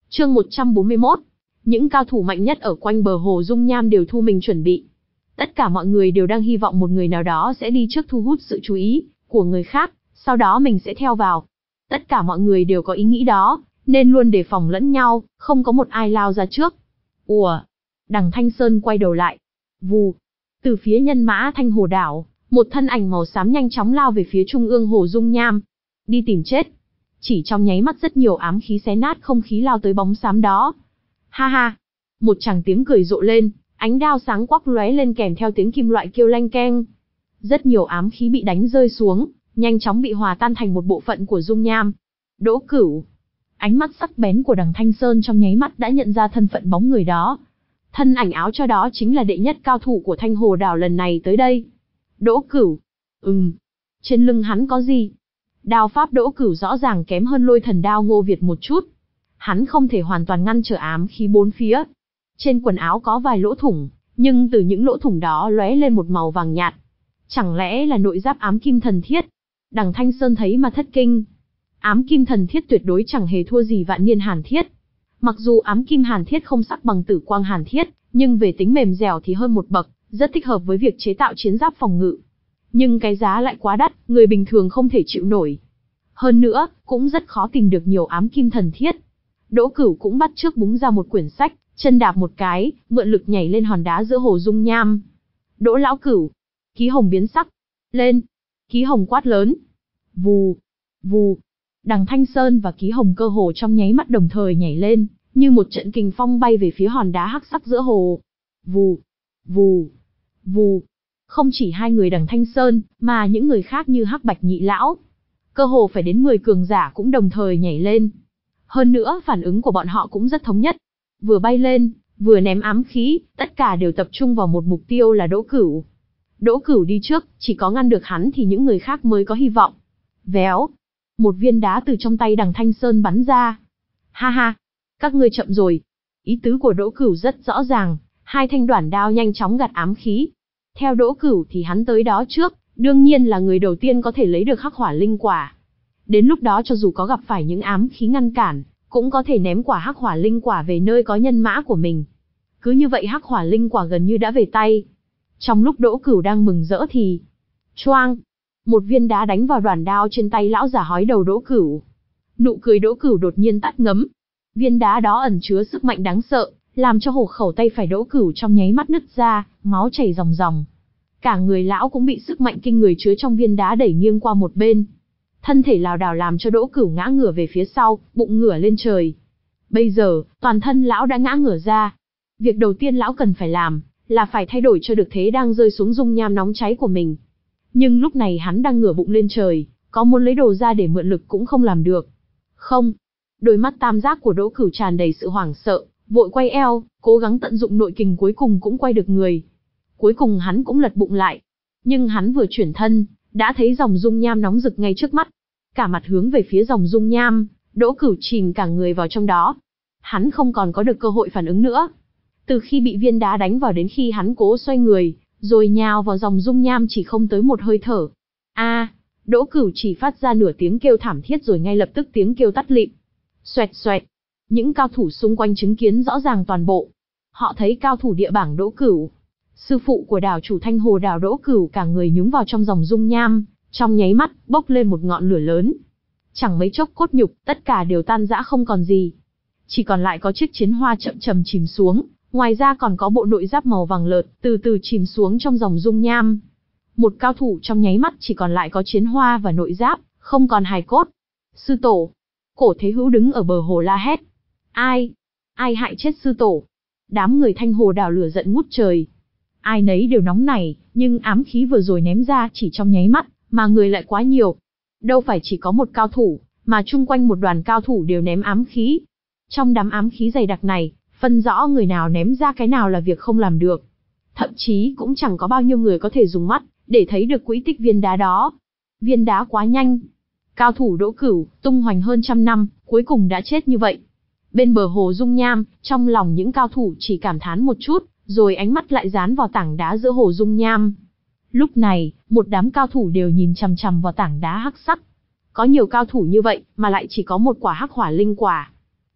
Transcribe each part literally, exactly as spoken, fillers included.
Chương một trăm bốn mươi mốt. Những cao thủ mạnh nhất ở quanh bờ hồ dung nham đều thu mình chuẩn bị. Tất cả mọi người đều đang hy vọng một người nào đó sẽ đi trước thu hút sự chú ý của người khác, sau đó mình sẽ theo vào. Tất cả mọi người đều có ý nghĩ đó, nên luôn đề phòng lẫn nhau, không có một ai lao ra trước. Ùa! Đằng Thanh Sơn quay đầu lại. Vù! Từ phía nhân mã Thanh Hồ Đảo, một thân ảnh màu xám nhanh chóng lao về phía trung ương hồ dung nham. Đi tìm chết! Chỉ trong nháy mắt rất nhiều ám khí xé nát không khí lao tới bóng xám đó. Ha ha! Một tràng tiếng cười rộ lên, ánh đao sáng quắc lóe lên kèm theo tiếng kim loại kêu lanh keng. Rất nhiều ám khí bị đánh rơi xuống, nhanh chóng bị hòa tan thành một bộ phận của dung nham. Đỗ Cửu! Ánh mắt sắc bén của đằng Thanh Sơn trong nháy mắt đã nhận ra thân phận bóng người đó. Thân ảnh áo cho đó chính là đệ nhất cao thủ của Thanh Hồ Đảo lần này tới đây. Đỗ Cửu! Ừm. Trên lưng hắn có gì? Đao pháp Đỗ Cửu rõ ràng kém hơn Lôi Thần đao Ngô Việt một chút. Hắn không thể hoàn toàn ngăn trở ám khí bốn phía. Trên quần áo có vài lỗ thủng, nhưng từ những lỗ thủng đó lóe lên một màu vàng nhạt. Chẳng lẽ là nội giáp ám kim thần thiết? Đằng Thanh Sơn thấy mà thất kinh. Ám kim thần thiết tuyệt đối chẳng hề thua gì vạn niên hàn thiết. Mặc dù ám kim hàn thiết không sắc bằng tử quang hàn thiết, nhưng về tính mềm dẻo thì hơn một bậc, rất thích hợp với việc chế tạo chiến giáp phòng ngự. Nhưng cái giá lại quá đắt, người bình thường không thể chịu nổi. Hơn nữa, cũng rất khó tìm được nhiều ám kim thần thiết. Đỗ Cửu cũng bắt chước búng ra một quyển sách, chân đạp một cái, mượn lực nhảy lên hòn đá giữa hồ dung nham. Đỗ lão Cửu! Ký hồng biến sắc. Lên! Ký hồng quát lớn. Vù! Vù! Đằng Thanh Sơn và Ký Hồng cơ hồ trong nháy mắt đồng thời nhảy lên, như một trận kình phong bay về phía hòn đá hắc sắc giữa hồ. Vù! Vù! Vù! Không chỉ hai người đằng Thanh Sơn, mà những người khác như Hắc Bạch Nhị Lão. Cơ hồ phải đến mười cường giả cũng đồng thời nhảy lên. Hơn nữa phản ứng của bọn họ cũng rất thống nhất. Vừa bay lên, vừa ném ám khí, tất cả đều tập trung vào một mục tiêu là Đỗ Cửu. Đỗ Cửu đi trước, chỉ có ngăn được hắn thì những người khác mới có hy vọng. Véo! Một viên đá từ trong tay đằng Thanh Sơn bắn ra. Ha ha! Các ngươi chậm rồi. Ý tứ của Đỗ Cửu rất rõ ràng, hai thanh đoản đao nhanh chóng gạt ám khí. Theo Đỗ Cửu thì hắn tới đó trước, đương nhiên là người đầu tiên có thể lấy được hắc hỏa linh quả. Đến lúc đó cho dù có gặp phải những ám khí ngăn cản, cũng có thể ném quả hắc hỏa linh quả về nơi có nhân mã của mình. Cứ như vậy hắc hỏa linh quả gần như đã về tay. Trong lúc Đỗ Cửu đang mừng rỡ thì... Choang! Một viên đá đánh vào đoản đao trên tay lão giả hói đầu Đỗ Cửu. Nụ cười Đỗ Cửu đột nhiên tắt ngấm. Viên đá đó ẩn chứa sức mạnh đáng sợ, làm cho hổ khẩu tay phải Đỗ Cửu trong nháy mắt nứt ra, máu chảy ròng ròng. Cả người lão cũng bị sức mạnh kinh người chứa trong viên đá đẩy nghiêng qua một bên. Thân thể lảo đảo làm cho Đỗ Cửu ngã ngửa về phía sau, bụng ngửa lên trời. Bây giờ, toàn thân lão đã ngã ngửa ra. Việc đầu tiên lão cần phải làm, là phải thay đổi cho được thế đang rơi xuống dung nham nóng cháy của mình. Nhưng lúc này hắn đang ngửa bụng lên trời, có muốn lấy đồ ra để mượn lực cũng không làm được. Không. Đôi mắt tam giác của Đỗ Cửu tràn đầy sự hoảng sợ, vội quay eo, cố gắng tận dụng nội kình cuối cùng cũng quay được người. Cuối cùng hắn cũng lật bụng lại. Nhưng hắn vừa chuyển thân, đã thấy dòng dung nham nóng rực ngay trước mắt. Cả mặt hướng về phía dòng dung nham, Đỗ Cửu chìm cả người vào trong đó. Hắn không còn có được cơ hội phản ứng nữa. Từ khi bị viên đá đánh vào đến khi hắn cố xoay người, rồi nhào vào dòng dung nham chỉ không tới một hơi thở. A, à, Đỗ Cửu chỉ phát ra nửa tiếng kêu thảm thiết rồi ngay lập tức tiếng kêu tắt lịm. Xoẹt xoẹt. Những cao thủ xung quanh chứng kiến rõ ràng toàn bộ. Họ thấy cao thủ địa bảng Đỗ Cửu, sư phụ của đảo chủ Thanh Hồ Đảo Đỗ Cửu cả người nhúng vào trong dòng dung nham, trong nháy mắt bốc lên một ngọn lửa lớn. Chẳng mấy chốc cốt nhục, tất cả đều tan rã không còn gì. Chỉ còn lại có chiếc chiến hoa chậm chậm chìm xuống, ngoài ra còn có bộ nội giáp màu vàng lợt từ từ chìm xuống trong dòng dung nham. Một cao thủ trong nháy mắt chỉ còn lại có chiến hoa và nội giáp, không còn hài cốt. Sư tổ! Cổ Thế Hữu đứng ở bờ hồ la hét. Ai? Ai hại chết sư tổ? Đám người Thanh Hồ Đảo lửa giận ngút trời. Ai nấy đều nóng nảy, nhưng ám khí vừa rồi ném ra chỉ trong nháy mắt, mà người lại quá nhiều. Đâu phải chỉ có một cao thủ, mà chung quanh một đoàn cao thủ đều ném ám khí. Trong đám ám khí dày đặc này, phân rõ người nào ném ra cái nào là việc không làm được. Thậm chí cũng chẳng có bao nhiêu người có thể dùng mắt, để thấy được quỹ tích viên đá đó. Viên đá quá nhanh. Cao thủ Đỗ Cửu, tung hoành hơn trăm năm, cuối cùng đã chết như vậy. Bên bờ hồ dung nham, trong lòng những cao thủ chỉ cảm thán một chút, rồi ánh mắt lại dán vào tảng đá giữa hồ dung nham. Lúc này, một đám cao thủ đều nhìn chằm chằm vào tảng đá hắc sắc. Có nhiều cao thủ như vậy, mà lại chỉ có một quả hắc hỏa linh quả.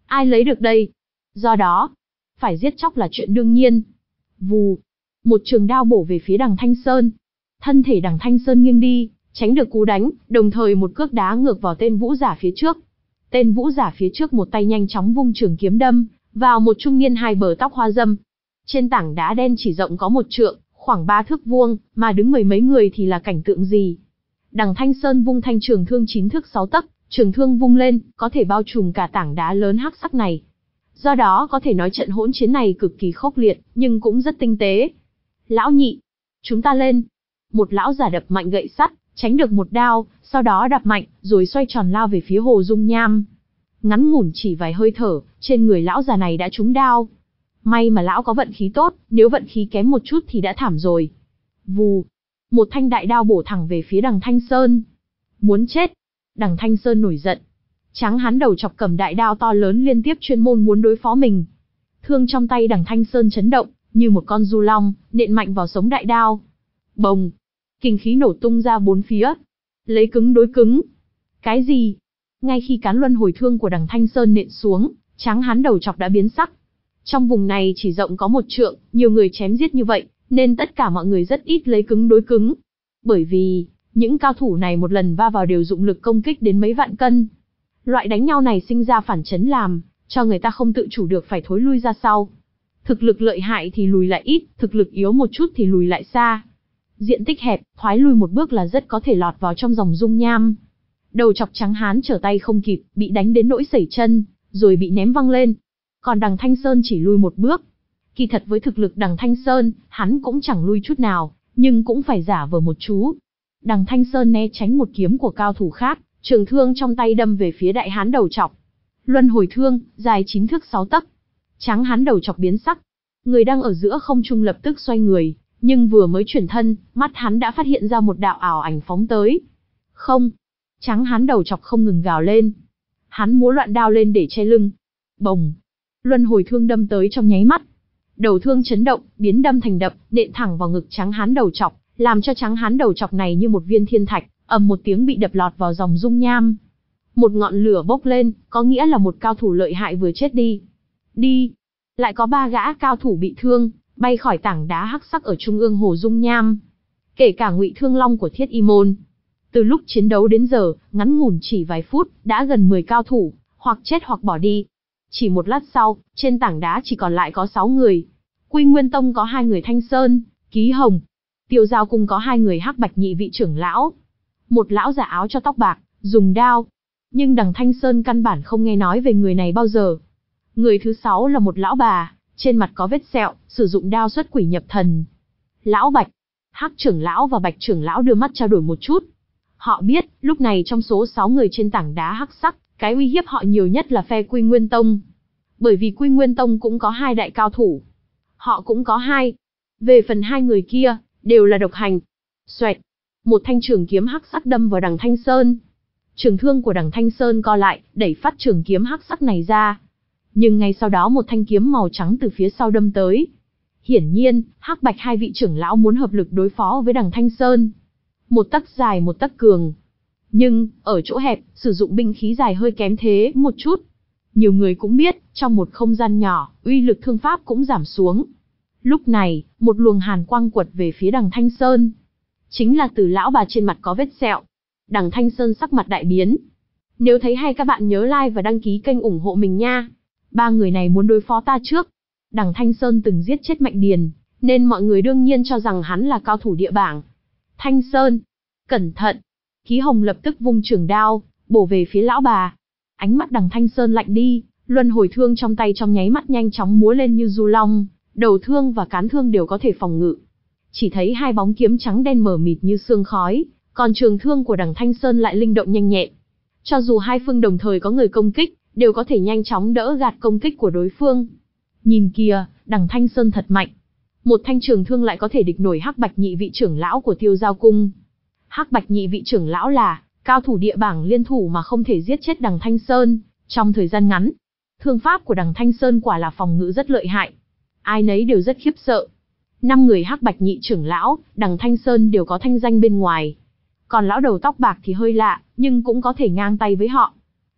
Ai lấy được đây? Do đó, phải giết chóc là chuyện đương nhiên. Vù, một trường đao bổ về phía đằng Thanh Sơn. Thân thể đằng Thanh Sơn nghiêng đi, tránh được cú đánh, đồng thời một cước đá ngược vào tên vũ giả phía trước. Tên vũ giả phía trước một tay nhanh chóng vung trường kiếm đâm vào một trung niên hai bờ tóc hoa râm. Trên tảng đá đen chỉ rộng có một trượng, khoảng ba thước vuông, mà đứng mười mấy người thì là cảnh tượng gì? Đằng Thanh Sơn vung thanh trường thương chín thước sáu tấc, trường thương vung lên, có thể bao trùm cả tảng đá lớn hắc sắc này. Do đó có thể nói trận hỗn chiến này cực kỳ khốc liệt, nhưng cũng rất tinh tế. Lão nhị, chúng ta lên. Một lão giả đập mạnh gậy sắt, tránh được một đao, sau đó đập mạnh, rồi xoay tròn lao về phía Hồ Dung Nham. Ngắn ngủn chỉ vài hơi thở, trên người lão già này đã trúng đao. May mà lão có vận khí tốt, nếu vận khí kém một chút thì đã thảm rồi. Vù, một thanh đại đao bổ thẳng về phía đằng Thanh Sơn. Muốn chết. Đằng Thanh Sơn nổi giận. Trắng hắn đầu chọc cầm đại đao to lớn liên tiếp chuyên môn muốn đối phó mình. Thương trong tay đằng Thanh Sơn chấn động, như một con du long, nện mạnh vào sống đại đao. Bồng, kinh khí nổ tung ra bốn phía. Lấy cứng đối cứng. Cái gì? Ngay khi cán luân hồi thương của đằng Thanh Sơn nện xuống, trắng hắn đầu chọc đã biến sắc. Trong vùng này chỉ rộng có một trượng, nhiều người chém giết như vậy, nên tất cả mọi người rất ít lấy cứng đối cứng. Bởi vì, những cao thủ này một lần va vào đều dụng lực công kích đến mấy vạn cân. Loại đánh nhau này sinh ra phản chấn làm, cho người ta không tự chủ được phải thối lui ra sau. Thực lực lợi hại thì lùi lại ít, thực lực yếu một chút thì lùi lại xa. Diện tích hẹp, thoái lui một bước là rất có thể lọt vào trong dòng dung nham. Đầu chọc trắng hán trở tay không kịp, bị đánh đến nỗi sẩy chân, rồi bị ném văng lên. Còn đằng Thanh Sơn chỉ lui một bước. Kỳ thật với thực lực đằng Thanh Sơn, hắn cũng chẳng lui chút nào, nhưng cũng phải giả vờ một chú. Đằng Thanh Sơn né tránh một kiếm của cao thủ khác, trường thương trong tay đâm về phía đại hán đầu chọc. Luân hồi thương, dài chín thước sáu tấc. Trắng hán đầu chọc biến sắc. Người đang ở giữa không trung lập tức xoay người, nhưng vừa mới chuyển thân, mắt hắn đã phát hiện ra một đạo ảo ảnh phóng tới. Không. Trắng hán đầu chọc không ngừng gào lên. Hắn múa loạn đao lên để che lưng. Bồng. Luân hồi thương đâm tới trong nháy mắt. Đầu thương chấn động, biến đâm thành đập, nện thẳng vào ngực trắng hán đầu chọc, làm cho trắng hán đầu chọc này như một viên thiên thạch, ầm một tiếng bị đập lọt vào dòng dung nham. Một ngọn lửa bốc lên, có nghĩa là một cao thủ lợi hại vừa chết đi. Đi. Lại có ba gã cao thủ bị thương, bay khỏi tảng đá hắc sắc ở trung ương hồ dung nham. Kể cả Ngụy Thương Long của Thiết Y Môn. Từ lúc chiến đấu đến giờ, ngắn ngủn chỉ vài phút, đã gần mười cao thủ, hoặc chết hoặc bỏ đi. Chỉ một lát sau, trên tảng đá chỉ còn lại có sáu người. Quy Nguyên Tông có hai người Thanh Sơn, Ký Hồng. Tiêu Giao Cung có hai người Hắc Bạch nhị vị trưởng lão. Một lão giả áo cho tóc bạc, dùng đao. Nhưng đằng Thanh Sơn căn bản không nghe nói về người này bao giờ. Người thứ sáu là một lão bà, trên mặt có vết sẹo, sử dụng đao xuất quỷ nhập thần. Lão Bạch, Hắc trưởng lão và Bạch trưởng lão đưa mắt trao đổi một chút. Họ biết, lúc này trong số sáu người trên tảng đá hắc sắc, cái uy hiếp họ nhiều nhất là phe Quy Nguyên Tông. Bởi vì Quy Nguyên Tông cũng có hai đại cao thủ. Họ cũng có hai. Về phần hai người kia, đều là độc hành. Xoẹt. Một thanh trường kiếm hắc sắc đâm vào đằng Thanh Sơn. Trường thương của đằng Thanh Sơn co lại, đẩy phát trường kiếm hắc sắc này ra. Nhưng ngay sau đó một thanh kiếm màu trắng từ phía sau đâm tới. Hiển nhiên, Hắc Bạch hai vị trưởng lão muốn hợp lực đối phó với đằng Thanh Sơn. Một tấc dài một tấc cường. Nhưng, ở chỗ hẹp, sử dụng binh khí dài hơi kém thế một chút. Nhiều người cũng biết, trong một không gian nhỏ, uy lực thương pháp cũng giảm xuống. Lúc này, một luồng hàn quang quật về phía đằng Thanh Sơn. Chính là từ lão bà trên mặt có vết sẹo. Đằng Thanh Sơn sắc mặt đại biến. Nếu thấy hay các bạn nhớ like và đăng ký kênh ủng hộ mình nha. Ba người này muốn đối phó ta trước. Đằng Thanh Sơn từng giết chết Mạnh Điền, nên mọi người đương nhiên cho rằng hắn là cao thủ địa bảng. Thanh Sơn, cẩn thận. Ký Hồng lập tức vung trường đao, bổ về phía lão bà. Ánh mắt đằng Thanh Sơn lạnh đi, luân hồi thương trong tay trong nháy mắt nhanh chóng múa lên như du long, đầu thương và cán thương đều có thể phòng ngự. Chỉ thấy hai bóng kiếm trắng đen mờ mịt như sương khói, còn trường thương của đằng Thanh Sơn lại linh động nhanh nhẹn. Cho dù hai phương đồng thời có người công kích, đều có thể nhanh chóng đỡ gạt công kích của đối phương. Nhìn kìa, đằng Thanh Sơn thật mạnh. Một thanh trường thương lại có thể địch nổi Hắc Bạch nhị vị trưởng lão của Tiêu Giao Cung. Hắc Bạch nhị vị trưởng lão là cao thủ địa bảng liên thủ mà không thể giết chết đằng Thanh Sơn trong thời gian ngắn. Thương pháp của đằng Thanh Sơn quả là phòng ngự rất lợi hại. Ai nấy đều rất khiếp sợ. Năm người Hắc Bạch nhị trưởng lão, đằng Thanh Sơn đều có thanh danh bên ngoài. Còn lão đầu tóc bạc thì hơi lạ, nhưng cũng có thể ngang tay với họ.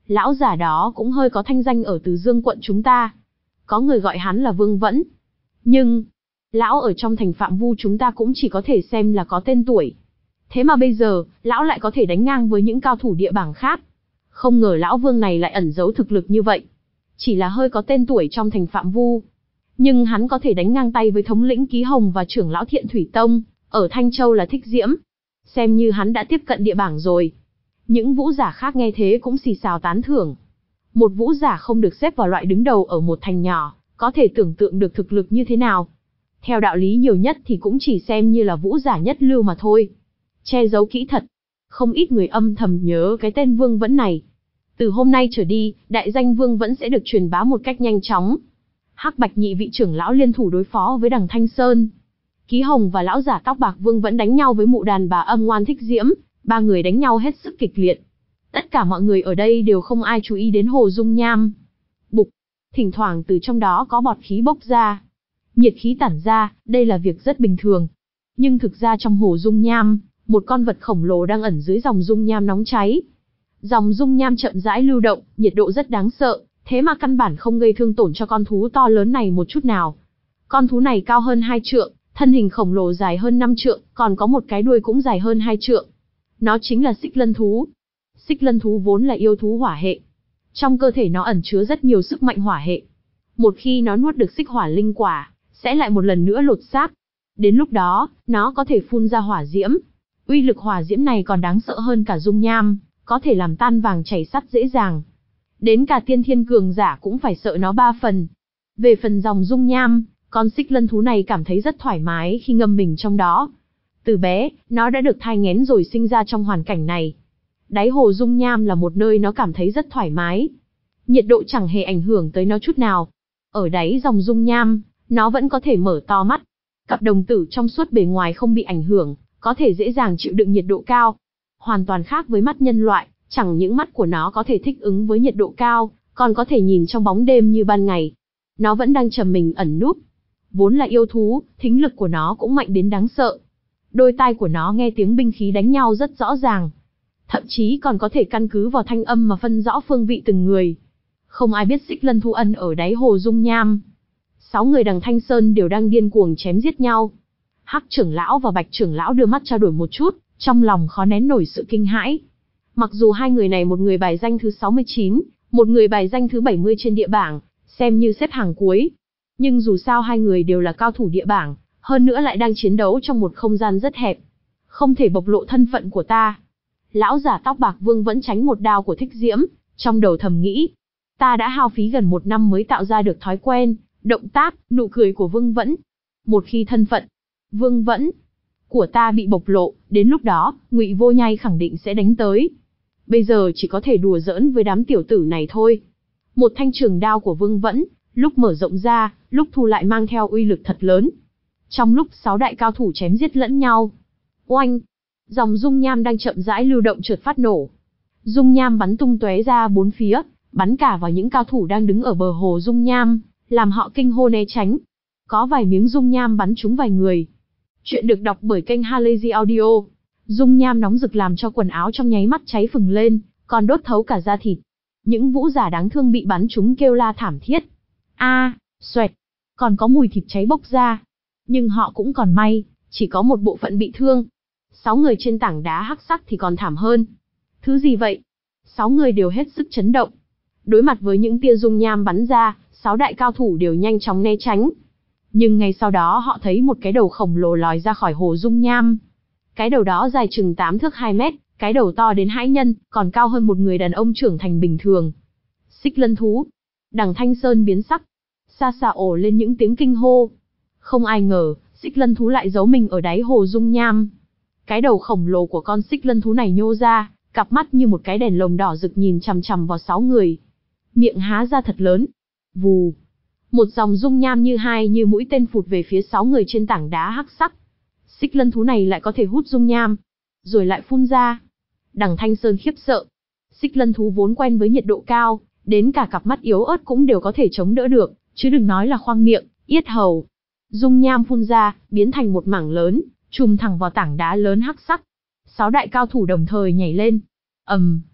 Lão giả đó cũng hơi có thanh danh ở Từ Dương quận chúng ta. Có người gọi hắn là Vương Vẫn. Nhưng, lão ở trong thành Phạm Vu chúng ta cũng chỉ có thể xem là có tên tuổi. Thế mà bây giờ, lão lại có thể đánh ngang với những cao thủ địa bảng khác. Không ngờ lão Vương này lại ẩn giấu thực lực như vậy. Chỉ là hơi có tên tuổi trong thành Phạm Vu. Nhưng hắn có thể đánh ngang tay với thống lĩnh Ký Hồng và trưởng lão Thiện Thủy Tông, ở Thanh Châu là Thích Diễm. Xem như hắn đã tiếp cận địa bảng rồi. Những vũ giả khác nghe thế cũng xì xào tán thưởng. Một vũ giả không được xếp vào loại đứng đầu ở một thành nhỏ, có thể tưởng tượng được thực lực như thế nào. Theo đạo lý nhiều nhất thì cũng chỉ xem như là vũ giả nhất lưu mà thôi. Che giấu kỹ thật. Không ít người âm thầm nhớ cái tên Vương Vẫn này. Từ hôm nay trở đi, đại danh Vương Vẫn sẽ được truyền bá một cách nhanh chóng. Hắc Bạch nhị vị trưởng lão liên thủ đối phó với Đằng Thanh Sơn. Ký Hồng và lão giả tóc bạc Vương Vẫn đánh nhau với mụ đàn bà âm ngoan Thích Diễm, ba người đánh nhau hết sức kịch liệt. Tất cả mọi người ở đây đều không ai chú ý đến Hồ Dung Nham. Bục, thỉnh thoảng từ trong đó có bọt khí bốc ra. Nhiệt khí tản ra, đây là việc rất bình thường. Nhưng thực ra trong Hồ Dung Nham, một con vật khổng lồ đang ẩn dưới dòng dung nham nóng cháy. Dòng dung nham chậm rãi lưu động, nhiệt độ rất đáng sợ, thế mà căn bản không gây thương tổn cho con thú to lớn này một chút nào. Con thú này cao hơn hai trượng, thân hình khổng lồ dài hơn năm trượng, còn có một cái đuôi cũng dài hơn hai trượng. Nó chính là Xích Lân thú. Xích Lân thú vốn là yêu thú hỏa hệ. Trong cơ thể nó ẩn chứa rất nhiều sức mạnh hỏa hệ. Một khi nó nuốt được xích hỏa linh quả, sẽ lại một lần nữa lột xác. Đến lúc đó, nó có thể phun ra hỏa diễm. Uy lực hỏa diễm này còn đáng sợ hơn cả dung nham, có thể làm tan vàng chảy sắt dễ dàng. Đến cả tiên thiên cường giả cũng phải sợ nó ba phần. Về phần dòng dung nham, con Xích Lân thú này cảm thấy rất thoải mái khi ngâm mình trong đó. Từ bé, nó đã được thai nghén rồi sinh ra trong hoàn cảnh này. Đáy hồ dung nham là một nơi nó cảm thấy rất thoải mái. Nhiệt độ chẳng hề ảnh hưởng tới nó chút nào. Ở đáy dòng dung nham, nó vẫn có thể mở to mắt. Cặp đồng tử trong suốt bề ngoài không bị ảnh hưởng, có thể dễ dàng chịu đựng nhiệt độ cao. Hoàn toàn khác với mắt nhân loại, chẳng những mắt của nó có thể thích ứng với nhiệt độ cao, còn có thể nhìn trong bóng đêm như ban ngày. Nó vẫn đang trầm mình ẩn núp. Vốn là yêu thú, thính lực của nó cũng mạnh đến đáng sợ. Đôi tai của nó nghe tiếng binh khí đánh nhau rất rõ ràng. Thậm chí còn có thể căn cứ vào thanh âm mà phân rõ phương vị từng người. Không ai biết Xích Lân thú ẩn ở đáy hồ dung nham. Sáu người Đằng Thanh Sơn đều đang điên cuồng chém giết nhau. Hắc trưởng lão và Bạch trưởng lão đưa mắt trao đổi một chút, trong lòng khó nén nổi sự kinh hãi. Mặc dù hai người này một người bài danh thứ sáu mươi chín, một người bài danh thứ bảy mươi trên địa bảng, xem như xếp hàng cuối. Nhưng dù sao hai người đều là cao thủ địa bảng, hơn nữa lại đang chiến đấu trong một không gian rất hẹp. Không thể bộc lộ thân phận của ta. Lão giả tóc bạc Vương Vẫn tránh một đao của Thích Diễm, trong đầu thầm nghĩ. Ta đã hao phí gần một năm mới tạo ra được thói quen, động tác, nụ cười của Vương Vẫn. Một khi thân phận, Vương Vẫn, của ta bị bộc lộ, đến lúc đó, Ngụy Vô Nhai khẳng định sẽ đánh tới. Bây giờ chỉ có thể đùa giỡn với đám tiểu tử này thôi. Một thanh trường đao của Vương Vẫn, lúc mở rộng ra, lúc thu lại mang theo uy lực thật lớn. Trong lúc sáu đại cao thủ chém giết lẫn nhau, oanh, dòng dung nham đang chậm rãi lưu động chợt phát nổ. Dung nham bắn tung tóe ra bốn phía, bắn cả vào những cao thủ đang đứng ở bờ hồ dung nham, làm họ kinh hô né tránh. Có vài miếng dung nham bắn trúng vài người. Chuyện được đọc bởi kênh Halazy Audio. Dung nham nóng rực làm cho quần áo trong nháy mắt cháy phừng lên, còn đốt thấu cả da thịt. Những vũ giả đáng thương bị bắn trúng kêu la thảm thiết. A, à, xoẹt, còn có mùi thịt cháy bốc ra. Nhưng họ cũng còn may, chỉ có một bộ phận bị thương. Sáu người trên tảng đá hắc sắc thì còn thảm hơn. Thứ gì vậy? Sáu người đều hết sức chấn động. Đối mặt với những tia dung nham bắn ra, sáu đại cao thủ đều nhanh chóng né tránh. Nhưng ngay sau đó họ thấy một cái đầu khổng lồ lòi ra khỏi hồ dung nham. Cái đầu đó dài chừng tám thước hai mét, cái đầu to đến hãi nhân, còn cao hơn một người đàn ông trưởng thành bình thường. Xích Lân thú. Đằng Thanh Sơn biến sắc. Xa xa ồ lên những tiếng kinh hô. Không ai ngờ, Xích Lân thú lại giấu mình ở đáy hồ dung nham. Cái đầu khổng lồ của con Xích Lân thú này nhô ra, cặp mắt như một cái đèn lồng đỏ rực nhìn chằm chằm vào sáu người. Miệng há ra thật lớn. Vù. Một dòng dung nham như hai như mũi tên phụt về phía sáu người trên tảng đá hắc sắc. Xích Lân thú này lại có thể hút dung nham, rồi lại phun ra. Đằng Thanh Sơn khiếp sợ. Xích Lân thú vốn quen với nhiệt độ cao, đến cả cặp mắt yếu ớt cũng đều có thể chống đỡ được, chứ đừng nói là khoang miệng, yết hầu. Dung nham phun ra, biến thành một mảng lớn, chùm thẳng vào tảng đá lớn hắc sắc. Sáu đại cao thủ đồng thời nhảy lên. Ầm.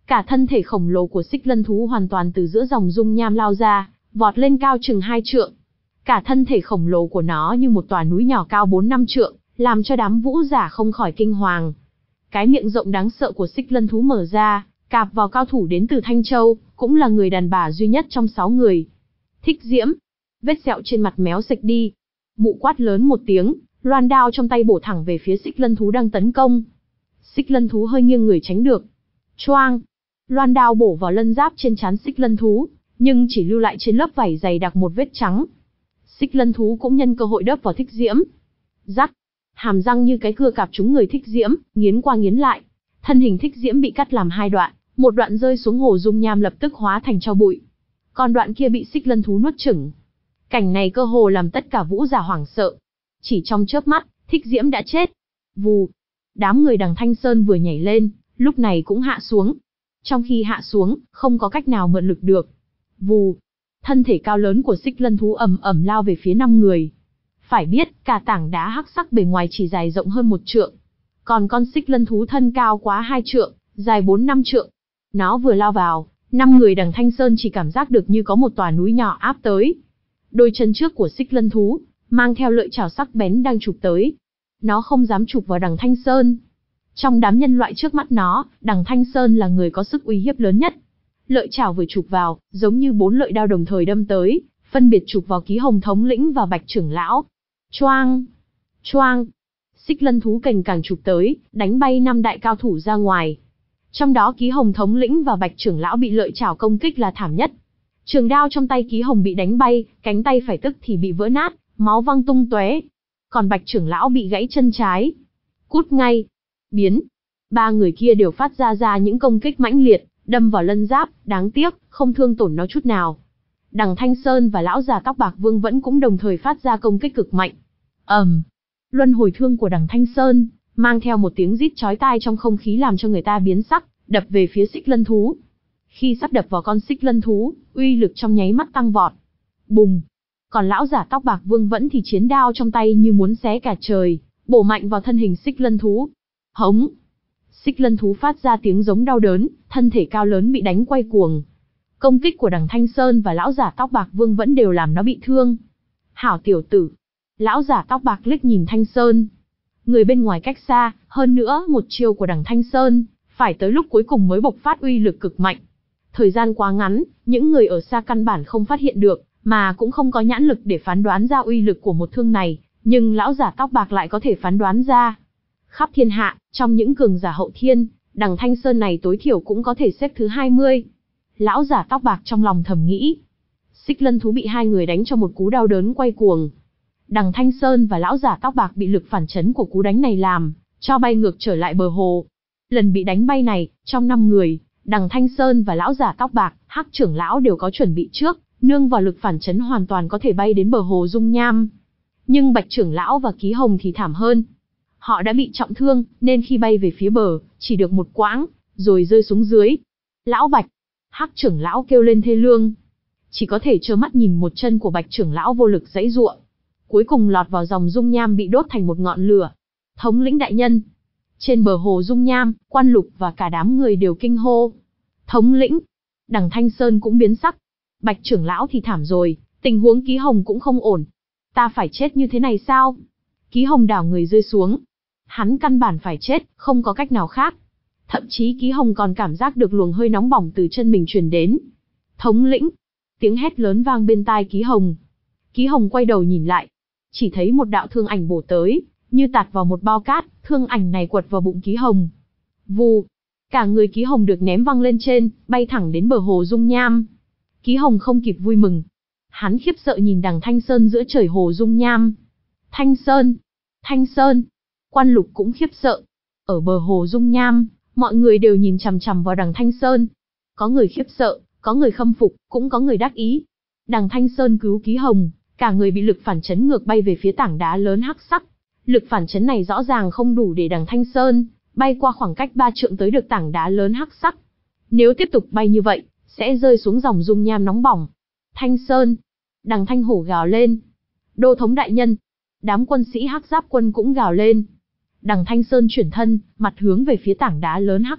Cả thân thể khổng lồ của xích lân thú hoàn toàn từ giữa dòng dung nham lao ra, vọt lên cao chừng hai trượng. Cả thân thể khổng lồ của nó như một tòa núi nhỏ cao bốn năm trượng, làm cho đám vũ giả không khỏi kinh hoàng. Cái miệng rộng đáng sợ của xích lân thú mở ra, cạp vào cao thủ đến từ Thanh Châu, cũng là người đàn bà duy nhất trong sáu người. Thích Diễm, vết sẹo trên mặt méo sạch đi. Mụ quát lớn một tiếng, loan đao trong tay bổ thẳng về phía xích lân thú đang tấn công. Xích lân thú hơi nghiêng người tránh được. Choang, loan đao bổ vào lân giáp trên trán xích lân thú, nhưng chỉ lưu lại trên lớp vảy dày đặc một vết trắng. Xích lân thú cũng nhân cơ hội đớp vào Thích Diễm. Rắc, hàm răng như cái cưa cạp trúng người Thích Diễm, nghiến qua nghiến lại. Thân hình Thích Diễm bị cắt làm hai đoạn, một đoạn rơi xuống hồ dung nham lập tức hóa thành tro bụi. Còn đoạn kia bị xích lân thú nuốt chửng. Cảnh này cơ hồ làm tất cả vũ giả hoảng sợ. Chỉ trong chớp mắt, Thích Diễm đã chết. Vù, đám người đằng Thanh Sơn vừa nhảy lên, lúc này cũng hạ xuống. Trong khi hạ xuống, không có cách nào mượn lực được. Vù, thân thể cao lớn của xích lân thú ầm ầm lao về phía năm người. Phải biết, cả tảng đá hắc sắc bề ngoài chỉ dài rộng hơn một trượng. Còn con xích lân thú thân cao quá hai trượng, dài bốn năm trượng. Nó vừa lao vào, năm người đằng Thanh Sơn chỉ cảm giác được như có một tòa núi nhỏ áp tới. Đôi chân trước của xích lân thú, mang theo lợi chảo sắc bén đang chụp tới. Nó không dám chụp vào đằng Thanh Sơn. Trong đám nhân loại trước mắt nó, đằng Thanh Sơn là người có sức uy hiếp lớn nhất. Lợi chảo vừa chụp vào, giống như bốn lợi đao đồng thời đâm tới, phân biệt chụp vào Ký Hồng thống lĩnh và Bạch trưởng lão. Choang, choang, xích lân thú cành càng chụp tới, đánh bay năm đại cao thủ ra ngoài. Trong đó Ký Hồng thống lĩnh và Bạch trưởng lão bị lợi chảo công kích là thảm nhất. Trường đao trong tay Ký Hồng bị đánh bay, cánh tay phải tức thì bị vỡ nát, máu văng tung tóe. Còn Bạch trưởng lão bị gãy chân trái. Cút ngay. Biến. Ba người kia đều phát ra ra những công kích mãnh liệt, đâm vào lân giáp, đáng tiếc, không thương tổn nó chút nào. Đằng Thanh Sơn và lão già tóc bạc Vương vẫn cũng đồng thời phát ra công kích cực mạnh. ầm, um, luân hồi thương của đằng Thanh Sơn, mang theo một tiếng rít chói tai trong không khí làm cho người ta biến sắc, đập về phía xích lân thú. Khi sắp đập vào con xích lân thú, uy lực trong nháy mắt tăng vọt. Bùng! Còn lão giả tóc bạc Vương vẫn thì chiến đao trong tay như muốn xé cả trời, bổ mạnh vào thân hình xích lân thú. Hống! Xích lân thú phát ra tiếng giống đau đớn, thân thể cao lớn bị đánh quay cuồng. Công kích của đằng Thanh Sơn và lão giả tóc bạc Vương vẫn đều làm nó bị thương. Hảo tiểu tử! Lão giả tóc bạc liếc nhìn Thanh Sơn. Người bên ngoài cách xa, hơn nữa một chiêu của đằng Thanh Sơn, phải tới lúc cuối cùng mới bộc phát uy lực cực mạnh. Thời gian quá ngắn, những người ở xa căn bản không phát hiện được, mà cũng không có nhãn lực để phán đoán ra uy lực của một thương này, nhưng lão giả tóc bạc lại có thể phán đoán ra. Khắp thiên hạ, trong những cường giả hậu thiên, đằng Thanh Sơn này tối thiểu cũng có thể xếp thứ hai mươi. Lão giả tóc bạc trong lòng thầm nghĩ. Xích lân thú bị hai người đánh cho một cú đau đớn quay cuồng. Đằng Thanh Sơn và lão giả tóc bạc bị lực phản chấn của cú đánh này làm cho bay ngược trở lại bờ hồ. Lần bị đánh bay này, trong năm người, đằng Thanh Sơn và lão giả tóc bạc, Hắc trưởng lão đều có chuẩn bị trước, nương vào lực phản chấn hoàn toàn có thể bay đến bờ hồ dung nham. Nhưng Bạch trưởng lão và Ký Hồng thì thảm hơn. Họ đã bị trọng thương, nên khi bay về phía bờ, chỉ được một quãng, rồi rơi xuống dưới. Lão Bạch! Hắc trưởng lão kêu lên thê lương. Chỉ có thể trơ mắt nhìn một chân của Bạch trưởng lão vô lực giãy giụa. Cuối cùng lọt vào dòng dung nham bị đốt thành một ngọn lửa. Thống lĩnh đại nhân! Trên bờ hồ dung nham, Quan Lục và cả đám người đều kinh hô. Thống lĩnh! Đằng Thanh Sơn cũng biến sắc. Bạch trưởng lão thì thảm rồi, tình huống Ký Hồng cũng không ổn. Ta phải chết như thế này sao? Ký Hồng đảo người rơi xuống. Hắn căn bản phải chết, không có cách nào khác. Thậm chí Ký Hồng còn cảm giác được luồng hơi nóng bỏng từ chân mình truyền đến. Thống lĩnh! Tiếng hét lớn vang bên tai Ký Hồng. Ký Hồng quay đầu nhìn lại. Chỉ thấy một đạo thương ảnh bổ tới, như tạt vào một bao cát, thương ảnh này quật vào bụng Ký Hồng. Vù! Cả người Ký Hồng được ném văng lên trên, bay thẳng đến bờ hồ dung nham. Ký Hồng không kịp vui mừng. Hắn khiếp sợ nhìn đằng Thanh Sơn giữa trời hồ dung nham. Thanh Sơn! Thanh Sơn! Quan Lục cũng khiếp sợ. Ở bờ hồ dung nham, mọi người đều nhìn chằm chằm vào đằng Thanh Sơn. Có người khiếp sợ, có người khâm phục, cũng có người đắc ý. Đằng Thanh Sơn cứu Ký Hồng, cả người bị lực phản chấn ngược bay về phía tảng đá lớn hắc sắc. Lực phản chấn này rõ ràng không đủ để đằng Thanh Sơn bay qua khoảng cách ba trượng tới được tảng đá lớn hắc sắc. Nếu tiếp tục bay như vậy, sẽ rơi xuống dòng dung nham nóng bỏng. Thanh Sơn! Đằng Thanh Hổ gào lên. Đô thống đại nhân! Đám quân sĩ Hắc Giáp quân cũng gào lên. Đằng Thanh Sơn chuyển thân, mặt hướng về phía tảng đá lớn hắc sắc,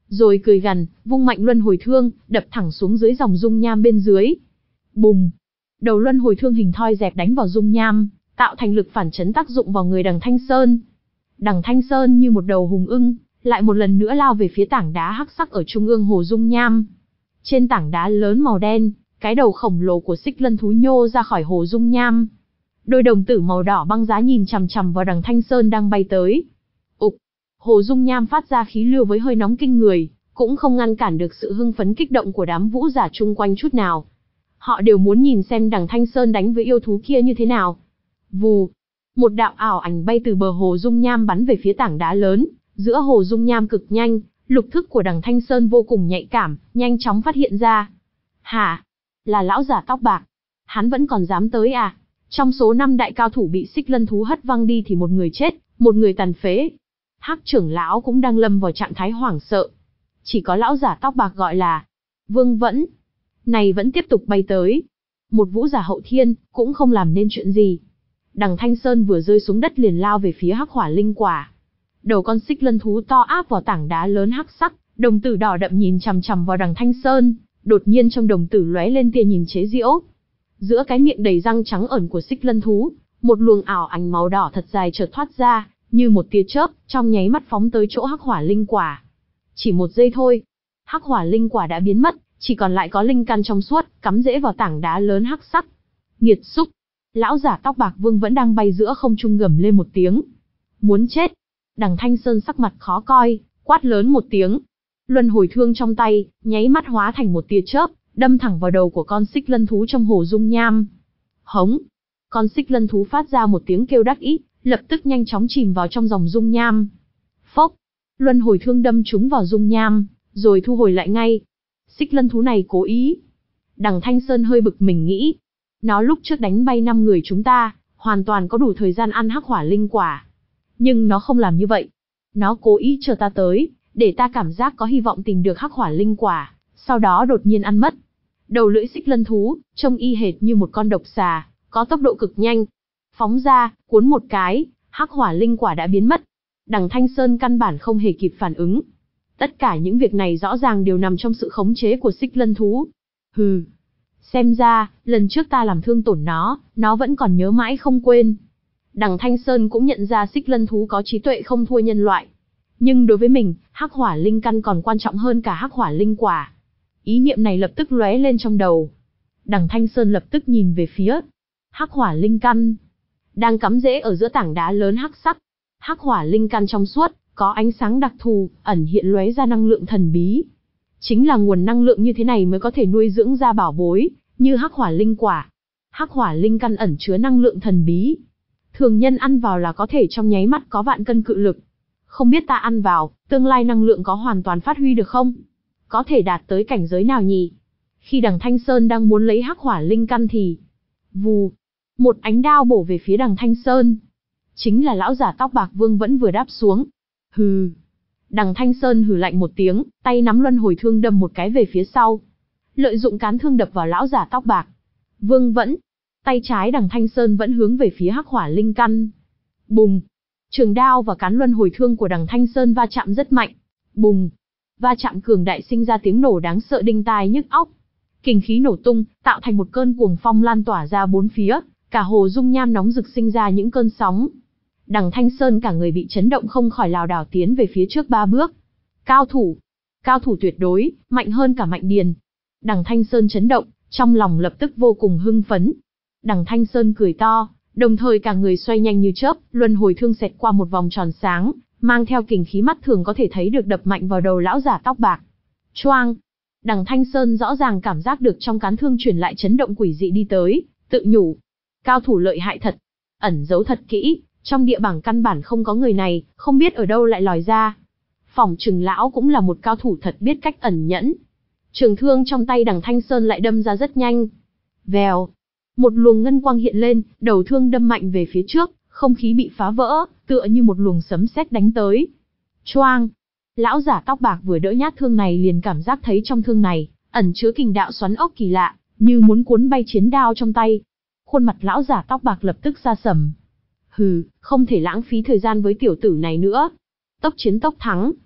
rồi cười gằn, vung mạnh luân hồi thương, đập thẳng xuống dưới dòng dung nham bên dưới. Bùng! Đầu luân hồi thương hình thoi dẹp đánh vào dung nham, tạo thành lực phản chấn tác dụng vào người Đằng Thanh Sơn. Đằng Thanh Sơn như một đầu hùng ưng, lại một lần nữa lao về phía tảng đá hắc sắc ở trung ương hồ dung nham. Trên tảng đá lớn màu đen, cái đầu khổng lồ của xích lân thú nhô ra khỏi hồ dung nham. Đôi đồng tử màu đỏ băng giá nhìn chằm chằm vào Đằng Thanh Sơn đang bay tới. Ục! Hồ dung nham phát ra khí lưu với hơi nóng kinh người, cũng không ngăn cản được sự hưng phấn kích động của đám vũ giả chung quanh chút nào. Họ đều muốn nhìn xem Đằng Thanh Sơn đánh với yêu thú kia như thế nào. Vù! Một đạo ảo ảnh bay từ bờ hồ dung nham bắn về phía tảng đá lớn, giữa hồ dung nham cực nhanh, lục thức của Đằng Thanh Sơn vô cùng nhạy cảm, nhanh chóng phát hiện ra. Hả? Là lão giả tóc bạc. Hắn vẫn còn dám tới à? Trong số năm đại cao thủ bị xích lân thú hất văng đi thì một người chết, một người tàn phế. Hắc trưởng lão cũng đang lâm vào trạng thái hoảng sợ. Chỉ có lão giả tóc bạc gọi là Vương Vẫn, này vẫn tiếp tục bay tới. Một vũ giả hậu thiên, cũng không làm nên chuyện gì. Đằng Thanh Sơn vừa rơi xuống đất liền lao về phía hắc hỏa linh quả. Đầu con xích lân thú to áp vào tảng đá lớn hắc sắc, đồng tử đỏ đậm nhìn chằm chằm vào Đằng Thanh Sơn, đột nhiên trong đồng tử lóe lên tia nhìn chế giễu. Giữa cái miệng đầy răng trắng ẩn của xích lân thú, một luồng ảo ảnh màu đỏ thật dài chợt thoát ra, như một tia chớp, trong nháy mắt phóng tới chỗ hắc hỏa linh quả. Chỉ một giây thôi, hắc hỏa linh quả đã biến mất, chỉ còn lại có linh căn trong suốt, cắm rễ vào tảng đá lớn hắc sắc. Nghiệt xúc! Lão giả tóc bạc Vương vẫn đang bay giữa không trung gầm lên một tiếng. Muốn chết! Đằng Thanh Sơn sắc mặt khó coi, quát lớn một tiếng. Luân hồi thương trong tay, nháy mắt hóa thành một tia chớp, đâm thẳng vào đầu của con xích lân thú trong hồ dung nham. Hống! Con xích lân thú phát ra một tiếng kêu đắc ý, lập tức nhanh chóng chìm vào trong dòng dung nham. Phốc! Luân hồi thương đâm trúng vào dung nham, rồi thu hồi lại ngay. Xích lân thú này cố ý. Đằng Thanh Sơn hơi bực mình nghĩ. Nó lúc trước đánh bay năm người chúng ta, hoàn toàn có đủ thời gian ăn hắc hỏa linh quả. Nhưng nó không làm như vậy. Nó cố ý chờ ta tới, để ta cảm giác có hy vọng tìm được hắc hỏa linh quả, sau đó đột nhiên ăn mất. Đầu lưỡi xích lân thú, trông y hệt như một con độc xà, có tốc độ cực nhanh. Phóng ra, cuốn một cái, hắc hỏa linh quả đã biến mất. Đằng Thanh Sơn căn bản không hề kịp phản ứng. Tất cả những việc này rõ ràng đều nằm trong sự khống chế của xích lân thú. Hừ. Xem ra, lần trước ta làm thương tổn nó, nó vẫn còn nhớ mãi không quên. Đằng Thanh Sơn cũng nhận ra xích lân thú có trí tuệ không thua nhân loại. Nhưng đối với mình, hắc hỏa linh căn còn quan trọng hơn cả hắc hỏa linh quả. Ý niệm này lập tức lóe lên trong đầu. Đằng Thanh Sơn lập tức nhìn về phía hắc hỏa linh căn, đang cắm rễ ở giữa tảng đá lớn hắc sắc. Hắc hỏa linh căn trong suốt, có ánh sáng đặc thù, ẩn hiện lóe ra năng lượng thần bí. Chính là nguồn năng lượng như thế này mới có thể nuôi dưỡng ra bảo bối, như hắc hỏa linh quả. Hắc hỏa linh căn ẩn chứa năng lượng thần bí. Thường nhân ăn vào là có thể trong nháy mắt có vạn cân cự lực. Không biết ta ăn vào, tương lai năng lượng có hoàn toàn phát huy được không? Có thể đạt tới cảnh giới nào nhỉ? Khi Đằng Thanh Sơn đang muốn lấy hắc hỏa linh căn thì... Vù! Một ánh đao bổ về phía Đằng Thanh Sơn. Chính là lão giả tóc bạc Vương vẫn vừa đáp xuống. Hừ! Đằng Thanh Sơn hừ lạnh một tiếng, tay nắm luân hồi thương đâm một cái về phía sau. Lợi dụng cán thương đập vào lão giả tóc bạc Vương vẫn. Tay trái Đằng Thanh Sơn vẫn hướng về phía hắc hỏa linh căn. Bùng! Trường đao và cán luân hồi thương của Đằng Thanh Sơn va chạm rất mạnh. Bùng! Va chạm cường đại sinh ra tiếng nổ đáng sợ đinh tai nhức óc. Kình khí nổ tung, tạo thành một cơn cuồng phong lan tỏa ra bốn phía, cả hồ dung nham nóng rực sinh ra những cơn sóng. Đằng Thanh Sơn cả người bị chấn động không khỏi lảo đảo tiến về phía trước ba bước. Cao thủ! Cao thủ tuyệt đối, mạnh hơn cả Mạnh Điền. Đằng Thanh Sơn chấn động, trong lòng lập tức vô cùng hưng phấn. Đằng Thanh Sơn cười to, đồng thời cả người xoay nhanh như chớp, luân hồi thương xẹt qua một vòng tròn sáng, mang theo kình khí mắt thường có thể thấy được đập mạnh vào đầu lão giả tóc bạc. Choang! Đằng Thanh Sơn rõ ràng cảm giác được trong cán thương truyền lại chấn động quỷ dị đi tới, tự nhủ. Cao thủ lợi hại thật, ẩn giấu thật kỹ, trong địa bảng căn bản không có người này, không biết ở đâu lại lòi ra. Phỏng chừng lão cũng là một cao thủ thật biết cách ẩn nhẫn. Trường thương trong tay Đằng Thanh Sơn lại đâm ra rất nhanh. Vèo! Một luồng ngân quang hiện lên, đầu thương đâm mạnh về phía trước, không khí bị phá vỡ, tựa như một luồng sấm sét đánh tới. Choang! Lão giả tóc bạc vừa đỡ nhát thương này liền cảm giác thấy trong thương này ẩn chứa kình đạo xoắn ốc kỳ lạ, như muốn cuốn bay chiến đao trong tay. Khuôn mặt lão giả tóc bạc lập tức sa sầm. Hừ, không thể lãng phí thời gian với tiểu tử này nữa. Tốc chiến tốc thắng.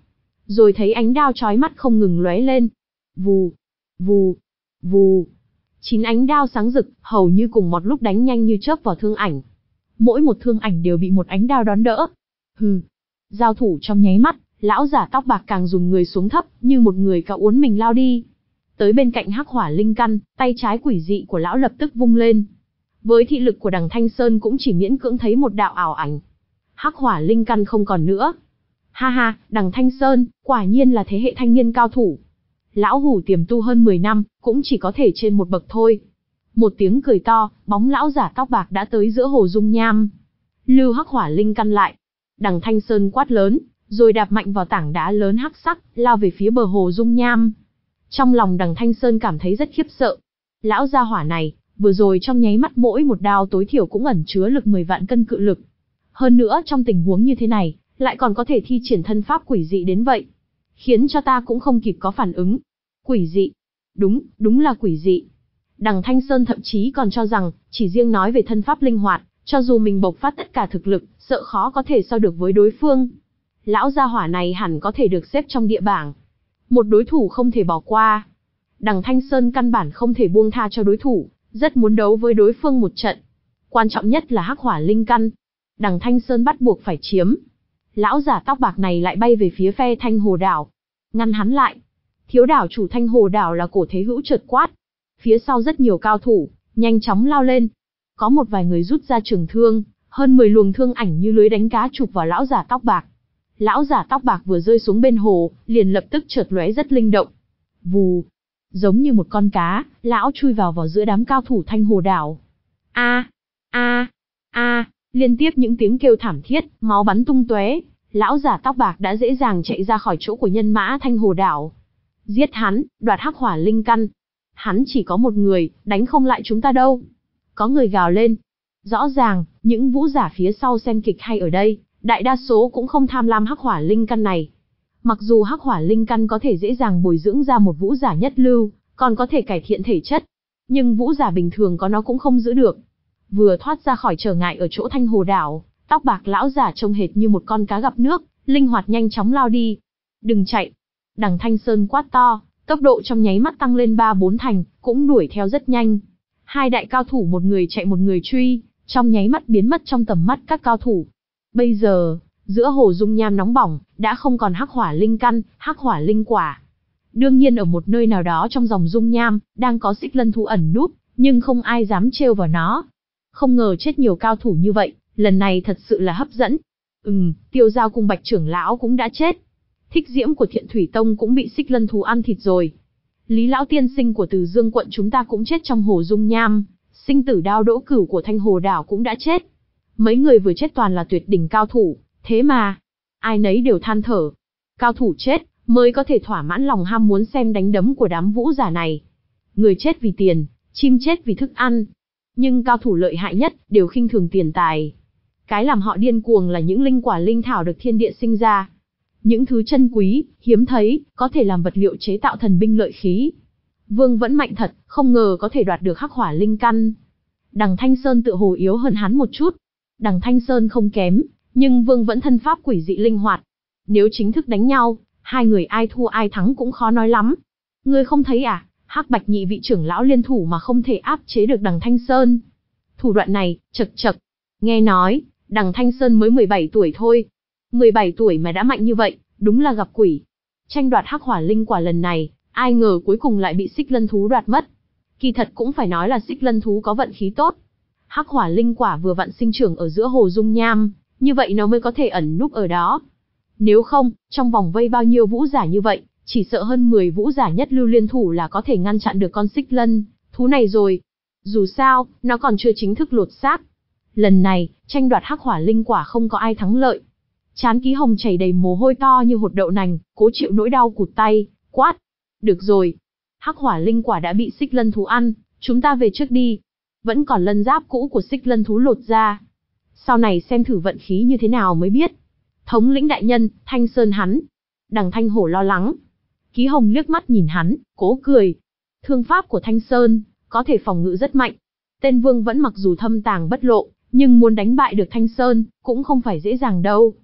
rồi thấy ánh đao chói mắt không ngừng lóe lên. Vù, vù, vù. Chín ánh đao sáng rực, hầu như cùng một lúc đánh nhanh như chớp vào thương ảnh. Mỗi một thương ảnh đều bị một ánh đao đón đỡ. Hừ. Giao thủ trong nháy mắt, lão giả tóc bạc càng dùng người xuống thấp, như một người cao uốn mình lao đi. Tới bên cạnh hắc hỏa linh căn, tay trái quỷ dị của lão lập tức vung lên. Với thị lực của đằng Thanh Sơn cũng chỉ miễn cưỡng thấy một đạo ảo ảnh. Hắc hỏa linh căn không còn nữa. Ha ha, đằng Thanh Sơn, quả nhiên là thế hệ thanh niên cao thủ. Lão hủ tiềm tu hơn mười năm, cũng chỉ có thể trên một bậc thôi. Một tiếng cười to, bóng lão giả tóc bạc đã tới giữa hồ dung nham. Lưu hắc hỏa linh căn lại. Đằng Thanh Sơn quát lớn, rồi đạp mạnh vào tảng đá lớn hắc sắc, lao về phía bờ hồ dung nham. Trong lòng đằng Thanh Sơn cảm thấy rất khiếp sợ. Lão gia hỏa này, vừa rồi trong nháy mắt mỗi một đao tối thiểu cũng ẩn chứa lực mười vạn cân cự lực. Hơn nữa trong tình huống như thế này, lại còn có thể thi triển thân pháp quỷ dị đến vậy. Khiến cho ta cũng không kịp có phản ứng. Quỷ dị. Đúng, đúng là quỷ dị. Đằng Thanh Sơn thậm chí còn cho rằng, chỉ riêng nói về thân pháp linh hoạt, cho dù mình bộc phát tất cả thực lực, sợ khó có thể so được với đối phương. Lão gia hỏa này hẳn có thể được xếp trong địa bảng. Một đối thủ không thể bỏ qua. Đằng Thanh Sơn căn bản không thể buông tha cho đối thủ, rất muốn đấu với đối phương một trận. Quan trọng nhất là hắc hỏa linh căn. Đằng Thanh Sơn bắt buộc phải chiếm. Lão giả tóc bạc này lại bay về phía phe Thanh Hồ Đảo. Ngăn hắn lại. Thiếu đảo chủ Thanh Hồ Đảo là Cổ Thế Hữu chợt quát. Phía sau rất nhiều cao thủ, nhanh chóng lao lên. Có một vài người rút ra trường thương, hơn mười luồng thương ảnh như lưới đánh cá chụp vào lão giả tóc bạc. Lão giả tóc bạc vừa rơi xuống bên hồ, liền lập tức chợt lóe rất linh động. Vù, giống như một con cá, lão chui vào vào giữa đám cao thủ Thanh Hồ Đảo. A, a, a, liên tiếp những tiếng kêu thảm thiết, máu bắn tung tóe. Lão giả tóc bạc đã dễ dàng chạy ra khỏi chỗ của nhân mã Thanh Hồ Đảo. Giết hắn, đoạt hắc hỏa linh căn. Hắn chỉ có một người, đánh không lại chúng ta đâu. Có người gào lên. Rõ ràng, những vũ giả phía sau xem kịch hay ở đây, đại đa số cũng không tham lam hắc hỏa linh căn này. Mặc dù hắc hỏa linh căn có thể dễ dàng bồi dưỡng ra một vũ giả nhất lưu, còn có thể cải thiện thể chất, nhưng vũ giả bình thường có nó cũng không giữ được. Vừa thoát ra khỏi trở ngại ở chỗ Thanh Hồ Đảo, tóc bạc lão giả trông hệt như một con cá gặp nước, linh hoạt nhanh chóng lao đi. Đừng chạy! Đằng Thanh Sơn quát to, tốc độ trong nháy mắt tăng lên ba bốn thành, cũng đuổi theo rất nhanh. Hai đại cao thủ một người chạy một người truy, trong nháy mắt biến mất trong tầm mắt các cao thủ. Bây giờ, giữa hồ dung nham nóng bỏng, đã không còn hắc hỏa linh căn, hắc hỏa linh quả. Đương nhiên ở một nơi nào đó trong dòng dung nham, đang có xích lân thú ẩn núp, nhưng không ai dám trêu vào nó. Không ngờ chết nhiều cao thủ như vậy, lần này thật sự là hấp dẫn. Ừm, Tiêu Giao cùng Bạch trưởng lão cũng đã chết. Thích Diễm của Thiện Thủy Tông cũng bị xích lân thú ăn thịt rồi. Lý lão tiên sinh của Từ Dương quận chúng ta cũng chết trong hồ dung nham. Sinh tử đao Đỗ Cửu của Thanh Hồ Đảo cũng đã chết. Mấy người vừa chết toàn là tuyệt đỉnh cao thủ, thế mà ai nấy đều than thở. Cao thủ chết mới có thể thỏa mãn lòng ham muốn xem đánh đấm của đám vũ giả này. Người chết vì tiền, chim chết vì thức ăn. Nhưng cao thủ lợi hại nhất đều khinh thường tiền tài. Cái làm họ điên cuồng là những linh quả linh thảo được thiên địa sinh ra. Những thứ chân quý, hiếm thấy, có thể làm vật liệu chế tạo thần binh lợi khí. Vương vẫn mạnh thật, không ngờ có thể đoạt được hắc hỏa linh căn. Đằng Thanh Sơn tự hồ yếu hơn hắn một chút. Đằng Thanh Sơn không kém, nhưng Vương vẫn thân pháp quỷ dị linh hoạt. Nếu chính thức đánh nhau, hai người ai thua ai thắng cũng khó nói lắm. Ngươi không thấy à, Hắc Bạch nhị vị trưởng lão liên thủ mà không thể áp chế được đằng Thanh Sơn. Thủ đoạn này, chật chật. Nghe nói, đằng Thanh Sơn mới mười bảy tuổi thôi. mười bảy tuổi mà đã mạnh như vậy, đúng là gặp quỷ. Tranh đoạt hắc hỏa linh quả lần này, ai ngờ cuối cùng lại bị xích lân thú đoạt mất. Kỳ thật cũng phải nói là xích lân thú có vận khí tốt. Hắc hỏa linh quả vừa vặn sinh trưởng ở giữa hồ dung nham, như vậy nó mới có thể ẩn núp ở đó. Nếu không, trong vòng vây bao nhiêu vũ giả như vậy, chỉ sợ hơn mười vũ giả nhất lưu liên thủ là có thể ngăn chặn được con xích lân thú này rồi. Dù sao, nó còn chưa chính thức lột xác. Lần này, tranh đoạt hắc hỏa linh quả không có ai thắng lợi. Trán Ký Hồng chảy đầy mồ hôi to như hột đậu nành, cố chịu nỗi đau cụt tay, quát. Được rồi. Hắc hỏa linh quả đã bị xích lân thú ăn, chúng ta về trước đi. Vẫn còn lân giáp cũ của xích lân thú lột ra. Sau này xem thử vận khí như thế nào mới biết. Thống lĩnh đại nhân, Thanh Sơn hắn. Đằng Thanh Hổ lo lắng. Ký Hồng liếc mắt nhìn hắn, cố cười. Thương pháp của Thanh Sơn, có thể phòng ngự rất mạnh. Tên Vương vẫn mặc dù thâm tàng bất lộ, nhưng muốn đánh bại được Thanh Sơn, cũng không phải dễ dàng đâu.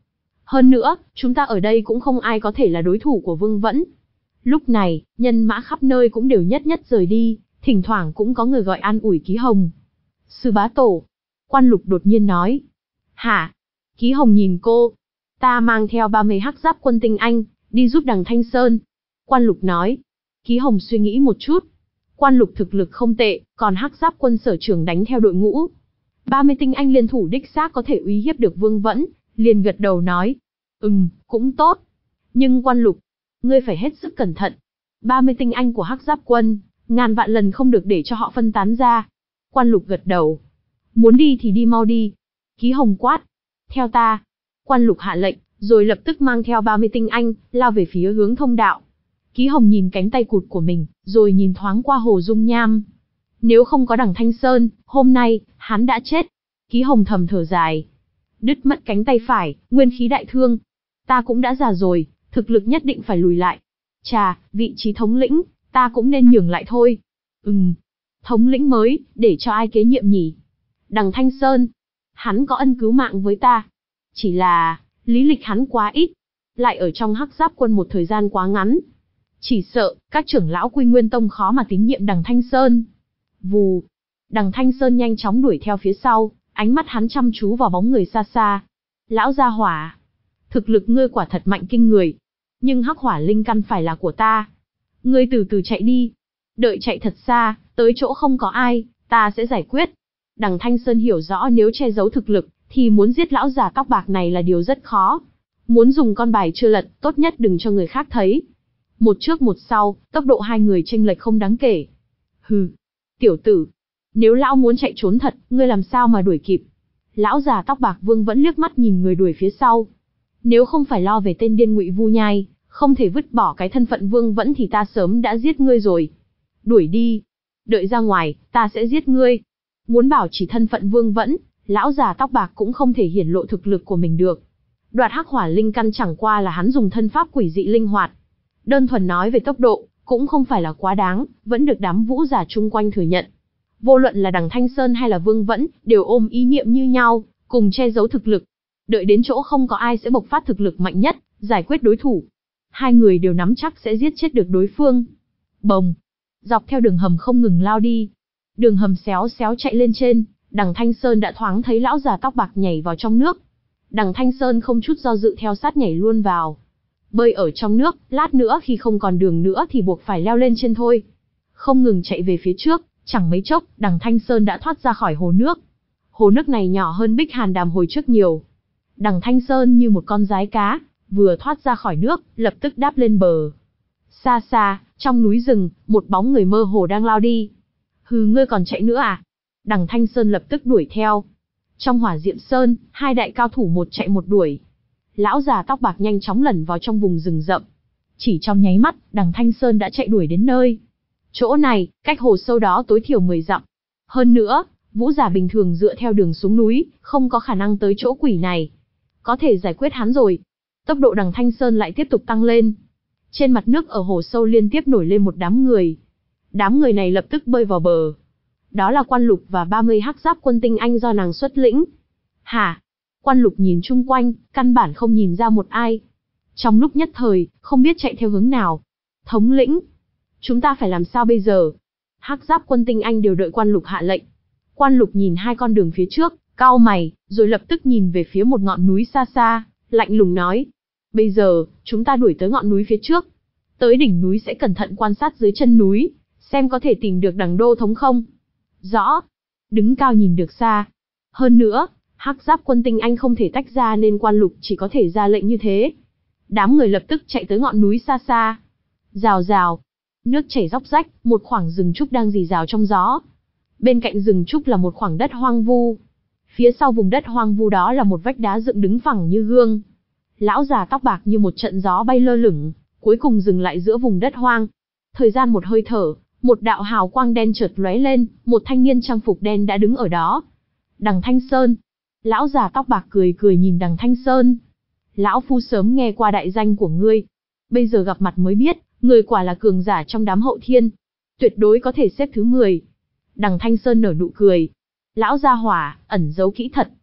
Hơn nữa, chúng ta ở đây cũng không ai có thể là đối thủ của Vương Vẫn. Lúc này, nhân mã khắp nơi cũng đều nhất nhất rời đi, thỉnh thoảng cũng có người gọi an ủi Ký Hồng. Sư bá tổ. Quan Lục đột nhiên nói. Hả? Ký Hồng nhìn cô. Ta mang theo ba mươi hắc giáp quân tinh anh, đi giúp đằng Thanh Sơn. Quan Lục nói. Ký Hồng suy nghĩ một chút. Quan Lục thực lực không tệ, còn hắc giáp quân sở trường đánh theo đội ngũ. ba mươi tinh anh liên thủ đích xác có thể uy hiếp được Vương Vẫn, liền gật đầu nói. Ừm, cũng tốt. Nhưng Quan Lục, ngươi phải hết sức cẩn thận. ba mươi tinh anh của hắc giáp quân, ngàn vạn lần không được để cho họ phân tán ra. Quan Lục gật đầu. Muốn đi thì đi mau đi. Ký Hồng quát. Theo ta. Quan Lục hạ lệnh, rồi lập tức mang theo ba mươi tinh anh, lao về phía hướng thông đạo. Ký Hồng nhìn cánh tay cụt của mình, rồi nhìn thoáng qua Hồ Dung Nham. Nếu không có đằng Thanh Sơn, hôm nay, hắn đã chết. Ký Hồng thầm thở dài. Đứt mất cánh tay phải, nguyên khí đại thương. Ta cũng đã già rồi, thực lực nhất định phải lùi lại. Chà, vị trí thống lĩnh, ta cũng nên nhường lại thôi. Ừm, thống lĩnh mới, để cho ai kế nhiệm nhỉ? Đằng Thanh Sơn, hắn có ân cứu mạng với ta. Chỉ là, lý lịch hắn quá ít, lại ở trong hắc giáp quân một thời gian quá ngắn. Chỉ sợ, các trưởng lão Quy Nguyên Tông khó mà tín nhiệm đằng Thanh Sơn. Vù, đằng Thanh Sơn nhanh chóng đuổi theo phía sau, ánh mắt hắn chăm chú vào bóng người xa xa. Lão gia hỏa, thực lực ngươi quả thật mạnh kinh người. Nhưng hắc hỏa linh căn phải là của ta. Ngươi từ từ chạy đi. Đợi chạy thật xa, tới chỗ không có ai, ta sẽ giải quyết. Đằng Thanh Sơn hiểu rõ nếu che giấu thực lực, thì muốn giết lão già tóc bạc này là điều rất khó. Muốn dùng con bài chưa lật, tốt nhất đừng cho người khác thấy. Một trước một sau, tốc độ hai người chênh lệch không đáng kể. Hừ, tiểu tử, nếu lão muốn chạy trốn thật, ngươi làm sao mà đuổi kịp? Lão già tóc bạc Vương vẫn liếc mắt nhìn người đuổi phía sau. Nếu không phải lo về tên điên Ngụy Vu Nhai, không thể vứt bỏ cái thân phận Vương Vẫn thì ta sớm đã giết ngươi rồi. Đuổi đi, đợi ra ngoài, ta sẽ giết ngươi. Muốn bảo chỉ thân phận Vương Vẫn, lão già tóc bạc cũng không thể hiển lộ thực lực của mình được. Đoạt hắc hỏa linh căn chẳng qua là hắn dùng thân pháp quỷ dị linh hoạt. Đơn thuần nói về tốc độ, cũng không phải là quá đáng, vẫn được đám vũ giả chung quanh thừa nhận. Vô luận là đằng Thanh Sơn hay là Vương Vẫn, đều ôm ý niệm như nhau, cùng che giấu thực lực. Đợi đến chỗ không có ai sẽ bộc phát thực lực mạnh nhất, giải quyết đối thủ. Hai người đều nắm chắc sẽ giết chết được đối phương. Bồng, dọc theo đường hầm không ngừng lao đi. Đường hầm xéo xéo chạy lên trên, đằng Thanh Sơn đã thoáng thấy lão già tóc bạc nhảy vào trong nước. Đằng Thanh Sơn không chút do dự theo sát nhảy luôn vào. Bơi ở trong nước, lát nữa khi không còn đường nữa thì buộc phải leo lên trên thôi. Không ngừng chạy về phía trước, chẳng mấy chốc, đằng Thanh Sơn đã thoát ra khỏi hồ nước. Hồ nước này nhỏ hơn Bích Hàn Đàm hồi trước nhiều. Đằng Thanh Sơn như một con giái cá, vừa thoát ra khỏi nước, lập tức đáp lên bờ. Xa xa, trong núi rừng, một bóng người mơ hồ đang lao đi. Hừ, ngươi còn chạy nữa à? Đằng Thanh Sơn lập tức đuổi theo. Trong Hỏa Diệm Sơn, hai đại cao thủ một chạy một đuổi. Lão già tóc bạc nhanh chóng lẩn vào trong vùng rừng rậm. Chỉ trong nháy mắt, đằng Thanh Sơn đã chạy đuổi đến nơi. Chỗ này, cách hồ sâu đó tối thiểu mười dặm. Hơn nữa, vũ giả bình thường dựa theo đường xuống núi, không có khả năng tới chỗ quỷ này. Có thể giải quyết hắn rồi. Tốc độ đằng Thanh Sơn lại tiếp tục tăng lên. Trên mặt nước ở hồ sâu liên tiếp nổi lên một đám người. Đám người này lập tức bơi vào bờ. Đó là Quan Lục và ba mươi hắc giáp quân tinh anh do nàng xuất lĩnh. Hả? Quan Lục nhìn chung quanh, căn bản không nhìn ra một ai. Trong lúc nhất thời, không biết chạy theo hướng nào. Thống lĩnh, chúng ta phải làm sao bây giờ? Hắc giáp quân tinh anh đều đợi Quan Lục hạ lệnh. Quan Lục nhìn hai con đường phía trước, cau mày, rồi lập tức nhìn về phía một ngọn núi xa xa, lạnh lùng nói. Bây giờ, chúng ta đuổi tới ngọn núi phía trước. Tới đỉnh núi sẽ cẩn thận quan sát dưới chân núi, xem có thể tìm được đằng đô thống không. Rõ. Đứng cao nhìn được xa. Hơn nữa, hắc giáp quân tinh anh không thể tách ra nên Quan Lục chỉ có thể ra lệnh như thế. Đám người lập tức chạy tới ngọn núi xa xa. Rào rào. Nước chảy róc rách, một khoảng rừng trúc đang rì rào trong gió. Bên cạnh rừng trúc là một khoảng đất hoang vu. Phía sau vùng đất hoang vu đó là một vách đá dựng đứng phẳng như gương. Lão già tóc bạc như một trận gió bay lơ lửng, cuối cùng dừng lại giữa vùng đất hoang. Thời gian một hơi thở, một đạo hào quang đen chợt lóe lên, một thanh niên trang phục đen đã đứng ở đó. Đằng Thanh Sơn. Lão già tóc bạc cười cười nhìn đằng Thanh Sơn. Lão phu sớm nghe qua đại danh của ngươi. Bây giờ gặp mặt mới biết, người quả là cường giả trong đám hậu thiên. Tuyệt đối có thể xếp thứ mười. Đằng Thanh Sơn nở nụ cười. Lão gia hỏa, ẩn giấu kỹ thật.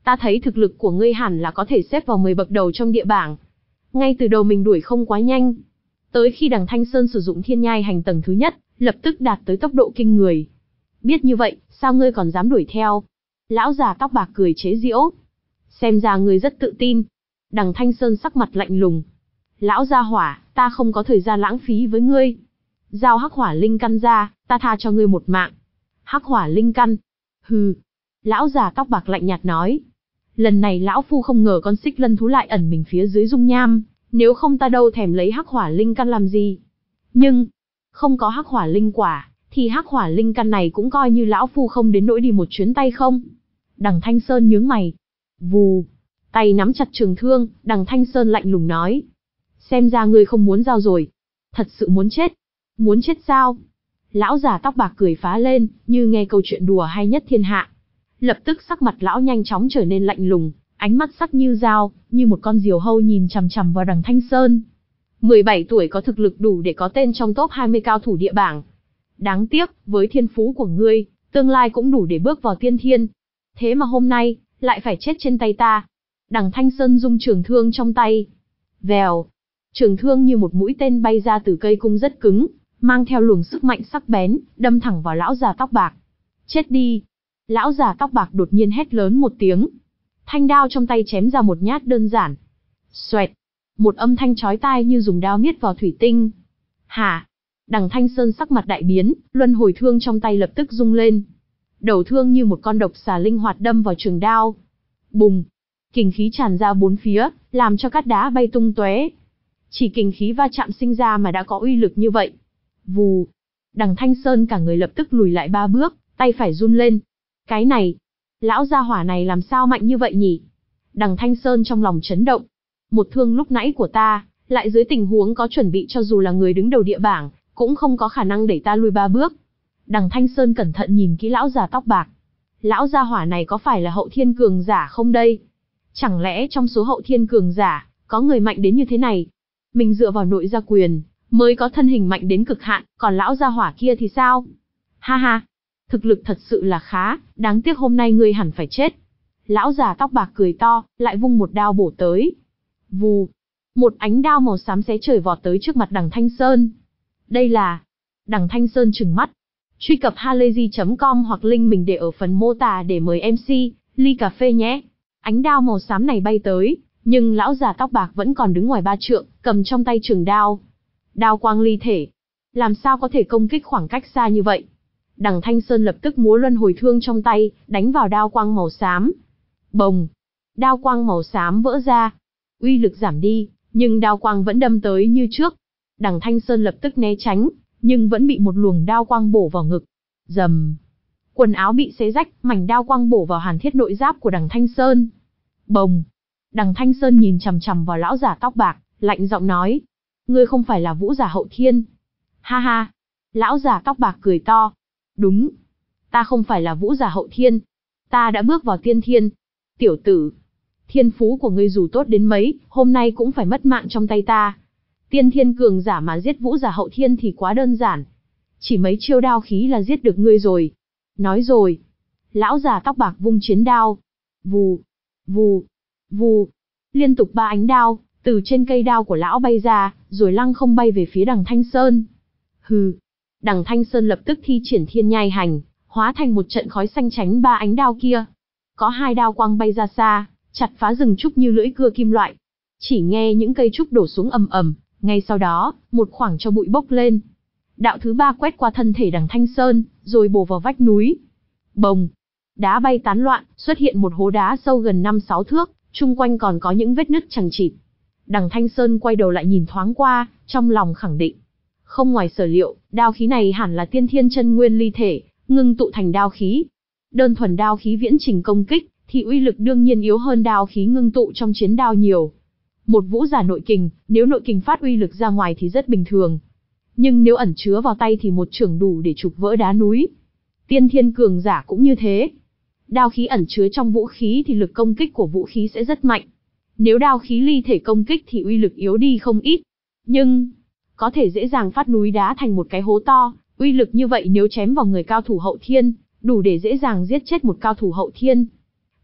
Ta thấy thực lực của ngươi hẳn là có thể xếp vào mười bậc đầu trong địa bảng. Ngay từ đầu mình đuổi không quá nhanh. Tới khi đằng Thanh Sơn sử dụng thiên nhai hành tầng thứ nhất, lập tức đạt tới tốc độ kinh người. Biết như vậy, sao ngươi còn dám đuổi theo? Lão già tóc bạc cười chế giễu. Xem ra ngươi rất tự tin. Đằng Thanh Sơn sắc mặt lạnh lùng. Lão gia hỏa, ta không có thời gian lãng phí với ngươi. Giao hắc hỏa linh căn ra, ta tha cho ngươi một mạng. Hắc hỏa linh căn? Hừ. Lão già tóc bạc lạnh nhạt nói. Lần này lão phu không ngờ con xích lân thú lại ẩn mình phía dưới dung nham, nếu không ta đâu thèm lấy hắc hỏa linh căn làm gì. Nhưng, không có hắc hỏa linh quả, thì hắc hỏa linh căn này cũng coi như lão phu không đến nỗi đi một chuyến tay không. Đằng Thanh Sơn nhướng mày. Vù. Tay nắm chặt trường thương, đằng Thanh Sơn lạnh lùng nói. Xem ra ngươi không muốn giao rồi. Thật sự muốn chết. Muốn chết sao? Lão già tóc bạc cười phá lên, như nghe câu chuyện đùa hay nhất thiên hạ. Lập tức sắc mặt lão nhanh chóng trở nên lạnh lùng, ánh mắt sắc như dao, như một con diều hâu nhìn chằm chằm vào đằng Thanh Sơn. mười bảy tuổi có thực lực đủ để có tên trong top hai mươi cao thủ địa bảng. Đáng tiếc, với thiên phú của ngươi, tương lai cũng đủ để bước vào tiên thiên. Thế mà hôm nay, lại phải chết trên tay ta. Đằng Thanh Sơn rung trường thương trong tay. Vèo. Trường thương như một mũi tên bay ra từ cây cung rất cứng, mang theo luồng sức mạnh sắc bén, đâm thẳng vào lão già tóc bạc. Chết đi. Lão già tóc bạc đột nhiên hét lớn một tiếng. Thanh đao trong tay chém ra một nhát đơn giản. Xoẹt. Một âm thanh chói tai như dùng đao miết vào thủy tinh. Hả? Đằng Thanh Sơn sắc mặt đại biến, luân hồi thương trong tay lập tức rung lên. Đầu thương như một con độc xà linh hoạt đâm vào trường đao. Bùng. Kình khí tràn ra bốn phía, làm cho cát đá bay tung tóe. Chỉ kình khí va chạm sinh ra mà đã có uy lực như vậy. Vù. Đằng Thanh Sơn cả người lập tức lùi lại ba bước, tay phải run lên. Cái này, lão gia hỏa này làm sao mạnh như vậy nhỉ? Đằng Thanh Sơn trong lòng chấn động. Một thương lúc nãy của ta, lại dưới tình huống có chuẩn bị cho dù là người đứng đầu địa bảng, cũng không có khả năng đẩy ta lùi ba bước. Đằng Thanh Sơn cẩn thận nhìn kỹ lão già tóc bạc. Lão gia hỏa này có phải là hậu thiên cường giả không đây? Chẳng lẽ trong số hậu thiên cường giả, có người mạnh đến như thế này? Mình dựa vào nội gia quyền, mới có thân hình mạnh đến cực hạn, còn lão gia hỏa kia thì sao? Ha ha, thực lực thật sự là khá, đáng tiếc hôm nay ngươi hẳn phải chết. Lão già tóc bạc cười to, lại vung một đao bổ tới. Vù, một ánh đao màu xám xé trời vọt tới trước mặt đằng Thanh Sơn. Đây là... Đằng Thanh Sơn trừng mắt. Truy cập halayzi chấm com hoặc link mình để ở phần mô tả để mời em xê, ly cà phê nhé. Ánh đao màu xám này bay tới, nhưng lão già tóc bạc vẫn còn đứng ngoài ba trượng, cầm trong tay trường đao. Đao quang ly thể. Làm sao có thể công kích khoảng cách xa như vậy? Đằng Thanh Sơn lập tức múa luân hồi thương trong tay, đánh vào đao quang màu xám. Bồng. Đao quang màu xám vỡ ra. Uy lực giảm đi, nhưng đao quang vẫn đâm tới như trước. Đằng Thanh Sơn lập tức né tránh, nhưng vẫn bị một luồng đao quang bổ vào ngực. Rầm. Quần áo bị xé rách, mảnh đao quang bổ vào hàn thiết nội giáp của đằng Thanh Sơn. Bồng. Đằng Thanh Sơn nhìn chằm chằm vào lão giả tóc bạc, lạnh giọng nói. Ngươi không phải là vũ giả hậu thiên. Ha ha. Lão giả tóc bạc cười to. Đúng. Ta không phải là vũ giả hậu thiên. Ta đã bước vào tiên thiên. Tiểu tử. Thiên phú của ngươi dù tốt đến mấy, hôm nay cũng phải mất mạng trong tay ta. Tiên thiên cường giả mà giết vũ giả hậu thiên thì quá đơn giản. Chỉ mấy chiêu đao khí là giết được ngươi rồi. Nói rồi. Lão già tóc bạc vung chiến đao. Vù. Vù. Vù. Liên tục ba ánh đao, từ trên cây đao của lão bay ra, rồi lăng không bay về phía đằng Thanh Sơn. Hừ. Đằng Thanh Sơn lập tức thi triển thiên nhai hành, hóa thành một trận khói xanh tránh ba ánh đao kia. Có hai đao quang bay ra xa, chặt phá rừng trúc như lưỡi cưa kim loại. Chỉ nghe những cây trúc đổ xuống ầm ầm, ngay sau đó, một khoảng cho bụi bốc lên. Đạo thứ ba quét qua thân thể đằng Thanh Sơn, rồi bổ vào vách núi. Bồng. Đá bay tán loạn, xuất hiện một hố đá sâu gần năm sáu thước, chung quanh còn có những vết nứt chằng chịt. Đằng Thanh Sơn quay đầu lại nhìn thoáng qua, trong lòng khẳng định. Không ngoài sở liệu, đao khí này hẳn là tiên thiên chân nguyên ly thể, ngưng tụ thành đao khí. Đơn thuần đao khí viễn trình công kích, thì uy lực đương nhiên yếu hơn đao khí ngưng tụ trong chiến đao nhiều. Một vũ giả nội kình, nếu nội kình phát uy lực ra ngoài thì rất bình thường. Nhưng nếu ẩn chứa vào tay thì một chưởng đủ để trục vỡ đá núi. Tiên thiên cường giả cũng như thế. Đao khí ẩn chứa trong vũ khí thì lực công kích của vũ khí sẽ rất mạnh. Nếu đao khí ly thể công kích thì uy lực yếu đi không ít. Nhưng, có thể dễ dàng phát núi đá thành một cái hố to. Uy lực như vậy nếu chém vào người cao thủ hậu thiên, đủ để dễ dàng giết chết một cao thủ hậu thiên.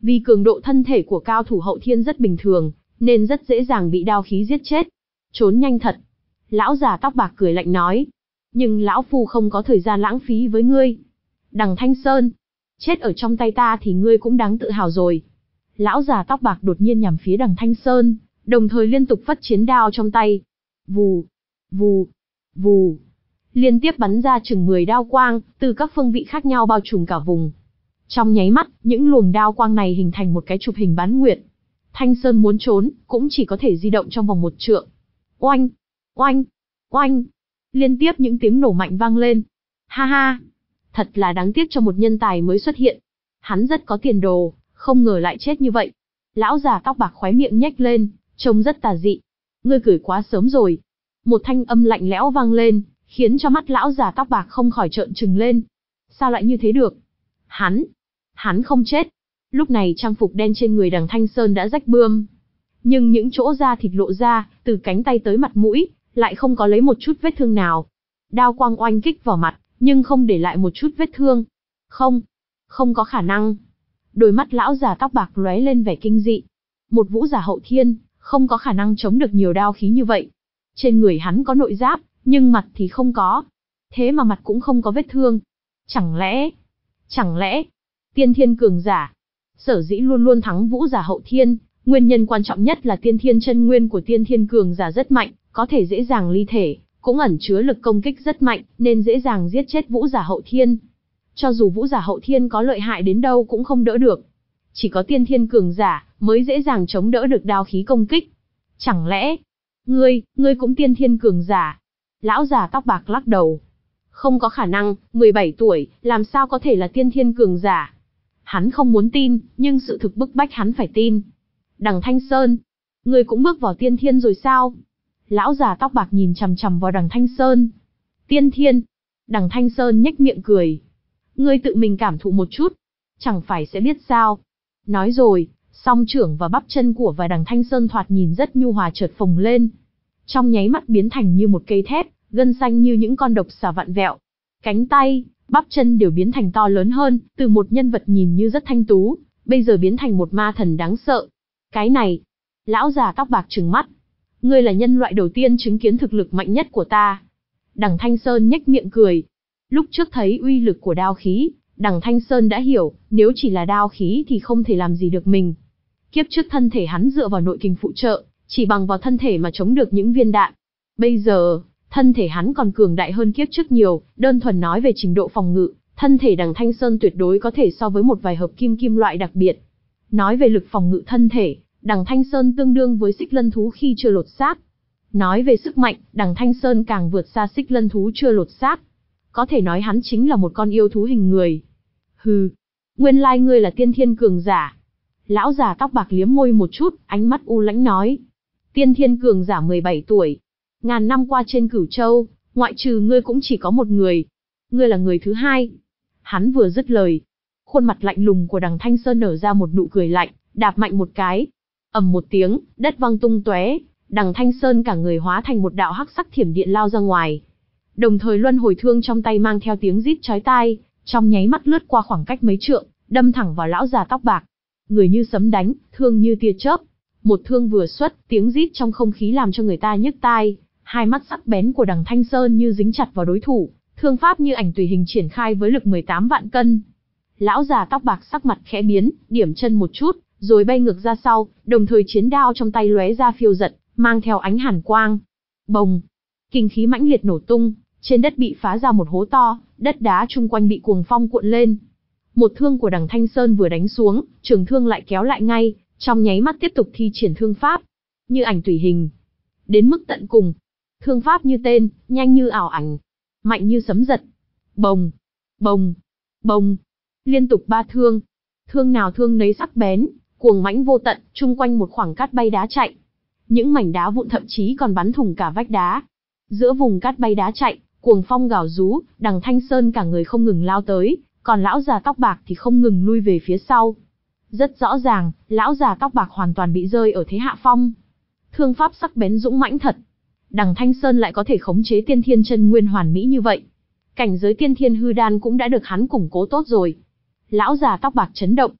Vì cường độ thân thể của cao thủ hậu thiên rất bình thường, nên rất dễ dàng bị đao khí giết chết. Trốn nhanh thật. Lão già tóc bạc cười lạnh nói. Nhưng lão phu không có thời gian lãng phí với ngươi. Đằng Thanh Sơn, chết ở trong tay ta thì ngươi cũng đáng tự hào rồi. Lão già tóc bạc đột nhiên nhằm phía đằng Thanh Sơn, đồng thời liên tục phất chiến đao trong tay. Vù, vù, vù. Liên tiếp bắn ra chừng mười đao quang, từ các phương vị khác nhau bao trùm cả vùng. Trong nháy mắt, những luồng đao quang này hình thành một cái chụp hình bán nguyệt. Thanh Sơn muốn trốn, cũng chỉ có thể di động trong vòng một trượng. Oanh, oanh, oanh. Liên tiếp những tiếng nổ mạnh vang lên. Ha ha, thật là đáng tiếc cho một nhân tài mới xuất hiện. Hắn rất có tiền đồ, không ngờ lại chết như vậy. Lão già tóc bạc khóe miệng nhếch lên, trông rất tà dị. Ngươi cười quá sớm rồi. Một thanh âm lạnh lẽo vang lên, khiến cho mắt lão già tóc bạc không khỏi trợn trừng lên. Sao lại như thế được? Hắn, hắn không chết. Lúc này trang phục đen trên người đằng Thanh Sơn đã rách bươm. Nhưng những chỗ da thịt lộ ra, từ cánh tay tới mặt mũi, lại không có lấy một chút vết thương nào. Đao quang oanh kích vào mặt, nhưng không để lại một chút vết thương. Không, không có khả năng. Đôi mắt lão già tóc bạc lóe lên vẻ kinh dị. Một vũ giả hậu thiên, không có khả năng chống được nhiều đao khí như vậy. Trên người hắn có nội giáp, nhưng mặt thì không có. Thế mà mặt cũng không có vết thương. Chẳng lẽ, chẳng lẽ, tiên thiên cường giả. Sở dĩ luôn luôn thắng vũ giả hậu thiên, nguyên nhân quan trọng nhất là tiên thiên chân nguyên của tiên thiên cường giả rất mạnh, có thể dễ dàng ly thể, cũng ẩn chứa lực công kích rất mạnh, nên dễ dàng giết chết vũ giả hậu thiên. Cho dù vũ giả hậu thiên có lợi hại đến đâu cũng không đỡ được. Chỉ có tiên thiên cường giả mới dễ dàng chống đỡ được đao khí công kích. Chẳng lẽ, ngươi, ngươi cũng tiên thiên cường giả? Lão già tóc bạc lắc đầu. Không có khả năng, mười bảy tuổi, làm sao có thể là tiên thiên cường giả? Hắn không muốn tin, nhưng sự thực bức bách hắn phải tin. Đằng Thanh Sơn, ngươi cũng bước vào tiên thiên rồi sao? Lão già tóc bạc nhìn chằm chằm vào đằng Thanh Sơn. Tiên thiên? Đằng Thanh Sơn nhếch miệng cười. Ngươi tự mình cảm thụ một chút, chẳng phải sẽ biết sao? Nói rồi, song trưởng và bắp chân của và đằng Thanh Sơn thoạt nhìn rất nhu hòa chợt phồng lên. Trong nháy mắt biến thành như một cây thép, gân xanh như những con độc xà vặn vẹo. Cánh tay, bắp chân đều biến thành to lớn hơn, từ một nhân vật nhìn như rất thanh tú, bây giờ biến thành một ma thần đáng sợ. Cái này, lão già tóc bạc trừng mắt. Ngươi là nhân loại đầu tiên chứng kiến thực lực mạnh nhất của ta. Đằng Thanh Sơn nhếch miệng cười. Lúc trước thấy uy lực của đao khí, đằng Thanh Sơn đã hiểu, nếu chỉ là đao khí thì không thể làm gì được mình. Kiếp trước thân thể hắn dựa vào nội kình phụ trợ, chỉ bằng vào thân thể mà chống được những viên đạn. Bây giờ, thân thể hắn còn cường đại hơn kiếp trước nhiều, đơn thuần nói về trình độ phòng ngự, thân thể đằng Thanh Sơn tuyệt đối có thể so với một vài hợp kim kim loại đặc biệt. Nói về lực phòng ngự thân thể, đằng Thanh Sơn tương đương với xích lân thú khi chưa lột xác. Nói về sức mạnh, đằng Thanh Sơn càng vượt xa xích lân thú chưa lột xác. Có thể nói hắn chính là một con yêu thú hình người. Hừ, nguyên lai ngươi là tiên thiên cường giả. Lão già tóc bạc liếm môi một chút, ánh mắt u lãnh nói. Tiên thiên cường giả mười bảy tuổi. Ngàn năm qua trên Cửu Châu, ngoại trừ ngươi cũng chỉ có một người. Ngươi là người thứ hai. Hắn vừa dứt lời, khuôn mặt lạnh lùng của đằng Thanh Sơn nở ra một nụ cười lạnh, đạp mạnh một cái. Ầm một tiếng, đất văng tung tóe, đằng Thanh Sơn cả người hóa thành một đạo hắc sắc thiểm điện lao ra ngoài. Đồng thời luân hồi thương trong tay mang theo tiếng rít chói tai, trong nháy mắt lướt qua khoảng cách mấy trượng, đâm thẳng vào lão già tóc bạc. Người như sấm đánh, thương như tia chớp. Một thương vừa xuất, tiếng rít trong không khí làm cho người ta nhức tai. Hai mắt sắc bén của đằng Thanh Sơn như dính chặt vào đối thủ, thương pháp như ảnh tùy hình triển khai với lực mười tám vạn cân. Lão già tóc bạc sắc mặt khẽ biến, điểm chân một chút, rồi bay ngược ra sau, đồng thời chiến đao trong tay lóe ra phiêu giật, mang theo ánh hàn quang. Bồng, kinh khí mãnh liệt nổ tung, trên đất bị phá ra một hố to, đất đá chung quanh bị cuồng phong cuộn lên. Một thương của đằng Thanh Sơn vừa đánh xuống, trường thương lại kéo lại ngay, trong nháy mắt tiếp tục thi triển thương pháp, như ảnh tùy hình. Đến mức tận cùng, thương pháp như tên, nhanh như ảo ảnh, mạnh như sấm giật. Bồng, bồng, bồng, liên tục ba thương. Thương nào thương nấy sắc bén, cuồng mãnh vô tận, chung quanh một khoảng cát bay đá chạy. Những mảnh đá vụn thậm chí còn bắn thủng cả vách đá. Giữa vùng cát bay đá chạy, cuồng phong gào rú, đằng Thanh Sơn cả người không ngừng lao tới, còn lão già tóc bạc thì không ngừng lui về phía sau. Rất rõ ràng, lão già tóc bạc hoàn toàn bị rơi ở thế hạ phong. Thương pháp sắc bén dũng mãnh thật. Đằng Thanh Sơn lại có thể khống chế tiên thiên chân nguyên hoàn mỹ như vậy. Cảnh giới tiên thiên hư đan cũng đã được hắn củng cố tốt rồi. Lão già tóc bạc chấn động.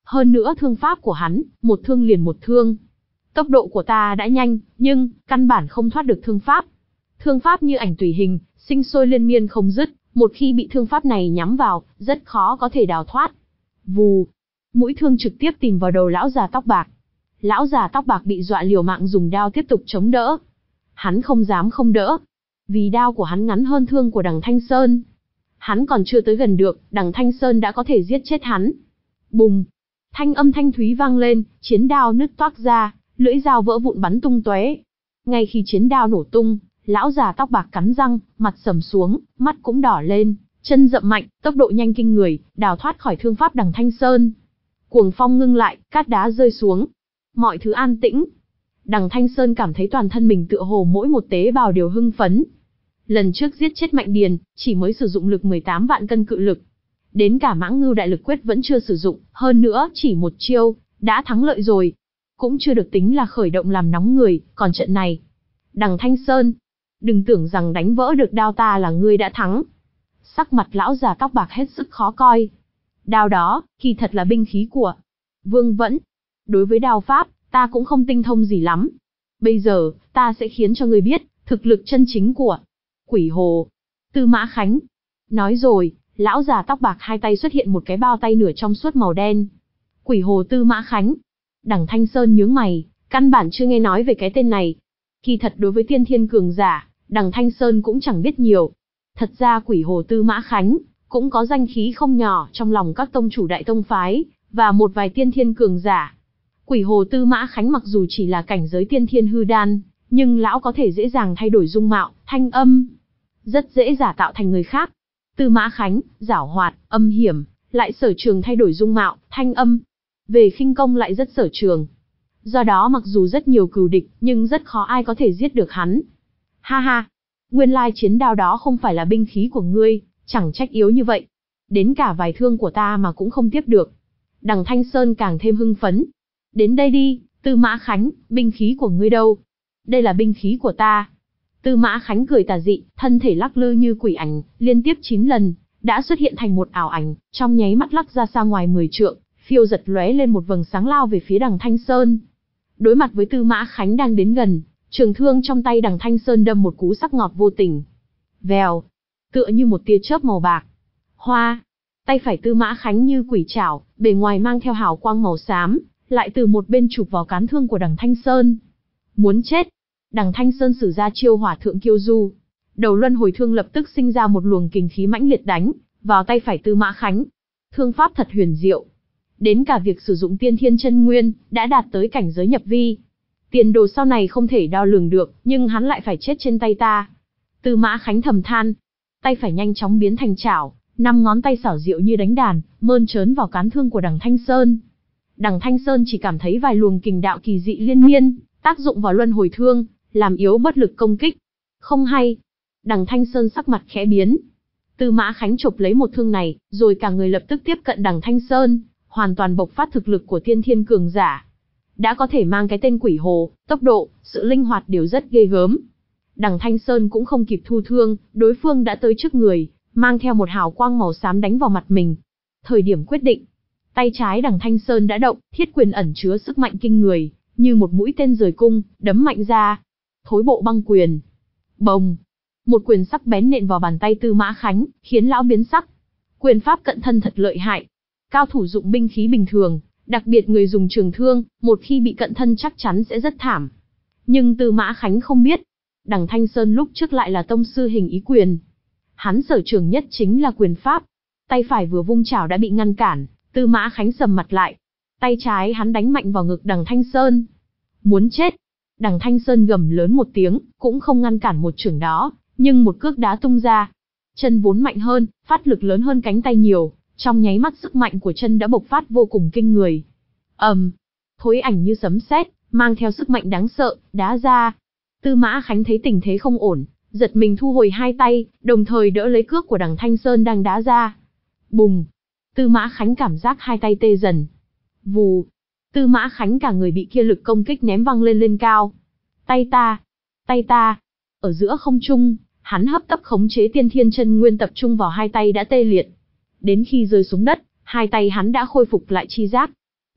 Hơn nữa thương pháp của hắn, một thương liền một thương. Tốc độ của ta đã nhanh, nhưng, căn bản không thoát được thương pháp. Thương pháp như ảnh tùy hình, sinh sôi liên miên không dứt, một khi bị thương pháp này nhắm vào, rất khó có thể đào thoát. Vù, mũi thương trực tiếp tìm vào đầu lão già tóc bạc. Lão già tóc bạc bị dọa liều mạng dùng đao tiếp tục chống đỡ. Hắn không dám không đỡ, vì đao của hắn ngắn hơn thương của Đằng Thanh Sơn. Hắn còn chưa tới gần được, Đằng Thanh Sơn đã có thể giết chết hắn. Bùng, thanh âm thanh thúy vang lên, chiến đao nứt toác ra, lưỡi dao vỡ vụn bắn tung tóe. Ngay khi chiến đao nổ tung, lão già tóc bạc cắn răng, mặt sầm xuống, mắt cũng đỏ lên, chân dậm mạnh, tốc độ nhanh kinh người, đào thoát khỏi thương pháp Đằng Thanh Sơn. Cuồng phong ngưng lại, cát đá rơi xuống. Mọi thứ an tĩnh. Đằng Thanh Sơn cảm thấy toàn thân mình tựa hồ mỗi một tế bào đều hưng phấn. Lần trước giết chết Mạnh Điền, chỉ mới sử dụng lực mười tám vạn cân cự lực. Đến cả Mãng Ngưu đại lực quyết vẫn chưa sử dụng, hơn nữa chỉ một chiêu, đã thắng lợi rồi. Cũng chưa được tính là khởi động làm nóng người, còn trận này. Đằng Thanh Sơn, đừng tưởng rằng đánh vỡ được đao ta là ngươi đã thắng. Sắc mặt lão già tóc bạc hết sức khó coi. Đao đó, kỳ thật là binh khí của Vương Vẫn. Đối với đao pháp, ta cũng không tinh thông gì lắm. Bây giờ, ta sẽ khiến cho ngươi biết, thực lực chân chính của Quỷ Hồ, Tư Mã Khánh. Nói rồi, lão già tóc bạc hai tay xuất hiện một cái bao tay nửa trong suốt màu đen. Quỷ Hồ Tư Mã Khánh. Đằng Thanh Sơn nhướng mày, căn bản chưa nghe nói về cái tên này. Kỳ thật đối với tiên thiên cường giả, Đằng Thanh Sơn cũng chẳng biết nhiều. Thật ra Quỷ Hồ Tư Mã Khánh cũng có danh khí không nhỏ trong lòng các tông chủ đại tông phái, và một vài tiên thiên cường giả. Quỷ Hồ Tư Mã Khánh mặc dù chỉ là cảnh giới tiên thiên hư đan, nhưng lão có thể dễ dàng thay đổi dung mạo, thanh âm. Rất dễ giả tạo thành người khác. Tư Mã Khánh, giảo hoạt, âm hiểm, lại sở trường thay đổi dung mạo, thanh âm. Về khinh công lại rất sở trường. Do đó mặc dù rất nhiều cừu địch, nhưng rất khó ai có thể giết được hắn. Ha ha, nguyên lai chiến đao đó không phải là binh khí của ngươi, chẳng trách yếu như vậy. Đến cả vài thương của ta mà cũng không tiếp được. Đằng Thanh Sơn càng thêm hưng phấn. Đến đây đi, Tư Mã Khánh, binh khí của ngươi đâu? Đây là binh khí của ta. Tư Mã Khánh cười tà dị, thân thể lắc lư như quỷ ảnh, liên tiếp chín lần, đã xuất hiện thành một ảo ảnh, trong nháy mắt lắc ra xa ngoài mười trượng, phiêu giật lóe lên một vầng sáng lao về phía Đằng Thanh Sơn. Đối mặt với Tư Mã Khánh đang đến gần, trường thương trong tay Đằng Thanh Sơn đâm một cú sắc ngọt vô tình. Vèo, tựa như một tia chớp màu bạc. Hoa, tay phải Tư Mã Khánh như quỷ trảo, bề ngoài mang theo hào quang màu xám, lại từ một bên chụp vào cán thương của Đằng Thanh Sơn. Muốn chết. Đằng Thanh Sơn sử ra chiêu Hỏa Thượng Kiêu Du. Đầu luân hồi thương lập tức sinh ra một luồng kình khí mãnh liệt đánh vào tay phải Tư Mã Khánh. Thương pháp thật huyền diệu. Đến cả việc sử dụng tiên thiên chân nguyên, đã đạt tới cảnh giới nhập vi. Tiền đồ sau này không thể đo lường được, nhưng hắn lại phải chết trên tay ta. Tư Mã Khánh thầm than. Tay phải nhanh chóng biến thành chảo, năm ngón tay xảo diệu như đánh đàn, mơn trớn vào cán thương của Đằng Thanh Sơn. Đằng Thanh Sơn chỉ cảm thấy vài luồng kình đạo kỳ dị liên miên, tác dụng vào luân hồi thương, làm yếu bất lực công kích. Không hay. Đằng Thanh Sơn sắc mặt khẽ biến. Tư Mã Khánh chộp lấy một thương này, rồi cả người lập tức tiếp cận Đằng Thanh Sơn, hoàn toàn bộc phát thực lực của tiên thiên cường giả. Đã có thể mang cái tên Quỷ Hồ, tốc độ, sự linh hoạt đều rất ghê gớm. Đằng Thanh Sơn cũng không kịp thu thương, đối phương đã tới trước người, mang theo một hào quang màu xám đánh vào mặt mình. Thời điểm quyết định, tay trái Đằng Thanh Sơn đã động, thiết quyền ẩn chứa sức mạnh kinh người, như một mũi tên rời cung, đấm mạnh ra. Thối bộ băng quyền. Bồng. Một quyền sắc bén nện vào bàn tay Tư Mã Khánh, khiến lão biến sắc. Quyền pháp cận thân thật lợi hại. Cao thủ dụng binh khí bình thường, đặc biệt người dùng trường thương, một khi bị cận thân chắc chắn sẽ rất thảm. Nhưng Tư Mã Khánh không biết, Đằng Thanh Sơn lúc trước lại là tông sư hình ý quyền. Hắn sở trường nhất chính là quyền pháp. Tay phải vừa vung chảo đã bị ngăn cản, Tư Mã Khánh sầm mặt lại. Tay trái hắn đánh mạnh vào ngực Đằng Thanh Sơn. Muốn chết. Đằng Thanh Sơn gầm lớn một tiếng, cũng không ngăn cản một chưởng đó, nhưng một cước đá tung ra. Chân vốn mạnh hơn, phát lực lớn hơn cánh tay nhiều, trong nháy mắt sức mạnh của chân đã bộc phát vô cùng kinh người. ầm, um, thối ảnh như sấm sét, mang theo sức mạnh đáng sợ, đá ra. Tư Mã Khánh thấy tình thế không ổn, giật mình thu hồi hai tay, đồng thời đỡ lấy cước của Đằng Thanh Sơn đang đá ra. Bùng! Tư Mã Khánh cảm giác hai tay tê dần. Vù! Tư Mã Khánh cả người bị kia lực công kích ném văng lên lên cao. Tay ta! Tay ta! Ở giữa không trung, hắn hấp tấp khống chế tiên thiên chân nguyên tập trung vào hai tay đã tê liệt. Đến khi rơi xuống đất, hai tay hắn đã khôi phục lại chi giác.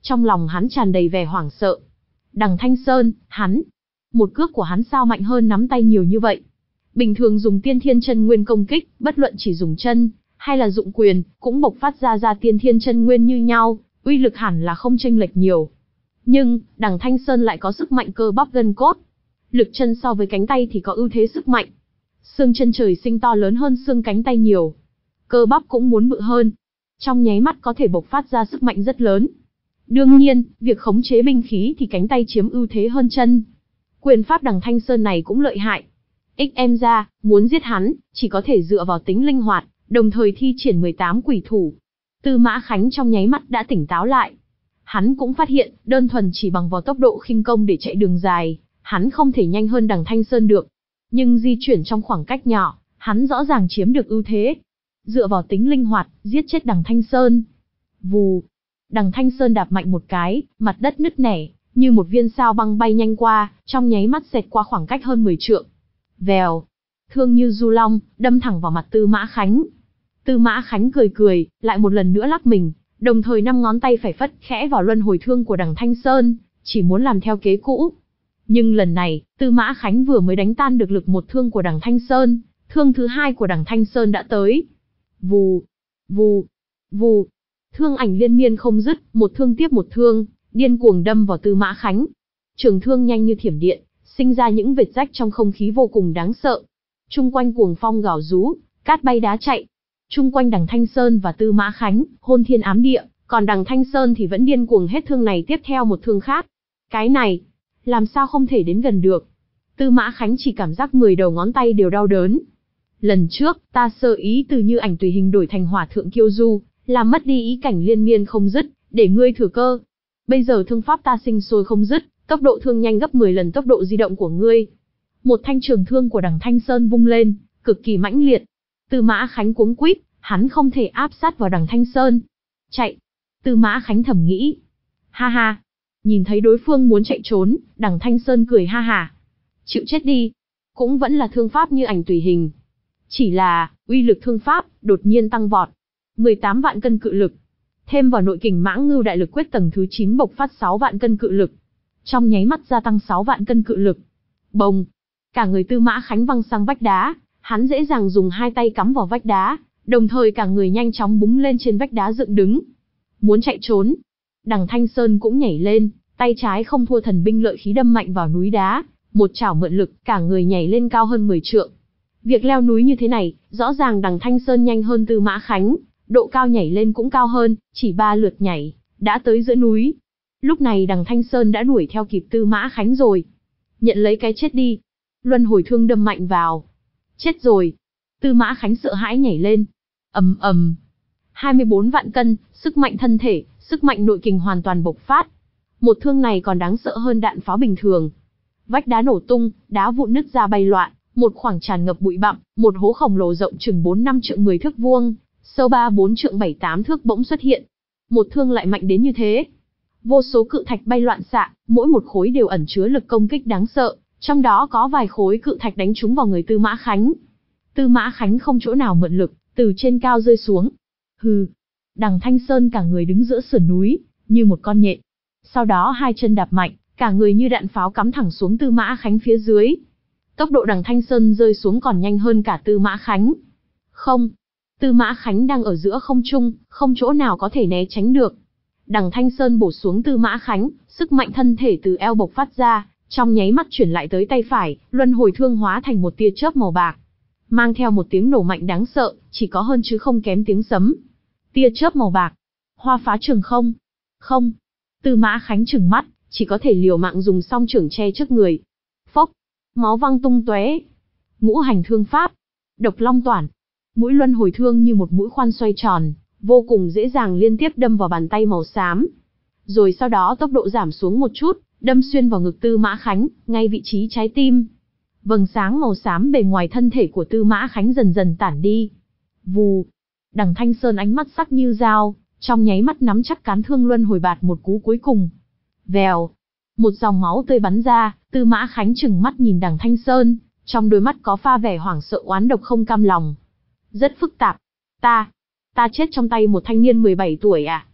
Trong lòng hắn tràn đầy vẻ hoảng sợ. Đằng Thanh Sơn, hắn, một cước của hắn sao mạnh hơn nắm tay nhiều như vậy? Bình thường dùng tiên thiên chân nguyên công kích, bất luận chỉ dùng chân, hay là dụng quyền, cũng bộc phát ra ra tiên thiên chân nguyên như nhau, uy lực hẳn là không chênh lệch nhiều. Nhưng, đằng Thanh Sơn lại có sức mạnh cơ bắp gân cốt. Lực chân so với cánh tay thì có ưu thế sức mạnh. Xương chân trời sinh to lớn hơn xương cánh tay nhiều. Cơ bắp cũng muốn bự hơn. Trong nháy mắt có thể bộc phát ra sức mạnh rất lớn. Đương nhiên, việc khống chế binh khí thì cánh tay chiếm ưu thế hơn chân. Quyền pháp đằng Thanh Sơn này cũng lợi hại. Ích em ra, muốn giết hắn, chỉ có thể dựa vào tính linh hoạt, đồng thời thi triển mười tám quỷ thủ. Tư Mã Khánh trong nháy mắt đã tỉnh táo lại. Hắn cũng phát hiện, đơn thuần chỉ bằng vào tốc độ khinh công để chạy đường dài, hắn không thể nhanh hơn đằng Thanh Sơn được. Nhưng di chuyển trong khoảng cách nhỏ, hắn rõ ràng chiếm được ưu thế. Dựa vào tính linh hoạt, giết chết đằng Thanh Sơn. Vù. Đằng Thanh Sơn đạp mạnh một cái, mặt đất nứt nẻ, như một viên sao băng bay nhanh qua, trong nháy mắt xẹt qua khoảng cách hơn mười trượng. Vèo. Thương như du long, đâm thẳng vào mặt Tư Mã Khánh. Tư Mã Khánh cười cười, lại một lần nữa lắc mình, đồng thời năm ngón tay phải phất khẽ vào luân hồi thương của đằng Thanh Sơn, chỉ muốn làm theo kế cũ. Nhưng lần này, Tư Mã Khánh vừa mới đánh tan được lực một thương của đằng Thanh Sơn, thương thứ hai của đằng Thanh Sơn đã tới. Vù, vù, vù. Thương ảnh liên miên không dứt, một thương tiếp một thương, điên cuồng đâm vào Tư Mã Khánh. Trường thương nhanh như thiểm điện, sinh ra những vệt rách trong không khí vô cùng đáng sợ. Trung quanh cuồng phong gào rú, cát bay đá chạy. Trung quanh đằng Thanh Sơn và Tư Mã Khánh, hôn thiên ám địa, còn đằng Thanh Sơn thì vẫn điên cuồng hết thương này tiếp theo một thương khác. Cái này, làm sao không thể đến gần được. Tư Mã Khánh chỉ cảm giác mười đầu ngón tay đều đau đớn. Lần trước, ta sơ ý từ như ảnh tùy hình đổi thành hỏa thượng kiêu du, làm mất đi ý cảnh liên miên không dứt, để ngươi thừa cơ. Bây giờ thương pháp ta sinh sôi không dứt, tốc độ thương nhanh gấp mười lần tốc độ di động của ngươi. Một thanh trường thương của đằng Thanh Sơn vung lên, cực kỳ mãnh liệt. Tư Mã Khánh cuống quýt, hắn không thể áp sát vào đằng Thanh Sơn. Chạy. Tư Mã Khánh thầm nghĩ. Ha ha. Nhìn thấy đối phương muốn chạy trốn, đằng Thanh Sơn cười ha hả. Chịu chết đi. Cũng vẫn là thương pháp như ảnh tùy hình. Chỉ là, uy lực thương pháp, đột nhiên tăng vọt. mười tám vạn cân cự lực. Thêm vào nội kình Mãng Ngưu đại lực quyết tầng thứ chín bộc phát sáu vạn cân cự lực. Trong nháy mắt gia tăng sáu vạn cân cự lực. Bồng. Cả người Tư Mã Khánh văng sang vách đá, hắn dễ dàng dùng hai tay cắm vào vách đá, đồng thời cả người nhanh chóng búng lên trên vách đá dựng đứng. Muốn chạy trốn. Đằng Thanh Sơn cũng nhảy lên, tay trái không thua thần binh lợi khí đâm mạnh vào núi đá, một chảo mượn lực, cả người nhảy lên cao hơn mười trượng. Việc leo núi như thế này, rõ ràng đằng Thanh Sơn nhanh hơn Tư Mã Khánh, độ cao nhảy lên cũng cao hơn, chỉ ba lượt nhảy, đã tới giữa núi. Lúc này đằng Thanh Sơn đã đuổi theo kịp Tư Mã Khánh rồi. Nhận lấy cái chết đi. Luân hồi thương đâm mạnh vào. Chết rồi. Tư Mã Khánh sợ hãi nhảy lên. Ầm ầm. hai mươi bốn vạn cân, sức mạnh thân thể, sức mạnh nội kình hoàn toàn bộc phát. Một thương này còn đáng sợ hơn đạn pháo bình thường. Vách đá nổ tung, đá vụn nứt ra bay loạn, một khoảng tràn ngập bụi bặm, một hố khổng lồ rộng chừng bốn năm trượng mười thước vuông, sâu ba bốn trượng bảy tám thước bỗng xuất hiện. Một thương lại mạnh đến như thế. Vô số cự thạch bay loạn xạ, mỗi một khối đều ẩn chứa lực công kích đáng sợ, trong đó có vài khối cự thạch đánh trúng vào người Tư Mã Khánh. Tư Mã Khánh không chỗ nào mượn lực, từ trên cao rơi xuống. Hừ. Đằng Thanh Sơn cả người đứng giữa sườn núi, như một con nhện. Sau đó hai chân đạp mạnh, cả người như đạn pháo cắm thẳng xuống Tư Mã Khánh phía dưới. Tốc độ đằng Thanh Sơn rơi xuống còn nhanh hơn cả Tư Mã Khánh. Không. Tư Mã Khánh đang ở giữa không trung, không chỗ nào có thể né tránh được. Đằng Thanh Sơn bổ xuống Tư Mã Khánh, sức mạnh thân thể từ eo bộc phát ra, trong nháy mắt chuyển lại tới tay phải, luân hồi thương hóa thành một tia chớp màu bạc. Mang theo một tiếng nổ mạnh đáng sợ, chỉ có hơn chứ không kém tiếng sấm. Tia chớp màu bạc. Hoa phá trường không. Không. Tư Mã Khánh trừng mắt, chỉ có thể liều mạng dùng song chưởng che trước người. Phốc. Máu văng tung tóe. Ngũ hành thương pháp. Độc long toản. Mũi luân hồi thương như một mũi khoan xoay tròn, vô cùng dễ dàng liên tiếp đâm vào bàn tay màu xám. Rồi sau đó tốc độ giảm xuống một chút, đâm xuyên vào ngực Tư Mã Khánh, ngay vị trí trái tim. Vầng sáng màu xám bề ngoài thân thể của Tư Mã Khánh dần dần tản đi. Vù. Đằng Thanh Sơn ánh mắt sắc như dao, trong nháy mắt nắm chắc cán thương luân hồi bạt một cú cuối cùng. Vèo. Một dòng máu tươi bắn ra, Tư Mã Khánh trừng mắt nhìn đằng Thanh Sơn, trong đôi mắt có pha vẻ hoảng sợ oán độc không cam lòng. Rất phức tạp. Ta, ta chết trong tay một thanh niên mười bảy tuổi à?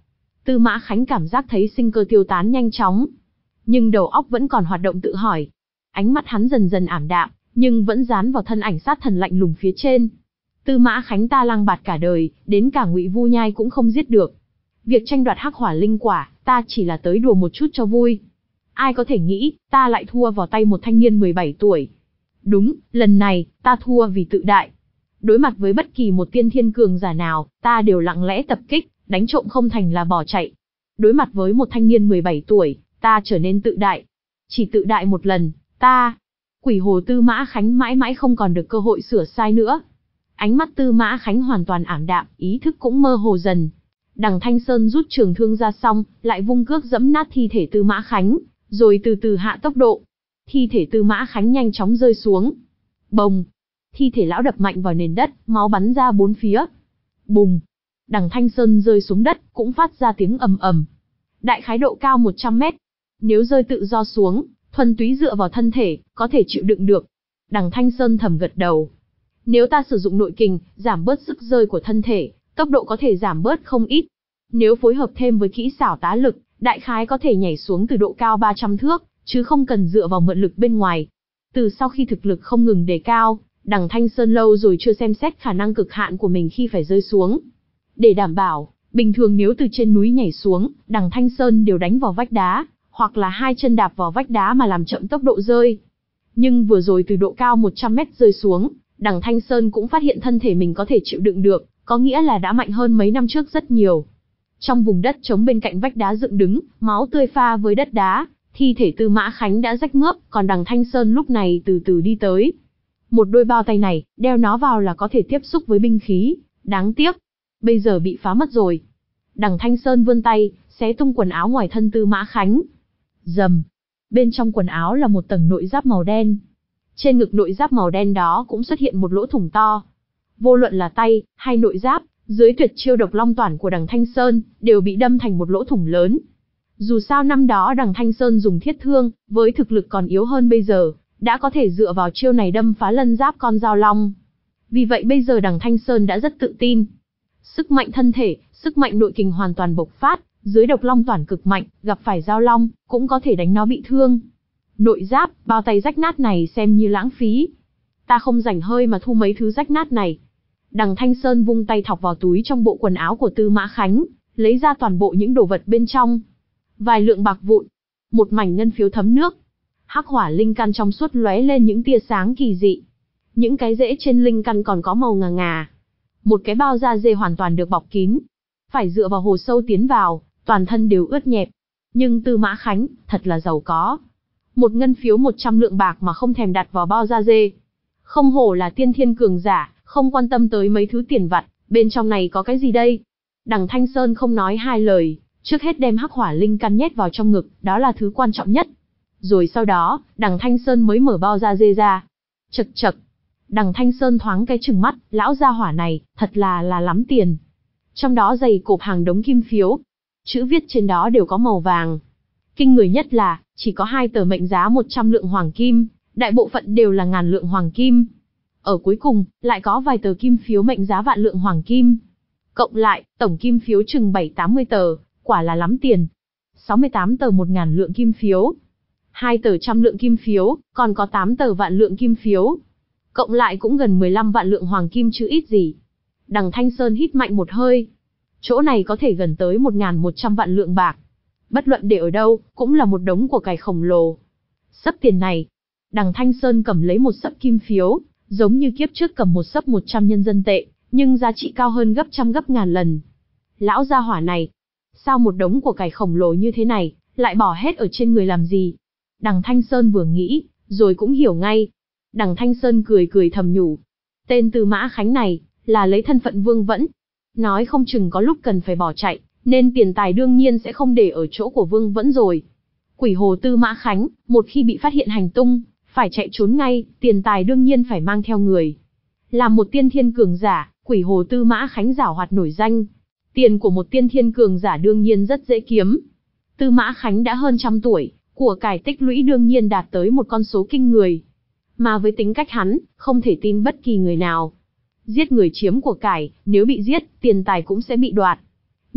Tư Mã Khánh cảm giác thấy sinh cơ tiêu tán nhanh chóng. Nhưng đầu óc vẫn còn hoạt động tự hỏi. Ánh mắt hắn dần dần ảm đạm, nhưng vẫn dán vào thân ảnh sát thần lạnh lùng phía trên. Tư Mã Khánh ta lang bạt cả đời, đến cả Ngụy Vu Nhai cũng không giết được. Việc tranh đoạt hắc hỏa linh quả, ta chỉ là tới đùa một chút cho vui. Ai có thể nghĩ, ta lại thua vào tay một thanh niên mười bảy tuổi. Đúng, lần này, ta thua vì tự đại. Đối mặt với bất kỳ một tiên thiên cường giả nào, ta đều lặng lẽ tập kích, đánh trộm không thành là bỏ chạy. Đối mặt với một thanh niên mười bảy tuổi, ta trở nên tự đại. Chỉ tự đại một lần, ta... Quỷ hồ Tư Mã Khánh mãi mãi không còn được cơ hội sửa sai nữa. Ánh mắt Tư Mã Khánh hoàn toàn ảm đạm, ý thức cũng mơ hồ dần. Đằng Thanh Sơn rút trường thương ra xong, lại vung cước giẫm nát thi thể Tư Mã Khánh, rồi từ từ hạ tốc độ. Thi thể Tư Mã Khánh nhanh chóng rơi xuống. Bồng! Thi thể lão đập mạnh vào nền đất, máu bắn ra bốn phía. Bùng! Đằng Thanh Sơn rơi xuống đất, cũng phát ra tiếng ầm ầm. Đại khái độ cao một trăm mét. Nếu rơi tự do xuống, thuần túy dựa vào thân thể, có thể chịu đựng được. Đằng Thanh Sơn thầm gật đầu. Nếu ta sử dụng nội kình, giảm bớt sức rơi của thân thể, tốc độ có thể giảm bớt không ít. Nếu phối hợp thêm với kỹ xảo tá lực, đại khái có thể nhảy xuống từ độ cao ba trăm thước, chứ không cần dựa vào mượn lực bên ngoài. Từ sau khi thực lực không ngừng đề cao, Đằng Thanh Sơn lâu rồi chưa xem xét khả năng cực hạn của mình khi phải rơi xuống. Để đảm bảo, bình thường nếu từ trên núi nhảy xuống, Đằng Thanh Sơn đều đánh vào vách đá, hoặc là hai chân đạp vào vách đá mà làm chậm tốc độ rơi. Nhưng vừa rồi từ độ cao một trăm mét rơi xuống, Đằng Thanh Sơn cũng phát hiện thân thể mình có thể chịu đựng được, có nghĩa là đã mạnh hơn mấy năm trước rất nhiều. Trong vùng đất trống bên cạnh vách đá dựng đứng, máu tươi pha với đất đá, thi thể Tư Mã Khánh đã rách mướp, còn Đằng Thanh Sơn lúc này từ từ đi tới. Một đôi bao tay này, đeo nó vào là có thể tiếp xúc với binh khí, đáng tiếc, bây giờ bị phá mất rồi. Đằng Thanh Sơn vươn tay, xé tung quần áo ngoài thân Tư Mã Khánh. Rầm. Bên trong quần áo là một tầng nội giáp màu đen. Trên ngực nội giáp màu đen đó cũng xuất hiện một lỗ thủng to. Vô luận là tay, hay nội giáp, dưới tuyệt chiêu độc long toản của Đằng Thanh Sơn, đều bị đâm thành một lỗ thủng lớn. Dù sao năm đó Đằng Thanh Sơn dùng thiết thương, với thực lực còn yếu hơn bây giờ, đã có thể dựa vào chiêu này đâm phá lân giáp con dao long. Vì vậy bây giờ Đằng Thanh Sơn đã rất tự tin. Sức mạnh thân thể, sức mạnh nội kình hoàn toàn bộc phát, dưới độc long toản cực mạnh, gặp phải dao long, cũng có thể đánh nó bị thương. Nội giáp, bao tay rách nát này xem như lãng phí. Ta không rảnh hơi mà thu mấy thứ rách nát này. Đằng Thanh Sơn vung tay thọc vào túi trong bộ quần áo của Tư Mã Khánh, lấy ra toàn bộ những đồ vật bên trong. Vài lượng bạc vụn, một mảnh ngân phiếu thấm nước. Hắc hỏa linh căn trong suốt lóe lên những tia sáng kỳ dị. Những cái rễ trên linh căn còn có màu ngà ngà. Một cái bao da dê hoàn toàn được bọc kín. Phải dựa vào hồ sâu tiến vào, toàn thân đều ướt nhẹp. Nhưng Tư Mã Khánh, thật là giàu có. Một ngân phiếu một trăm lượng bạc mà không thèm đặt vào bao da dê. Không hổ là tiên thiên cường giả, không quan tâm tới mấy thứ tiền vặt, bên trong này có cái gì đây? Đằng Thanh Sơn không nói hai lời, trước hết đem hắc hỏa linh căn nhét vào trong ngực, đó là thứ quan trọng nhất. Rồi sau đó, Đằng Thanh Sơn mới mở bao da dê ra. Chậc chậc. Đằng Thanh Sơn thoáng cái trừng mắt, lão gia hỏa này, thật là là lắm tiền. Trong đó dày cộp hàng đống kim phiếu. Chữ viết trên đó đều có màu vàng. Kinh người nhất là, chỉ có hai tờ mệnh giá một trăm lượng hoàng kim, đại bộ phận đều là ngàn lượng hoàng kim. Ở cuối cùng, lại có vài tờ kim phiếu mệnh giá vạn lượng hoàng kim. Cộng lại, tổng kim phiếu chừng bảy tám mươi tờ, quả là lắm tiền. sáu mươi tám tờ một ngàn lượng kim phiếu. hai tờ trăm lượng kim phiếu, còn có tám tờ vạn lượng kim phiếu. Cộng lại cũng gần mười lăm vạn lượng hoàng kim chứ ít gì. Đằng Thanh Sơn hít mạnh một hơi. Chỗ này có thể gần tới một nghìn một trăm vạn lượng bạc. Bất luận để ở đâu, cũng là một đống của cải khổng lồ. Sấp tiền này. Đằng Thanh Sơn cầm lấy một sấp kim phiếu, giống như kiếp trước cầm một sấp một trăm nhân dân tệ, nhưng giá trị cao hơn gấp trăm gấp ngàn lần. Lão gia hỏa này, sao một đống của cải khổng lồ như thế này, lại bỏ hết ở trên người làm gì? Đằng Thanh Sơn vừa nghĩ, rồi cũng hiểu ngay. Đằng Thanh Sơn cười cười thầm nhủ. Tên Tư Mã Khánh này, là lấy thân phận Vương Vẫn. Nói không chừng có lúc cần phải bỏ chạy, nên tiền tài đương nhiên sẽ không để ở chỗ của Vương Vẫn rồi. Quỷ hồ Tư Mã Khánh, một khi bị phát hiện hành tung, phải chạy trốn ngay, tiền tài đương nhiên phải mang theo người. Là một tiên thiên cường giả, quỷ hồ Tư Mã Khánh giảo hoạt nổi danh. Tiền của một tiên thiên cường giả đương nhiên rất dễ kiếm. Tư Mã Khánh đã hơn trăm tuổi, của cải tích lũy đương nhiên đạt tới một con số kinh người. Mà với tính cách hắn, không thể tin bất kỳ người nào. Giết người chiếm của cải, nếu bị giết, tiền tài cũng sẽ bị đoạt.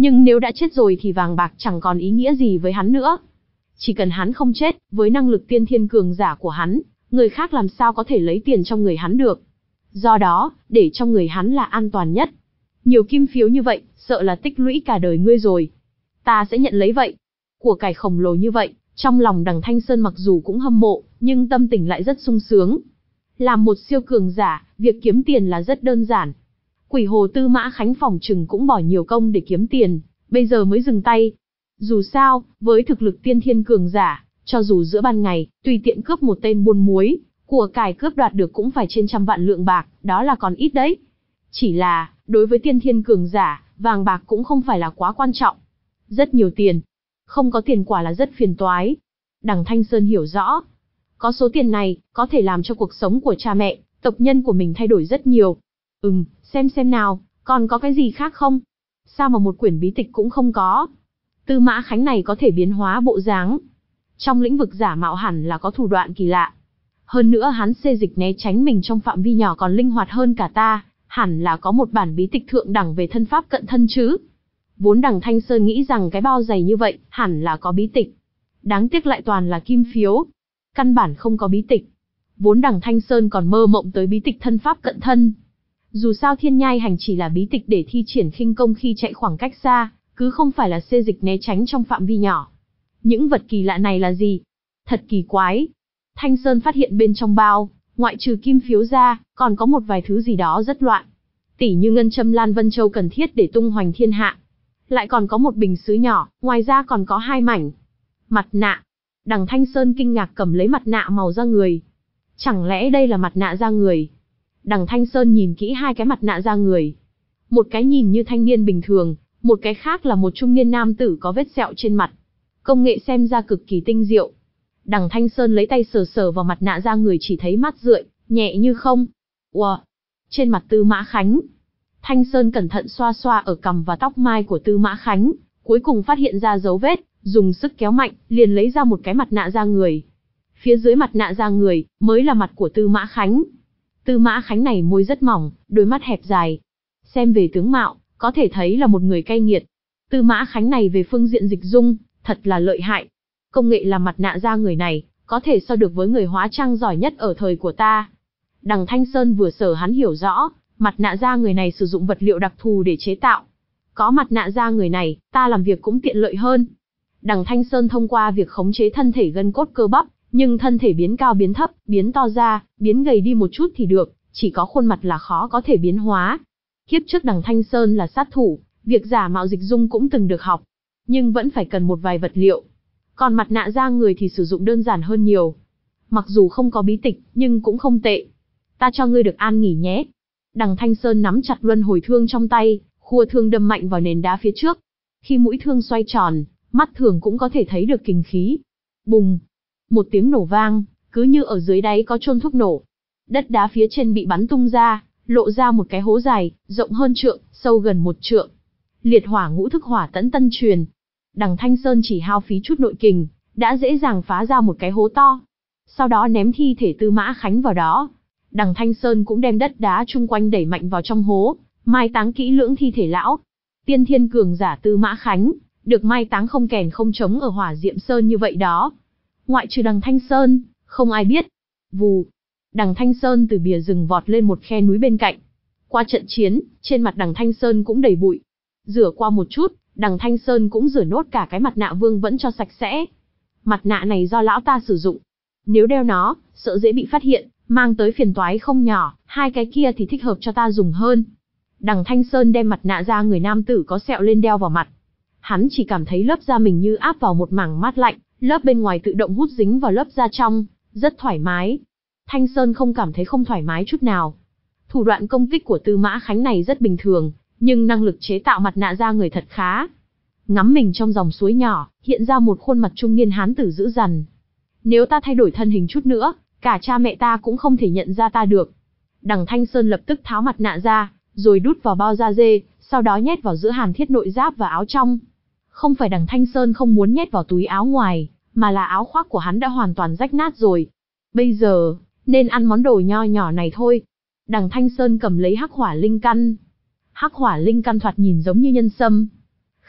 Nhưng nếu đã chết rồi thì vàng bạc chẳng còn ý nghĩa gì với hắn nữa. Chỉ cần hắn không chết, với năng lực tiên thiên cường giả của hắn, người khác làm sao có thể lấy tiền trong người hắn được. Do đó, để trong người hắn là an toàn nhất. Nhiều kim phiếu như vậy, sợ là tích lũy cả đời ngươi rồi. Ta sẽ nhận lấy vậy. Của cải khổng lồ như vậy, trong lòng Đằng Thanh Sơn mặc dù cũng hâm mộ, nhưng tâm tình lại rất sung sướng. Làm một siêu cường giả, việc kiếm tiền là rất đơn giản. Quỷ hồ Tư Mã Khánh phòng trừng cũng bỏ nhiều công để kiếm tiền, bây giờ mới dừng tay. Dù sao, với thực lực tiên thiên cường giả, cho dù giữa ban ngày, tùy tiện cướp một tên buôn muối, của cải cướp đoạt được cũng phải trên trăm vạn lượng bạc, đó là còn ít đấy. Chỉ là, đối với tiên thiên cường giả, vàng bạc cũng không phải là quá quan trọng. Rất nhiều tiền. Không có tiền quả là rất phiền toái. Đằng Thanh Sơn hiểu rõ. Có số tiền này, có thể làm cho cuộc sống của cha mẹ, tộc nhân của mình thay đổi rất nhiều. Ừm, xem xem nào, còn có cái gì khác không? Sao mà một quyển bí tịch cũng không có? Tư Mã Khánh này có thể biến hóa bộ dáng. Trong lĩnh vực giả mạo hẳn là có thủ đoạn kỳ lạ. Hơn nữa hắn xê dịch né tránh mình trong phạm vi nhỏ còn linh hoạt hơn cả ta, hẳn là có một bản bí tịch thượng đẳng về thân pháp cận thân chứ. Vốn Đằng Thanh Sơn nghĩ rằng cái bao dày như vậy, hẳn là có bí tịch. Đáng tiếc lại toàn là kim phiếu. Căn bản không có bí tịch. Vốn Đằng Thanh Sơn còn mơ mộng tới bí tịch thân pháp cận thân. Dù sao Thiên Nhai Hành chỉ là bí tịch để thi triển khinh công khi chạy khoảng cách xa, cứ không phải là xê dịch né tránh trong phạm vi nhỏ. Những vật kỳ lạ này là gì? Thật kỳ quái. Thanh Sơn phát hiện bên trong bao, ngoại trừ kim phiếu ra, còn có một vài thứ gì đó rất loạn. Tỉ như ngân châm Lan Vân Châu cần thiết để tung hoành thiên hạ. Lại còn có một bình sứ nhỏ, ngoài ra còn có hai mảnh. Mặt nạ. Đằng Thanh Sơn kinh ngạc cầm lấy mặt nạ màu da người. Chẳng lẽ đây là mặt nạ da người? Đằng Thanh Sơn nhìn kỹ hai cái mặt nạ da người. Một cái nhìn như thanh niên bình thường, một cái khác là một trung niên nam tử có vết sẹo trên mặt. Công nghệ xem ra cực kỳ tinh diệu. Đằng Thanh Sơn lấy tay sờ sờ vào mặt nạ da người chỉ thấy mát rượi, nhẹ như không. Wow! Trên mặt Tư Mã Khánh. Thanh Sơn cẩn thận xoa xoa ở cằm và tóc mai của Tư Mã Khánh, cuối cùng phát hiện ra dấu vết, dùng sức kéo mạnh, liền lấy ra một cái mặt nạ da người. Phía dưới mặt nạ da người, mới là mặt của Tư Mã Khánh. Tư Mã Khánh này môi rất mỏng, đôi mắt hẹp dài. Xem về tướng mạo, có thể thấy là một người cay nghiệt. Tư Mã Khánh này về phương diện dịch dung, thật là lợi hại. Công nghệ làm mặt nạ da người này, có thể so được với người hóa trang giỏi nhất ở thời của ta. Đằng Thanh Sơn vừa sở hắn hiểu rõ, mặt nạ da người này sử dụng vật liệu đặc thù để chế tạo. Có mặt nạ da người này, ta làm việc cũng tiện lợi hơn. Đằng Thanh Sơn thông qua việc khống chế thân thể gân cốt cơ bắp, nhưng thân thể biến cao biến thấp, biến to ra, biến gầy đi một chút thì được, chỉ có khuôn mặt là khó có thể biến hóa. Kiếp trước Đằng Thanh Sơn là sát thủ, việc giả mạo dịch dung cũng từng được học, nhưng vẫn phải cần một vài vật liệu. Còn mặt nạ da người thì sử dụng đơn giản hơn nhiều. Mặc dù không có bí tịch, nhưng cũng không tệ. Ta cho ngươi được an nghỉ nhé. Đằng Thanh Sơn nắm chặt luân hồi thương trong tay, khua thương đâm mạnh vào nền đá phía trước. Khi mũi thương xoay tròn, mắt thường cũng có thể thấy được kình khí. Bùng! Một tiếng nổ vang, cứ như ở dưới đáy có chôn thuốc nổ. Đất đá phía trên bị bắn tung ra, lộ ra một cái hố dài, rộng hơn trượng, sâu gần một trượng. Liệt hỏa ngũ thức hỏa tẫn tân truyền. Đằng Thanh Sơn chỉ hao phí chút nội kình, đã dễ dàng phá ra một cái hố to. Sau đó ném thi thể Tư Mã Khánh vào đó. Đằng Thanh Sơn cũng đem đất đá chung quanh đẩy mạnh vào trong hố, mai táng kỹ lưỡng thi thể lão. Tiên thiên cường giả Tư Mã Khánh, được mai táng không kèn không trống ở Hỏa Diệm Sơn như vậy đó. Ngoại trừ Đằng Thanh Sơn, không ai biết. Vù! Đằng Thanh Sơn từ bìa rừng vọt lên một khe núi bên cạnh. Qua trận chiến, trên mặt Đằng Thanh Sơn cũng đầy bụi. Rửa qua một chút, Đằng Thanh Sơn cũng rửa nốt cả cái mặt nạ vương vẫn cho sạch sẽ. Mặt nạ này do lão ta sử dụng. Nếu đeo nó, sợ dễ bị phát hiện, mang tới phiền toái không nhỏ, hai cái kia thì thích hợp cho ta dùng hơn. Đằng Thanh Sơn đem mặt nạ da người nam tử có sẹo lên đeo vào mặt. Hắn chỉ cảm thấy lớp da mình như áp vào một mảng mát lạnh, lớp bên ngoài tự động hút dính vào lớp da trong, rất thoải mái. Thanh Sơn không cảm thấy không thoải mái chút nào. Thủ đoạn công kích của Tư Mã Khánh này rất bình thường, nhưng năng lực chế tạo mặt nạ da người thật khá. Ngắm mình trong dòng suối nhỏ, hiện ra một khuôn mặt trung niên hán tử dữ dằn. Nếu ta thay đổi thân hình chút nữa, cả cha mẹ ta cũng không thể nhận ra ta được. Đằng Thanh Sơn lập tức tháo mặt nạ ra, rồi đút vào bao da dê, sau đó nhét vào giữa hàn thiết nội giáp và áo trong. Không phải Đằng Thanh Sơn không muốn nhét vào túi áo ngoài, mà là áo khoác của hắn đã hoàn toàn rách nát rồi. Bây giờ, nên ăn món đồ nho nhỏ này thôi. Đằng Thanh Sơn cầm lấy hắc hỏa linh căn. Hắc hỏa linh căn thoạt nhìn giống như nhân sâm.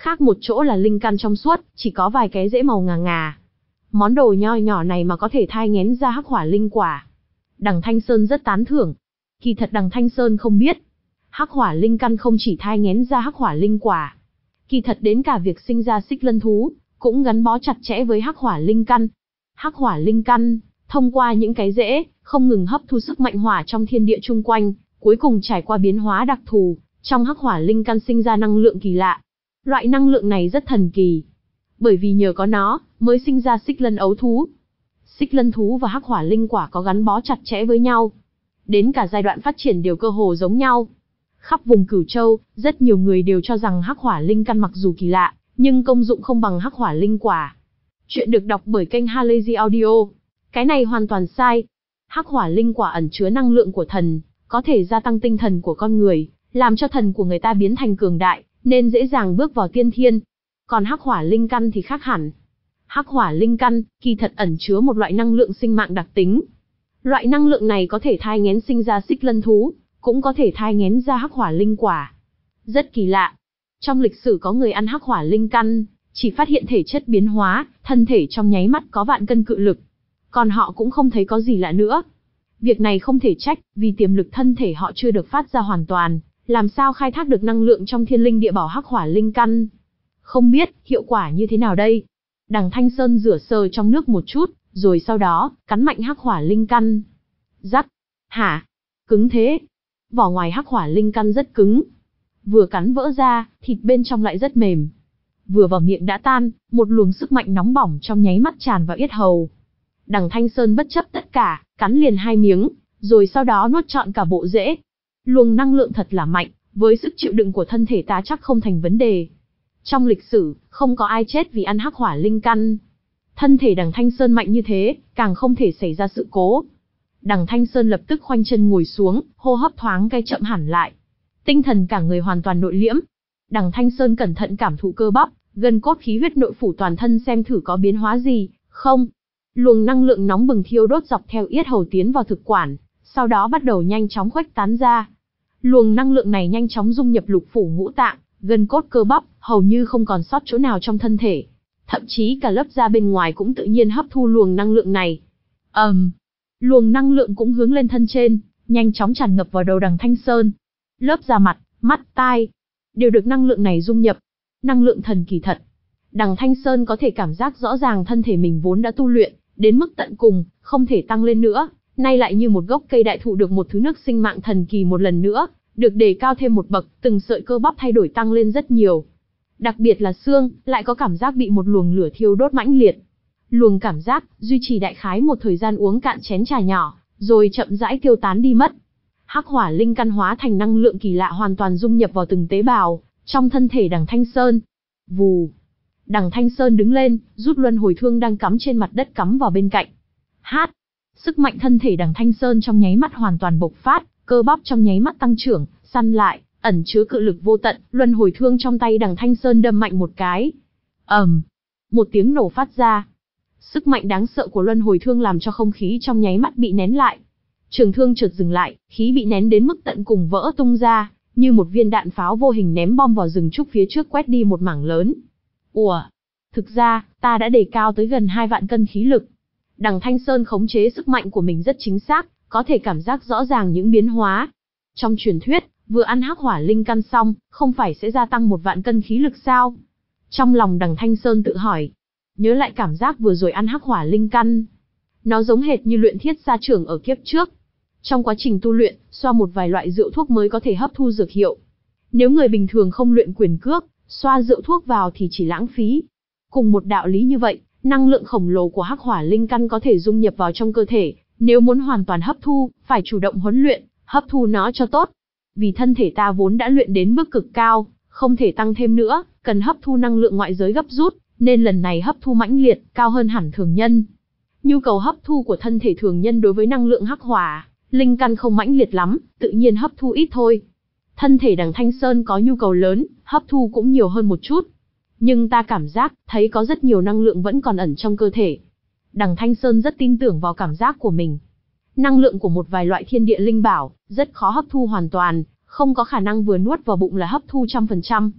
Khác một chỗ là linh căn trong suốt, chỉ có vài cái rễ màu ngà ngà. Món đồ nho nhỏ này mà có thể thai nghén ra hắc hỏa linh quả. Đằng Thanh Sơn rất tán thưởng. Kỳ thật đằng Thanh Sơn không biết, hắc hỏa linh căn không chỉ thai nghén ra hắc hỏa linh quả. Kỳ thật đến cả việc sinh ra xích lân thú, cũng gắn bó chặt chẽ với hắc hỏa linh căn. Hắc hỏa linh căn, thông qua những cái rễ, không ngừng hấp thu sức mạnh hỏa trong thiên địa chung quanh, cuối cùng trải qua biến hóa đặc thù, trong hắc hỏa linh căn sinh ra năng lượng kỳ lạ. Loại năng lượng này rất thần kỳ, bởi vì nhờ có nó, mới sinh ra xích lân ấu thú. Xích lân thú và hắc hỏa linh quả có gắn bó chặt chẽ với nhau. Đến cả giai đoạn phát triển đều cơ hồ giống nhau. Khắp vùng Cửu Châu, rất nhiều người đều cho rằng hắc hỏa linh căn mặc dù kỳ lạ, nhưng công dụng không bằng hắc hỏa linh quả. Chuyện được đọc bởi kênh Halazy Audio. Cái này hoàn toàn sai. Hắc hỏa linh quả ẩn chứa năng lượng của thần, có thể gia tăng tinh thần của con người, làm cho thần của người ta biến thành cường đại, nên dễ dàng bước vào tiên thiên. Còn hắc hỏa linh căn thì khác hẳn. Hắc hỏa linh căn, kỳ thật ẩn chứa một loại năng lượng sinh mạng đặc tính. Loại năng lượng này có thể thai nghén sinh ra xích lân thú, cũng có thể thai nghén ra hắc hỏa linh quả. Rất kỳ lạ. Trong lịch sử có người ăn hắc hỏa linh căn, chỉ phát hiện thể chất biến hóa, thân thể trong nháy mắt có vạn cân cự lực. Còn họ cũng không thấy có gì lạ nữa. Việc này không thể trách, vì tiềm lực thân thể họ chưa được phát ra hoàn toàn, làm sao khai thác được năng lượng trong thiên linh địa bảo hắc hỏa linh căn. Không biết, hiệu quả như thế nào đây? Đằng Thanh Sơn rửa sơ trong nước một chút, rồi sau đó, cắn mạnh hắc hỏa linh căn. Rắc. Hả? Cứng thế. Vỏ ngoài hắc hỏa linh căn rất cứng. Vừa cắn vỡ ra, thịt bên trong lại rất mềm. Vừa vào miệng đã tan, một luồng sức mạnh nóng bỏng trong nháy mắt tràn vào yết hầu. Đằng Thanh Sơn bất chấp tất cả, cắn liền hai miếng, rồi sau đó nuốt trọn cả bộ rễ. Luồng năng lượng thật là mạnh, với sức chịu đựng của thân thể ta chắc không thành vấn đề. Trong lịch sử, không có ai chết vì ăn hắc hỏa linh căn. Thân thể đằng Thanh Sơn mạnh như thế, càng không thể xảy ra sự cố. Đằng Thanh Sơn lập tức khoanh chân ngồi xuống, hô hấp thoáng cái chậm hẳn lại. Tinh thần cả người hoàn toàn nội liễm. Đằng Thanh Sơn cẩn thận cảm thụ cơ bắp, gân cốt khí huyết nội phủ toàn thân xem thử có biến hóa gì, không. Luồng năng lượng nóng bừng thiêu đốt dọc theo yết hầu tiến vào thực quản, sau đó bắt đầu nhanh chóng khuếch tán ra. Luồng năng lượng này nhanh chóng dung nhập lục phủ ngũ tạng, gân cốt cơ bắp, hầu như không còn sót chỗ nào trong thân thể. Thậm chí cả lớp da bên ngoài cũng tự nhiên hấp thu luồng năng lượng này. ầm, um, luồng năng lượng cũng hướng lên thân trên, nhanh chóng tràn ngập vào đầu đằng Thanh Sơn. Lớp da mặt, mắt, tai, đều được năng lượng này dung nhập. Năng lượng thần kỳ thật. Đằng Thanh Sơn có thể cảm giác rõ ràng thân thể mình vốn đã tu luyện, đến mức tận cùng, không thể tăng lên nữa, nay lại như một gốc cây đại thụ được một thứ nước sinh mạng thần kỳ một lần nữa, được đề cao thêm một bậc, từng sợi cơ bắp thay đổi tăng lên rất nhiều. Đặc biệt là xương, lại có cảm giác bị một luồng lửa thiêu đốt mãnh liệt. Luồng cảm giác, duy trì đại khái một thời gian uống cạn chén trà nhỏ, rồi chậm rãi tiêu tán đi mất. Hắc hỏa linh căn hóa thành năng lượng kỳ lạ hoàn toàn dung nhập vào từng tế bào, trong thân thể đằng Thanh Sơn. Vù. Đằng Thanh Sơn đứng lên, rút luân hồi thương đang cắm trên mặt đất cắm vào bên cạnh. Hát. Sức mạnh thân thể đằng Thanh Sơn trong nháy mắt hoàn toàn bộc phát, cơ bắp trong nháy mắt tăng trưởng, săn lại, ẩn chứa cự lực vô tận, luân hồi thương trong tay đằng Thanh Sơn đâm mạnh một cái. ầm, um, một tiếng nổ phát ra. Sức mạnh đáng sợ của luân hồi thương làm cho không khí trong nháy mắt bị nén lại. Trường thương chợt dừng lại, khí bị nén đến mức tận cùng vỡ tung ra, như một viên đạn pháo vô hình ném bom vào rừng trúc phía trước quét đi một mảng lớn. Ủa, thực ra, ta đã đề cao tới gần hai vạn cân khí lực. Đằng Thanh Sơn khống chế sức mạnh của mình rất chính xác, có thể cảm giác rõ ràng những biến hóa. Trong truyền thuyết, vừa ăn hắc hỏa linh căn xong, không phải sẽ gia tăng một vạn cân khí lực sao? Trong lòng đằng Thanh Sơn tự hỏi, nhớ lại cảm giác vừa rồi ăn hắc hỏa linh căn. Nó giống hệt như luyện thiết gia trưởng ở kiếp trước. Trong quá trình tu luyện, xoa một vài loại rượu thuốc mới có thể hấp thu dược hiệu. Nếu người bình thường không luyện quyền cước, xoa rượu thuốc vào thì chỉ lãng phí. Cùng một đạo lý như vậy, năng lượng khổng lồ của hắc hỏa linh căn có thể dung nhập vào trong cơ thể, nếu muốn hoàn toàn hấp thu, phải chủ động huấn luyện, hấp thu nó cho tốt. Vì thân thể ta vốn đã luyện đến mức cực cao, không thể tăng thêm nữa, cần hấp thu năng lượng ngoại giới gấp rút, nên lần này hấp thu mãnh liệt, cao hơn hẳn thường nhân. Nhu cầu hấp thu của thân thể thường nhân đối với năng lượng hắc hỏa linh căn không mãnh liệt lắm, tự nhiên hấp thu ít thôi. Thân thể đằng Thanh Sơn có nhu cầu lớn, hấp thu cũng nhiều hơn một chút. Nhưng ta cảm giác, thấy có rất nhiều năng lượng vẫn còn ẩn trong cơ thể. Đằng Thanh Sơn rất tin tưởng vào cảm giác của mình. Năng lượng của một vài loại thiên địa linh bảo, rất khó hấp thu hoàn toàn, không có khả năng vừa nuốt vào bụng là hấp thu trăm phần trăm.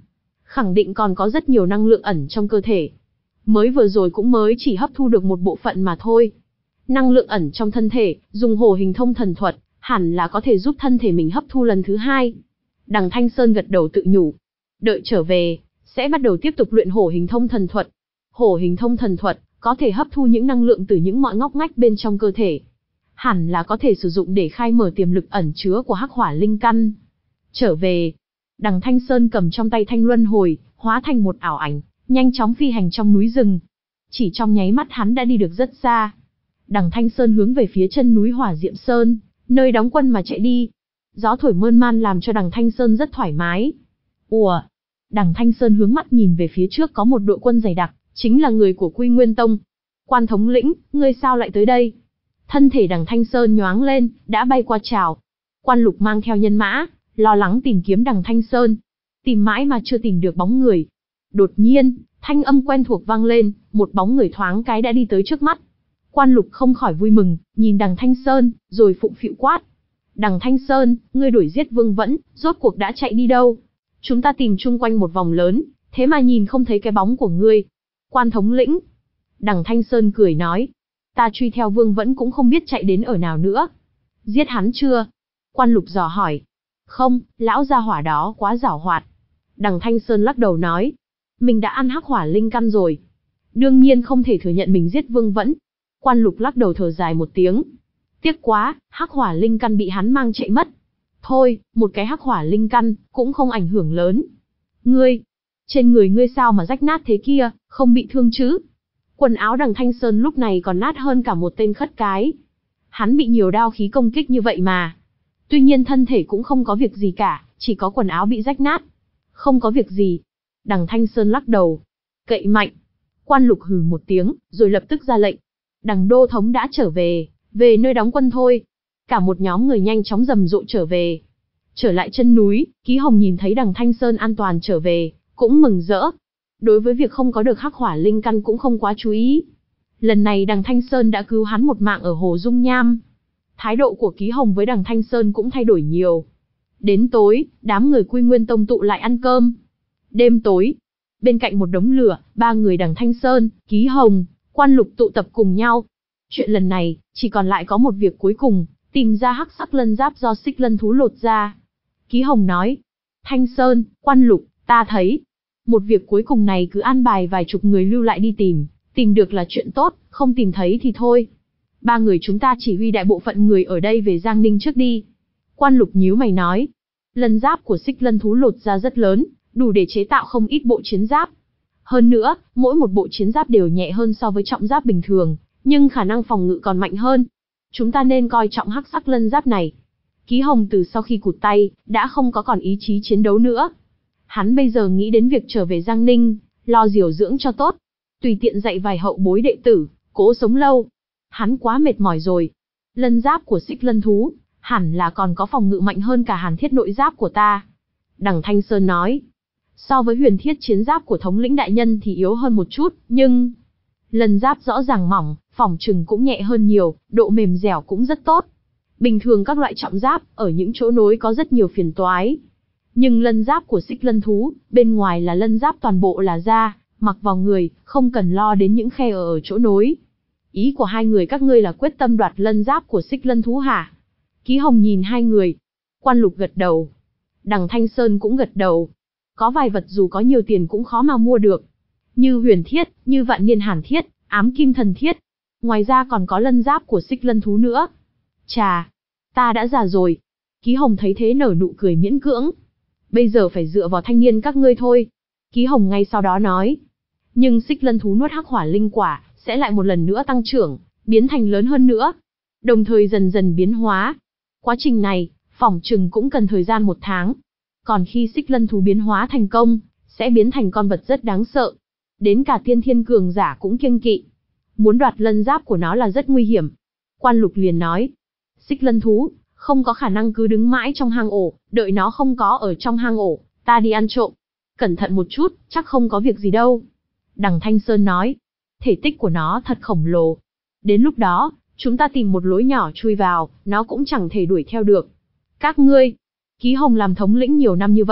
khẳng định còn có rất nhiều năng lượng ẩn trong cơ thể. Mới vừa rồi cũng mới chỉ hấp thu được một bộ phận mà thôi. Năng lượng ẩn trong thân thể, dùng hổ hình thông thần thuật, hẳn là có thể giúp thân thể mình hấp thu lần thứ hai. Đằng Thanh Sơn gật đầu tự nhủ. Đợi trở về, sẽ bắt đầu tiếp tục luyện hổ hình thông thần thuật. Hổ hình thông thần thuật, có thể hấp thu những năng lượng từ những mọi ngóc ngách bên trong cơ thể. Hẳn là có thể sử dụng để khai mở tiềm lực ẩn chứa của hắc hỏa linh căn. Trở về, đằng Thanh Sơn cầm trong tay thanh luân hồi, hóa thành một ảo ảnh, nhanh chóng phi hành trong núi rừng. Chỉ trong nháy mắt hắn đã đi được rất xa. Đằng Thanh Sơn hướng về phía chân núi Hỏa Diệm Sơn, nơi đóng quân mà chạy đi. Gió thổi mơn man làm cho đằng Thanh Sơn rất thoải mái. Ủa? Đằng Thanh Sơn hướng mắt nhìn về phía trước có một đội quân dày đặc, chính là người của Quy Nguyên Tông. Quan thống lĩnh, ngươi sao lại tới đây? Thân thể đằng Thanh Sơn nhoáng lên, đã bay qua chào. Quan Lục mang theo nhân mã, lo lắng tìm kiếm đằng Thanh Sơn. Tìm mãi mà chưa tìm được bóng người. Đột nhiên, thanh âm quen thuộc vang lên, một bóng người thoáng cái đã đi tới trước mắt. Quan Lục không khỏi vui mừng, nhìn đằng Thanh Sơn, rồi phụng phịu quát. Đằng Thanh Sơn, ngươi đuổi giết Vương Vẫn, rốt cuộc đã chạy đi đâu? Chúng ta tìm chung quanh một vòng lớn, thế mà nhìn không thấy cái bóng của ngươi. Quan thống lĩnh. Đằng Thanh Sơn cười nói. Ta truy theo Vương Vẫn cũng không biết chạy đến ở nào nữa. Giết hắn chưa? Quan Lục dò hỏi. Không, lão gia hỏa đó quá giảo hoạt. Đằng Thanh Sơn lắc đầu nói. Mình đã ăn hắc hỏa linh căn rồi. Đương nhiên không thể thừa nhận mình giết Vương Vẫn. Quan Lục lắc đầu thở dài một tiếng. Tiếc quá, hắc hỏa linh căn bị hắn mang chạy mất. Thôi, một cái hắc hỏa linh căn, cũng không ảnh hưởng lớn. Ngươi, trên người ngươi sao mà rách nát thế kia, không bị thương chứ? Quần áo đằng Thanh Sơn lúc này còn nát hơn cả một tên khất cái. Hắn bị nhiều đao khí công kích như vậy mà. Tuy nhiên thân thể cũng không có việc gì cả, chỉ có quần áo bị rách nát. Không có việc gì. Đằng Thanh Sơn lắc đầu. Cậy mạnh. Quan Lục hừ một tiếng, rồi lập tức ra lệnh. Đằng đô thống đã trở về, về nơi đóng quân thôi. Cả một nhóm người nhanh chóng rầm rộ trở về. Trở lại chân núi, Ký Hồng nhìn thấy đằng Thanh Sơn an toàn trở về, cũng mừng rỡ. Đối với việc không có được hắc hỏa linh căn cũng không quá chú ý. Lần này đằng Thanh Sơn đã cứu hắn một mạng ở Hồ Dung Nham. Thái độ của Ký Hồng với đằng Thanh Sơn cũng thay đổi nhiều. Đến tối, đám người Quy Nguyên Tông tụ lại ăn cơm. Đêm tối, bên cạnh một đống lửa, ba người đằng Thanh Sơn, Ký Hồng, Quan Lục tụ tập cùng nhau. Chuyện lần này, chỉ còn lại có một việc cuối cùng, tìm ra hắc sắc lân giáp do xích lân thú lột ra. Ký Hồng nói, Thanh Sơn, Quan Lục, ta thấy, một việc cuối cùng này cứ an bài vài chục người lưu lại đi tìm, tìm được là chuyện tốt, không tìm thấy thì thôi. Ba người chúng ta chỉ huy đại bộ phận người ở đây về Giang Ninh trước đi. Quan Lục nhíu mày nói, lân giáp của xích lân thú lột ra rất lớn, đủ để chế tạo không ít bộ chiến giáp. Hơn nữa, mỗi một bộ chiến giáp đều nhẹ hơn so với trọng giáp bình thường, nhưng khả năng phòng ngự còn mạnh hơn. Chúng ta nên coi trọng hắc sắc lân giáp này. Ký Hồng từ sau khi cụt tay, đã không có còn ý chí chiến đấu nữa. Hắn bây giờ nghĩ đến việc trở về Giang Ninh, lo điều dưỡng cho tốt. Tùy tiện dạy vài hậu bối đệ tử, cố sống lâu. Hắn quá mệt mỏi rồi. Lân giáp của xích lân thú, hẳn là còn có phòng ngự mạnh hơn cả hàn thiết nội giáp của ta. Đằng Thanh Sơn nói. So với huyền thiết chiến giáp của thống lĩnh đại nhân thì yếu hơn một chút, nhưng... Lân giáp rõ ràng mỏng, phỏng chừng cũng nhẹ hơn nhiều, độ mềm dẻo cũng rất tốt. Bình thường các loại trọng giáp, ở những chỗ nối có rất nhiều phiền toái. Nhưng lân giáp của xích lân thú, bên ngoài là lân giáp toàn bộ là da, mặc vào người, không cần lo đến những khe ở, ở chỗ nối. Ý của hai người các ngươi là quyết tâm đoạt lân giáp của xích lân thú hả? Ký Hồng nhìn hai người. Quan Lục gật đầu. Đằng Thanh Sơn cũng gật đầu. Có vài vật dù có nhiều tiền cũng khó mà mua được. Như huyền thiết, như vạn niên hàn thiết, ám kim thần thiết. Ngoài ra còn có lân giáp của xích lân thú nữa. Chà, ta đã già rồi. Ký Hồng thấy thế nở nụ cười miễn cưỡng. Bây giờ phải dựa vào thanh niên các ngươi thôi. Ký Hồng ngay sau đó nói. Nhưng xích lân thú nuốt hắc hỏa linh quả, sẽ lại một lần nữa tăng trưởng, biến thành lớn hơn nữa. Đồng thời dần dần biến hóa. Quá trình này, phỏng chừng cũng cần thời gian một tháng. Còn khi xích lân thú biến hóa thành công, sẽ biến thành con vật rất đáng sợ. Đến cả tiên thiên cường giả cũng kiêng kỵ. Muốn đoạt lân giáp của nó là rất nguy hiểm. Quan Lục liền nói. Xích lân thú, không có khả năng cứ đứng mãi trong hang ổ, đợi nó không có ở trong hang ổ, ta đi ăn trộm. Cẩn thận một chút, chắc không có việc gì đâu. Đằng Thanh Sơn nói. Thể tích của nó thật khổng lồ. Đến lúc đó, chúng ta tìm một lối nhỏ chui vào, nó cũng chẳng thể đuổi theo được. Các ngươi, Ký Hồng làm thống lĩnh nhiều năm như vậy,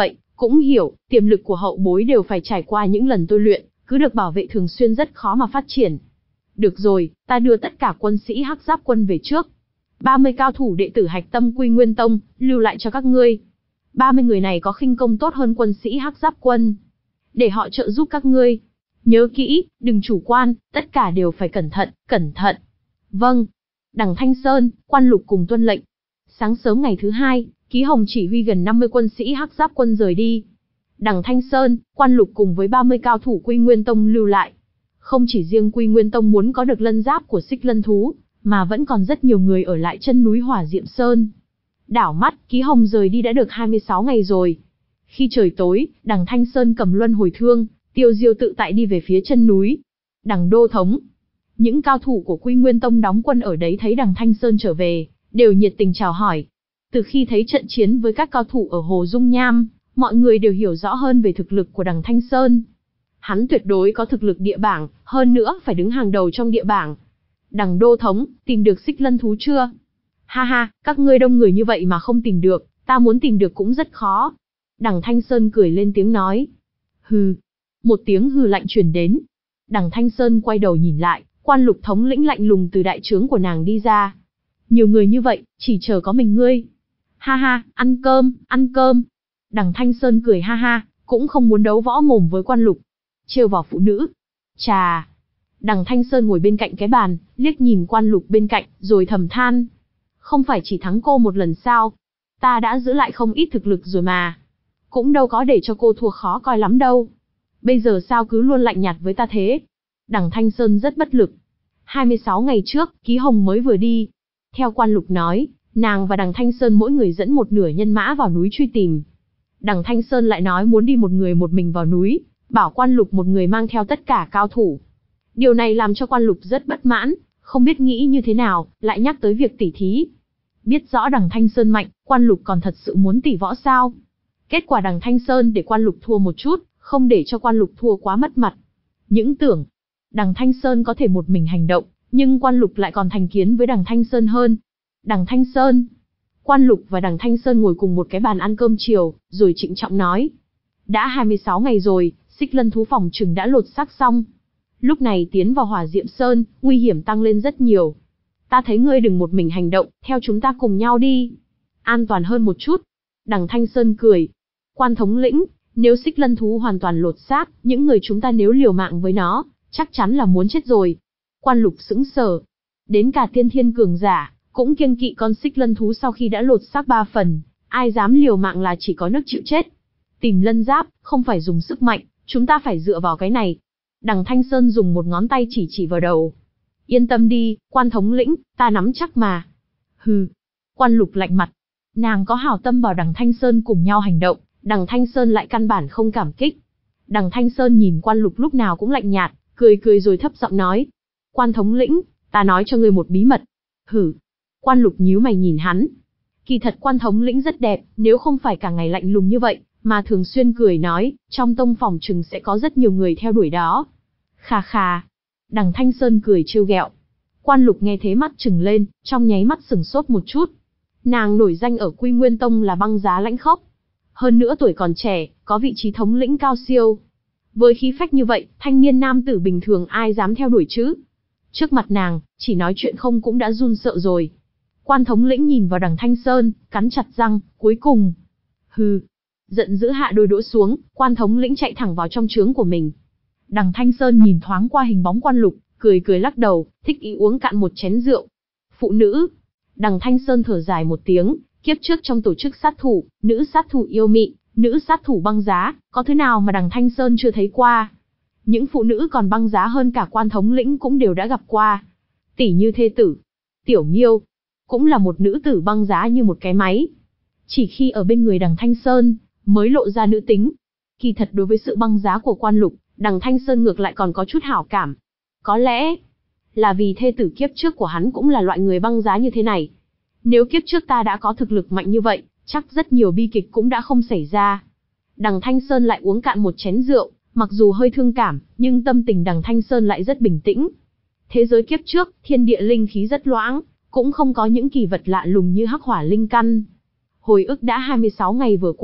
cũng hiểu, tiềm lực của hậu bối đều phải trải qua những lần tôi luyện, cứ được bảo vệ thường xuyên rất khó mà phát triển. Được rồi, ta đưa tất cả quân sĩ Hắc Giáp quân về trước. ba mươi cao thủ đệ tử hạch tâm Quy Nguyên Tông, lưu lại cho các ngươi. ba mươi người này có khinh công tốt hơn quân sĩ Hắc Giáp quân. Để họ trợ giúp các ngươi. Nhớ kỹ, đừng chủ quan, tất cả đều phải cẩn thận, cẩn thận. Vâng. Đằng Thanh Sơn, Quan Lục cùng tuân lệnh. Sáng sớm ngày thứ hai, Ký Hồng chỉ huy gần năm mươi quân sĩ Hắc Giáp quân rời đi. Đằng Thanh Sơn, Quan Lục cùng với ba mươi cao thủ Quy Nguyên Tông lưu lại. Không chỉ riêng Quy Nguyên Tông muốn có được lân giáp của Xích Lân thú, mà vẫn còn rất nhiều người ở lại chân núi Hỏa Diệm Sơn. Đảo mắt, Ký Hồng rời đi đã được hai mươi sáu ngày rồi. Khi trời tối, Đằng Thanh Sơn cầm luân hồi thương, tiêu diêu tự tại đi về phía chân núi. Đằng Đô Thống, những cao thủ của Quy Nguyên Tông đóng quân ở đấy thấy Đằng Thanh Sơn trở về, đều nhiệt tình chào hỏi. Từ khi thấy trận chiến với các cao thủ ở Hồ Dung Nham, mọi người đều hiểu rõ hơn về thực lực của Đằng Thanh Sơn. Hắn tuyệt đối có thực lực địa bảng, hơn nữa phải đứng hàng đầu trong địa bảng. Đằng Đô Thống, tìm được Xích Lân thú chưa? Ha ha, các ngươi đông người như vậy mà không tìm được, ta muốn tìm được cũng rất khó. Đằng Thanh Sơn cười lên tiếng nói. Hừ. Một tiếng hừ lạnh truyền đến. Đằng Thanh Sơn quay đầu nhìn lại, Quan Lục thống lĩnh lạnh lùng từ đại trướng của nàng đi ra. Nhiều người như vậy, chỉ chờ có mình ngươi. Ha ha, ăn cơm, ăn cơm. Đằng Thanh Sơn cười ha ha, cũng không muốn đấu võ mồm với Quan Lục. Trêu vào phụ nữ. Chà. Đằng Thanh Sơn ngồi bên cạnh cái bàn, liếc nhìn Quan Lục bên cạnh, rồi thầm than. Không phải chỉ thắng cô một lần sao? Ta đã giữ lại không ít thực lực rồi mà. Cũng đâu có để cho cô thua khó coi lắm đâu. Bây giờ sao cứ luôn lạnh nhạt với ta thế? Đằng Thanh Sơn rất bất lực. hai mươi sáu ngày trước, Ký Hồng mới vừa đi. Theo Quan Lục nói, nàng và Đằng Thanh Sơn mỗi người dẫn một nửa nhân mã vào núi truy tìm. Đằng Thanh Sơn lại nói muốn đi một người một mình vào núi, bảo Quan Lục một người mang theo tất cả cao thủ. Điều này làm cho Quan Lục rất bất mãn, không biết nghĩ như thế nào, lại nhắc tới việc tỉ thí. Biết rõ Đằng Thanh Sơn mạnh, Quan Lục còn thật sự muốn tỉ võ sao? Kết quả Đằng Thanh Sơn để Quan Lục thua một chút, không để cho Quan Lục thua quá mất mặt. Những tưởng, Đằng Thanh Sơn có thể một mình hành động, nhưng Quan Lục lại còn thành kiến với Đằng Thanh Sơn hơn. Đằng Thanh Sơn, Quan Lục và Đằng Thanh Sơn ngồi cùng một cái bàn ăn cơm chiều, rồi trịnh trọng nói. Đã hai mươi sáu ngày rồi, Xích Lân thú phòng trừng đã lột xác xong. Lúc này tiến vào Hỏa Diệm Sơn, nguy hiểm tăng lên rất nhiều. Ta thấy ngươi đừng một mình hành động, theo chúng ta cùng nhau đi. An toàn hơn một chút. Đằng Thanh Sơn cười. Quan thống lĩnh, nếu Xích Lân thú hoàn toàn lột xác, những người chúng ta nếu liều mạng với nó, chắc chắn là muốn chết rồi. Quan Lục sững sờ. Đến cả tiên thiên cường giả, cũng kiêng kỵ con Xích Lân thú sau khi đã lột xác ba phần, ai dám liều mạng là chỉ có nước chịu chết. Tìm lân giáp, không phải dùng sức mạnh, chúng ta phải dựa vào cái này. Đằng Thanh Sơn dùng một ngón tay chỉ chỉ vào đầu. Yên tâm đi, Quan thống lĩnh, ta nắm chắc mà. Hừ. Quan Lục lạnh mặt. Nàng có hảo tâm bảo Đằng Thanh Sơn cùng nhau hành động, Đằng Thanh Sơn lại căn bản không cảm kích. Đằng Thanh Sơn nhìn Quan Lục lúc nào cũng lạnh nhạt, cười cười rồi thấp giọng nói. Quan thống lĩnh, ta nói cho ngươi một bí mật. Hử. Quan Lục nhíu mày nhìn hắn. Kỳ thật Quan thống lĩnh rất đẹp, nếu không phải cả ngày lạnh lùng như vậy, mà thường xuyên cười nói, trong tông phòng trừng sẽ có rất nhiều người theo đuổi đó. Khà khà. Đằng Thanh Sơn cười trêu ghẹo. Quan Lục nghe thế mắt trừng lên, trong nháy mắt sừng sốt một chút. Nàng nổi danh ở Quy Nguyên Tông là băng giá lãnh khốc. Hơn nữa tuổi còn trẻ, có vị trí thống lĩnh cao siêu. Với khí phách như vậy, thanh niên nam tử bình thường ai dám theo đuổi chứ? Trước mặt nàng, chỉ nói chuyện không cũng đã run sợ rồi. Quan thống lĩnh nhìn vào Đằng Thanh Sơn, cắn chặt răng, cuối cùng. Hừ. Giận dữ hạ đôi đũa xuống, Quan thống lĩnh chạy thẳng vào trong trướng của mình. Đằng Thanh Sơn nhìn thoáng qua hình bóng Quan Lục, cười cười lắc đầu, thích ý uống cạn một chén rượu. Phụ nữ. Đằng Thanh Sơn thở dài một tiếng, kiếp trước trong tổ chức sát thủ, nữ sát thủ yêu mị, nữ sát thủ băng giá, có thứ nào mà Đằng Thanh Sơn chưa thấy qua. Những phụ nữ còn băng giá hơn cả Quan thống lĩnh cũng đều đã gặp qua. Tỷ như thê tử, Tiểu Miêu, cũng là một nữ tử băng giá như một cái máy. Chỉ khi ở bên người Đằng Thanh Sơn, mới lộ ra nữ tính. Kỳ thật đối với sự băng giá của Quan Lục, Đằng Thanh Sơn ngược lại còn có chút hảo cảm. Có lẽ là vì thê tử kiếp trước của hắn cũng là loại người băng giá như thế này. Nếu kiếp trước ta đã có thực lực mạnh như vậy, chắc rất nhiều bi kịch cũng đã không xảy ra. Đằng Thanh Sơn lại uống cạn một chén rượu, mặc dù hơi thương cảm, nhưng tâm tình Đằng Thanh Sơn lại rất bình tĩnh. Thế giới kiếp trước, thiên địa linh khí rất loãng, cũng không có những kỳ vật lạ lùng như hắc hỏa linh căn. Hồi ức đã hai mươi sáu ngày vừa qua,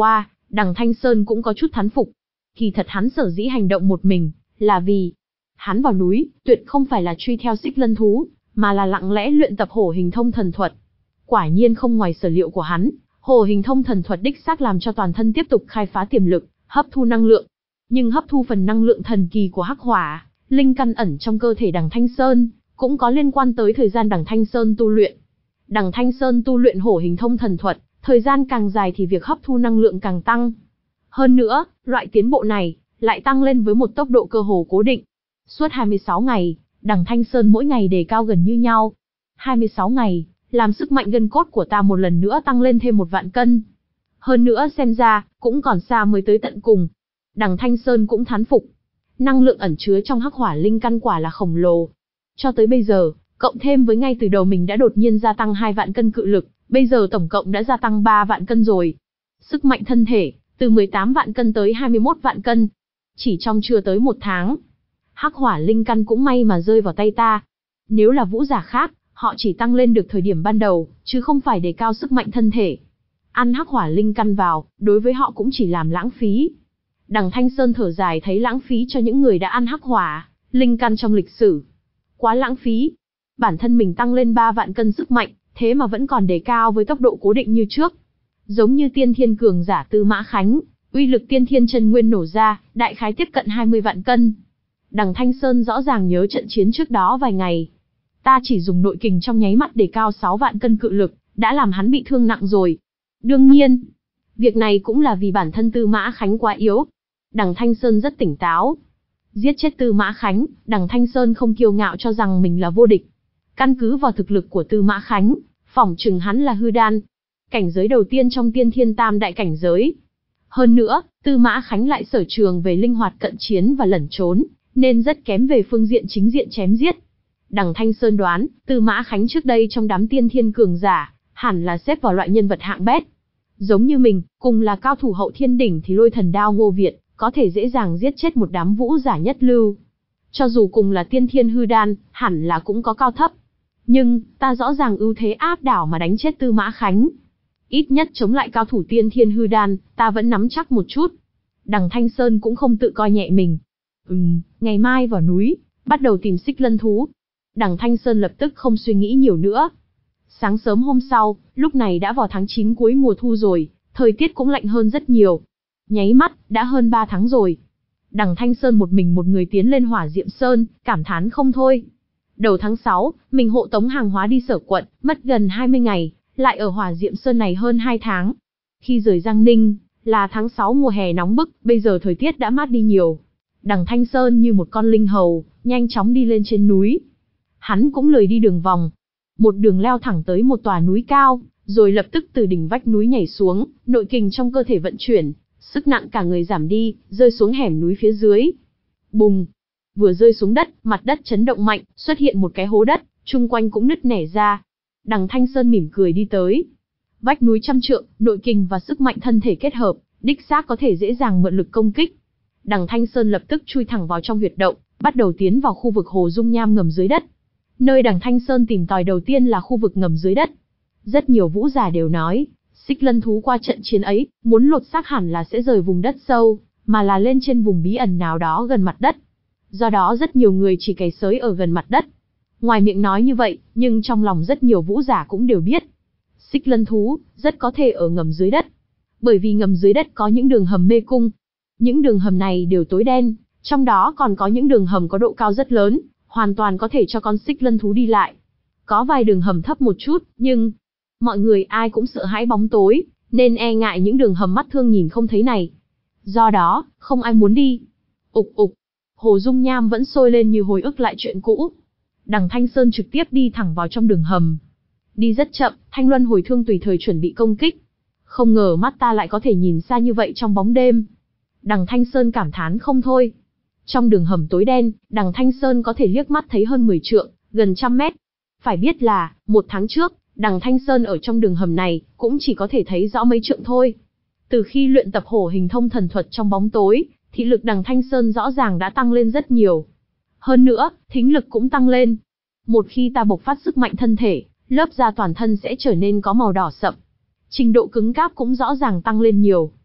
Đằng Thanh Sơn cũng có chút thán phục. Kỳ thật hắn sở dĩ hành động một mình, là vì hắn vào núi, tuyệt không phải là truy theo xích lân thú, mà là lặng lẽ luyện tập hổ hình thông thần thuật. Quả nhiên không ngoài sở liệu của hắn, hổ hình thông thần thuật đích xác làm cho toàn thân tiếp tục khai phá tiềm lực, hấp thu năng lượng. Nhưng hấp thu phần năng lượng thần kỳ của hắc hỏa, linh căn ẩn trong cơ thể Đằng Thanh Sơn, cũng có liên quan tới thời gian Đằng Thanh Sơn tu luyện. Đằng Thanh Sơn tu luyện hổ hình thông thần thuật, thời gian càng dài thì việc hấp thu năng lượng càng tăng. Hơn nữa, loại tiến bộ này, lại tăng lên với một tốc độ cơ hồ cố định. Suốt hai mươi sáu ngày, Đằng Thanh Sơn mỗi ngày đề cao gần như nhau. hai mươi sáu ngày, làm sức mạnh gân cốt của ta một lần nữa tăng lên thêm một vạn cân. Hơn nữa xem ra, cũng còn xa mới tới tận cùng. Đằng Thanh Sơn cũng thán phục. Năng lượng ẩn chứa trong hắc hỏa linh căn quả là khổng lồ. Cho tới bây giờ, cộng thêm với ngay từ đầu mình đã đột nhiên gia tăng hai vạn cân cự lực, bây giờ tổng cộng đã gia tăng ba vạn cân rồi. Sức mạnh thân thể, từ mười tám vạn cân tới hai mươi mốt vạn cân. Chỉ trong chưa tới một tháng. Hắc hỏa linh căn cũng may mà rơi vào tay ta. Nếu là vũ giả khác, họ chỉ tăng lên được thời điểm ban đầu, chứ không phải đề cao sức mạnh thân thể. Ăn hắc hỏa linh căn vào, đối với họ cũng chỉ làm lãng phí. Đằng Thanh Sơn thở dài thấy lãng phí cho những người đã ăn hắc hỏa linh căn trong lịch sử. Quá lãng phí. Bản thân mình tăng lên ba vạn cân sức mạnh, thế mà vẫn còn đề cao với tốc độ cố định như trước. Giống như tiên thiên cường giả Tư Mã Khánh, uy lực tiên thiên chân nguyên nổ ra, đại khái tiếp cận hai mươi vạn cân. Đằng Thanh Sơn rõ ràng nhớ trận chiến trước đó vài ngày. Ta chỉ dùng nội kình trong nháy mắt đề cao sáu vạn cân cự lực, đã làm hắn bị thương nặng rồi. Đương nhiên, việc này cũng là vì bản thân Tư Mã Khánh quá yếu. Đằng Thanh Sơn rất tỉnh táo. Giết chết Tư Mã Khánh, Đằng Thanh Sơn không kiêu ngạo cho rằng mình là vô địch. Căn cứ vào thực lực của Tư Mã Khánh, phỏng chừng hắn là hư đan. Cảnh giới đầu tiên trong tiên thiên tam đại cảnh giới. Hơn nữa, Tư Mã Khánh lại sở trường về linh hoạt cận chiến và lẩn trốn, nên rất kém về phương diện chính diện chém giết. Đằng Thanh Sơn đoán, Tư Mã Khánh trước đây trong đám tiên thiên cường giả, hẳn là xếp vào loại nhân vật hạng bét. Giống như mình, cùng là cao thủ hậu thiên đỉnh thì lôi thần đao Ngô Việt, có thể dễ dàng giết chết một đám vũ giả nhất lưu. Cho dù cùng là tiên thiên hư đan, hẳn là cũng có cao thấp. Nhưng, ta rõ ràng ưu thế áp đảo mà đánh chết Tư Mã Khánh. Ít nhất chống lại cao thủ tiên thiên hư đan, ta vẫn nắm chắc một chút. Đằng Thanh Sơn cũng không tự coi nhẹ mình. Ừm, ngày mai vào núi, bắt đầu tìm xích lân thú. Đằng Thanh Sơn lập tức không suy nghĩ nhiều nữa. Sáng sớm hôm sau, lúc này đã vào tháng chín cuối mùa thu rồi, thời tiết cũng lạnh hơn rất nhiều. Nháy mắt, đã hơn ba tháng rồi. Đằng Thanh Sơn một mình một người tiến lên Hỏa Diệm Sơn, cảm thán không thôi. Đầu tháng sáu, mình hộ tống hàng hóa đi Sở quận, mất gần hai mươi ngày, lại ở Hỏa Diệm Sơn này hơn hai tháng. Khi rời Giang Ninh, là tháng sáu mùa hè nóng bức, bây giờ thời tiết đã mát đi nhiều. Đằng Thanh Sơn như một con linh hầu, nhanh chóng đi lên trên núi. Hắn cũng lười đi đường vòng. Một đường leo thẳng tới một tòa núi cao, rồi lập tức từ đỉnh vách núi nhảy xuống, nội kình trong cơ thể vận chuyển, sức nặng cả người giảm đi, rơi xuống hẻm núi phía dưới. Bùng! Vừa rơi xuống đất, mặt đất chấn động mạnh, xuất hiện một cái hố đất, chung quanh cũng nứt nẻ ra. Đằng Thanh Sơn mỉm cười đi tới. Vách núi trăm trượng, nội kình và sức mạnh thân thể kết hợp, đích xác có thể dễ dàng mượn lực công kích. Đằng Thanh Sơn lập tức chui thẳng vào trong huyệt động, bắt đầu tiến vào khu vực hồ dung nham ngầm dưới đất. Nơi Đằng Thanh Sơn tìm tòi đầu tiên là khu vực ngầm dưới đất. Rất nhiều vũ giả đều nói, xích lân thú qua trận chiến ấy, muốn lột xác hẳn là sẽ rời vùng đất sâu, mà là lên trên vùng bí ẩn nào đó gần mặt đất. Do đó rất nhiều người chỉ cày xới ở gần mặt đất. Ngoài miệng nói như vậy, nhưng trong lòng rất nhiều vũ giả cũng đều biết. Xích lân thú, rất có thể ở ngầm dưới đất. Bởi vì ngầm dưới đất có những đường hầm mê cung. Những đường hầm này đều tối đen, trong đó còn có những đường hầm có độ cao rất lớn, hoàn toàn có thể cho con xích lân thú đi lại. Có vài đường hầm thấp một chút, nhưng mọi người ai cũng sợ hãi bóng tối, nên e ngại những đường hầm mắt thương nhìn không thấy này. Do đó, không ai muốn đi. Ục ục, hồ dung nham vẫn sôi lên như hồi ức lại chuyện cũ. Đằng Thanh Sơn trực tiếp đi thẳng vào trong đường hầm. Đi rất chậm, Thanh Luân hồi thương tùy thời chuẩn bị công kích. Không ngờ mắt ta lại có thể nhìn xa như vậy trong bóng đêm. Đằng Thanh Sơn cảm thán không thôi. Trong đường hầm tối đen, Đằng Thanh Sơn có thể liếc mắt thấy hơn mười trượng, gần trăm mét. Phải biết là, một tháng trước, Đằng Thanh Sơn ở trong đường hầm này, cũng chỉ có thể thấy rõ mấy trượng thôi. Từ khi luyện tập hổ hình thông thần thuật trong bóng tối, thị lực Đằng Thanh Sơn rõ ràng đã tăng lên rất nhiều. Hơn nữa, thính lực cũng tăng lên. Một khi ta bộc phát sức mạnh thân thể, lớp da toàn thân sẽ trở nên có màu đỏ sậm. Trình độ cứng cáp cũng rõ ràng tăng lên nhiều.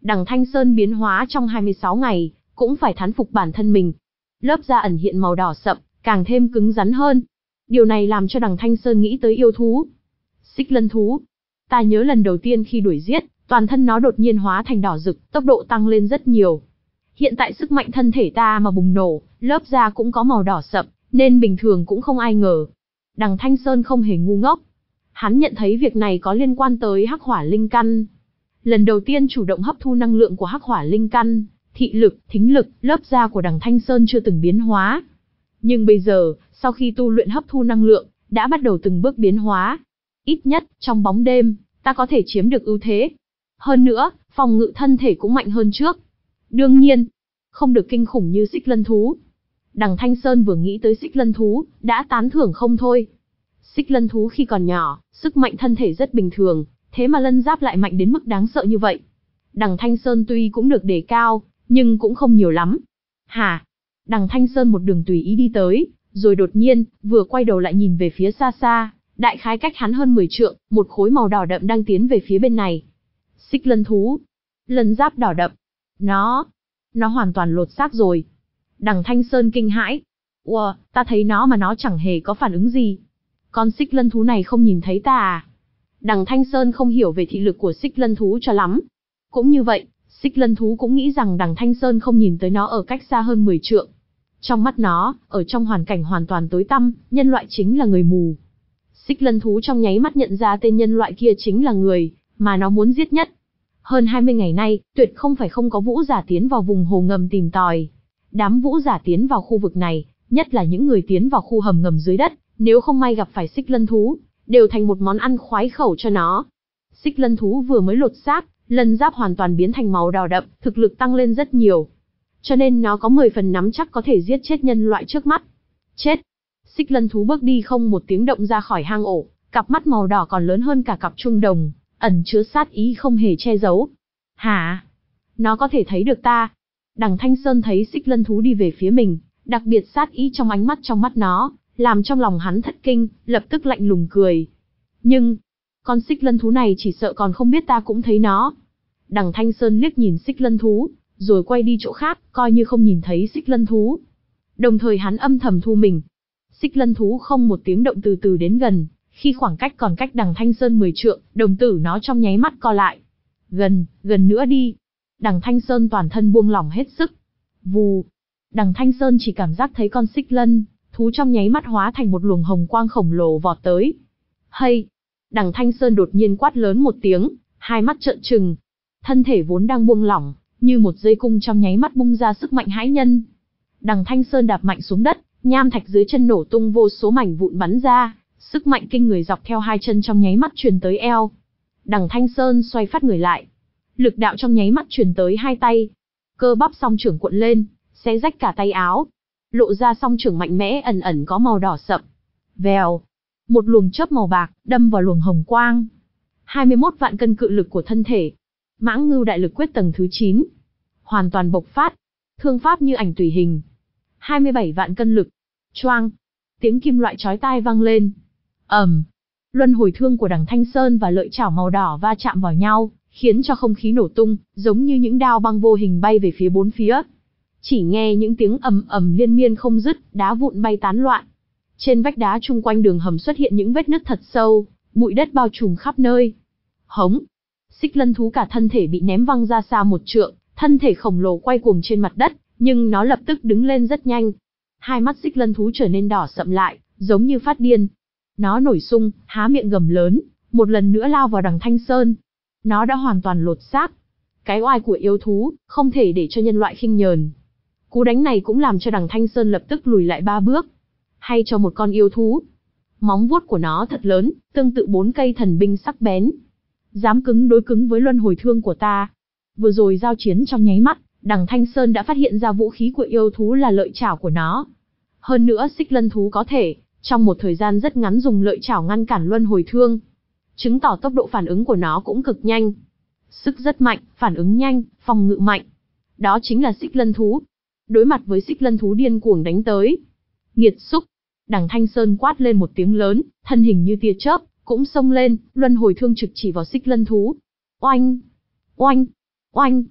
Đằng Thanh Sơn biến hóa trong hai mươi sáu ngày, cũng phải thán phục bản thân mình. Lớp da ẩn hiện màu đỏ sậm, càng thêm cứng rắn hơn. Điều này làm cho đằng Thanh Sơn nghĩ tới yêu thú. Xích lân thú. Ta nhớ lần đầu tiên khi đuổi giết, toàn thân nó đột nhiên hóa thành đỏ rực, tốc độ tăng lên rất nhiều. Hiện tại sức mạnh thân thể ta mà bùng nổ, lớp da cũng có màu đỏ sậm, nên bình thường cũng không ai ngờ. Đằng Thanh Sơn không hề ngu ngốc. Hắn nhận thấy việc này có liên quan tới hắc hỏa linh căn. Lần đầu tiên chủ động hấp thu năng lượng của hắc hỏa linh căn, thị lực, thính lực, lớp da của đằng Thanh Sơn chưa từng biến hóa. Nhưng bây giờ, sau khi tu luyện hấp thu năng lượng, đã bắt đầu từng bước biến hóa. Ít nhất, trong bóng đêm, ta có thể chiếm được ưu thế. Hơn nữa, phòng ngự thân thể cũng mạnh hơn trước. Đương nhiên, không được kinh khủng như xích lân thú. Đằng Thanh Sơn vừa nghĩ tới xích lân thú, đã tán thưởng không thôi. Xích lân thú khi còn nhỏ, sức mạnh thân thể rất bình thường, thế mà lân giáp lại mạnh đến mức đáng sợ như vậy. Đằng Thanh Sơn tuy cũng được đề cao, nhưng cũng không nhiều lắm. Hả? Đằng Thanh Sơn một đường tùy ý đi tới, rồi đột nhiên, vừa quay đầu lại nhìn về phía xa xa, đại khái cách hắn hơn mười trượng, một khối màu đỏ đậm đang tiến về phía bên này. Xích lân thú. Lân giáp đỏ đậm. Nó, nó hoàn toàn lột xác rồi. Đằng Thanh Sơn kinh hãi. Ủa, ta thấy nó mà nó chẳng hề có phản ứng gì. Con xích lân thú này không nhìn thấy ta à? Đằng Thanh Sơn không hiểu về thị lực của xích lân thú cho lắm. Cũng như vậy, xích lân thú cũng nghĩ rằng đằng Thanh Sơn không nhìn tới nó ở cách xa hơn mười trượng. Trong mắt nó, ở trong hoàn cảnh hoàn toàn tối tăm, nhân loại chính là người mù. Xích lân thú trong nháy mắt nhận ra tên nhân loại kia chính là người mà nó muốn giết nhất. Hơn hai mươi ngày nay, tuyệt không phải không có vũ giả tiến vào vùng hồ ngầm tìm tòi. Đám vũ giả tiến vào khu vực này, nhất là những người tiến vào khu hầm ngầm dưới đất, nếu không may gặp phải xích lân thú, đều thành một món ăn khoái khẩu cho nó. Xích lân thú vừa mới lột xác, lân giáp hoàn toàn biến thành màu đỏ đậm, thực lực tăng lên rất nhiều. Cho nên nó có mười phần nắm chắc có thể giết chết nhân loại trước mắt. Chết! Xích lân thú bước đi không một tiếng động ra khỏi hang ổ, cặp mắt màu đỏ còn lớn hơn cả cặp trung đồng, ẩn chứa sát ý không hề che giấu. Hả? Nó có thể thấy được ta. Đằng Thanh Sơn thấy xích lân thú đi về phía mình, đặc biệt sát ý trong ánh mắt trong mắt nó, làm trong lòng hắn thất kinh, lập tức lạnh lùng cười. Nhưng, con xích lân thú này chỉ sợ còn không biết ta cũng thấy nó. Đằng Thanh Sơn liếc nhìn xích lân thú, rồi quay đi chỗ khác, coi như không nhìn thấy xích lân thú. Đồng thời hắn âm thầm thu mình. Xích lân thú không một tiếng động từ từ đến gần, khi khoảng cách còn cách đằng Thanh Sơn mười trượng, đồng tử nó trong nháy mắt co lại. Gần, gần nữa đi. Đằng Thanh Sơn toàn thân buông lỏng hết sức. Vù. Đằng Thanh Sơn chỉ cảm giác thấy con xích lân thú trong nháy mắt hóa thành một luồng hồng quang khổng lồ vọt tới. Hay! Đằng Thanh Sơn đột nhiên quát lớn một tiếng, hai mắt trợn trừng. Thân thể vốn đang buông lỏng, như một dây cung trong nháy mắt bung ra sức mạnh hãi nhân. Đằng Thanh Sơn đạp mạnh xuống đất, nham thạch dưới chân nổ tung vô số mảnh vụn bắn ra, sức mạnh kinh người dọc theo hai chân trong nháy mắt truyền tới eo. Đằng Thanh Sơn xoay phát người lại, lực đạo trong nháy mắt truyền tới hai tay, cơ bắp song trưởng cuộn lên, xé rách cả tay áo, lộ ra song trưởng mạnh mẽ ẩn ẩn có màu đỏ sậm. Vèo, một luồng chớp màu bạc đâm vào luồng hồng quang. hai mươi mốt vạn cân cự lực của thân thể, Mãng Ngưu Đại Lực Quyết tầng thứ chín, hoàn toàn bộc phát, thương pháp như ảnh tùy hình. hai mươi bảy vạn cân lực. Choang, tiếng kim loại chói tai vang lên. Ầm, luân hồi thương của đằng Thanh Sơn và lợi chảo màu đỏ va chạm vào nhau, khiến cho không khí nổ tung, giống như những đao băng vô hình bay về phía bốn phía. Chỉ nghe những tiếng ầm ầm liên miên không dứt, đá vụn bay tán loạn. Trên vách đá chung quanh đường hầm xuất hiện những vết nứt thật sâu, bụi đất bao trùm khắp nơi. Hống! Xích lân thú cả thân thể bị ném văng ra xa một trượng, thân thể khổng lồ quay cuồng trên mặt đất, nhưng nó lập tức đứng lên rất nhanh. Hai mắt xích lân thú trở nên đỏ sậm lại, giống như phát điên. Nó nổi sung, há miệng gầm lớn, một lần nữa lao vào đằng Thanh Sơn. Nó đã hoàn toàn lột xác. Cái oai của yêu thú, không thể để cho nhân loại khinh nhờn. Cú đánh này cũng làm cho đằng Thanh Sơn lập tức lùi lại ba bước. Hay cho một con yêu thú. Móng vuốt của nó thật lớn, tương tự bốn cây thần binh sắc bén. Dám cứng đối cứng với luân hồi thương của ta. Vừa rồi giao chiến trong nháy mắt, đằng Thanh Sơn đã phát hiện ra vũ khí của yêu thú là lợi chảo của nó. Hơn nữa xích lân thú có thể, trong một thời gian rất ngắn dùng lợi chảo ngăn cản luân hồi thương. Chứng tỏ tốc độ phản ứng của nó cũng cực nhanh. Sức rất mạnh, phản ứng nhanh, phòng ngự mạnh. Đó chính là xích lân thú. Đối mặt với xích lân thú điên cuồng đánh tới. Nghiệt xúc! Đằng Thanh Sơn quát lên một tiếng lớn, thân hình như tia chớp, cũng xông lên, luân hồi thương trực chỉ vào xích lân thú. Oanh! Oanh! Oanh!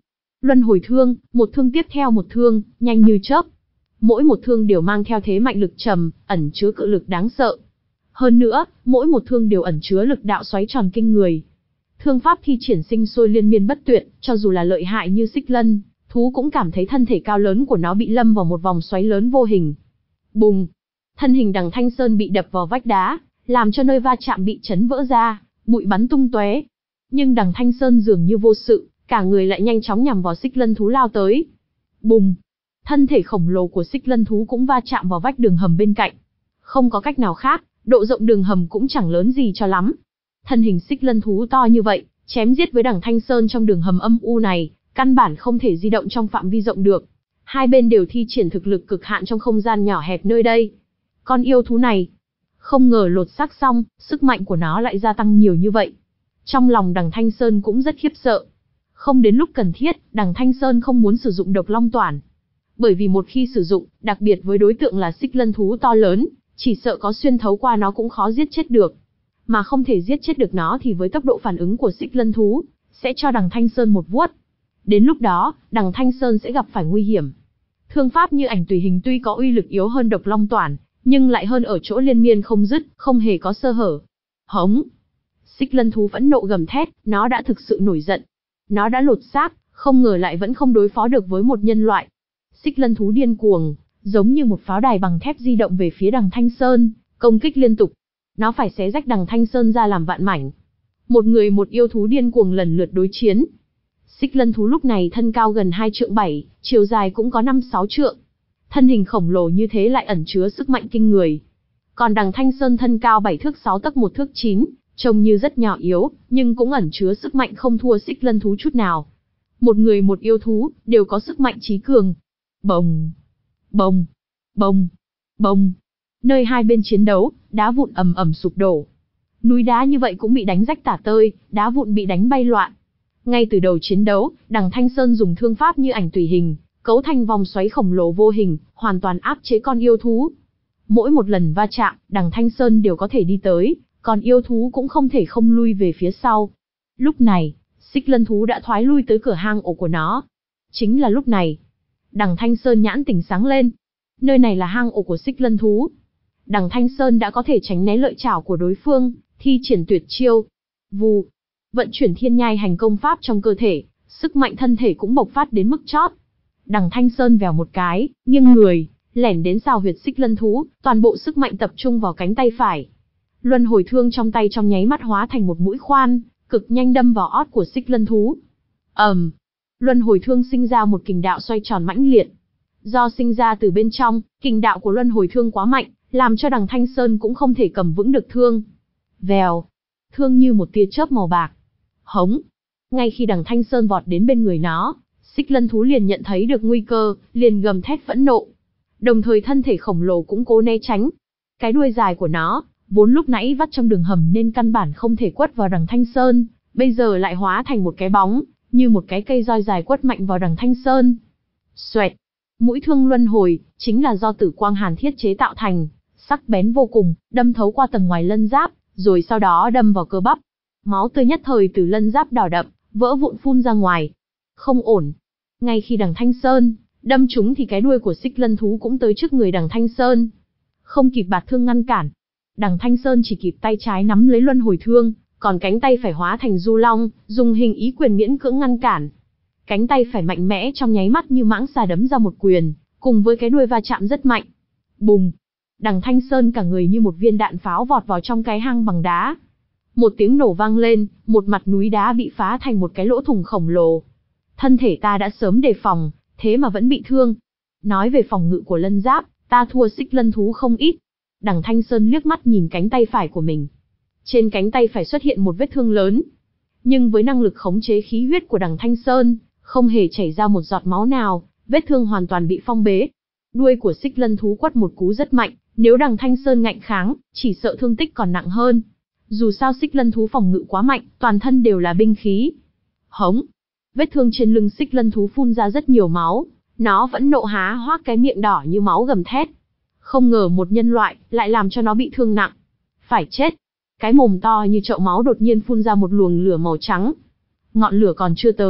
Luân hồi thương, một thương tiếp theo một thương, nhanh như chớp. Mỗi một thương đều mang theo thế mạnh lực trầm, ẩn chứa cự lực đáng sợ. Hơn nữa, mỗi một thương đều ẩn chứa lực đạo xoáy tròn kinh người. Thương pháp thi triển sinh sôi liên miên bất tuyệt, cho dù là lợi hại như Xích Lân thú cũng cảm thấy thân thể cao lớn của nó bị lâm vào một vòng xoáy lớn vô hình. Bùng! Thân hình Đằng Thanh Sơn bị đập vào vách đá, làm cho nơi va chạm bị chấn vỡ ra, bụi bắn tung tóe. Nhưng Đằng Thanh Sơn dường như vô sự, cả người lại nhanh chóng nhằm vào Xích Lân thú lao tới. Bùng! Thân thể khổng lồ của Xích Lân thú cũng va chạm vào vách đường hầm bên cạnh. Không có cách nào khác, độ rộng đường hầm cũng chẳng lớn gì cho lắm. Thân hình Xích Lân thú to như vậy, chém giết với Đằng Thanh Sơn trong đường hầm âm u này, căn bản không thể di động trong phạm vi rộng được. Hai bên đều thi triển thực lực cực hạn trong không gian nhỏ hẹp nơi đây. Con yêu thú này, không ngờ lột xác xong, sức mạnh của nó lại gia tăng nhiều như vậy. Trong lòng Đằng Thanh Sơn cũng rất khiếp sợ. Không đến lúc cần thiết, Đằng Thanh Sơn không muốn sử dụng độc long toản. Bởi vì một khi sử dụng, đặc biệt với đối tượng là Xích Lân thú to lớn, chỉ sợ có xuyên thấu qua nó cũng khó giết chết được. Mà không thể giết chết được nó thì với tốc độ phản ứng của Xích Lân thú, sẽ cho Đằng Thanh Sơn một vuốt. Đến lúc đó, Đằng Thanh Sơn sẽ gặp phải nguy hiểm. Thương pháp như ảnh tùy hình tuy có uy lực yếu hơn độc long toản, nhưng lại hơn ở chỗ liên miên không dứt, không hề có sơ hở. Hống! Xích Lân thú phẫn nộ gầm thét, nó đã thực sự nổi giận. Nó đã lột xác, không ngờ lại vẫn không đối phó được với một nhân loại. Xích Lân thú điên cuồng, giống như một pháo đài bằng thép di động về phía Đằng Thanh Sơn, công kích liên tục. Nó phải xé rách Đằng Thanh Sơn ra làm vạn mảnh. Một người một yêu thú điên cuồng lần lượt đối chiến. Xích Lân thú lúc này thân cao gần hai trượng bảy, chiều dài cũng có năm sáu trượng. Thân hình khổng lồ như thế lại ẩn chứa sức mạnh kinh người. Còn Đằng Thanh Sơn thân cao bảy thước sáu tấc một thước chín, trông như rất nhỏ yếu, nhưng cũng ẩn chứa sức mạnh không thua Xích Lân thú chút nào. Một người một yêu thú, đều có sức mạnh trí cường. Bồng! Bồng! Bồng! Bồng! Nơi hai bên chiến đấu, đá vụn ầm ầm sụp đổ. Núi đá như vậy cũng bị đánh rách tả tơi, đá vụn bị đánh bay loạn. Ngay từ đầu chiến đấu, Đằng Thanh Sơn dùng thương pháp như ảnh tùy hình, cấu thành vòng xoáy khổng lồ vô hình, hoàn toàn áp chế con yêu thú. Mỗi một lần va chạm, Đằng Thanh Sơn đều có thể đi tới, còn yêu thú cũng không thể không lui về phía sau. Lúc này, Xích Lân thú đã thoái lui tới cửa hang ổ của nó. Chính là lúc này, Đằng Thanh Sơn nhãn tỉnh sáng lên. Nơi này là hang ổ của Xích Lân thú. Đằng Thanh Sơn đã có thể tránh né lợi chảo của đối phương, thi triển tuyệt chiêu. Vù, vận chuyển thiên nhai hành công pháp trong cơ thể, sức mạnh thân thể cũng bộc phát đến mức chót. Đằng Thanh Sơn vèo một cái, nghiêng người, lẻn đến xào huyệt Xích Lân thú, toàn bộ sức mạnh tập trung vào cánh tay phải. Luân hồi thương trong tay trong nháy mắt hóa thành một mũi khoan, cực nhanh đâm vào ót của Xích Lân thú. ầm, um, Luân hồi thương sinh ra một kình đạo xoay tròn mãnh liệt. Do sinh ra từ bên trong, kình đạo của luân hồi thương quá mạnh, làm cho Đằng Thanh Sơn cũng không thể cầm vững được thương. Vèo, thương như một tia chớp màu bạc. Hống! Ngay khi Đằng Thanh Sơn vọt đến bên người nó, Xích Lân thú liền nhận thấy được nguy cơ, liền gầm thét phẫn nộ. Đồng thời thân thể khổng lồ cũng cố né tránh. Cái đuôi dài của nó, vốn lúc nãy vắt trong đường hầm nên căn bản không thể quất vào Đằng Thanh Sơn, bây giờ lại hóa thành một cái bóng, như một cái cây roi dài quất mạnh vào Đằng Thanh Sơn. Xoẹt! Mũi thương luân hồi, chính là do tử quang hàn thiết chế tạo thành, sắc bén vô cùng, đâm thấu qua tầng ngoài lân giáp, rồi sau đó đâm vào cơ bắp. Máu tươi nhất thời từ lân giáp đỏ đậm, vỡ vụn phun ra ngoài. Không ổn. Ngay khi Đằng Thanh Sơn đâm trúng thì cái đuôi của Xích Lân thú cũng tới trước người Đằng Thanh Sơn. Không kịp bạt thương ngăn cản, Đằng Thanh Sơn chỉ kịp tay trái nắm lấy luân hồi thương, còn cánh tay phải hóa thành du long, dùng hình ý quyền miễn cưỡng ngăn cản. Cánh tay phải mạnh mẽ trong nháy mắt như mãng xà đấm ra một quyền, cùng với cái đuôi va chạm rất mạnh. Bùng! Đằng Thanh Sơn cả người như một viên đạn pháo vọt vào trong cái hang bằng đá. Một tiếng nổ vang lên, một mặt núi đá bị phá thành một cái lỗ thủng khổng lồ. Thân thể ta đã sớm đề phòng, thế mà vẫn bị thương. Nói về phòng ngự của lân giáp, ta thua Xích Lân thú không ít. Đằng Thanh Sơn liếc mắt nhìn cánh tay phải của mình. Trên cánh tay phải xuất hiện một vết thương lớn. Nhưng với năng lực khống chế khí huyết của Đằng Thanh Sơn, không hề chảy ra một giọt máu nào, vết thương hoàn toàn bị phong bế. Đuôi của Xích Lân thú quất một cú rất mạnh, nếu Đằng Thanh Sơn ngạnh kháng, chỉ sợ thương tích còn nặng hơn. Dù sao Xích Lân thú phòng ngự quá mạnh, toàn thân đều là binh khí. Hống! Vết thương trên lưng Xích Lân thú phun ra rất nhiều máu, nó vẫn nộ há hoác cái miệng đỏ như máu gầm thét. Không ngờ một nhân loại lại làm cho nó bị thương nặng. Phải chết! Cái mồm to như chậu máu đột nhiên phun ra một luồng lửa màu trắng. Ngọn lửa còn chưa tới,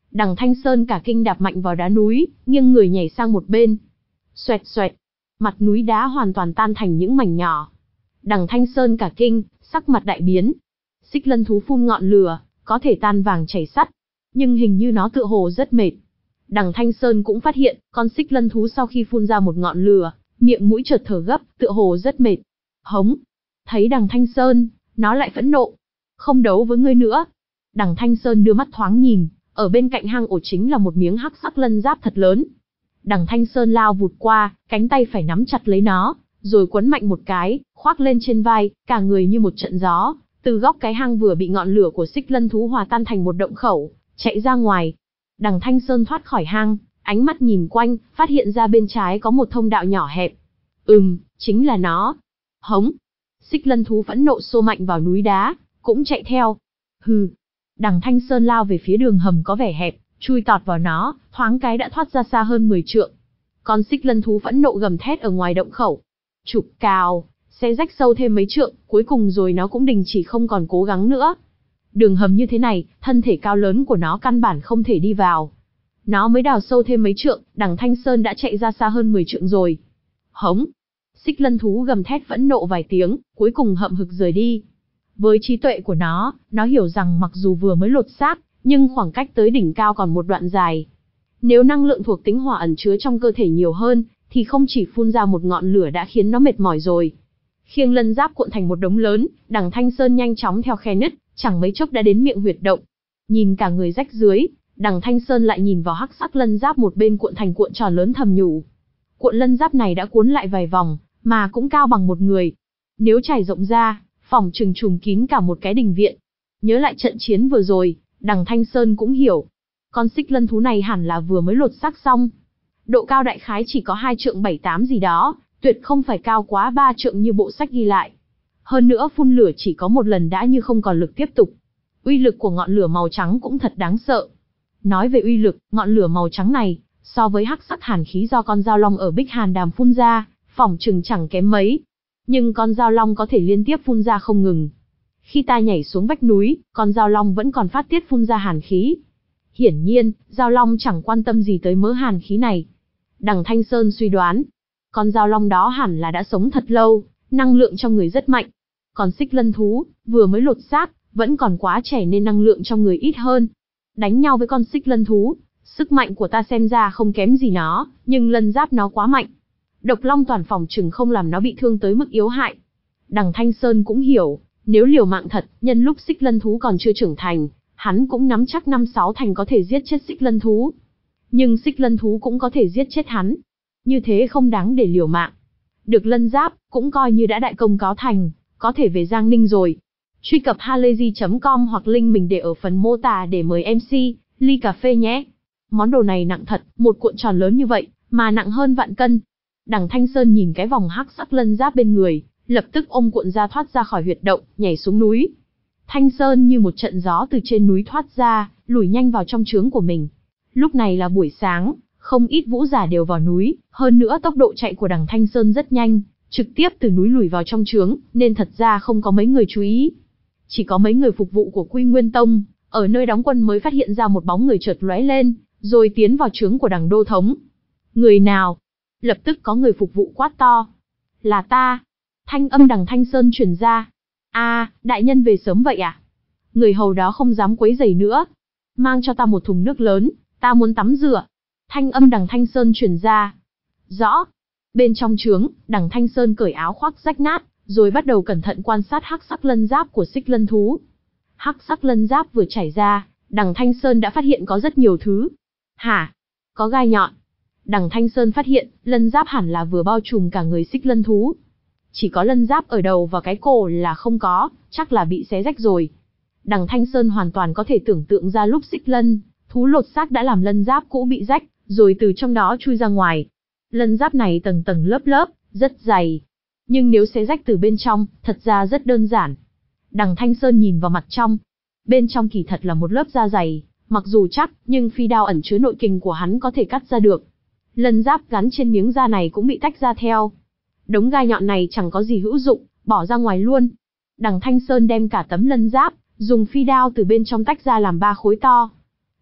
Đằng Thanh Sơn cả kinh đạp mạnh vào đá núi, nghiêng người nhảy sang một bên. Xoẹt xoẹt, mặt núi đá hoàn toàn tan thành những mảnh nhỏ. Đằng Thanh Sơn cả kinh, sắc mặt đại biến. Xích lân thú phun ngọn lửa, có thể tan vàng chảy sắt, nhưng hình như nó tựa hồ rất mệt. Đằng Thanh Sơn cũng phát hiện, con xích lân thú sau khi phun ra một ngọn lửa, miệng mũi chợt thở gấp, tựa hồ rất mệt. Hống! Thấy đằng Thanh Sơn, nó lại phẫn nộ. Không đấu với ngươi nữa. Đằng Thanh Sơn đưa mắt thoáng nhìn, ở bên cạnh hang ổ chính là một miếng hắc sắc lân giáp thật lớn. Đằng Thanh Sơn lao vụt qua, cánh tay phải nắm chặt lấy nó, rồi quấn mạnh một cái, khoác lên trên vai, cả người như một trận gió, từ góc cái hang vừa bị ngọn lửa của xích lân thú hòa tan thành một động khẩu, chạy ra ngoài. Đằng Thanh Sơn thoát khỏi hang, ánh mắt nhìn quanh, phát hiện ra bên trái có một thông đạo nhỏ hẹp. Ừm, chính là nó. Hống! Xích lân thú phẫn nộ xô mạnh vào núi đá, cũng chạy theo. Hừ! Đằng Thanh Sơn lao về phía đường hầm có vẻ hẹp, chui tọt vào nó, thoáng cái đã thoát ra xa hơn mười trượng. Con xích lân thú phẫn nộ gầm thét ở ngoài động khẩu. Chụp cào, xé rách sâu thêm mấy trượng, cuối cùng rồi nó cũng đình chỉ không còn cố gắng nữa. Đường hầm như thế này, thân thể cao lớn của nó căn bản không thể đi vào. Nó mới đào sâu thêm mấy trượng, đằng Thanh Sơn đã chạy ra xa hơn mười trượng rồi. Hống! Xích lân thú gầm thét phẫn nộ vài tiếng, cuối cùng hậm hực rời đi. Với trí tuệ của nó, nó hiểu rằng mặc dù vừa mới lột xác, nhưng khoảng cách tới đỉnh cao còn một đoạn dài. Nếu năng lượng thuộc tính hỏa ẩn chứa trong cơ thể nhiều hơn, thì không chỉ phun ra một ngọn lửa đã khiến nó mệt mỏi rồi. Khiêng lân giáp cuộn thành một đống lớn, đằng Thanh Sơn nhanh chóng theo khe nứt, chẳng mấy chốc đã đến miệng huyệt động. Nhìn cả người rách dưới, đằng Thanh Sơn lại nhìn vào hắc sắc lân giáp một bên cuộn thành cuộn tròn lớn thầm nhủ. Cuộn lân giáp này đã cuốn lại vài vòng, mà cũng cao bằng một người. Nếu trải rộng ra, phòng trừng trùm kín cả một cái đình viện. Nhớ lại trận chiến vừa rồi, đằng Thanh Sơn cũng hiểu. Con xích lân thú này hẳn là vừa mới lột xác xong. Độ cao đại khái chỉ có hai trượng bảy tám gì đó, tuyệt không phải cao quá ba trượng như bộ sách ghi lại. Hơn nữa phun lửa chỉ có một lần đã như không còn lực tiếp tục. Uy lực của ngọn lửa màu trắng cũng thật đáng sợ. Nói về uy lực, ngọn lửa màu trắng này, so với hắc sắc hàn khí do con dao long ở Bích Hàn Đàm phun ra, phỏng chừng chẳng kém mấy. Nhưng con dao long có thể liên tiếp phun ra không ngừng. Khi ta nhảy xuống vách núi, con dao long vẫn còn phát tiết phun ra hàn khí. Hiển nhiên, dao long chẳng quan tâm gì tới mớ hàn khí này. Đằng Thanh Sơn suy đoán, con dao long đó hẳn là đã sống thật lâu, năng lượng trong người rất mạnh. Còn xích lân thú, vừa mới lột xác, vẫn còn quá trẻ nên năng lượng trong người ít hơn. Đánh nhau với con xích lân thú, sức mạnh của ta xem ra không kém gì nó, nhưng lân giáp nó quá mạnh. Độc long toàn phòng chừng không làm nó bị thương tới mức yếu hại. Đằng Thanh Sơn cũng hiểu, nếu liều mạng thật, nhân lúc xích lân thú còn chưa trưởng thành, hắn cũng nắm chắc năm sáu thành có thể giết chết xích lân thú. Nhưng xích lân thú cũng có thể giết chết hắn. Như thế không đáng để liều mạng. Được lân giáp, cũng coi như đã đại công cáo thành, có thể về Giang Ninh rồi. Truy cập halayzi chấm com hoặc link mình để ở phần mô tả để mời em xê, ly cà phê nhé. Món đồ này nặng thật, một cuộn tròn lớn như vậy, mà nặng hơn vạn cân. Đằng Thanh Sơn nhìn cái vòng hắc sắc lân giáp bên người, lập tức ôm cuộn ra thoát ra khỏi huyệt động, nhảy xuống núi. Thanh Sơn như một trận gió từ trên núi thoát ra, lùi nhanh vào trong trướng của mình. Lúc này là buổi sáng, không ít vũ giả đều vào núi, hơn nữa tốc độ chạy của đằng Thanh Sơn rất nhanh, trực tiếp từ núi lùi vào trong trướng, nên thật ra không có mấy người chú ý. Chỉ có mấy người phục vụ của Quy Nguyên Tông, ở nơi đóng quân mới phát hiện ra một bóng người chợt lóe lên, rồi tiến vào trướng của đằng đô thống. Người nào? Lập tức có người phục vụ quát to. Là ta. Thanh âm đằng Thanh Sơn truyền ra. A, đại nhân về sớm vậy à? Người hầu đó không dám quấy rầy nữa. Mang cho ta một thùng nước lớn, ta muốn tắm rửa. Thanh âm đằng Thanh Sơn truyền ra. Rõ. Bên trong trướng, đằng Thanh Sơn cởi áo khoác rách nát, rồi bắt đầu cẩn thận quan sát hắc sắc lân giáp của xích lân thú. Hắc sắc lân giáp vừa chảy ra, đằng Thanh Sơn đã phát hiện có rất nhiều thứ. Hả? Có gai nhọn. Đằng Thanh Sơn phát hiện, lân giáp hẳn là vừa bao trùm cả người xích lân thú. Chỉ có lân giáp ở đầu và cái cổ là không có, chắc là bị xé rách rồi. Đằng Thanh Sơn hoàn toàn có thể tưởng tượng ra lúc xích lân thú lột xác đã làm lân giáp cũ bị rách, rồi từ trong đó chui ra ngoài. Lân giáp này tầng tầng lớp lớp, rất dày. Nhưng nếu xé rách từ bên trong, thật ra rất đơn giản. Đằng Thanh Sơn nhìn vào mặt trong. Bên trong kỳ thật là một lớp da dày, mặc dù chắc, nhưng phi đao ẩn chứa nội kình của hắn có thể cắt ra được. Lân giáp gắn trên miếng da này cũng bị tách ra theo. Đống gai nhọn này chẳng có gì hữu dụng, bỏ ra ngoài luôn. Đằng Thanh Sơn đem cả tấm lân giáp, dùng phi đao từ bên trong tách ra làm ba khối to.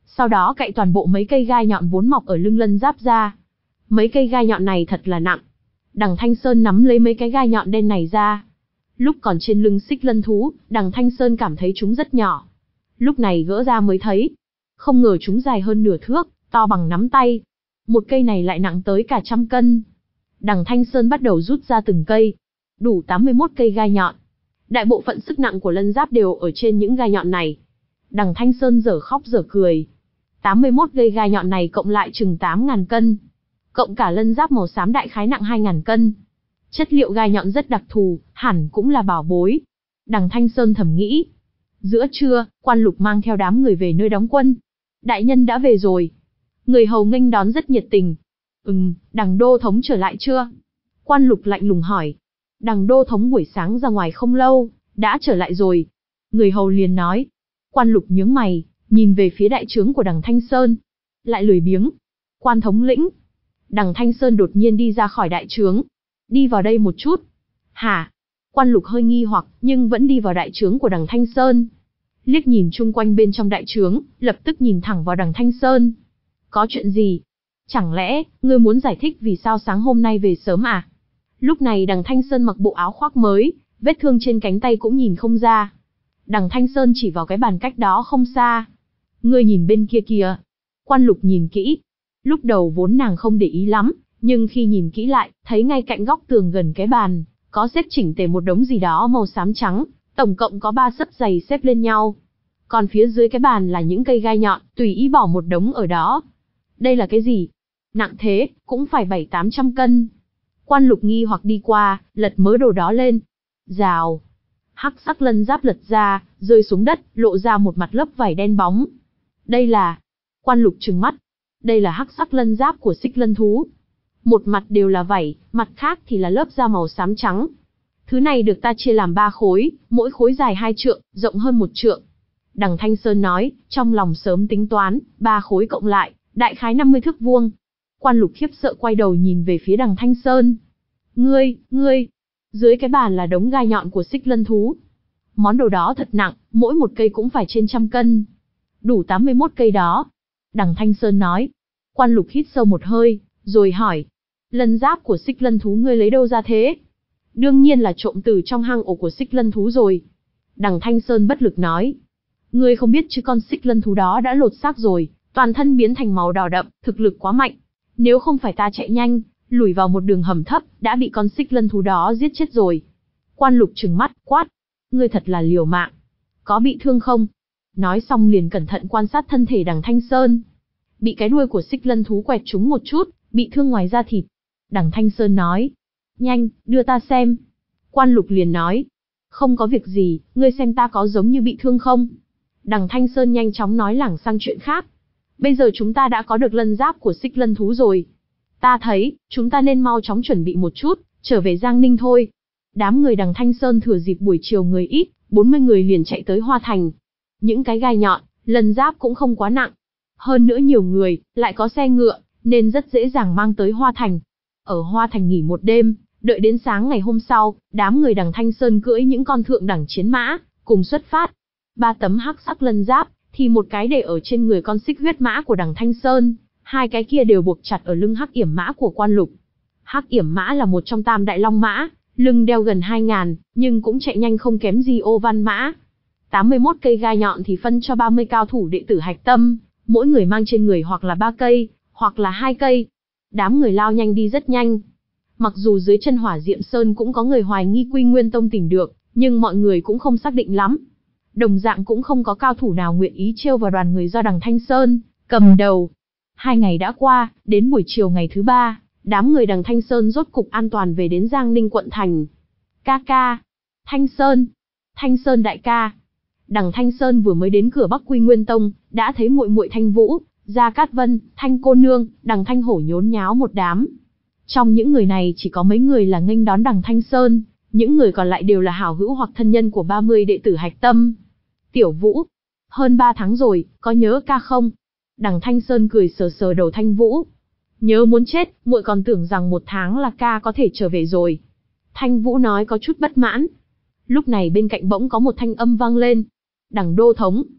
sau đó cạy toàn bộ mấy cây gai nhọn vốn mọc ở lưng lân giáp ra. Mấy cây gai nhọn này thật là nặng. Đằng Thanh Sơn nắm lấy mấy cái gai nhọn đen này ra. Lúc còn trên lưng xích lân thú, đằng Thanh Sơn cảm thấy chúng rất nhỏ. Lúc này gỡ ra mới thấy. Không ngờ chúng dài hơn nửa thước, to bằng nắm tay. Một cây này lại nặng tới cả trăm cân. Đằng Thanh Sơn bắt đầu rút ra từng cây. Đủ tám mươi mốt cây gai nhọn. Đại bộ phận sức nặng của lân giáp đều ở trên những gai nhọn này. Đằng Thanh Sơn dở khóc dở cười. tám mươi mốt cây gai nhọn này cộng lại chừng tám nghìn cân. Cộng cả lân giáp màu xám đại khái nặng hai nghìn cân. Chất liệu gai nhọn rất đặc thù, hẳn cũng là bảo bối. Đằng Thanh Sơn thầm nghĩ. Giữa trưa, Quan Lục mang theo đám người về nơi đóng quân. Đại nhân đã về rồi. Người hầu nghênh đón rất nhiệt tình. Ừm, đằng đô thống trở lại chưa? Quan Lục lạnh lùng hỏi. Đằng đô thống buổi sáng ra ngoài không lâu, đã trở lại rồi. Người hầu liền nói. Quan Lục nhướng mày, nhìn về phía đại trướng của đằng Thanh Sơn. Lại lười biếng. Quan thống lĩnh. Đằng Thanh Sơn đột nhiên đi ra khỏi đại trướng. Đi vào đây một chút. Hả? Quan Lục hơi nghi hoặc, nhưng vẫn đi vào đại trướng của đằng Thanh Sơn. Liếc nhìn chung quanh bên trong đại trướng, lập tức nhìn thẳng vào đằng Thanh Sơn. Có chuyện gì? Chẳng lẽ, ngươi muốn giải thích vì sao sáng hôm nay về sớm à? Lúc này đằng Thanh Sơn mặc bộ áo khoác mới, vết thương trên cánh tay cũng nhìn không ra. Đằng Thanh Sơn chỉ vào cái bàn cách đó không xa. Ngươi nhìn bên kia kìa. Quan Lục nhìn kỹ. Lúc đầu vốn nàng không để ý lắm, nhưng khi nhìn kỹ lại, thấy ngay cạnh góc tường gần cái bàn, có xếp chỉnh tề một đống gì đó màu xám trắng, tổng cộng có ba xấp giày xếp lên nhau. Còn phía dưới cái bàn là những cây gai nhọn, tùy ý bỏ một đống ở đó. Đây là cái gì? Nặng thế, cũng phải bảy tám trăm cân. Quan Lục nghi hoặc đi qua, lật mớ đồ đó lên. Rào. Hắc sắc lân giáp lật ra, rơi xuống đất, lộ ra một mặt lớp vảy đen bóng. Đây là... Quan Lục trừng mắt. Đây là hắc sắc lân giáp của xích lân thú. Một mặt đều là vảy, mặt khác thì là lớp da màu xám trắng. Thứ này được ta chia làm ba khối, mỗi khối dài hai trượng, rộng hơn một trượng. Đằng Thanh Sơn nói, trong lòng sớm tính toán, ba khối cộng lại, đại khái năm mươi thước vuông. Quan Lục khiếp sợ quay đầu nhìn về phía đằng Thanh Sơn. Ngươi, ngươi, dưới cái bàn là đống gai nhọn của xích lân thú. Món đồ đó thật nặng, mỗi một cây cũng phải trên trăm cân. Đủ tám mươi mốt cây đó. Đằng Thanh Sơn nói. Quan Lục hít sâu một hơi, rồi hỏi. Lân giáp của xích lân thú ngươi lấy đâu ra thế? Đương nhiên là trộm từ trong hang ổ của xích lân thú rồi. Đằng Thanh Sơn bất lực nói. Ngươi không biết chứ con xích lân thú đó đã lột xác rồi, toàn thân biến thành màu đỏ đậm, thực lực quá mạnh. Nếu không phải ta chạy nhanh, lủi vào một đường hầm thấp, đã bị con xích lân thú đó giết chết rồi. Quan Lục trừng mắt, quát. Ngươi thật là liều mạng. Có bị thương không? Nói xong liền cẩn thận quan sát thân thể đằng Thanh Sơn. Bị cái đuôi của xích lân thú quẹt trúng một chút, bị thương ngoài da thịt. Đằng Thanh Sơn nói. Nhanh, đưa ta xem. Quan Lục liền nói. Không có việc gì, ngươi xem ta có giống như bị thương không? Đằng Thanh Sơn nhanh chóng nói lảng sang chuyện khác. Bây giờ chúng ta đã có được lân giáp của xích lân thú rồi. Ta thấy, chúng ta nên mau chóng chuẩn bị một chút, trở về Giang Ninh thôi. Đám người đằng Thanh Sơn thừa dịp buổi chiều người ít, bốn mươi người liền chạy tới Hoa Thành. Những cái gai nhọn, lân giáp cũng không quá nặng. Hơn nữa nhiều người, lại có xe ngựa, nên rất dễ dàng mang tới Hoa Thành. Ở Hoa Thành nghỉ một đêm, đợi đến sáng ngày hôm sau, đám người đằng Thanh Sơn cưỡi những con thượng đẳng chiến mã, cùng xuất phát. Ba tấm hắc sắc lân giáp, thì một cái để ở trên người con xích huyết mã của đằng Thanh Sơn, hai cái kia đều buộc chặt ở lưng hắc yểm mã của Quan Lục. Hắc yểm mã là một trong tam đại long mã, lưng đeo gần hai ngàn, nhưng cũng chạy nhanh không kém gì ô văn mã. tám mươi mốt cây gai nhọn thì phân cho ba mươi cao thủ đệ tử hạch tâm, mỗi người mang trên người hoặc là ba cây, hoặc là hai cây. Đám người lao nhanh đi rất nhanh. Mặc dù dưới chân Hỏa Diệm Sơn cũng có người hoài nghi Quy Nguyên Tông tìm được, nhưng mọi người cũng không xác định lắm. Đồng dạng cũng không có cao thủ nào nguyện ý trêu vào đoàn người do đằng Thanh Sơn cầm đầu. Hai ngày đã qua, đến buổi chiều ngày thứ ba, đám người đằng Thanh Sơn rốt cục an toàn về đến Giang Ninh quận thành. Ca ca. Thanh Sơn. Thanh Sơn đại ca. Đằng Thanh Sơn vừa mới đến cửa Bắc Quy Nguyên Tông, đã thấy muội muội Thanh Vũ, Gia Cát Vân, Thanh cô nương, đằng Thanh Hổ nhốn nháo một đám. Trong những người này chỉ có mấy người là nghênh đón đằng Thanh Sơn, những người còn lại đều là hảo hữu hoặc thân nhân của ba mươi đệ tử hạch tâm. Tiểu Vũ, hơn ba tháng rồi, có nhớ ca không? Đằng Thanh Sơn cười sờ sờ đầu Thanh Vũ. Nhớ muốn chết, muội còn tưởng rằng một tháng là ca có thể trở về rồi. Thanh Vũ nói có chút bất mãn. Lúc này bên cạnh bỗng có một thanh âm vang lên. Đằng đô thống.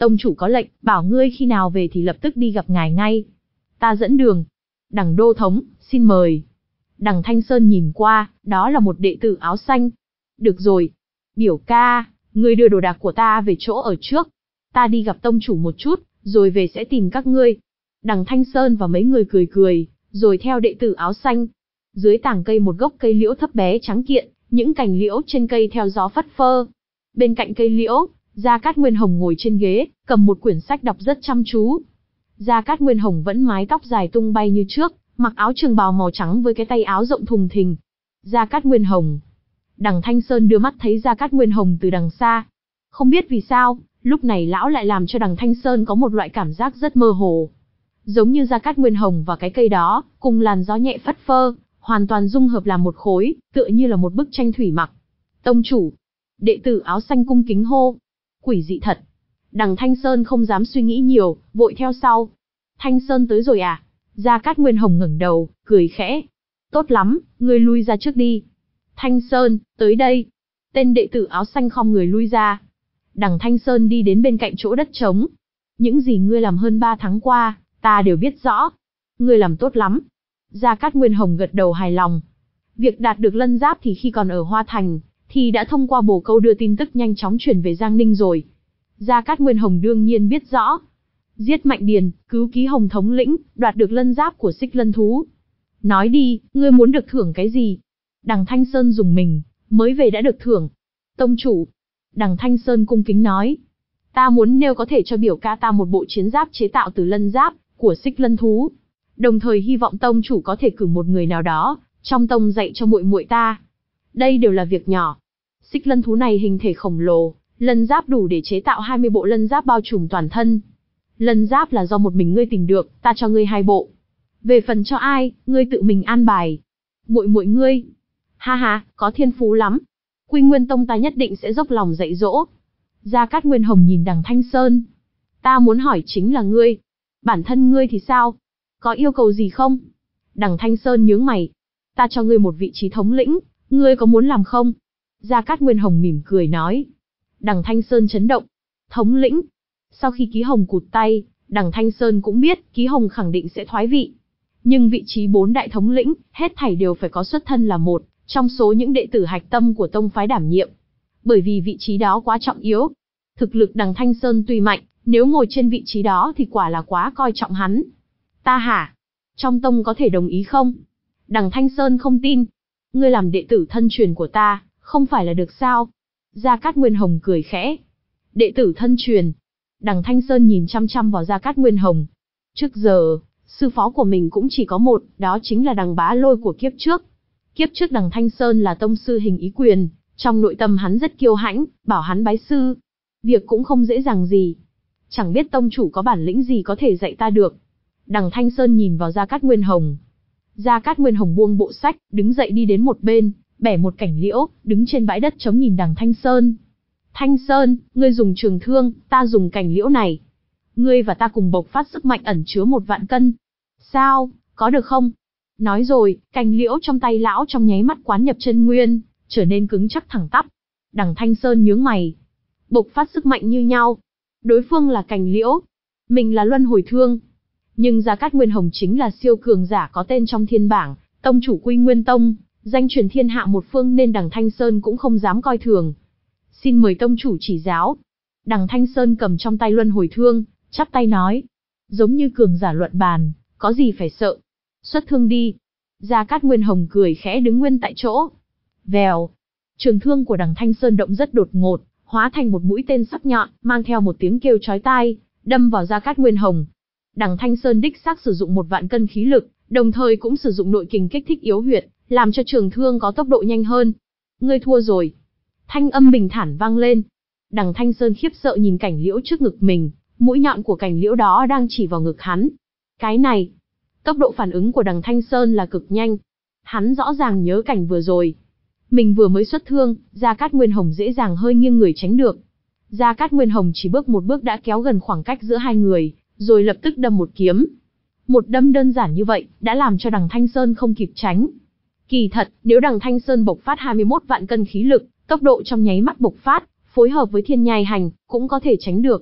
Tông chủ có lệnh, bảo ngươi khi nào về thì lập tức đi gặp ngài ngay. Ta dẫn đường. Đằng đô thống, xin mời. Đằng Thanh Sơn nhìn qua, đó là một đệ tử áo xanh. Được rồi. Biểu ca, ngươi đưa đồ đạc của ta về chỗ ở trước. Ta đi gặp tông chủ một chút, rồi về sẽ tìm các ngươi. Đằng Thanh Sơn và mấy người cười cười, rồi theo đệ tử áo xanh. Dưới tàng cây một gốc cây liễu thấp bé trắng kiện, những cành liễu trên cây theo gió phất phơ. Bên cạnh cây liễu, Gia Cát Nguyên Hồng ngồi trên ghế, cầm một quyển sách đọc rất chăm chú. Gia Cát Nguyên Hồng vẫn mái tóc dài tung bay như trước, mặc áo trường bào màu trắng với cái tay áo rộng thùng thình. Gia Cát Nguyên Hồng. Đằng Thanh Sơn đưa mắt thấy Gia Cát Nguyên Hồng từ đằng xa. Không biết vì sao, lúc này lão lại làm cho đằng Thanh Sơn có một loại cảm giác rất mơ hồ. Giống như Gia Cát Nguyên Hồng và cái cây đó, cùng làn gió nhẹ phất phơ, hoàn toàn dung hợp làm một khối, tựa như là một bức tranh thủy mặc. Tông chủ. Đệ tử áo xanh cung kính hô. Quỷ dị thật. Đằng Thanh Sơn không dám suy nghĩ nhiều, vội theo sau. Thanh Sơn tới rồi à? Gia Cát Nguyên Hồng ngẩng đầu, cười khẽ. Tốt lắm, ngươi lui ra trước đi. Thanh Sơn, tới đây. Tên đệ tử áo xanh khom người lui ra. Đằng Thanh Sơn đi đến bên cạnh chỗ đất trống. Những gì ngươi làm hơn ba tháng qua, ta đều biết rõ. Ngươi làm tốt lắm. Gia Cát Nguyên Hồng gật đầu hài lòng. Việc đạt được lân giáp thì khi còn ở Hoa Thành, thì đã thông qua bồ câu đưa tin tức nhanh chóng chuyển về Giang Ninh rồi. Gia Cát Nguyên Hồng đương nhiên biết rõ. Giết Mạnh Điền, cứu Ký Hồng thống lĩnh, đoạt được lân giáp của Xích Lân thú. Nói đi, ngươi muốn được thưởng cái gì? Đằng Thanh Sơn dùng mình, mới về đã được thưởng. Tông chủ. Đằng Thanh Sơn cung kính nói. Ta muốn nếu có thể cho biểu ca ta một bộ chiến giáp chế tạo từ lân giáp của Xích Lân thú. Đồng thời hy vọng tông chủ có thể cử một người nào đó trong tông dạy cho muội muội ta. Đây đều là việc nhỏ. Xích Lân thú này hình thể khổng lồ, lân giáp đủ để chế tạo hai mươi bộ lân giáp bao trùm toàn thân. Lân giáp là do một mình ngươi tìm được, ta cho ngươi hai bộ. Về phần cho ai, ngươi tự mình an bài. Muội muội ngươi, ha ha, có thiên phú lắm. Quy Nguyên Tông ta nhất định sẽ dốc lòng dạy dỗ. Gia Cát Nguyên Hồng nhìn đằng Thanh Sơn. Ta muốn hỏi chính là ngươi. Bản thân ngươi thì sao? Có yêu cầu gì không? Đằng Thanh Sơn nhướng mày. Ta cho ngươi một vị trí thống lĩnh, ngươi có muốn làm không? Gia Cát Nguyên Hồng mỉm cười nói. Đằng Thanh Sơn chấn động. Thống lĩnh. Sau khi Ký Hồng cụt tay, đằng Thanh Sơn cũng biết Ký Hồng khẳng định sẽ thoái vị. Nhưng vị trí bốn đại thống lĩnh, hết thảy đều phải có xuất thân là một trong số những đệ tử hạch tâm của tông phái đảm nhiệm. Bởi vì vị trí đó quá trọng yếu. Thực lực đằng Thanh Sơn tuy mạnh, nếu ngồi trên vị trí đó thì quả là quá coi trọng hắn. Ta hả? Trong tông có thể đồng ý không? Đằng Thanh Sơn không tin. Ngươi làm đệ tử thân truyền của ta, không phải là được sao? Gia Cát Nguyên Hồng cười khẽ. Đệ tử thân truyền. Đằng Thanh Sơn nhìn chăm chăm vào Gia Cát Nguyên Hồng. Trước giờ, sư phó của mình cũng chỉ có một, đó chính là đằng Bá Lôi của kiếp trước. Kiếp trước đằng Thanh Sơn là tông sư hình ý quyền, trong nội tâm hắn rất kiêu hãnh, bảo hắn bái sư. Việc cũng không dễ dàng gì. Chẳng biết tông chủ có bản lĩnh gì có thể dạy ta được. Đằng Thanh Sơn nhìn vào Gia Cát Nguyên Hồng. Gia Cát Nguyên Hồng buông bộ sách, đứng dậy đi đến một bên, bẻ một cảnh liễu, đứng trên bãi đất trống nhìn đằng Thanh Sơn. Thanh Sơn, ngươi dùng trường thương, ta dùng cảnh liễu này. Ngươi và ta cùng bộc phát sức mạnh ẩn chứa một vạn cân. Sao, có được không? Nói rồi, cành liễu trong tay lão trong nháy mắt quán nhập chân nguyên, trở nên cứng chắc thẳng tắp. Đằng Thanh Sơn nhướng mày. Bộc phát sức mạnh như nhau. Đối phương là cành liễu, mình là luân hồi thương. Nhưng Gia Cát Nguyên Hồng chính là siêu cường giả có tên trong thiên bảng, tông chủ Quy Nguyên Tông, danh truyền thiên hạ một phương nên đằng Thanh Sơn cũng không dám coi thường. Xin mời tông chủ chỉ giáo. Đằng Thanh Sơn cầm trong tay luân hồi thương, chắp tay nói. Giống như cường giả luận bàn, có gì phải sợ. Xuất thương đi. Gia Cát Nguyên Hồng cười khẽ đứng nguyên tại chỗ. Vèo. Trường thương của đằng Thanh Sơn động rất đột ngột, hóa thành một mũi tên sắc nhọn, mang theo một tiếng kêu chói tai, đâm vào Gia Cát Nguyên Hồng. Đằng Thanh Sơn đích xác sử dụng một vạn cân khí lực, đồng thời cũng sử dụng nội kình kích thích yếu huyệt, làm cho trường thương có tốc độ nhanh hơn. Ngươi thua rồi. Thanh âm bình thản vang lên. Đằng Thanh Sơn khiếp sợ nhìn cảnh liễu trước ngực mình, mũi nhọn của cảnh liễu đó đang chỉ vào ngực hắn. Cái này, tốc độ phản ứng của đằng Thanh Sơn là cực nhanh. Hắn rõ ràng nhớ cảnh vừa rồi. Mình vừa mới xuất thương, Gia Cát Nguyên Hồng dễ dàng hơi nghiêng người tránh được. Gia Cát Nguyên Hồng chỉ bước một bước đã kéo gần khoảng cách giữa hai người, rồi lập tức đâm một kiếm. Một đâm đơn giản như vậy, đã làm cho đằng Thanh Sơn không kịp tránh. Kỳ thật, nếu đằng Thanh Sơn bộc phát hai mươi mốt vạn cân khí lực, tốc độ trong nháy mắt bộc phát, phối hợp với thiên nhai hành, cũng có thể tránh được.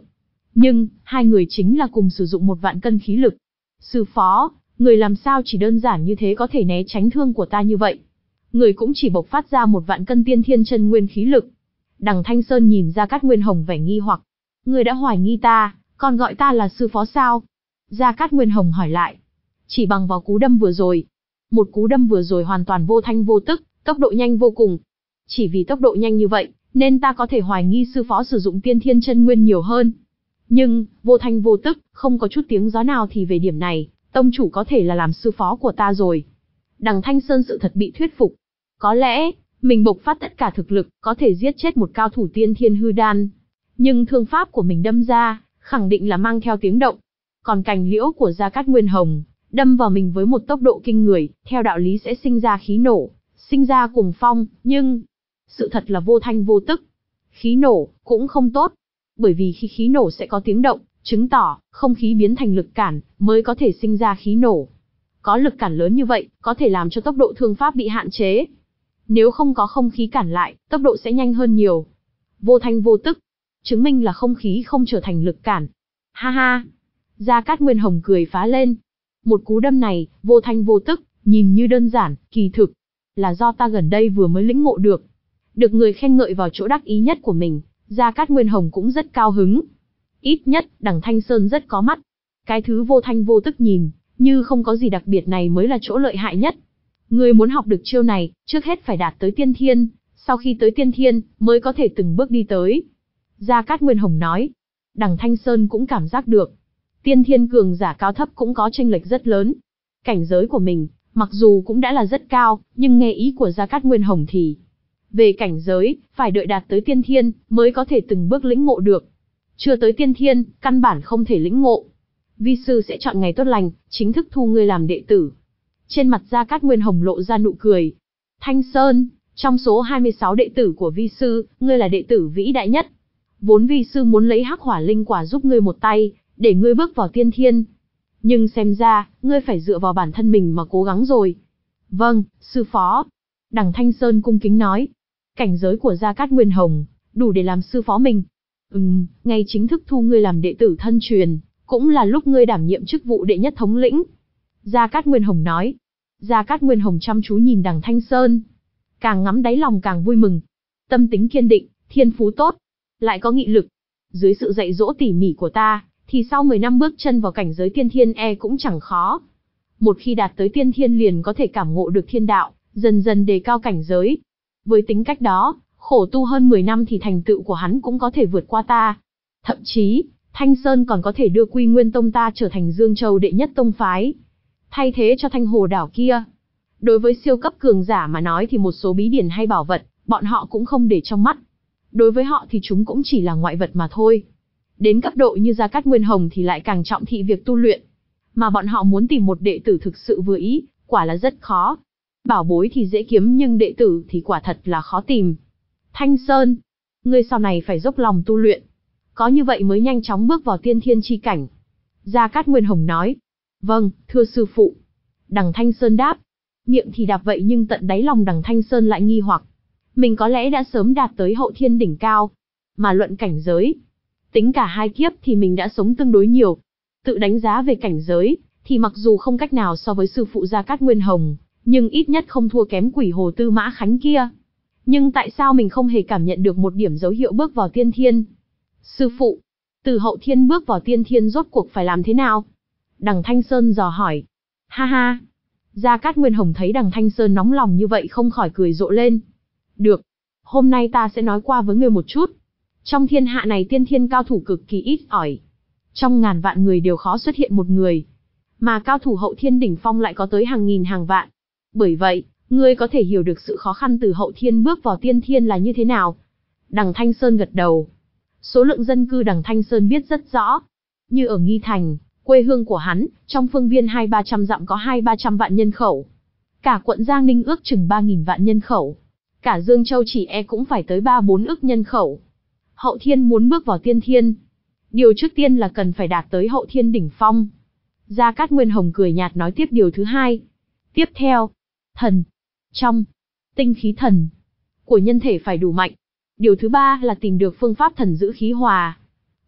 Nhưng, hai người chính là cùng sử dụng một vạn cân khí lực. Sư phó, người làm sao chỉ đơn giản như thế có thể né tránh thương của ta như vậy? Người cũng chỉ bộc phát ra một vạn cân tiên thiên chân nguyên khí lực. Đằng Thanh Sơn nhìn Gia Cát Nguyên Hồng vẻ nghi hoặc. Người đã hoài nghi ta, còn gọi ta là sư phó sao? Gia Cát Nguyên Hồng hỏi lại. Chỉ bằng vào cú đâm vừa rồi. Một cú đâm vừa rồi hoàn toàn vô thanh vô tức, tốc độ nhanh vô cùng. Chỉ vì tốc độ nhanh như vậy, nên ta có thể hoài nghi sư phó sử dụng tiên thiên chân nguyên nhiều hơn. Nhưng, vô thanh vô tức, không có chút tiếng gió nào thì về điểm này, tông chủ có thể là làm sư phó của ta rồi. Đằng Thanh Sơn sự thật bị thuyết phục. Có lẽ, mình bộc phát tất cả thực lực, có thể giết chết một cao thủ tiên thiên hư đan. Nhưng thương pháp của mình đâm ra, khẳng định là mang theo tiếng động. Còn cành liễu của Gia Cát Nguyên Hồng, đâm vào mình với một tốc độ kinh người, theo đạo lý sẽ sinh ra khí nổ, sinh ra cuồng phong, nhưng sự thật là vô thanh vô tức. Khí nổ cũng không tốt, bởi vì khi khí nổ sẽ có tiếng động, chứng tỏ không khí biến thành lực cản mới có thể sinh ra khí nổ. Có lực cản lớn như vậy, có thể làm cho tốc độ thương pháp bị hạn chế. Nếu không có không khí cản lại, tốc độ sẽ nhanh hơn nhiều. Vô thanh vô tức, chứng minh là không khí không trở thành lực cản. Ha ha! Gia Cát Nguyên Hồng cười phá lên. Một cú đâm này, vô thanh vô tức, nhìn như đơn giản, kỳ thực là do ta gần đây vừa mới lĩnh ngộ được. Được người khen ngợi vào chỗ đắc ý nhất của mình, Gia Cát Nguyên Hồng cũng rất cao hứng. Ít nhất, đằng Thanh Sơn rất có mắt. Cái thứ vô thanh vô tức nhìn, như không có gì đặc biệt này mới là chỗ lợi hại nhất. Người muốn học được chiêu này, trước hết phải đạt tới tiên thiên, sau khi tới tiên thiên, mới có thể từng bước đi tới. Gia Cát Nguyên Hồng nói. Đằng Thanh Sơn cũng cảm giác được. Tiên thiên cường giả cao thấp cũng có chênh lệch rất lớn. Cảnh giới của mình, mặc dù cũng đã là rất cao, nhưng nghe ý của Gia Cát Nguyên Hồng thì về cảnh giới, phải đợi đạt tới tiên thiên, mới có thể từng bước lĩnh ngộ được. Chưa tới tiên thiên, căn bản không thể lĩnh ngộ. Vi sư sẽ chọn ngày tốt lành, chính thức thu ngươi làm đệ tử. Trên mặt Gia Cát Nguyên Hồng lộ ra nụ cười. Thanh Sơn, trong số hai mươi sáu đệ tử của vi sư, ngươi là đệ tử vĩ đại nhất. Vốn vi sư muốn lấy hắc hỏa linh quả giúp ngươi một tay, để ngươi bước vào tiên thiên. Nhưng xem ra, ngươi phải dựa vào bản thân mình mà cố gắng rồi. Vâng, sư phó. Đằng Thanh Sơn cung kính nói. Cảnh giới của Gia Cát Nguyên Hồng, đủ để làm sư phó mình. Ừm, ngày chính thức thu ngươi làm đệ tử thân truyền, cũng là lúc ngươi đảm nhiệm chức vụ đệ nhất thống lĩnh. Gia Cát Nguyên Hồng nói. Gia Cát Nguyên Hồng chăm chú nhìn đằng Thanh Sơn. Càng ngắm đáy lòng càng vui mừng. Tâm tính kiên định, thiên phú tốt, lại có nghị lực. Dưới sự dạy dỗ tỉ mỉ của ta, thì sau mười năm bước chân vào cảnh giới tiên thiên e cũng chẳng khó. Một khi đạt tới tiên thiên liền có thể cảm ngộ được thiên đạo, dần dần đề cao cảnh giới. Với tính cách đó, khổ tu hơn mười năm thì thành tựu của hắn cũng có thể vượt qua ta. Thậm chí, Thanh Sơn còn có thể đưa Quy Nguyên Tông ta trở thành Dương Châu đệ nhất tông phái, thay thế cho Thanh Hồ đảo kia. Đối với siêu cấp cường giả mà nói thì một số bí điển hay bảo vật, bọn họ cũng không để trong mắt. Đối với họ thì chúng cũng chỉ là ngoại vật mà thôi. Đến cấp độ như Gia Cát Nguyên Hồng thì lại càng trọng thị việc tu luyện. Mà bọn họ muốn tìm một đệ tử thực sự vừa ý, quả là rất khó. Bảo bối thì dễ kiếm nhưng đệ tử thì quả thật là khó tìm. Thanh Sơn, ngươi sau này phải dốc lòng tu luyện. Có như vậy mới nhanh chóng bước vào tiên thiên chi cảnh. Gia Cát Nguyên Hồng nói. Vâng, thưa sư phụ. Đằng Thanh Sơn đáp. Miệng thì đáp vậy nhưng tận đáy lòng đằng Thanh Sơn lại nghi hoặc. Mình có lẽ đã sớm đạt tới hậu thiên đỉnh cao. Mà luận cảnh giới, tính cả hai kiếp thì mình đã sống tương đối nhiều. Tự đánh giá về cảnh giới, thì mặc dù không cách nào so với sư phụ Gia Cát Nguyên Hồng, nhưng ít nhất không thua kém quỷ hồ Tư Mã Khánh kia. Nhưng tại sao mình không hề cảm nhận được một điểm dấu hiệu bước vào tiên thiên? Sư phụ, từ hậu thiên bước vào tiên thiên rốt cuộc phải làm thế nào? Đằng Thanh Sơn dò hỏi. Ha ha! Gia Cát Nguyên Hồng thấy đằng Thanh Sơn nóng lòng như vậy không khỏi cười rộ lên. Được, hôm nay ta sẽ nói qua với ngươi một chút. Trong thiên hạ này tiên thiên cao thủ cực kỳ ít ỏi. Trong ngàn vạn người đều khó xuất hiện một người. Mà cao thủ hậu thiên đỉnh phong lại có tới hàng nghìn hàng vạn. Bởi vậy, ngươi có thể hiểu được sự khó khăn từ hậu thiên bước vào tiên thiên là như thế nào. Đằng Thanh Sơn gật đầu. Số lượng dân cư đằng Thanh Sơn biết rất rõ. Như ở Nghi Thành, quê hương của hắn, trong phương viên hai ba trăm dặm có hai ba trăm vạn nhân khẩu. Cả quận Giang Ninh ước chừng ba nghìn vạn nhân khẩu. Cả Dương Châu chỉ e cũng phải tới ba bốn ức nhân khẩu. Hậu thiên muốn bước vào tiên thiên, điều trước tiên là cần phải đạt tới hậu thiên đỉnh phong. Gia Cát Nguyên Hồng cười nhạt nói tiếp điều thứ hai. Tiếp theo, thần, trong, tinh khí thần của nhân thể phải đủ mạnh. Điều thứ ba là tìm được phương pháp thần giữ khí hòa.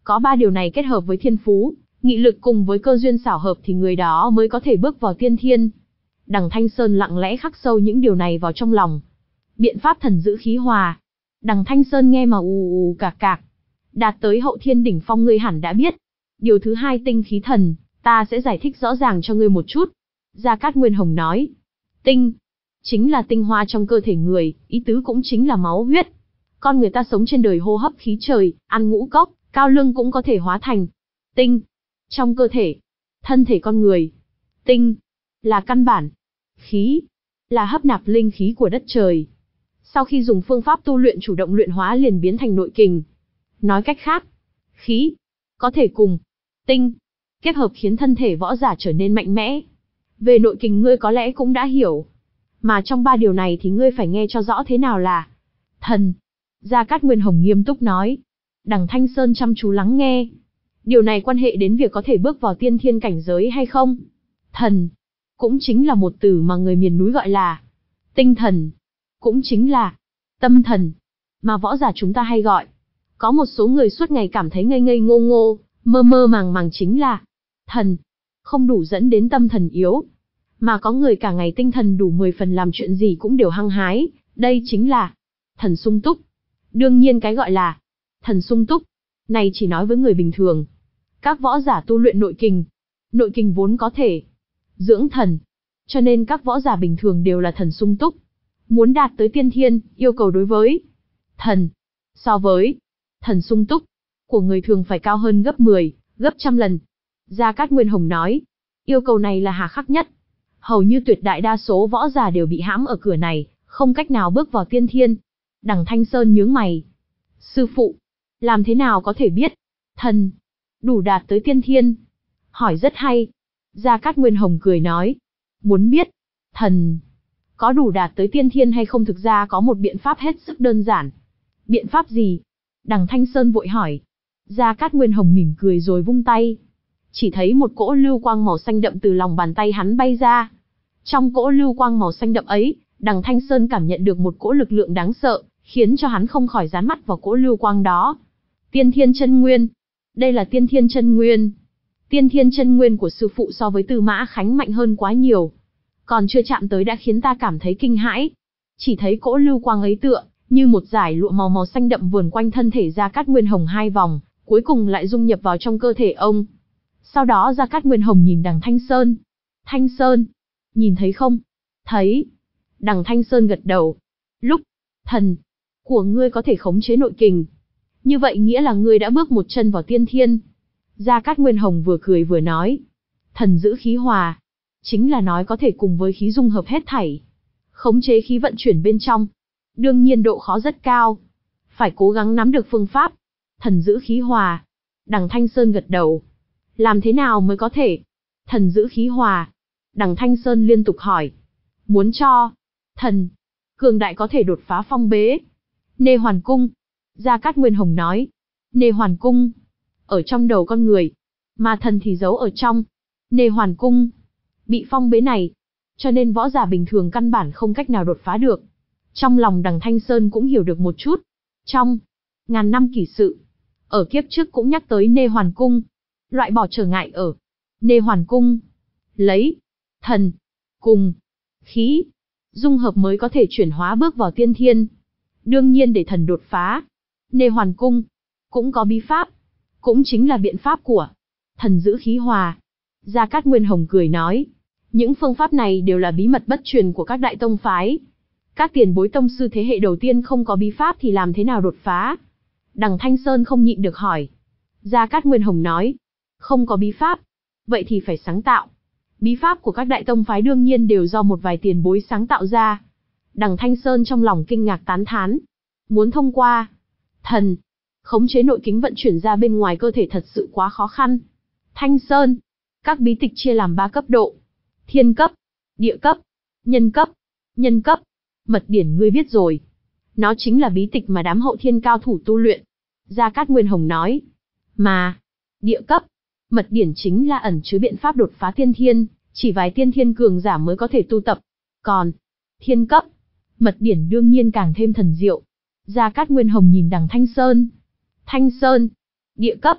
Có ba điều này kết hợp với thiên phú, nghị lực cùng với cơ duyên xảo hợp thì người đó mới có thể bước vào tiên thiên. Đằng Thanh Sơn lặng lẽ khắc sâu những điều này vào trong lòng. Biện pháp thần giữ khí hòa. Đằng Thanh Sơn nghe mà ù ù cạc cạc. Đạt tới hậu thiên đỉnh phong ngươi hẳn đã biết. Điều thứ hai tinh khí thần, ta sẽ giải thích rõ ràng cho ngươi một chút. Gia Cát Nguyên Hồng nói. Tinh, chính là tinh hoa trong cơ thể người, ý tứ cũng chính là máu huyết. Con người ta sống trên đời hô hấp khí trời, ăn ngũ cốc, cao lương cũng có thể hóa thành tinh. Trong cơ thể, thân thể con người, tinh, là căn bản. Khí, là hấp nạp linh khí của đất trời. Sau khi dùng phương pháp tu luyện chủ động luyện hóa liền biến thành nội kình. Nói cách khác, khí, có thể cùng tinh, kết hợp khiến thân thể võ giả trở nên mạnh mẽ. Về nội kình ngươi có lẽ cũng đã hiểu. Mà trong ba điều này thì ngươi phải nghe cho rõ thế nào là thần. Gia Cát Nguyên Hồng nghiêm túc nói. Đằng Thanh Sơn chăm chú lắng nghe. Điều này quan hệ đến việc có thể bước vào tiên thiên cảnh giới hay không. Thần, cũng chính là một từ mà người miền núi gọi là tinh thần, cũng chính là tâm thần, mà võ giả chúng ta hay gọi. Có một số người suốt ngày cảm thấy ngây ngây ngô ngô, mơ mơ màng màng chính là thần, không đủ dẫn đến tâm thần yếu. Mà có người cả ngày tinh thần đủ mười phần làm chuyện gì cũng đều hăng hái, đây chính là thần sung túc. Đương nhiên cái gọi là thần sung túc này chỉ nói với người bình thường. Các võ giả tu luyện nội kình, nội kình vốn có thể dưỡng thần, cho nên các võ giả bình thường đều là thần sung túc. Muốn đạt tới tiên thiên, yêu cầu đối với thần so với thần sung túc của người thường phải cao hơn gấp mười, gấp trăm lần. Gia Cát Nguyên Hồng nói, yêu cầu này là hà khắc nhất. Hầu như tuyệt đại đa số võ giả đều bị hãm ở cửa này, không cách nào bước vào tiên thiên. Đằng Thanh Sơn nhướng mày. Sư phụ, làm thế nào có thể biết thần đủ đạt tới tiên thiên? Hỏi rất hay. Gia Cát Nguyên Hồng cười nói, muốn biết thần có đủ đạt tới tiên thiên hay không thực ra có một biện pháp hết sức đơn giản. Biện pháp gì? Đằng Thanh Sơn vội hỏi. Gia Cát Nguyên Hồng mỉm cười rồi vung tay. Chỉ thấy một cỗ lưu quang màu xanh đậm từ lòng bàn tay hắn bay ra. Trong cỗ lưu quang màu xanh đậm ấy, Đằng Thanh Sơn cảm nhận được một cỗ lực lượng đáng sợ, khiến cho hắn không khỏi dán mắt vào cỗ lưu quang đó. Tiên thiên chân nguyên. Đây là tiên thiên chân nguyên. Tiên thiên chân nguyên của sư phụ so với Tư Mã Khánh mạnh hơn quá nhiều. Còn chưa chạm tới đã khiến ta cảm thấy kinh hãi. Chỉ thấy cỗ lưu quang ấy tựa như một dải lụa màu màu xanh đậm vườn quanh thân thể Gia Cát Nguyên Hồng hai vòng, cuối cùng lại dung nhập vào trong cơ thể ông. Sau đó Gia Cát Nguyên Hồng nhìn Đằng Thanh Sơn. Thanh Sơn, nhìn thấy không? Thấy. Đằng Thanh Sơn gật đầu. Lúc thần của ngươi có thể khống chế nội kình, như vậy nghĩa là ngươi đã bước một chân vào tiên thiên. Gia Cát Nguyên Hồng vừa cười vừa nói. Thần giữ khí hòa, chính là nói có thể cùng với khí dung hợp hết thảy. Khống chế khí vận chuyển bên trong. Đương nhiên độ khó rất cao. Phải cố gắng nắm được phương pháp. Thần giữ khí hòa. Đằng Thanh Sơn gật đầu. Làm thế nào mới có thể thần giữ khí hòa? Đằng Thanh Sơn liên tục hỏi. Muốn cho thần cường đại có thể đột phá phong bế. Nê Hoàn Cung. Gia Cát Nguyên Hồng nói. Nê Hoàn Cung ở trong đầu con người, mà thần thì giấu ở trong Nê Hoàn Cung. Bị phong bế này, cho nên võ giả bình thường căn bản không cách nào đột phá được. Trong lòng Đằng Thanh Sơn cũng hiểu được một chút. Trong ngàn năm kỷ sự, ở kiếp trước cũng nhắc tới Nê Hoàn Cung. Loại bỏ trở ngại ở Nê Hoàn Cung. Lấy thần cùng khí dung hợp mới có thể chuyển hóa bước vào tiên thiên. Đương nhiên để thần đột phá, Nê Hoàn Cung cũng có bí pháp, cũng chính là biện pháp của thần giữ khí hòa. Gia Cát Nguyên Hồng cười nói, những phương pháp này đều là bí mật bất truyền của các đại tông phái. Các tiền bối tông sư thế hệ đầu tiên không có bí pháp thì làm thế nào đột phá? Đằng Thanh Sơn không nhịn được hỏi. Gia Cát Nguyên Hồng nói, không có bí pháp, vậy thì phải sáng tạo. Bí pháp của các đại tông phái đương nhiên đều do một vài tiền bối sáng tạo ra. Đằng Thanh Sơn trong lòng kinh ngạc tán thán. Muốn thông qua thần khống chế nội kình vận chuyển ra bên ngoài cơ thể thật sự quá khó khăn. Thanh Sơn, các bí tịch chia làm ba cấp độ: thiên cấp, địa cấp, nhân cấp. Nhân cấp, mật điển ngươi biết rồi. Nó chính là bí tịch mà đám hậu thiên cao thủ tu luyện. Gia Cát Nguyên Hồng nói. Mà, địa cấp, mật điển chính là ẩn chứa biện pháp đột phá tiên thiên, chỉ vài tiên thiên cường giả mới có thể tu tập. Còn, thiên cấp, mật điển đương nhiên càng thêm thần diệu. Gia Cát Nguyên Hồng nhìn Đằng Thanh Sơn. Thanh Sơn, địa cấp,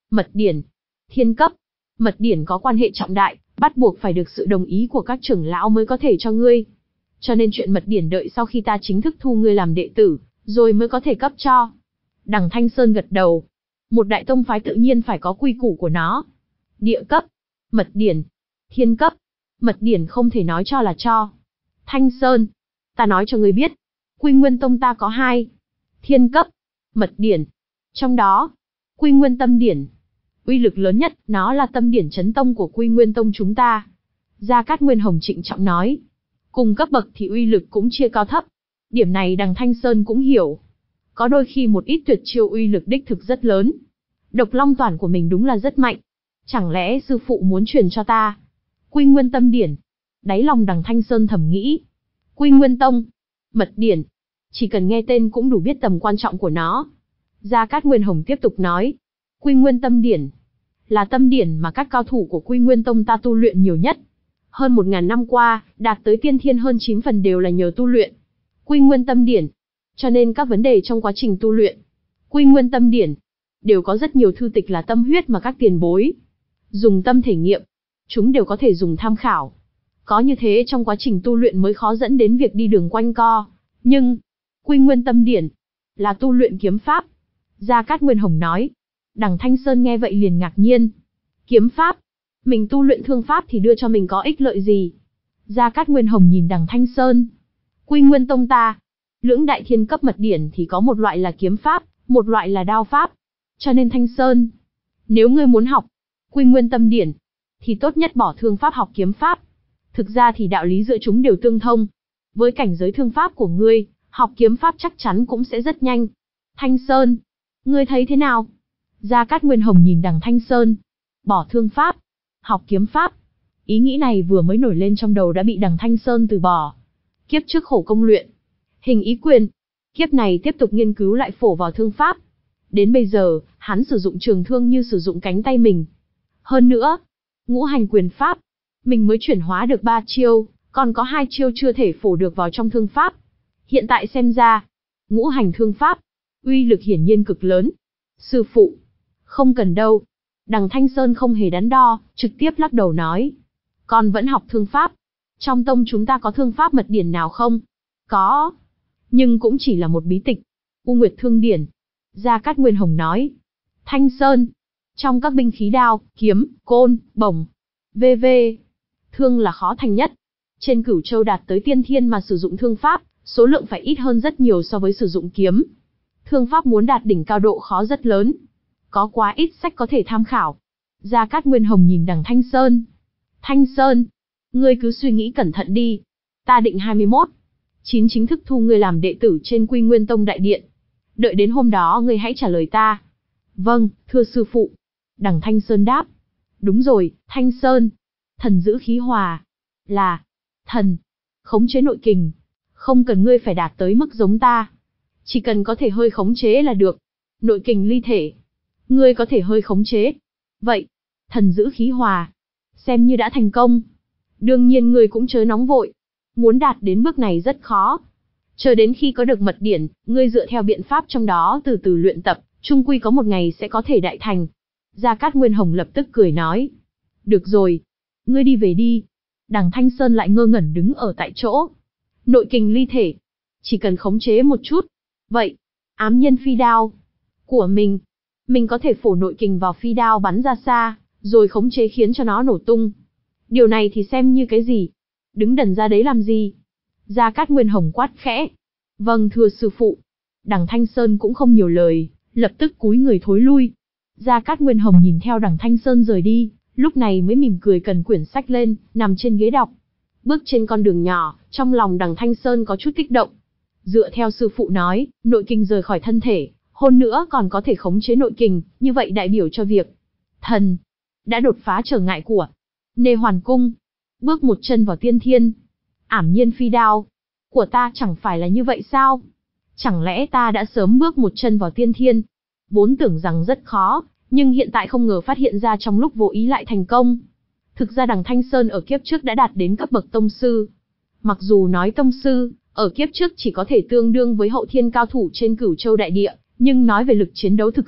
Mật điển. Thiên cấp. Mật điển có quan hệ trọng đại, bắt buộc phải được sự đồng ý của các trưởng lão mới có thể cho ngươi. Cho nên chuyện mật điển đợi sau khi ta chính thức thu ngươi làm đệ tử, rồi mới có thể cấp cho. Đằng Thanh Sơn gật đầu. Một đại tông phái tự nhiên phải có quy củ của nó. Địa cấp. Mật điển. Thiên cấp. Mật điển không thể nói cho là cho. Thanh Sơn. Ta nói cho ngươi biết. Quy Nguyên Tông ta có hai. Thiên cấp. Mật điển. Trong đó, Quy Nguyên Tâm điển. Uy lực lớn nhất, nó là tâm điển chấn tông của Quy Nguyên Tông chúng ta. Gia Cát Nguyên Hồng trịnh trọng nói. Cùng cấp bậc thì uy lực cũng chia cao thấp. Điểm này đằng Thanh Sơn cũng hiểu. Có đôi khi một ít tuyệt chiêu uy lực đích thực rất lớn. Độc Long Toàn của mình đúng là rất mạnh. Chẳng lẽ sư phụ muốn truyền cho ta? Quy Nguyên Tâm điển. Đáy lòng đằng Thanh Sơn thầm nghĩ. Quy Nguyên Tông. Mật điển. Chỉ cần nghe tên cũng đủ biết tầm quan trọng của nó. Gia Cát Nguyên Hồng tiếp tục nói. Quy Nguyên Tâm điển. Là tâm điển mà các cao thủ của Quy Nguyên Tông ta tu luyện nhiều nhất. Hơn một ngàn năm qua, đạt tới tiên thiên hơn chín phần đều là nhờ tu luyện Quy Nguyên Tâm điển. Cho nên các vấn đề trong quá trình tu luyện Quy Nguyên Tâm điển đều có rất nhiều thư tịch là tâm huyết mà các tiền bối dùng tâm thể nghiệm, chúng đều có thể dùng tham khảo. Có như thế trong quá trình tu luyện mới khó dẫn đến việc đi đường quanh co. Nhưng, Quy Nguyên Tâm điển là tu luyện kiếm pháp. Gia Cát Nguyên Hồng nói. Đằng Thanh Sơn nghe vậy liền ngạc nhiên. Kiếm pháp? Mình tu luyện thương pháp thì đưa cho mình có ích lợi gì? Gia Cát Nguyên Hồng nhìn đằng Thanh Sơn. Quy Nguyên Tông ta, lưỡng đại thiên cấp mật điển thì có một loại là kiếm pháp, một loại là đao pháp. Cho nên Thanh Sơn, nếu ngươi muốn học Quy Nguyên Tâm điển, thì tốt nhất bỏ thương pháp học kiếm pháp. Thực ra thì đạo lý giữa chúng đều tương thông. Với cảnh giới thương pháp của ngươi, học kiếm pháp chắc chắn cũng sẽ rất nhanh. Thanh Sơn, ngươi thấy thế nào? Gia Cát Nguyên Hồng nhìn đằng Thanh Sơn. Bỏ thương pháp, học kiếm pháp. Ý nghĩ này vừa mới nổi lên trong đầu đã bị đằng Thanh Sơn từ bỏ. Kiếp trước khổ công luyện Hình Ý Quyền, kiếp này tiếp tục nghiên cứu lại phổ vào thương pháp. Đến bây giờ, hắn sử dụng trường thương như sử dụng cánh tay mình. Hơn nữa, Ngũ Hành Quyền pháp, mình mới chuyển hóa được ba chiêu, còn có hai chiêu chưa thể phổ được vào trong thương pháp. Hiện tại xem ra, Ngũ Hành thương pháp, uy lực hiển nhiên cực lớn. Sư phụ, không cần đâu. Đằng Thanh Sơn không hề đắn đo, trực tiếp lắc đầu nói. Con vẫn học thương pháp. Trong tông chúng ta có thương pháp mật điển nào không? Có. Nhưng cũng chỉ là một bí tịch. U Nguyệt Thương Điển. Gia Cát Nguyên Hồng nói. Thanh Sơn, trong các binh khí đao, kiếm, côn, bổng, vân vân, thương là khó thành nhất. Trên Cửu Châu đạt tới tiên thiên mà sử dụng thương pháp, số lượng phải ít hơn rất nhiều so với sử dụng kiếm. Thương pháp muốn đạt đỉnh cao độ khó rất lớn. Có quá ít sách có thể tham khảo. Gia Cát Nguyên Hồng nhìn đằng Thanh Sơn. Thanh Sơn, ngươi cứ suy nghĩ cẩn thận đi. Ta định hai mươi mốt, chín chính thức thu ngươi làm đệ tử trên Quy Nguyên Tông đại điện. Đợi đến hôm đó ngươi hãy trả lời ta. Vâng, thưa sư phụ. Đằng Thanh Sơn đáp. Đúng rồi, Thanh Sơn. Thần giữ khí hòa. Là, thần, khống chế nội kình. Không cần ngươi phải đạt tới mức giống ta. Chỉ cần có thể hơi khống chế là được. Nội kình ly thể, ngươi có thể hơi khống chế. Vậy, thần giữ khí hòa, xem như đã thành công. Đương nhiên ngươi cũng chớ nóng vội. Muốn đạt đến bước này rất khó. Chờ đến khi có được mật điển, ngươi dựa theo biện pháp trong đó từ từ luyện tập, chung quy có một ngày sẽ có thể đại thành. Gia Cát Nguyên Hồng lập tức cười nói. Được rồi, ngươi đi về đi. Đằng Thanh Sơn lại ngơ ngẩn đứng ở tại chỗ. Nội kình ly thể, chỉ cần khống chế một chút. Vậy, ám nhân phi đao của mình, mình có thể phổ nội kình vào phi đao bắn ra xa, rồi khống chế khiến cho nó nổ tung. Điều này thì xem như cái gì? Đứng đần ra đấy làm gì? Gia Cát Nguyên Hồng quát khẽ. Vâng thưa sư phụ. Đằng Thanh Sơn cũng không nhiều lời, lập tức cúi người thối lui. Gia Cát Nguyên Hồng nhìn theo đằng Thanh Sơn rời đi, lúc này mới mỉm cười cần quyển sách lên, nằm trên ghế đọc. Bước trên con đường nhỏ, trong lòng đằng Thanh Sơn có chút kích động. Dựa theo sư phụ nói, nội kình rời khỏi thân thể, hơn nữa còn có thể khống chế nội kình, như vậy đại biểu cho việc thần đã đột phá trở ngại của Nê Hoàn Cung, bước một chân vào tiên thiên. Ảm nhiên phi đao của ta chẳng phải là như vậy sao? Chẳng lẽ ta đã sớm bước một chân vào tiên thiên? Vốn tưởng rằng rất khó, nhưng hiện tại không ngờ phát hiện ra trong lúc vô ý lại thành công. Thực ra đằng Thanh Sơn ở kiếp trước đã đạt đến cấp bậc tông sư. Mặc dù nói tông sư, ở kiếp trước chỉ có thể tương đương với hậu thiên cao thủ trên Cửu Châu đại địa, nhưng nói về lực chiến đấu thực sự,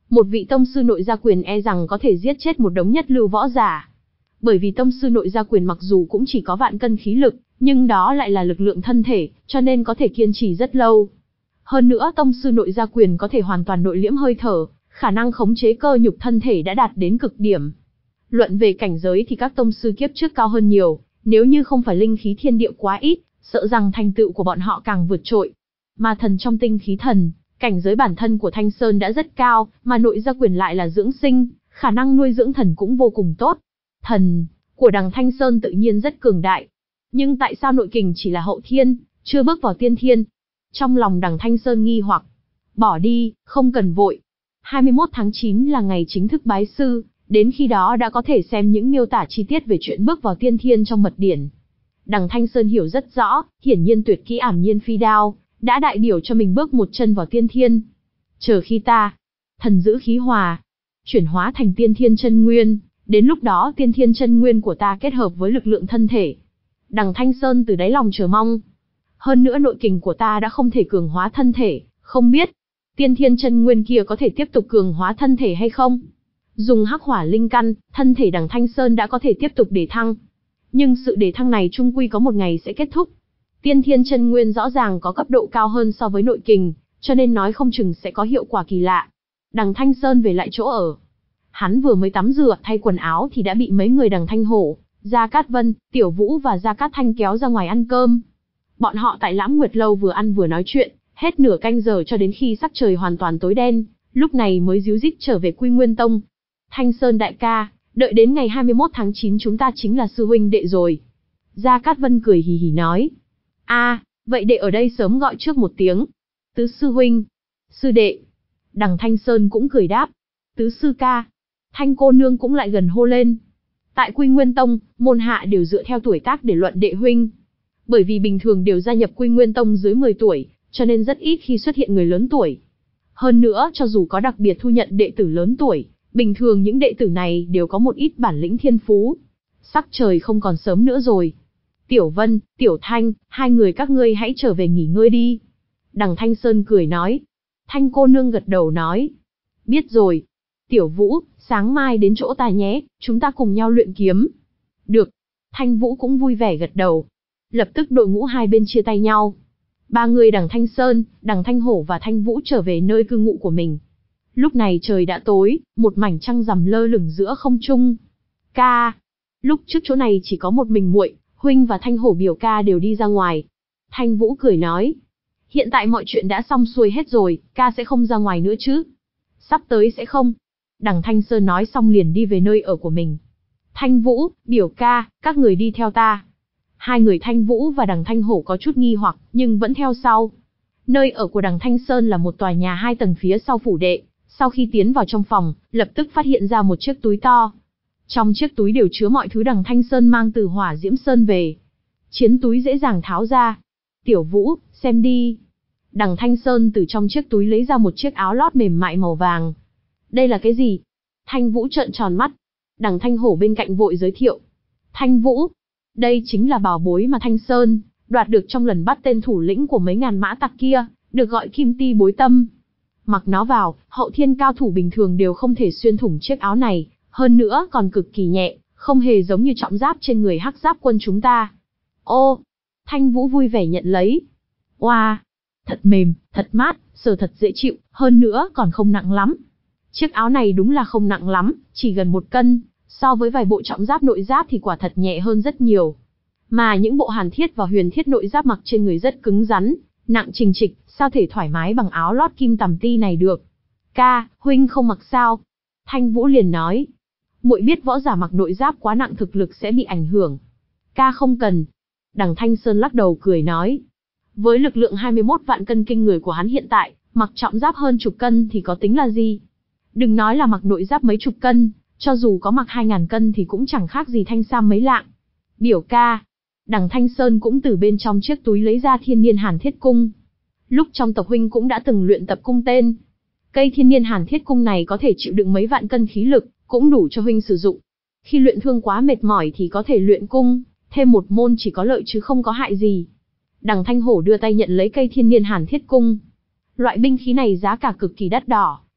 Một vị tông sư nội gia quyền e rằng có thể giết chết một đống nhất lưu võ giả. Bởi vì tông sư nội gia quyền mặc dù cũng chỉ có vạn cân khí lực, nhưng đó lại là lực lượng thân thể, cho nên có thể kiên trì rất lâu. Hơn nữa tông sư nội gia quyền có thể hoàn toàn nội liễm hơi thở, khả năng khống chế cơ nhục thân thể đã đạt đến cực điểm. Luận về cảnh giới thì các tông sư kiếp trước cao hơn nhiều, nếu như không phải linh khí thiên địa quá ít, sợ rằng thành tựu của bọn họ càng vượt trội. Mà thần trong tinh khí thần, cảnh giới bản thân của Thanh Sơn đã rất cao, mà nội gia quyền lại là dưỡng sinh, khả năng nuôi dưỡng thần cũng vô cùng tốt. Thần của đằng Thanh Sơn tự nhiên rất cường đại. Nhưng tại sao nội kình chỉ là hậu thiên, chưa bước vào tiên thiên? Trong lòng đằng Thanh Sơn nghi hoặc. Bỏ đi, không cần vội. hai mươi mốt tháng chín là ngày chính thức bái sư, đến khi đó đã có thể xem những miêu tả chi tiết về chuyện bước vào tiên thiên trong mật điển. Đằng Thanh Sơn hiểu rất rõ, hiển nhiên tuyệt kỹ ảm nhiên phi đao đã đại biểu cho mình bước một chân vào tiên thiên. Chờ khi ta, thần giữ khí hòa, chuyển hóa thành tiên thiên chân nguyên, đến lúc đó tiên thiên chân nguyên của ta kết hợp với lực lượng thân thể. Đằng Thanh Sơn từ đáy lòng chờ mong. Hơn nữa nội kình của ta đã không thể cường hóa thân thể, không biết tiên thiên chân nguyên kia có thể tiếp tục cường hóa thân thể hay không? Dùng hắc hỏa linh căn, thân thể đằng Thanh Sơn đã có thể tiếp tục đề thăng. Nhưng sự đề thăng này chung quy có một ngày sẽ kết thúc. Tiên thiên chân nguyên rõ ràng có cấp độ cao hơn so với nội kình, cho nên nói không chừng sẽ có hiệu quả kỳ lạ. Đằng Thanh Sơn về lại chỗ ở. Hắn vừa mới tắm rửa thay quần áo thì đã bị mấy người đằng Thanh Hổ, Gia Cát Vân, Tiểu Vũ và Gia Cát Thanh kéo ra ngoài ăn cơm. Bọn họ tại Lãm Nguyệt Lâu vừa ăn vừa nói chuyện, hết nửa canh giờ cho đến khi sắc trời hoàn toàn tối đen, lúc này mới díu dít trở về Quy Nguyên Tông. Thanh Sơn đại ca, đợi đến ngày hai mươi mốt tháng chín chúng ta chính là sư huynh đệ rồi. Gia Cát Vân cười hì hì nói. A, à, vậy đệ ở đây sớm gọi trước một tiếng. Tứ sư huynh, sư đệ. Đằng Thanh Sơn cũng cười đáp. Tứ sư ca. Thanh cô nương cũng lại gần hô lên. Tại Quy Nguyên Tông, môn hạ đều dựa theo tuổi tác để luận đệ huynh. Bởi vì bình thường đều gia nhập Quy Nguyên Tông dưới mười tuổi, cho nên rất ít khi xuất hiện người lớn tuổi. Hơn nữa, cho dù có đặc biệt thu nhận đệ tử lớn tuổi, bình thường những đệ tử này đều có một ít bản lĩnh thiên phú. Sắc trời không còn sớm nữa rồi. Tiểu Vân, Tiểu Thanh, hai người các ngươi hãy trở về nghỉ ngơi đi. Đằng Thanh Sơn cười nói. Thanh cô nương gật đầu nói. Biết rồi. Tiểu Vũ, sáng mai đến chỗ ta nhé, chúng ta cùng nhau luyện kiếm. Được. Thanh Vũ cũng vui vẻ gật đầu. Lập tức đội ngũ hai bên chia tay nhau. Ba người đằng Thanh Sơn, đằng Thanh Hổ và Thanh Vũ trở về nơi cư ngụ của mình. Lúc này trời đã tối, một mảnh trăng rằm lơ lửng giữa không trung. Ca. Lúc trước chỗ này chỉ có một mình muội, huynh và Thanh Hổ biểu ca đều đi ra ngoài. Thanh Vũ cười nói. Hiện tại mọi chuyện đã xong xuôi hết rồi, ca sẽ không ra ngoài nữa chứ? Sắp tới sẽ không. Đằng Thanh Sơn nói xong liền đi về nơi ở của mình. Thanh Vũ, biểu ca, các người đi theo ta. Hai người Thanh Vũ và đằng Thanh Hổ có chút nghi hoặc, nhưng vẫn theo sau. Nơi ở của đằng Thanh Sơn là một tòa nhà hai tầng phía sau phủ đệ. Sau khi tiến vào trong phòng, lập tức phát hiện ra một chiếc túi to. Trong chiếc túi đều chứa mọi thứ đằng Thanh Sơn mang từ Hỏa Diễm Sơn về. Chiến túi dễ dàng tháo ra. Tiểu Vũ, xem đi. Đằng Thanh Sơn từ trong chiếc túi lấy ra một chiếc áo lót mềm mại màu vàng. Đây là cái gì? Thanh Vũ trợn tròn mắt. Đằng Thanh Hổ bên cạnh vội giới thiệu. Thanh Vũ, đây chính là bảo bối mà Thanh Sơn đoạt được trong lần bắt tên thủ lĩnh của mấy ngàn mã tặc kia, được gọi Kim Ti Bối Tâm. Mặc nó vào, hậu thiên cao thủ bình thường đều không thể xuyên thủng chiếc áo này, hơn nữa còn cực kỳ nhẹ, không hề giống như trọng giáp trên người hắc giáp quân chúng ta. Ô, Thanh Vũ vui vẻ nhận lấy. Oa, wow, thật mềm, thật mát, sờ thật dễ chịu, hơn nữa còn không nặng lắm. Chiếc áo này đúng là không nặng lắm, chỉ gần một cân, so với vài bộ trọng giáp nội giáp thì quả thật nhẹ hơn rất nhiều. Mà những bộ hàn thiết và huyền thiết nội giáp mặc trên người rất cứng rắn, nặng trình trịch, sao thể thoải mái bằng áo lót kim tằm ti này được. Ca, huynh không mặc sao? Thanh Vũ liền nói. Muội biết võ giả mặc nội giáp quá nặng thực lực sẽ bị ảnh hưởng. Ca không cần. Đằng Thanh Sơn lắc đầu cười nói. Với lực lượng hai mươi mốt vạn cân kinh người của hắn hiện tại, mặc trọng giáp hơn chục cân thì có tính là gì? Đừng nói là mặc nội giáp mấy chục cân, cho dù có mặc hai ngàn cân thì cũng chẳng khác gì thanh sam mấy lạng. Biểu ca. Đằng Thanh Sơn cũng từ bên trong chiếc túi lấy ra thiên niên hàn thiết cung. Lúc trong tộc huynh cũng đã từng luyện tập cung tên. Cây thiên niên hàn thiết cung này có thể chịu đựng mấy vạn cân khí lực, cũng đủ cho huynh sử dụng. Khi luyện thương quá mệt mỏi thì có thể luyện cung, thêm một môn chỉ có lợi chứ không có hại gì. Đằng Thanh Hổ đưa tay nhận lấy cây thiên niên hàn thiết cung. Loại binh khí này giá cả cực kỳ đắt đỏ,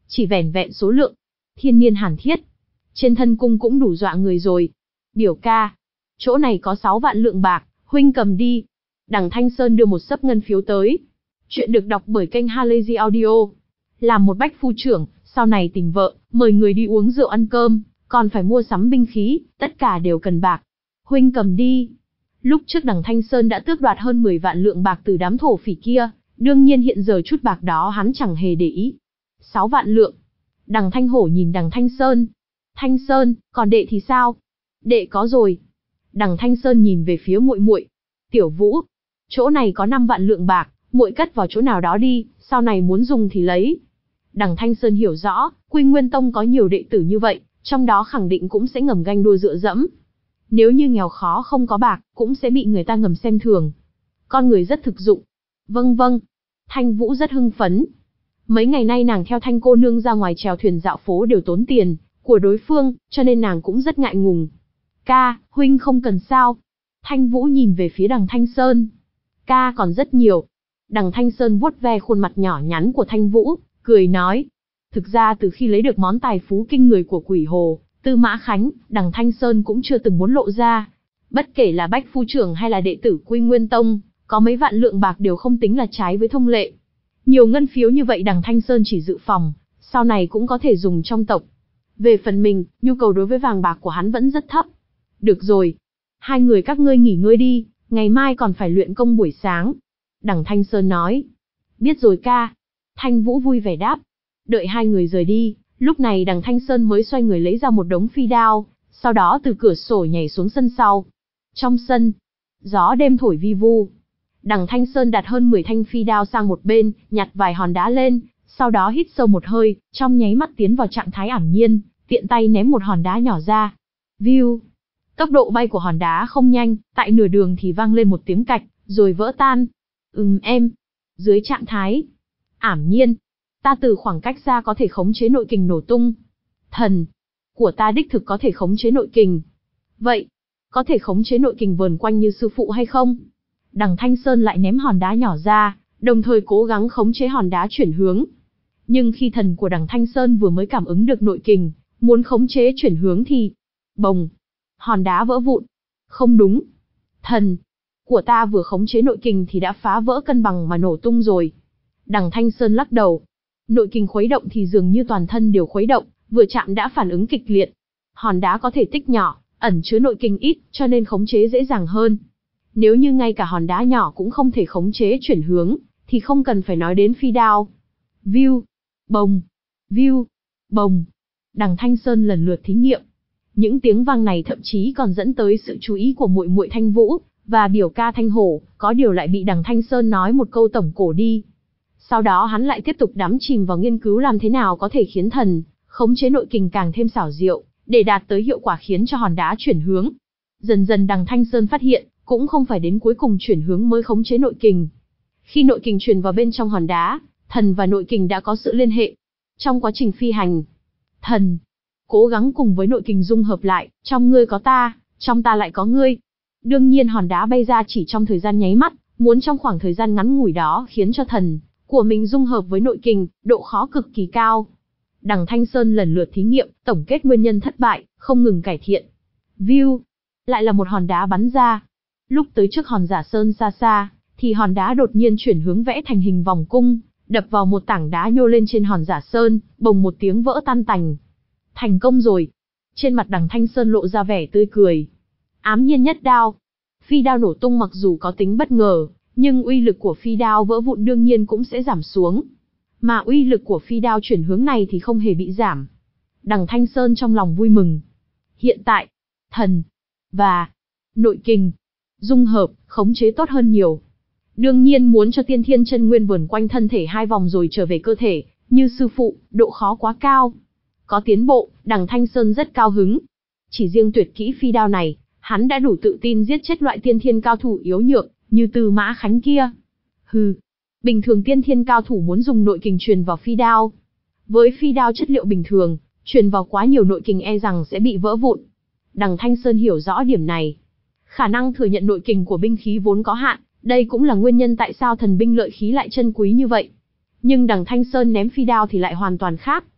Chỉ vẻn vẹn số lượng. Thiên niên hàn thiết. Trên thân cung cũng đủ dọa người rồi. Biểu ca. Chỗ này có sáu vạn lượng bạc, huynh cầm đi. Đằng Thanh Sơn đưa một xấp ngân phiếu tới. Chuyện được đọc bởi kênh Halazy Audio. Làm một bách phu trưởng, sau này tìm vợ, mời người đi uống rượu ăn cơm, còn phải mua sắm binh khí, tất cả đều cần bạc. Huynh cầm đi. Lúc trước đằng Thanh Sơn đã tước đoạt hơn mười vạn lượng bạc từ đám thổ phỉ kia, đương nhiên hiện giờ chút bạc đó hắn chẳng hề để ý. Sáu vạn lượng. Đằng Thanh Hổ nhìn đằng Thanh Sơn. Thanh Sơn, còn đệ thì sao? Đệ có rồi. Đằng Thanh Sơn nhìn về phía muội muội. Tiểu Vũ, chỗ này có năm vạn lượng bạc, muội cất vào chỗ nào đó đi, sau này muốn dùng thì lấy. Đằng Thanh Sơn hiểu rõ, Quy Nguyên Tông có nhiều đệ tử như vậy, trong đó khẳng định cũng sẽ ngầm ganh đua dựa dẫm. Nếu như nghèo khó không có bạc, cũng sẽ bị người ta ngầm xem thường. Con người rất thực dụng. Vâng vâng. Thanh Vũ rất hưng phấn. Mấy ngày nay nàng theo Thanh cô nương ra ngoài chèo thuyền dạo phố đều tốn tiền của đối phương, cho nên nàng cũng rất ngại ngùng. Ca, huynh không cần sao. Thanh Vũ nhìn về phía đằng Thanh Sơn. Ca còn rất nhiều. Đằng Thanh Sơn vuốt ve khuôn mặt nhỏ nhắn của Thanh Vũ, cười nói. Thực ra từ khi lấy được món tài phú kinh người của Quỷ Hồ, Tư Mã Khánh, đằng Thanh Sơn cũng chưa từng muốn lộ ra. Bất kể là bách phu trưởng hay là đệ tử Quy Nguyên Tông, có mấy vạn lượng bạc đều không tính là trái với thông lệ. Nhiều ngân phiếu như vậy đằng Thanh Sơn chỉ dự phòng, sau này cũng có thể dùng trong tộc. Về phần mình, nhu cầu đối với vàng bạc của hắn vẫn rất thấp. Được rồi. Hai người các ngươi nghỉ ngơi đi, ngày mai còn phải luyện công buổi sáng. Đằng Thanh Sơn nói. Biết rồi ca. Thanh Vũ vui vẻ đáp. Đợi hai người rời đi, lúc này đằng Thanh Sơn mới xoay người lấy ra một đống phi đao, sau đó từ cửa sổ nhảy xuống sân sau. Trong sân, gió đêm thổi vi vu. Đằng Thanh Sơn đặt hơn mười thanh phi đao sang một bên, nhặt vài hòn đá lên, sau đó hít sâu một hơi, trong nháy mắt tiến vào trạng thái ảm nhiên, tiện tay ném một hòn đá nhỏ ra. View. Tốc độ bay của hòn đá không nhanh, tại nửa đường thì vang lên một tiếng cạch, rồi vỡ tan. Ừm em. Dưới trạng thái ảm nhiên, ta từ khoảng cách xa có thể khống chế nội kình nổ tung. Thần của ta đích thực có thể khống chế nội kình. Vậy, có thể khống chế nội kình vờn quanh như sư phụ hay không? Đằng Thanh Sơn lại ném hòn đá nhỏ ra, đồng thời cố gắng khống chế hòn đá chuyển hướng. Nhưng khi thần của đằng Thanh Sơn vừa mới cảm ứng được nội kình, muốn khống chế chuyển hướng thì... Bồng! Hòn đá vỡ vụn. Không đúng. Thần của ta vừa khống chế nội kình thì đã phá vỡ cân bằng mà nổ tung rồi. Đằng Thanh Sơn lắc đầu. Nội kình khuấy động thì dường như toàn thân đều khuấy động, vừa chạm đã phản ứng kịch liệt. Hòn đá có thể tích nhỏ, ẩn chứa nội kình ít, cho nên khống chế dễ dàng hơn. Nếu như ngay cả hòn đá nhỏ cũng không thể khống chế chuyển hướng, thì không cần phải nói đến phi đao. View, bồng, view, bồng. Đằng Thanh Sơn lần lượt thí nghiệm. Những tiếng vang này thậm chí còn dẫn tới sự chú ý của muội muội Thanh Vũ và biểu ca Thanh Hổ, có điều lại bị đằng Thanh Sơn nói một câu tổng cổ đi. Sau đó hắn lại tiếp tục đắm chìm vào nghiên cứu làm thế nào có thể khiến thần khống chế nội kình càng thêm xảo diệu, để đạt tới hiệu quả khiến cho hòn đá chuyển hướng. Dần dần đằng Thanh Sơn phát hiện, cũng không phải đến cuối cùng chuyển hướng mới khống chế nội kình. Khi nội kình truyền vào bên trong hòn đá, thần và nội kình đã có sự liên hệ. Trong quá trình phi hành, thần cố gắng cùng với nội kình dung hợp lại, trong ngươi có ta, trong ta lại có ngươi. Đương nhiên hòn đá bay ra chỉ trong thời gian nháy mắt, muốn trong khoảng thời gian ngắn ngủi đó khiến cho thần của mình dung hợp với nội kình, độ khó cực kỳ cao. Đằng Thanh Sơn lần lượt thí nghiệm, tổng kết nguyên nhân thất bại, không ngừng cải thiện. View, lại là một hòn đá bắn ra. Lúc tới trước hòn giả sơn xa xa, thì hòn đá đột nhiên chuyển hướng vẽ thành hình vòng cung, đập vào một tảng đá nhô lên trên hòn giả sơn, bồng một tiếng vỡ tan tành. Thành công rồi. Trên mặt đằng Thanh Sơn lộ ra vẻ tươi cười. Ám nhiên nhất đao. Phi đao nổ tung mặc dù có tính bất ngờ, nhưng uy lực của phi đao vỡ vụn đương nhiên cũng sẽ giảm xuống. Mà uy lực của phi đao chuyển hướng này thì không hề bị giảm. Đằng Thanh Sơn trong lòng vui mừng. Hiện tại, thần và nội kình dung hợp, khống chế tốt hơn nhiều. Đương nhiên muốn cho tiên thiên chân nguyên vờn quanh thân thể hai vòng rồi trở về cơ thể, như sư phụ, độ khó quá cao. Có tiến bộ, đằng Thanh Sơn rất cao hứng. Chỉ riêng tuyệt kỹ phi đao này, hắn đã đủ tự tin giết chết loại tiên thiên cao thủ yếu nhược, như Tư Mã Khánh kia. Hừ, bình thường tiên thiên cao thủ muốn dùng nội kình truyền vào phi đao. Với phi đao chất liệu bình thường, truyền vào quá nhiều nội kình e rằng sẽ bị vỡ vụn. Đằng Thanh Sơn hiểu rõ điểm này. Khả năng thừa nhận nội kình của binh khí vốn có hạn, đây cũng là nguyên nhân tại sao thần binh lợi khí lại chân quý như vậy. Nhưng đằng Thanh Sơn ném phi đao thì lại hoàn toàn khác.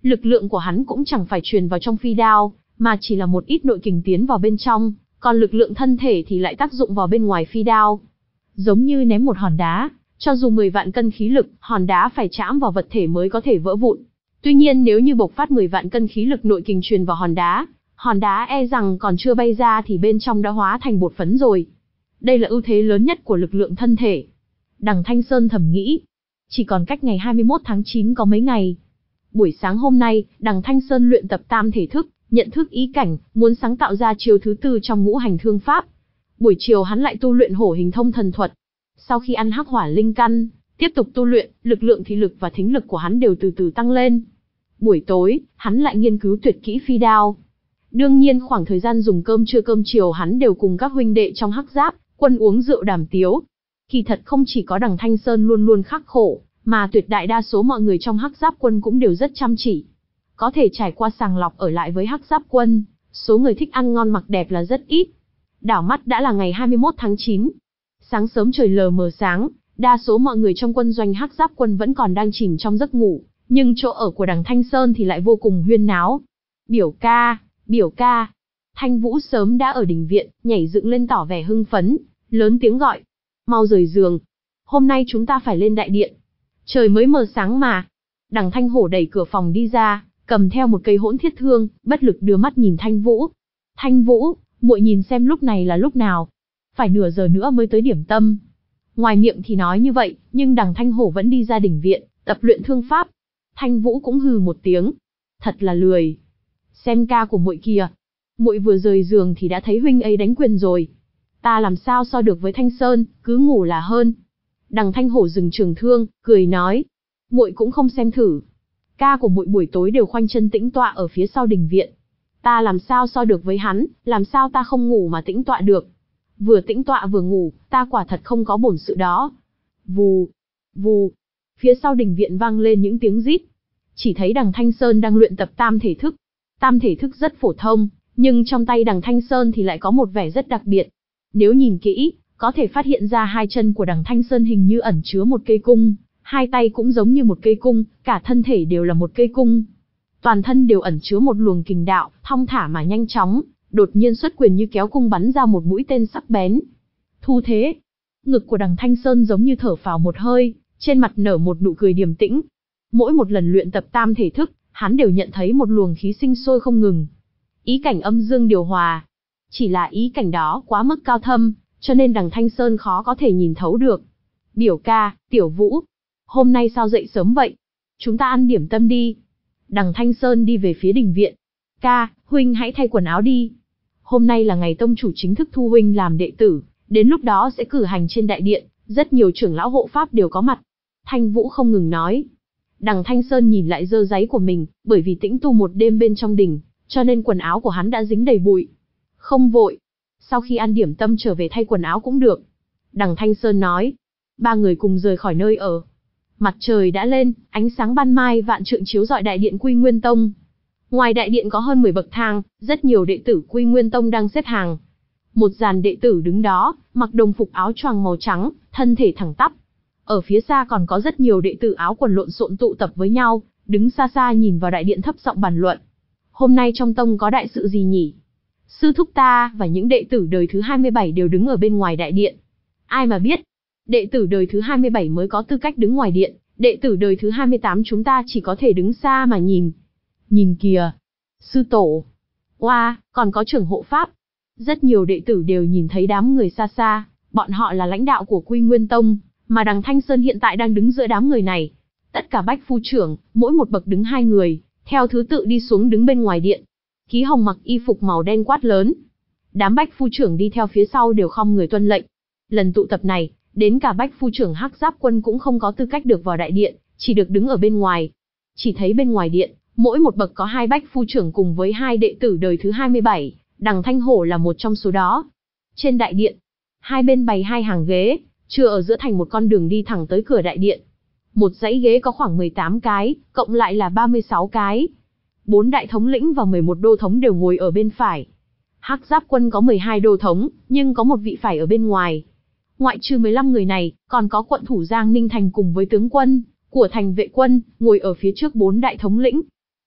Lực lượng của hắn cũng chẳng phải truyền vào trong phi đao, mà chỉ là một ít nội kình tiến vào bên trong, còn lực lượng thân thể thì lại tác dụng vào bên ngoài phi đao. Giống như ném một hòn đá, cho dù mười vạn cân khí lực, hòn đá phải chạm vào vật thể mới có thể vỡ vụn. Tuy nhiên nếu như bộc phát mười vạn cân khí lực nội kình truyền vào hòn đá, hòn đá e rằng còn chưa bay ra thì bên trong đã hóa thành bột phấn rồi. Đây là ưu thế lớn nhất của lực lượng thân thể. Đằng Thanh Sơn thầm nghĩ, chỉ còn cách ngày hai mươi mốt tháng chín có mấy ngày. Buổi sáng hôm nay, Đằng Thanh Sơn luyện tập tam thể thức, nhận thức ý cảnh, muốn sáng tạo ra chiêu thứ tư trong ngũ hành thương pháp. Buổi chiều hắn lại tu luyện hổ hình thông thần thuật. Sau khi ăn hắc hỏa linh căn, tiếp tục tu luyện, lực lượng thị lực và thính lực của hắn đều từ từ tăng lên. Buổi tối, hắn lại nghiên cứu tuyệt kỹ phi đao. Đương nhiên khoảng thời gian dùng cơm trưa cơm chiều hắn đều cùng các huynh đệ trong hắc giáp quân uống rượu đàm tiếu. Kỳ thật không chỉ có Đằng Thanh Sơn luôn luôn khắc khổ, mà tuyệt đại đa số mọi người trong hắc giáp quân cũng đều rất chăm chỉ. Có thể trải qua sàng lọc ở lại với hắc giáp quân, số người thích ăn ngon mặc đẹp là rất ít. Đảo mắt đã là ngày hai mươi mốt tháng chín. Sáng sớm trời lờ mờ sáng, đa số mọi người trong quân doanh hắc giáp quân vẫn còn đang chìm trong giấc ngủ, nhưng chỗ ở của Đằng Thanh Sơn thì lại vô cùng huyên náo. Biểu ca, biểu ca. Thanh Vũ sớm đã ở đình viện, nhảy dựng lên tỏ vẻ hưng phấn, lớn tiếng gọi. Mau rời giường. Hôm nay chúng ta phải lên đại điện. Trời mới mờ sáng mà. Đằng Thanh Hổ đẩy cửa phòng đi ra, cầm theo một cây hỗn thiết thương, bất lực đưa mắt nhìn Thanh Vũ. Thanh Vũ, muội nhìn xem lúc này là lúc nào. Phải nửa giờ nữa mới tới điểm tâm. Ngoài miệng thì nói như vậy, nhưng Đằng Thanh Hổ vẫn đi ra đình viện, tập luyện thương pháp. Thanh Vũ cũng hừ một tiếng. Thật là lười. Xem ca của muội kìa. Muội vừa rời giường thì đã thấy huynh ấy đánh quyền rồi. Ta làm sao so được với Thanh Sơn, cứ ngủ là hơn. Đằng Thanh Hổ dừng trường thương, cười nói. Muội cũng không xem thử. Ca của muội buổi tối đều khoanh chân tĩnh tọa ở phía sau đình viện. Ta làm sao so được với hắn, làm sao ta không ngủ mà tĩnh tọa được. Vừa tĩnh tọa vừa ngủ, ta quả thật không có bổn sự đó. Vù, vù. Phía sau đình viện vang lên những tiếng rít. Chỉ thấy Đằng Thanh Sơn đang luyện tập tam thể thức. Tam thể thức rất phổ thông, nhưng trong tay Đằng Thanh Sơn thì lại có một vẻ rất đặc biệt. Nếu nhìn kỹ, có thể phát hiện ra hai chân của Đằng Thanh Sơn hình như ẩn chứa một cây cung, hai tay cũng giống như một cây cung, cả thân thể đều là một cây cung. Toàn thân đều ẩn chứa một luồng kình đạo, thong thả mà nhanh chóng, đột nhiên xuất quyền như kéo cung bắn ra một mũi tên sắc bén. Thu thế, ngực của Đằng Thanh Sơn giống như thở phào một hơi, trên mặt nở một nụ cười điềm tĩnh. Mỗi một lần luyện tập tam thể thức, hắn đều nhận thấy một luồng khí sinh sôi không ngừng. Ý cảnh âm dương điều hòa. Chỉ là ý cảnh đó quá mức cao thâm, cho nên Đằng Thanh Sơn khó có thể nhìn thấu được. Biểu ca, Tiểu Vũ, hôm nay sao dậy sớm vậy? Chúng ta ăn điểm tâm đi. Đằng Thanh Sơn đi về phía đình viện. Ca, huynh hãy thay quần áo đi. Hôm nay là ngày tông chủ chính thức thu huynh làm đệ tử, đến lúc đó sẽ cử hành trên đại điện, rất nhiều trưởng lão hộ pháp đều có mặt. Thanh Vũ không ngừng nói. Đằng Thanh Sơn nhìn lại dơ giấy của mình, bởi vì tĩnh tu một đêm bên trong đình, cho nên quần áo của hắn đã dính đầy bụi. Không vội. Sau khi ăn điểm tâm trở về thay quần áo cũng được. Đằng Thanh Sơn nói. Ba người cùng rời khỏi nơi ở. Mặt trời đã lên, ánh sáng ban mai vạn trượng chiếu rọi đại điện Quy Nguyên Tông. Ngoài đại điện có hơn mười bậc thang, rất nhiều đệ tử Quy Nguyên Tông đang xếp hàng. Một dàn đệ tử đứng đó, mặc đồng phục áo choàng màu trắng, thân thể thẳng tắp. Ở phía xa còn có rất nhiều đệ tử áo quần lộn xộn tụ tập với nhau, đứng xa xa nhìn vào đại điện thấp giọng bàn luận. Hôm nay trong tông có đại sự gì nhỉ? Sư thúc ta và những đệ tử đời thứ hai mươi bảy đều đứng ở bên ngoài đại điện. Ai mà biết, đệ tử đời thứ hai mươi bảy mới có tư cách đứng ngoài điện, đệ tử đời thứ hai mươi tám chúng ta chỉ có thể đứng xa mà nhìn. Nhìn kìa, sư tổ. Oa, wow, còn có trưởng hộ pháp. Rất nhiều đệ tử đều nhìn thấy đám người xa xa, bọn họ là lãnh đạo của Quy Nguyên Tông, mà Đằng Thanh Sơn hiện tại đang đứng giữa đám người này. Tất cả bách phu trưởng, mỗi một bậc đứng hai người, theo thứ tự đi xuống đứng bên ngoài điện. Ký Hồng mặc y phục màu đen quát lớn. Đám bách phu trưởng đi theo phía sau đều khom người tuân lệnh. Lần tụ tập này, đến cả bách phu trưởng hắc giáp quân cũng không có tư cách được vào đại điện, chỉ được đứng ở bên ngoài. Chỉ thấy bên ngoài điện, mỗi một bậc có hai bách phu trưởng cùng với hai đệ tử đời thứ hai mươi bảy, Đằng Thanh Hổ là một trong số đó. Trên đại điện, hai bên bày hai hàng ghế, chừa ở giữa thành một con đường đi thẳng tới cửa đại điện. Một dãy ghế có khoảng mười tám cái, cộng lại là ba mươi sáu cái. Bốn đại thống lĩnh và mười một đô thống đều ngồi ở bên phải. Hắc giáp quân có mười hai đô thống, nhưng có một vị phải ở bên ngoài. Ngoại trừ mười lăm người này, còn có quận thủ Giang Ninh Thành cùng với tướng quân của thành vệ quân, ngồi ở phía trước bốn đại thống lĩnh.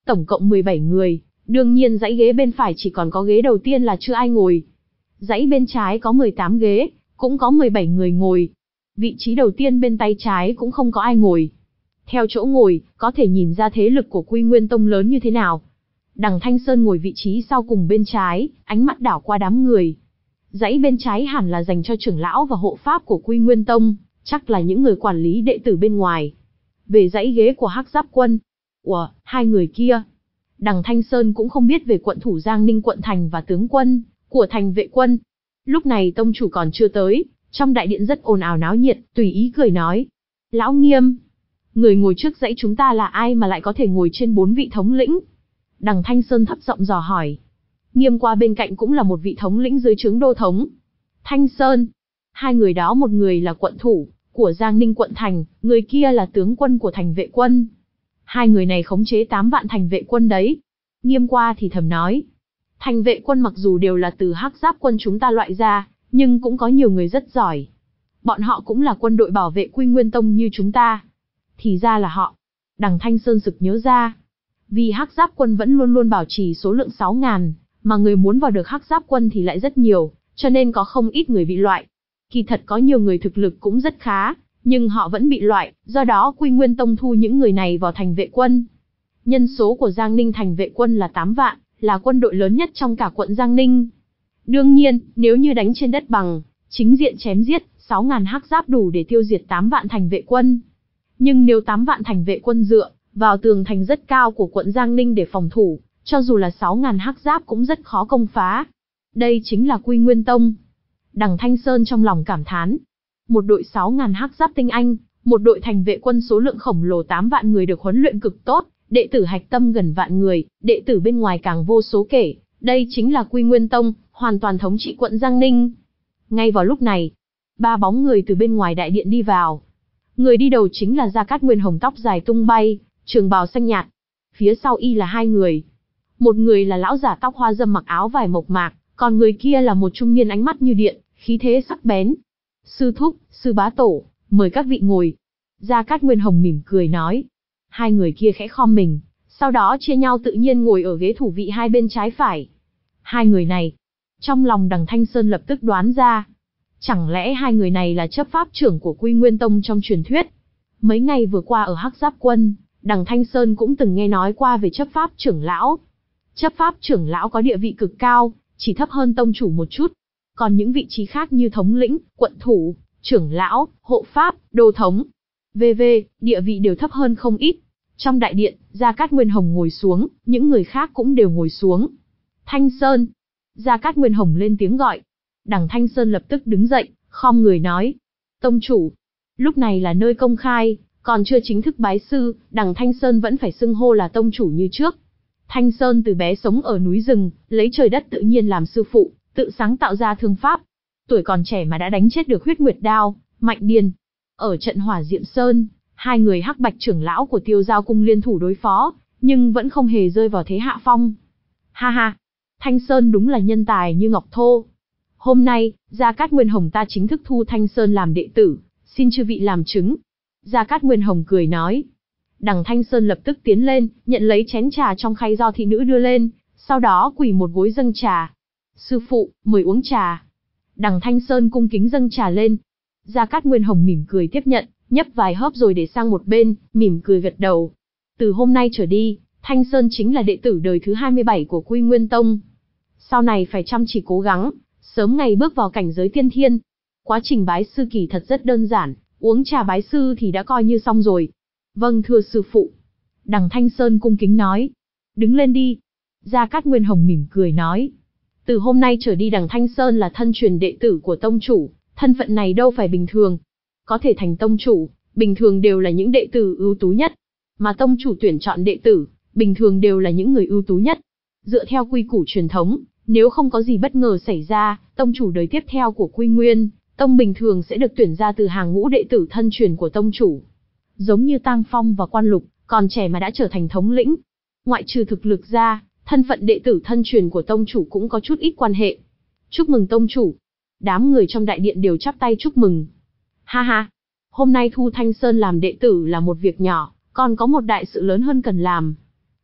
tổng cộng mười bảy người, đương nhiên dãy ghế bên phải chỉ còn có ghế đầu tiên là chưa ai ngồi. Dãy bên trái có mười tám ghế, cũng có mười bảy người ngồi. Vị trí đầu tiên bên tay trái cũng không có ai ngồi. Theo chỗ ngồi, có thể nhìn ra thế lực của Quy Nguyên Tông lớn như thế nào. Đằng Thanh Sơn ngồi vị trí sau cùng bên trái, ánh mắt đảo qua đám người. Dãy bên trái hẳn là dành cho trưởng lão và hộ pháp của Quy Nguyên Tông, chắc là những người quản lý đệ tử bên ngoài. Về dãy ghế của Hắc Giáp Quân. Ủa, hai người kia. Đằng Thanh Sơn cũng không biết về quận thủ Giang Ninh quận thành và tướng quân của thành vệ quân. Lúc này tông chủ còn chưa tới, trong đại điện rất ồn ào náo nhiệt, tùy ý cười nói. Lão Nghiêm, người ngồi trước dãy chúng ta là ai mà lại có thể ngồi trên bốn vị thống lĩnh? Đằng Thanh Sơn thấp giọng dò hỏi. Nghiêm qua bên cạnh cũng là một vị thống lĩnh dưới trướng đô thống. Thanh Sơn. Hai người đó, một người là quận thủ của Giang Ninh quận thành, người kia là tướng quân của thành vệ quân. Hai người này khống chế tám vạn thành vệ quân đấy. Nghiêm qua thì thầm nói. Thành vệ quân mặc dù đều là từ Hắc Giáp quân chúng ta loại ra, nhưng cũng có nhiều người rất giỏi. Bọn họ cũng là quân đội bảo vệ Quy Nguyên Tông như chúng ta. Thì ra là họ. Đằng Thanh Sơn sực nhớ ra. Vì Hắc Giáp quân vẫn luôn luôn bảo trì số lượng sáu ngàn, mà người muốn vào được Hắc Giáp quân thì lại rất nhiều, cho nên có không ít người bị loại. Kỳ thật có nhiều người thực lực cũng rất khá, nhưng họ vẫn bị loại, do đó Quy Nguyên Tông thu những người này vào thành vệ quân. Nhân số của Giang Ninh thành vệ quân là tám vạn, là quân đội lớn nhất trong cả quận Giang Ninh. Đương nhiên, nếu như đánh trên đất bằng, chính diện chém giết, sáu ngàn hắc giáp đủ để tiêu diệt tám vạn thành vệ quân. Nhưng nếu tám vạn thành vệ quân dựa vào tường thành rất cao của quận Giang Ninh để phòng thủ, cho dù là sáu ngàn hắc giáp cũng rất khó công phá. Đây chính là Quy Nguyên Tông. Đằng Thanh Sơn trong lòng cảm thán. Một đội sáu ngàn hắc giáp tinh anh, một đội thành vệ quân số lượng khổng lồ tám vạn người được huấn luyện cực tốt, đệ tử hạch tâm gần vạn người, đệ tử bên ngoài càng vô số kể. Đây chính là Quy Nguyên Tông, hoàn toàn thống trị quận Giang Ninh. Ngay vào lúc này, ba bóng người từ bên ngoài đại điện đi vào. Người đi đầu chính là Gia Cát Nguyên Hồng, tóc dài tung bay, trường bào xanh nhạt. Phía sau y là hai người. Một người là lão giả tóc hoa râm mặc áo vải mộc mạc, còn người kia là một trung niên ánh mắt như điện, khí thế sắc bén. Sư thúc, sư bá tổ, mời các vị ngồi. Gia Cát Nguyên Hồng mỉm cười nói. Hai người kia khẽ khom mình, sau đó chia nhau tự nhiên ngồi ở ghế thủ vị hai bên trái phải. Hai người này, trong lòng Đằng Thanh Sơn lập tức đoán ra. Chẳng lẽ hai người này là chấp pháp trưởng của Quy Nguyên Tông trong truyền thuyết? Mấy ngày vừa qua ở Hắc Giáp Quân, Đằng Thanh Sơn cũng từng nghe nói qua về chấp pháp trưởng lão. Chấp pháp trưởng lão có địa vị cực cao, chỉ thấp hơn tông chủ một chút. Còn những vị trí khác như thống lĩnh, quận thủ, trưởng lão, hộ pháp, đô thống, vân vân, địa vị đều thấp hơn không ít. Trong đại điện, Gia Cát Nguyên Hồng ngồi xuống, những người khác cũng đều ngồi xuống. Thanh Sơn. Gia Cát Nguyên Hồng lên tiếng gọi. Đằng Thanh Sơn lập tức đứng dậy, khom người nói. Tông chủ. Lúc này là nơi công khai, còn chưa chính thức bái sư, Đằng Thanh Sơn vẫn phải xưng hô là tông chủ như trước. Thanh Sơn từ bé sống ở núi rừng, lấy trời đất tự nhiên làm sư phụ, tự sáng tạo ra thương pháp. Tuổi còn trẻ mà đã đánh chết được Huyết Nguyệt Đao, Mạnh Điền. Ở trận Hỏa Diệm Sơn, hai người Hắc Bạch trưởng lão của Tiêu Giao cung liên thủ đối phó, nhưng vẫn không hề rơi vào thế hạ phong. Ha ha, Thanh Sơn đúng là nhân tài như ngọc thô. Hôm nay, Gia Cát Nguyên Hồng ta chính thức thu Thanh Sơn làm đệ tử, xin chư vị làm chứng. Gia Cát Nguyên Hồng cười nói. Đằng Thanh Sơn lập tức tiến lên, nhận lấy chén trà trong khay do thị nữ đưa lên, sau đó quỳ một gối dâng trà. Sư phụ, mời uống trà. Đằng Thanh Sơn cung kính dâng trà lên. Gia Cát Nguyên Hồng mỉm cười tiếp nhận, nhấp vài hớp rồi để sang một bên, mỉm cười gật đầu. Từ hôm nay trở đi, Thanh Sơn chính là đệ tử đời thứ hai mươi bảy của Quy Nguyên Tông. Sau này phải chăm chỉ cố gắng, sớm ngày bước vào cảnh giới tiên thiên. Quá trình bái sư kỳ thật rất đơn giản, uống trà bái sư thì đã coi như xong rồi. Vâng thưa sư phụ. Đằng Thanh Sơn cung kính nói. Đứng lên đi. Gia Cát Nguyên Hồng mỉm cười nói. Từ hôm nay trở đi Đằng Thanh Sơn là thân truyền đệ tử của tông chủ, thân phận này đâu phải bình thường. Có thể thành tông chủ, bình thường đều là những đệ tử ưu tú nhất. Mà tông chủ tuyển chọn đệ tử, bình thường đều là những người ưu tú nhất. Dựa theo quy củ truyền thống, nếu không có gì bất ngờ xảy ra, tông chủ đời tiếp theo của Quy Nguyên Tông bình thường sẽ được tuyển ra từ hàng ngũ đệ tử thân truyền của tông chủ. Giống như Tang Phong và Quan Lục, còn trẻ mà đã trở thành thống lĩnh. Ngoại trừ thực lực ra, thân phận đệ tử thân truyền của tông chủ cũng có chút ít quan hệ. Chúc mừng tông chủ. Đám người trong đại điện đều chắp tay chúc mừng. Ha ha, hôm nay thu Thanh Sơn làm đệ tử là một việc nhỏ, còn có một đại sự lớn hơn cần làm.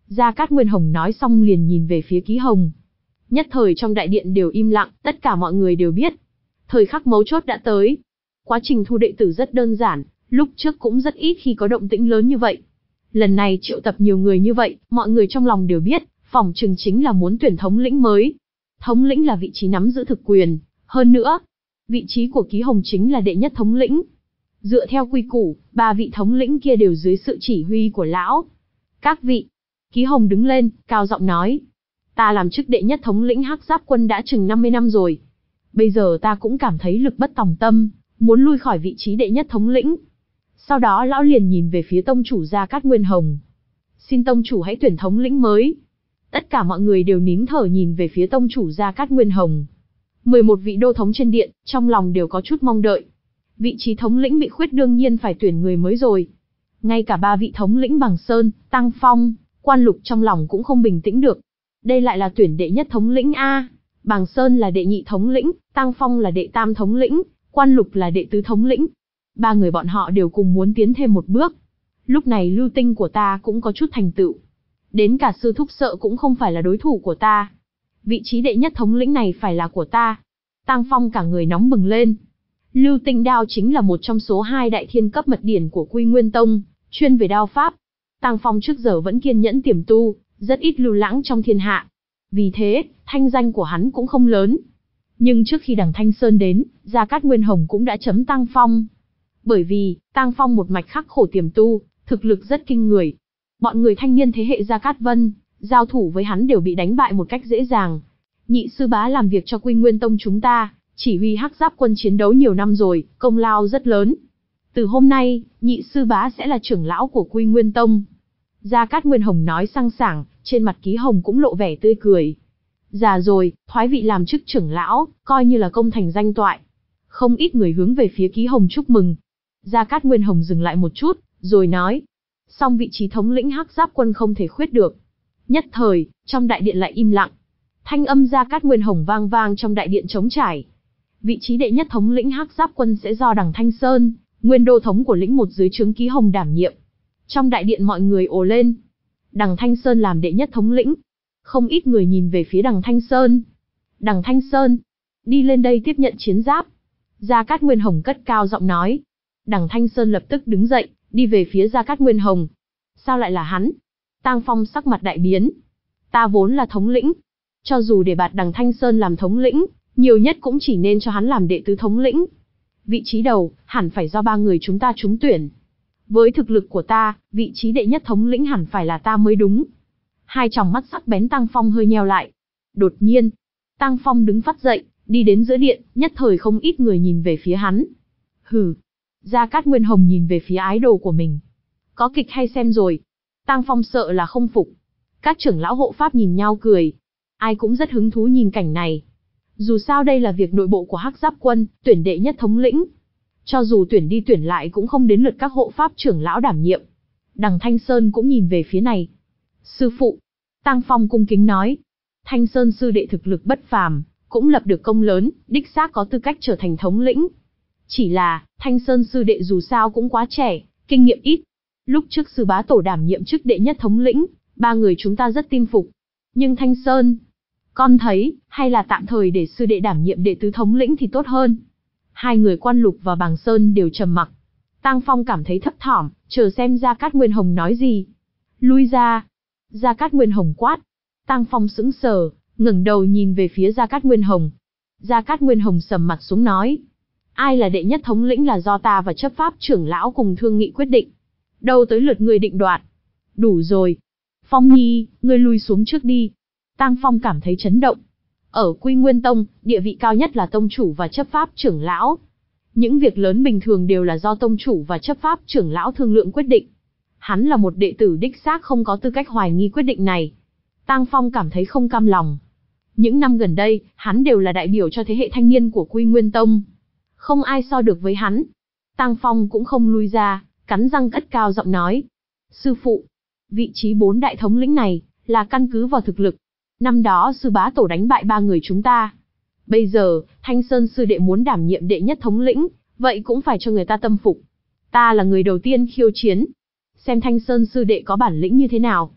Gia Cát Nguyên Hồng nói xong liền nhìn về phía Ký Hồng. Nhất thời trong đại điện đều im lặng, tất cả mọi người đều biết. Thời khắc mấu chốt đã tới. Quá trình thu đệ tử rất đơn giản, lúc trước cũng rất ít khi có động tĩnh lớn như vậy. Lần này triệu tập nhiều người như vậy, mọi người trong lòng đều biết, phỏng chừng chính là muốn tuyển thống lĩnh mới. Thống lĩnh là vị trí nắm giữ thực quyền, hơn nữa, vị trí của Ký Hồng chính là đệ nhất thống lĩnh. Dựa theo quy củ, ba vị thống lĩnh kia đều dưới sự chỉ huy của lão. Các vị, Ký Hồng đứng lên, cao giọng nói. Ta làm chức đệ nhất thống lĩnh Hắc Giáp quân đã chừng năm mươi năm rồi. Bây giờ ta cũng cảm thấy lực bất tòng tâm, muốn lui khỏi vị trí đệ nhất thống lĩnh. Sau đó lão liền nhìn về phía tông chủ Gia Cát Nguyên Hồng. Xin tông chủ hãy tuyển thống lĩnh mới. Tất cả mọi người đều nín thở nhìn về phía tông chủ Gia Cát Nguyên Hồng. mười một vị đô thống trên điện, trong lòng đều có chút mong đợi. Vị trí thống lĩnh bị khuyết đương nhiên phải tuyển người mới rồi. Ngay cả ba vị thống lĩnh Bằng Sơn, Tăng Phong, Quan Lục trong lòng cũng không bình tĩnh được. Đây lại là tuyển đệ nhất thống lĩnh A. Bằng Sơn là đệ nhị thống lĩnh, Tăng Phong là đệ tam thống lĩnh, Quan Lục là đệ tứ thống lĩnh. Ba người bọn họ đều cùng muốn tiến thêm một bước. Lúc này lưu tinh của ta cũng có chút thành tựu. Đến cả sư thúc sợ cũng không phải là đối thủ của ta. Vị trí đệ nhất thống lĩnh này phải là của ta. Tăng Phong cả người nóng bừng lên. Lưu tinh đao chính là một trong số hai đại thiên cấp mật điển của Quy Nguyên Tông, chuyên về đao pháp. Tăng Phong trước giờ vẫn kiên nhẫn tiềm tu, rất ít lưu lãng trong thiên hạ. Vì thế, thanh danh của hắn cũng không lớn. Nhưng trước khi đằng Thanh Sơn đến, Gia Cát Nguyên Hồng cũng đã chấm Tăng Phong. Bởi vì, Tăng Phong một mạch khắc khổ tiềm tu, thực lực rất kinh người. Bọn người thanh niên thế hệ Gia Cát Vân, giao thủ với hắn đều bị đánh bại một cách dễ dàng. Nhị sư bá làm việc cho Quy Nguyên Tông chúng ta, chỉ huy Hắc Giáp quân chiến đấu nhiều năm rồi, công lao rất lớn. Từ hôm nay, nhị sư bá sẽ là trưởng lão của Quy Nguyên Tông. Gia Cát Nguyên Hồng nói sang sảng, trên mặt Ký Hồng cũng lộ vẻ tươi cười. Già rồi, thoái vị làm chức trưởng lão, coi như là công thành danh toại. Không ít người hướng về phía Ký Hồng chúc mừng. Gia Cát Nguyên Hồng dừng lại một chút, rồi nói. Song vị trí thống lĩnh Hắc Giáp quân không thể khuyết được. Nhất thời, trong đại điện lại im lặng. Thanh âm Gia Cát Nguyên Hồng vang vang trong đại điện trống trải. Vị trí đệ nhất thống lĩnh Hắc Giáp quân sẽ do đằng Thanh Sơn, nguyên đô thống của lĩnh một dưới trướng Ký Hồng đảm nhiệm. Trong đại điện mọi người ồ lên. Đằng Thanh Sơn làm đệ nhất thống lĩnh. Không ít người nhìn về phía đằng Thanh Sơn. Đằng Thanh Sơn, đi lên đây tiếp nhận chiến giáp. Gia Cát Nguyên Hồng cất cao giọng nói. Đằng Thanh Sơn lập tức đứng dậy, đi về phía Gia Cát Nguyên Hồng. Sao lại là hắn? Tang Phong sắc mặt đại biến. Ta vốn là thống lĩnh. Cho dù để bạt đằng Thanh Sơn làm thống lĩnh, nhiều nhất cũng chỉ nên cho hắn làm đệ tứ thống lĩnh. Vị trí đầu, hẳn phải do ba người chúng ta trúng tuyển. Với thực lực của ta, vị trí đệ nhất thống lĩnh hẳn phải là ta mới đúng. Hai tròng mắt sắc bén Tăng Phong hơi nheo lại. Đột nhiên, Tăng Phong đứng phắt dậy, đi đến giữa điện, nhất thời không ít người nhìn về phía hắn. Hừ. Gia Cát Nguyên Hồng nhìn về phía ái đồ của mình. Có kịch hay xem rồi. Tăng Phong sợ là không phục. Các trưởng lão hộ pháp nhìn nhau cười. Ai cũng rất hứng thú nhìn cảnh này. Dù sao đây là việc nội bộ của Hắc Giáp quân, tuyển đệ nhất thống lĩnh. Cho dù tuyển đi tuyển lại cũng không đến lượt các hộ pháp trưởng lão đảm nhiệm. Đằng Thanh Sơn cũng nhìn về phía này. Sư phụ. Tăng Phong cung kính nói. Thanh Sơn sư đệ thực lực bất phàm, cũng lập được công lớn, đích xác có tư cách trở thành thống lĩnh. Chỉ là, Thanh Sơn sư đệ dù sao cũng quá trẻ, kinh nghiệm ít. Lúc trước sư bá tổ đảm nhiệm chức đệ nhất thống lĩnh, ba người chúng ta rất tin phục. Nhưng Thanh Sơn, con thấy, hay là tạm thời để sư đệ đảm nhiệm đệ tứ thống lĩnh thì tốt hơn. Hai người Quan Lục và Bàng Sơn đều trầm mặc. Tăng Phong cảm thấy thấp thỏm, chờ xem Gia Cát Nguyên Hồng nói gì. Lui ra. Gia Cát Nguyên Hồng quát. Tăng Phong sững sờ, ngẩng đầu nhìn về phía Gia Cát Nguyên Hồng. Gia Cát Nguyên Hồng sầm mặt xuống nói. Ai là đệ nhất thống lĩnh là do ta và chấp pháp trưởng lão cùng thương nghị quyết định. Đâu tới lượt người định đoạt. Đủ rồi. Phong Nhi, ngươi lui xuống trước đi. Tăng Phong cảm thấy chấn động. Ở Quy Nguyên Tông, địa vị cao nhất là tông chủ và chấp pháp trưởng lão. Những việc lớn bình thường đều là do tông chủ và chấp pháp trưởng lão thương lượng quyết định. Hắn là một đệ tử đích xác không có tư cách hoài nghi quyết định này. Tăng Phong cảm thấy không cam lòng. Những năm gần đây, hắn đều là đại biểu cho thế hệ thanh niên của Quy Nguyên Tông. Không ai so được với hắn. Tăng Phong cũng không lui ra, cắn răng cất cao giọng nói. Sư phụ, vị trí bốn đại thống lĩnh này, là căn cứ vào thực lực. Năm đó sư bá tổ đánh bại ba người chúng ta. Bây giờ, Thanh Sơn sư đệ muốn đảm nhiệm đệ nhất thống lĩnh, vậy cũng phải cho người ta tâm phục. Ta là người đầu tiên khiêu chiến. Xem Thanh Sơn sư đệ có bản lĩnh như thế nào.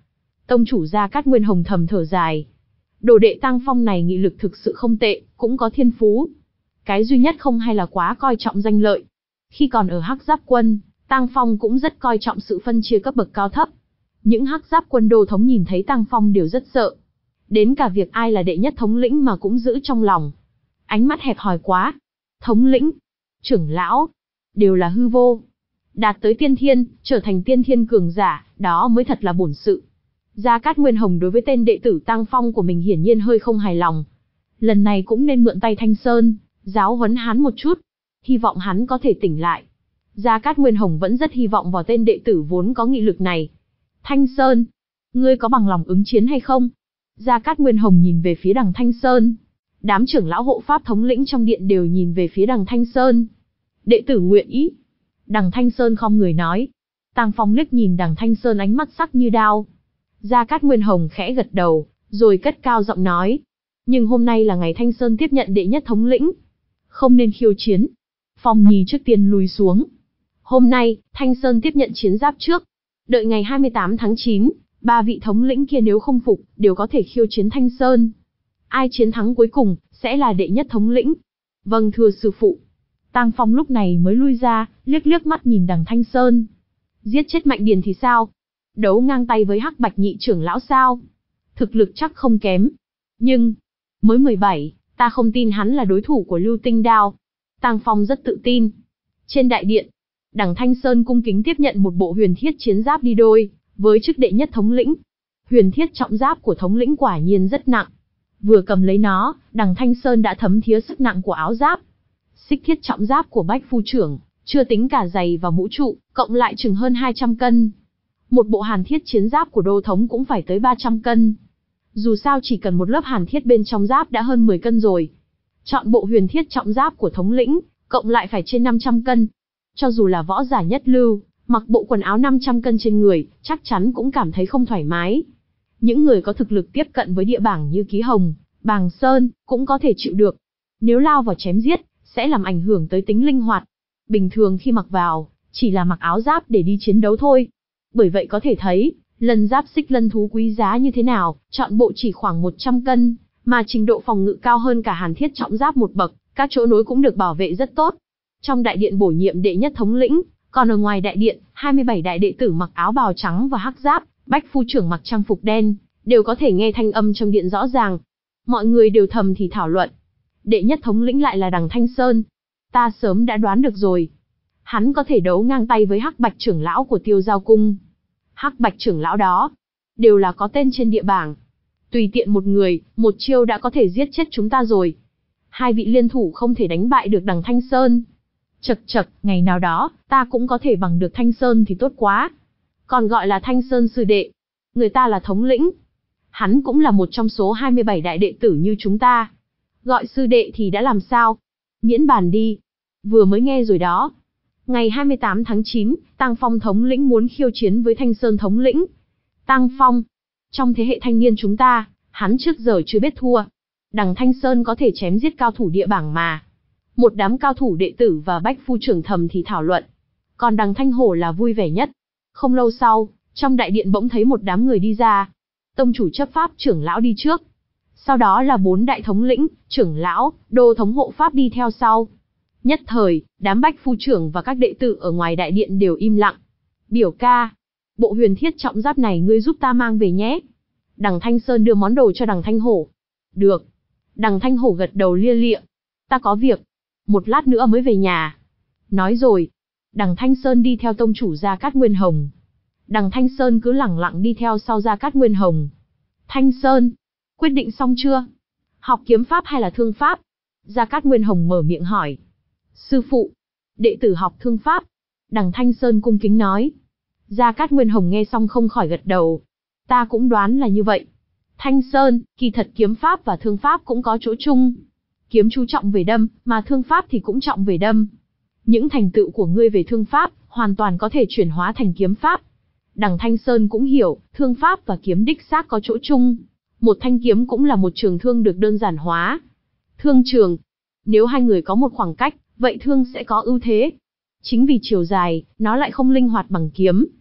Tông chủ Gia Cát Nguyên Hồng thầm thở dài. Đồ đệ Tang Phong này nghị lực thực sự không tệ, cũng có thiên phú. Cái duy nhất không hay là quá coi trọng danh lợi. Khi còn ở Hắc Giáp Quân, Tang Phong cũng rất coi trọng sự phân chia cấp bậc cao thấp. Những Hắc Giáp Quân đô thống nhìn thấy Tang Phong đều rất sợ. Đến cả việc ai là đệ nhất thống lĩnh mà cũng giữ trong lòng. Ánh mắt hẹp hòi quá. Thống lĩnh, trưởng lão, đều là hư vô. Đạt tới tiên thiên, trở thành tiên thiên cường giả, đó mới thật là bổn sự. Gia Cát Nguyên Hồng đối với tên đệ tử Tang Phong của mình hiển nhiên hơi không hài lòng. Lần này cũng nên mượn tay Thanh Sơn, giáo huấn hắn một chút. Hy vọng hắn có thể tỉnh lại. Gia Cát Nguyên Hồng vẫn rất hy vọng vào tên đệ tử vốn có nghị lực này. Thanh Sơn, ngươi có bằng lòng ứng chiến hay không? Gia Cát Nguyên Hồng nhìn về phía đằng Thanh Sơn. Đám trưởng lão hộ pháp thống lĩnh trong điện đều nhìn về phía đằng Thanh Sơn. Đệ tử nguyện ý. Đằng Thanh Sơn khom người nói. Tang Phong liếc nhìn đằng Thanh Sơn ánh mắt sắc như đao. Gia Cát Nguyên Hồng khẽ gật đầu, rồi cất cao giọng nói. Nhưng hôm nay là ngày Thanh Sơn tiếp nhận đệ nhất thống lĩnh. Không nên khiêu chiến. Phong Nhi trước tiên lùi xuống. Hôm nay, Thanh Sơn tiếp nhận chiến giáp trước. Đợi ngày hai mươi tám tháng chín, ba vị thống lĩnh kia nếu không phục, đều có thể khiêu chiến Thanh Sơn. Ai chiến thắng cuối cùng, sẽ là đệ nhất thống lĩnh. Vâng thưa sư phụ. Tang Phong lúc này mới lui ra, liếc liếc mắt nhìn đằng Thanh Sơn. Giết chết Mạnh Điền thì sao? Đấu ngang tay với Hắc Bạch nhị trưởng lão sao? Thực lực chắc không kém. Nhưng, mới mười bảy, ta không tin hắn là đối thủ của Lưu Tinh Đao. Tang Phong rất tự tin. Trên đại điện, đằng Thanh Sơn cung kính tiếp nhận một bộ huyền thiết chiến giáp đi đôi, với chức đệ nhất thống lĩnh. Huyền thiết trọng giáp của thống lĩnh quả nhiên rất nặng. Vừa cầm lấy nó, đằng Thanh Sơn đã thấm thía sức nặng của áo giáp. Xích thiết trọng giáp của Bách Phu Trưởng, chưa tính cả giày và mũ trụ, cộng lại chừng hơn hai trăm cân. Một bộ hàn thiết chiến giáp của đô thống cũng phải tới ba trăm cân. Dù sao chỉ cần một lớp hàn thiết bên trong giáp đã hơn mười cân rồi. Chọn bộ huyền thiết trọng giáp của thống lĩnh, cộng lại phải trên năm trăm cân. Cho dù là võ giả nhất lưu, mặc bộ quần áo năm trăm cân trên người, chắc chắn cũng cảm thấy không thoải mái. Những người có thực lực tiếp cận với địa bảng như Ký Hồng, Bàng Sơn, cũng có thể chịu được. Nếu lao vào chém giết, sẽ làm ảnh hưởng tới tính linh hoạt. Bình thường khi mặc vào, chỉ là mặc áo giáp để đi chiến đấu thôi. Bởi vậy có thể thấy, lân giáp xích lân thú quý giá như thế nào, chọn bộ chỉ khoảng một trăm cân, mà trình độ phòng ngự cao hơn cả hàn thiết trọng giáp một bậc, các chỗ nối cũng được bảo vệ rất tốt. Trong đại điện bổ nhiệm đệ nhất thống lĩnh, còn ở ngoài đại điện, hai mươi bảy đại đệ tử mặc áo bào trắng và hắc giáp, Bách Phu Trưởng mặc trang phục đen, đều có thể nghe thanh âm trong điện rõ ràng. Mọi người đều thầm thì thảo luận. Đệ nhất thống lĩnh lại là đằng Thanh Sơn. Ta sớm đã đoán được rồi. Hắn có thể đấu ngang tay với Hắc Bạch trưởng lão của Tiêu Giao Cung. Hắc Bạch trưởng lão đó, đều là có tên trên địa bảng. Tùy tiện một người, một chiêu đã có thể giết chết chúng ta rồi. Hai vị liên thủ không thể đánh bại được đằng Thanh Sơn. Chậc chậc, ngày nào đó, ta cũng có thể bằng được Thanh Sơn thì tốt quá. Còn gọi là Thanh Sơn sư đệ. Người ta là thống lĩnh. Hắn cũng là một trong số hai mươi bảy đại đệ tử như chúng ta. Gọi sư đệ thì đã làm sao? Miễn bàn đi. Vừa mới nghe rồi đó. Ngày hai mươi tám tháng chín, Tang Phong thống lĩnh muốn khiêu chiến với Thanh Sơn thống lĩnh. Tang Phong. Trong thế hệ thanh niên chúng ta, hắn trước giờ chưa biết thua. Đằng Thanh Sơn có thể chém giết cao thủ địa bảng mà. Một đám cao thủ đệ tử và Bách Phu Trưởng thầm thì thảo luận. Còn đằng Thanh Hổ là vui vẻ nhất. Không lâu sau, trong đại điện bỗng thấy một đám người đi ra. Tông chủ chấp pháp trưởng lão đi trước. Sau đó là bốn đại thống lĩnh, trưởng lão, đô thống hộ pháp đi theo sau. Nhất thời, đám Bách Phu Trưởng và các đệ tử ở ngoài đại điện đều im lặng. Biểu ca, bộ huyền thiết trọng giáp này ngươi giúp ta mang về nhé. Đằng Thanh Sơn đưa món đồ cho đằng Thanh Hổ. Được. Đằng Thanh Hổ gật đầu lia lịa. Ta có việc. Một lát nữa mới về nhà. Nói rồi. Đằng Thanh Sơn đi theo tông chủ Gia Cát Nguyên Hồng. Đằng Thanh Sơn cứ lẳng lặng đi theo sau Gia Cát Nguyên Hồng. Thanh Sơn, quyết định xong chưa? Học kiếm pháp hay là thương pháp? Gia Cát Nguyên Hồng mở miệng hỏi. Sư phụ, đệ tử học thương pháp. Đằng Thanh Sơn cung kính nói. Gia Cát Nguyên Hồng nghe xong không khỏi gật đầu. Ta cũng đoán là như vậy. Thanh Sơn, kỳ thật kiếm pháp và thương pháp cũng có chỗ chung. Kiếm chú trọng về đâm, mà thương pháp thì cũng trọng về đâm. Những thành tựu của ngươi về thương pháp, hoàn toàn có thể chuyển hóa thành kiếm pháp. Đằng Thanh Sơn cũng hiểu, thương pháp và kiếm đích xác có chỗ chung. Một thanh kiếm cũng là một trường thương được đơn giản hóa. Thương trường. Nếu hai người có một khoảng cách, vậy thương sẽ có ưu thế. Chính vì chiều dài, nó lại không linh hoạt bằng kiếm.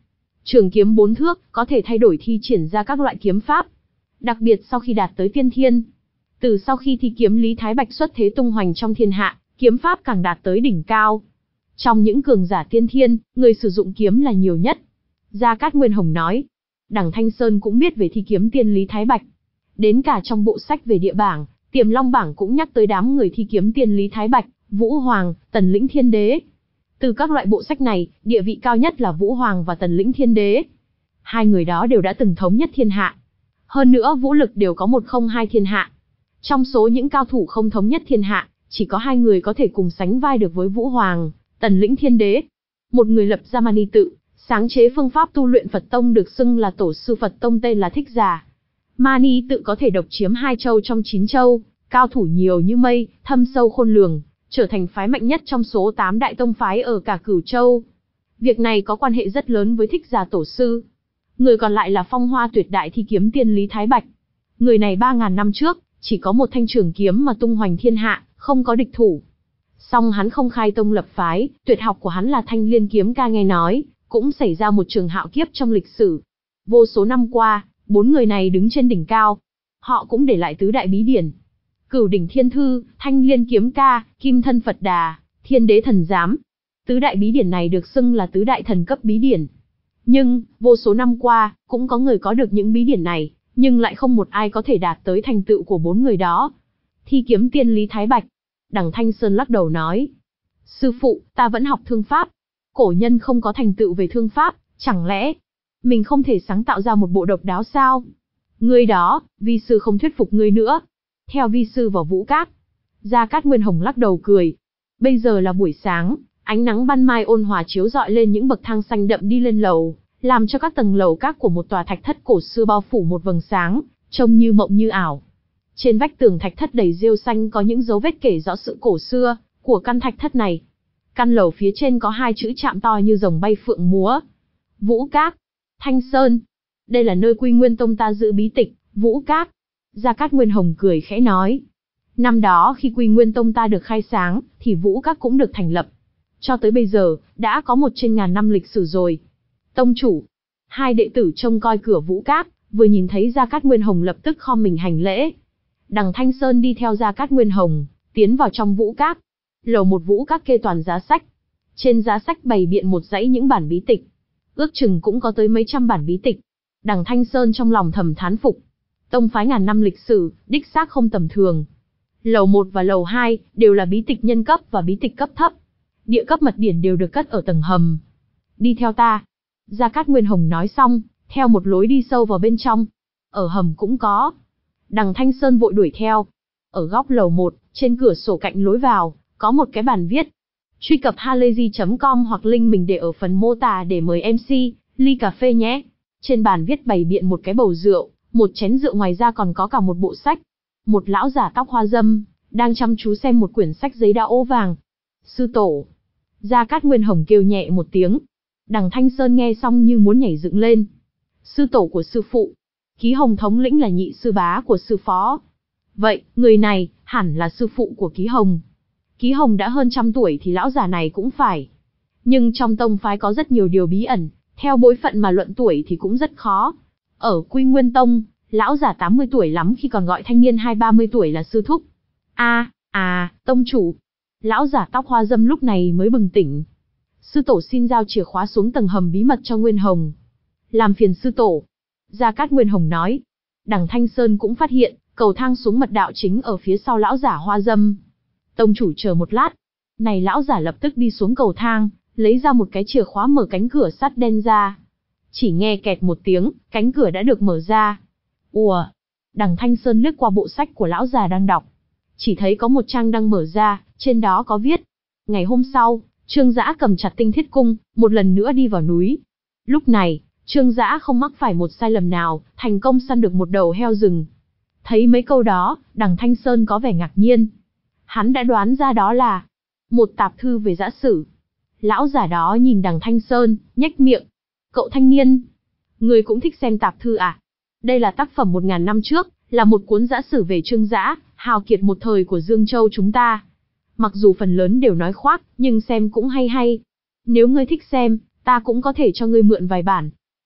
Trường kiếm bốn thước, có thể thay đổi thi triển ra các loại kiếm pháp. Đặc biệt sau khi đạt tới tiên thiên. Từ sau khi thi kiếm Lý Thái Bạch xuất thế tung hoành trong thiên hạ, kiếm pháp càng đạt tới đỉnh cao. Trong những cường giả tiên thiên, người sử dụng kiếm là nhiều nhất. Gia Cát Nguyên Hồng nói. Đằng Thanh Sơn cũng biết về thi kiếm tiên Lý Thái Bạch. Đến cả trong bộ sách về địa bảng, Tiềm Long bảng cũng nhắc tới đám người thi kiếm tiên Lý Thái Bạch, Vũ Hoàng, Tần Lĩnh Thiên Đế. Từ các loại bộ sách này, địa vị cao nhất là Vũ Hoàng và Tần Lĩnh Thiên Đế. Hai người đó đều đã từng thống nhất thiên hạ. Hơn nữa vũ lực đều có một không hai thiên hạ. Trong số những cao thủ không thống nhất thiên hạ, chỉ có hai người có thể cùng sánh vai được với Vũ Hoàng, Tần Lĩnh Thiên Đế. Một người lập ra Mani tự, sáng chế phương pháp tu luyện Phật Tông được xưng là tổ sư Phật Tông tên là Thích Giả. Mani tự có thể độc chiếm hai châu trong chín châu, cao thủ nhiều như mây, thâm sâu khôn lường, trở thành phái mạnh nhất trong số tám đại tông phái ở cả Cửu Châu. Việc này có quan hệ rất lớn với Thích Giả tổ sư. Người còn lại là phong hoa tuyệt đại thi kiếm tiên Lý Thái Bạch. Người này ba ngàn năm trước, chỉ có một thanh trường kiếm mà tung hoành thiên hạ, không có địch thủ. Song hắn không khai tông lập phái, tuyệt học của hắn là Thanh Liên kiếm ca nghe nói, cũng xảy ra một trường hạo kiếp trong lịch sử. Vô số năm qua, bốn người này đứng trên đỉnh cao. Họ cũng để lại tứ đại bí điển. Cửu đỉnh thiên thư, Thanh Liên kiếm ca, Kim thân Phật đà, Thiên đế thần giám. Tứ đại bí điển này được xưng là tứ đại thần cấp bí điển. Nhưng, vô số năm qua, cũng có người có được những bí điển này, nhưng lại không một ai có thể đạt tới thành tựu của bốn người đó. Thi kiếm tiên Lý Thái Bạch. Đằng Thanh Sơn lắc đầu nói. Sư phụ, ta vẫn học thương pháp. Cổ nhân không có thành tựu về thương pháp, chẳng lẽ mình không thể sáng tạo ra một bộ độc đáo sao? Ngươi đó, vi sư không thuyết phục ngươi nữa. Theo vi sư vào Vũ Cát. Gia Cát Nguyên Hồng lắc đầu cười. Bây giờ là buổi sáng, ánh nắng ban mai ôn hòa chiếu rọi lên những bậc thang xanh đậm đi lên lầu, làm cho các tầng lầu các của một tòa thạch thất cổ xưa bao phủ một vầng sáng, trông như mộng như ảo. Trên vách tường thạch thất đầy rêu xanh có những dấu vết kể rõ sự cổ xưa của căn thạch thất này. Căn lầu phía trên có hai chữ chạm to như rồng bay phượng múa. Vũ Cát, Thanh Sơn. Đây là nơi Quy Nguyên Tông ta giữ bí tịch, Vũ Cát. Gia Cát Nguyên Hồng cười khẽ nói. Năm đó khi Quy Nguyên Tông ta được khai sáng, thì Vũ Cát cũng được thành lập. Cho tới bây giờ, đã có một trên ngàn năm lịch sử rồi. Tông chủ, hai đệ tử trông coi cửa Vũ Cát, vừa nhìn thấy Gia Cát Nguyên Hồng lập tức khom mình hành lễ. Đằng Thanh Sơn đi theo Gia Cát Nguyên Hồng, tiến vào trong Vũ Cát. Lầu một Vũ Cát kê toàn giá sách. Trên giá sách bày biện một dãy những bản bí tịch. Ước chừng cũng có tới mấy trăm bản bí tịch. Đằng Thanh Sơn trong lòng thầm thán phục. Tông phái ngàn năm lịch sử, đích xác không tầm thường. Lầu một và lầu hai đều là bí tịch nhân cấp và bí tịch cấp thấp. Địa cấp mật điển đều được cất ở tầng hầm. Đi theo ta. Gia Cát Nguyên Hồng nói xong, theo một lối đi sâu vào bên trong. Ở hầm cũng có. Đằng Thanh Sơn vội đuổi theo. Ở góc lầu một, trên cửa sổ cạnh lối vào, có một cái bàn viết. Truy cập halayzi chấm com hoặc link mình để ở phần mô tả để mời em xê, ly cà phê nhé. Trên bàn viết bày biện một cái bầu rượu, một chén rượu, ngoài ra còn có cả một bộ sách. Một lão giả tóc hoa râm, đang chăm chú xem một quyển sách giấy đã ố vàng. Sư tổ. Gia Cát Nguyên Hồng kêu nhẹ một tiếng. Đằng Thanh Sơn nghe xong như muốn nhảy dựng lên. Sư tổ của sư phụ. Ký Hồng thống lĩnh là nhị sư bá của sư phó. Vậy, người này, hẳn là sư phụ của Ký Hồng. Ký Hồng đã hơn trăm tuổi thì lão già này cũng phải. Nhưng trong tông phái có rất nhiều điều bí ẩn, theo bối phận mà luận tuổi thì cũng rất khó. Ở Quy Nguyên Tông, lão già tám mươi tuổi lắm khi còn gọi thanh niên hai ba mươi tuổi là sư thúc. A, à, tông chủ. Lão giả tóc hoa râm lúc này mới bừng tỉnh. Sư tổ xin giao chìa khóa xuống tầng hầm bí mật cho Nguyên Hồng. Làm phiền sư tổ. Gia Cát Nguyên Hồng nói. Đằng Thanh Sơn cũng phát hiện, cầu thang xuống mật đạo chính ở phía sau lão giả hoa râm. Tông chủ chờ một lát. Này lão giả lập tức đi xuống cầu thang, lấy ra một cái chìa khóa mở cánh cửa sắt đen ra. Chỉ nghe kẹt một tiếng, cánh cửa đã được mở ra. Ùa! Đằng Thanh Sơn liếc qua bộ sách của lão già đang đọc. Chỉ thấy có một trang đang mở ra, trên đó có viết. Ngày hôm sau, Trương Dã cầm chặt tinh thiết cung, một lần nữa đi vào núi. Lúc này, Trương Dã không mắc phải một sai lầm nào, thành công săn được một đầu heo rừng. Thấy mấy câu đó, đằng Thanh Sơn có vẻ ngạc nhiên. Hắn đã đoán ra đó là một tạp thư về giã sử. Lão giả đó nhìn đằng Thanh Sơn, nhếch miệng. Cậu thanh niên, người cũng thích xem tạp thư à? Đây là tác phẩm một ngàn năm trước, là một cuốn giã sử về Trương Dã, hào kiệt một thời của Dương Châu chúng ta. Mặc dù phần lớn đều nói khoác, nhưng xem cũng hay hay. Nếu ngươi thích xem, ta cũng có thể cho ngươi mượn vài bản.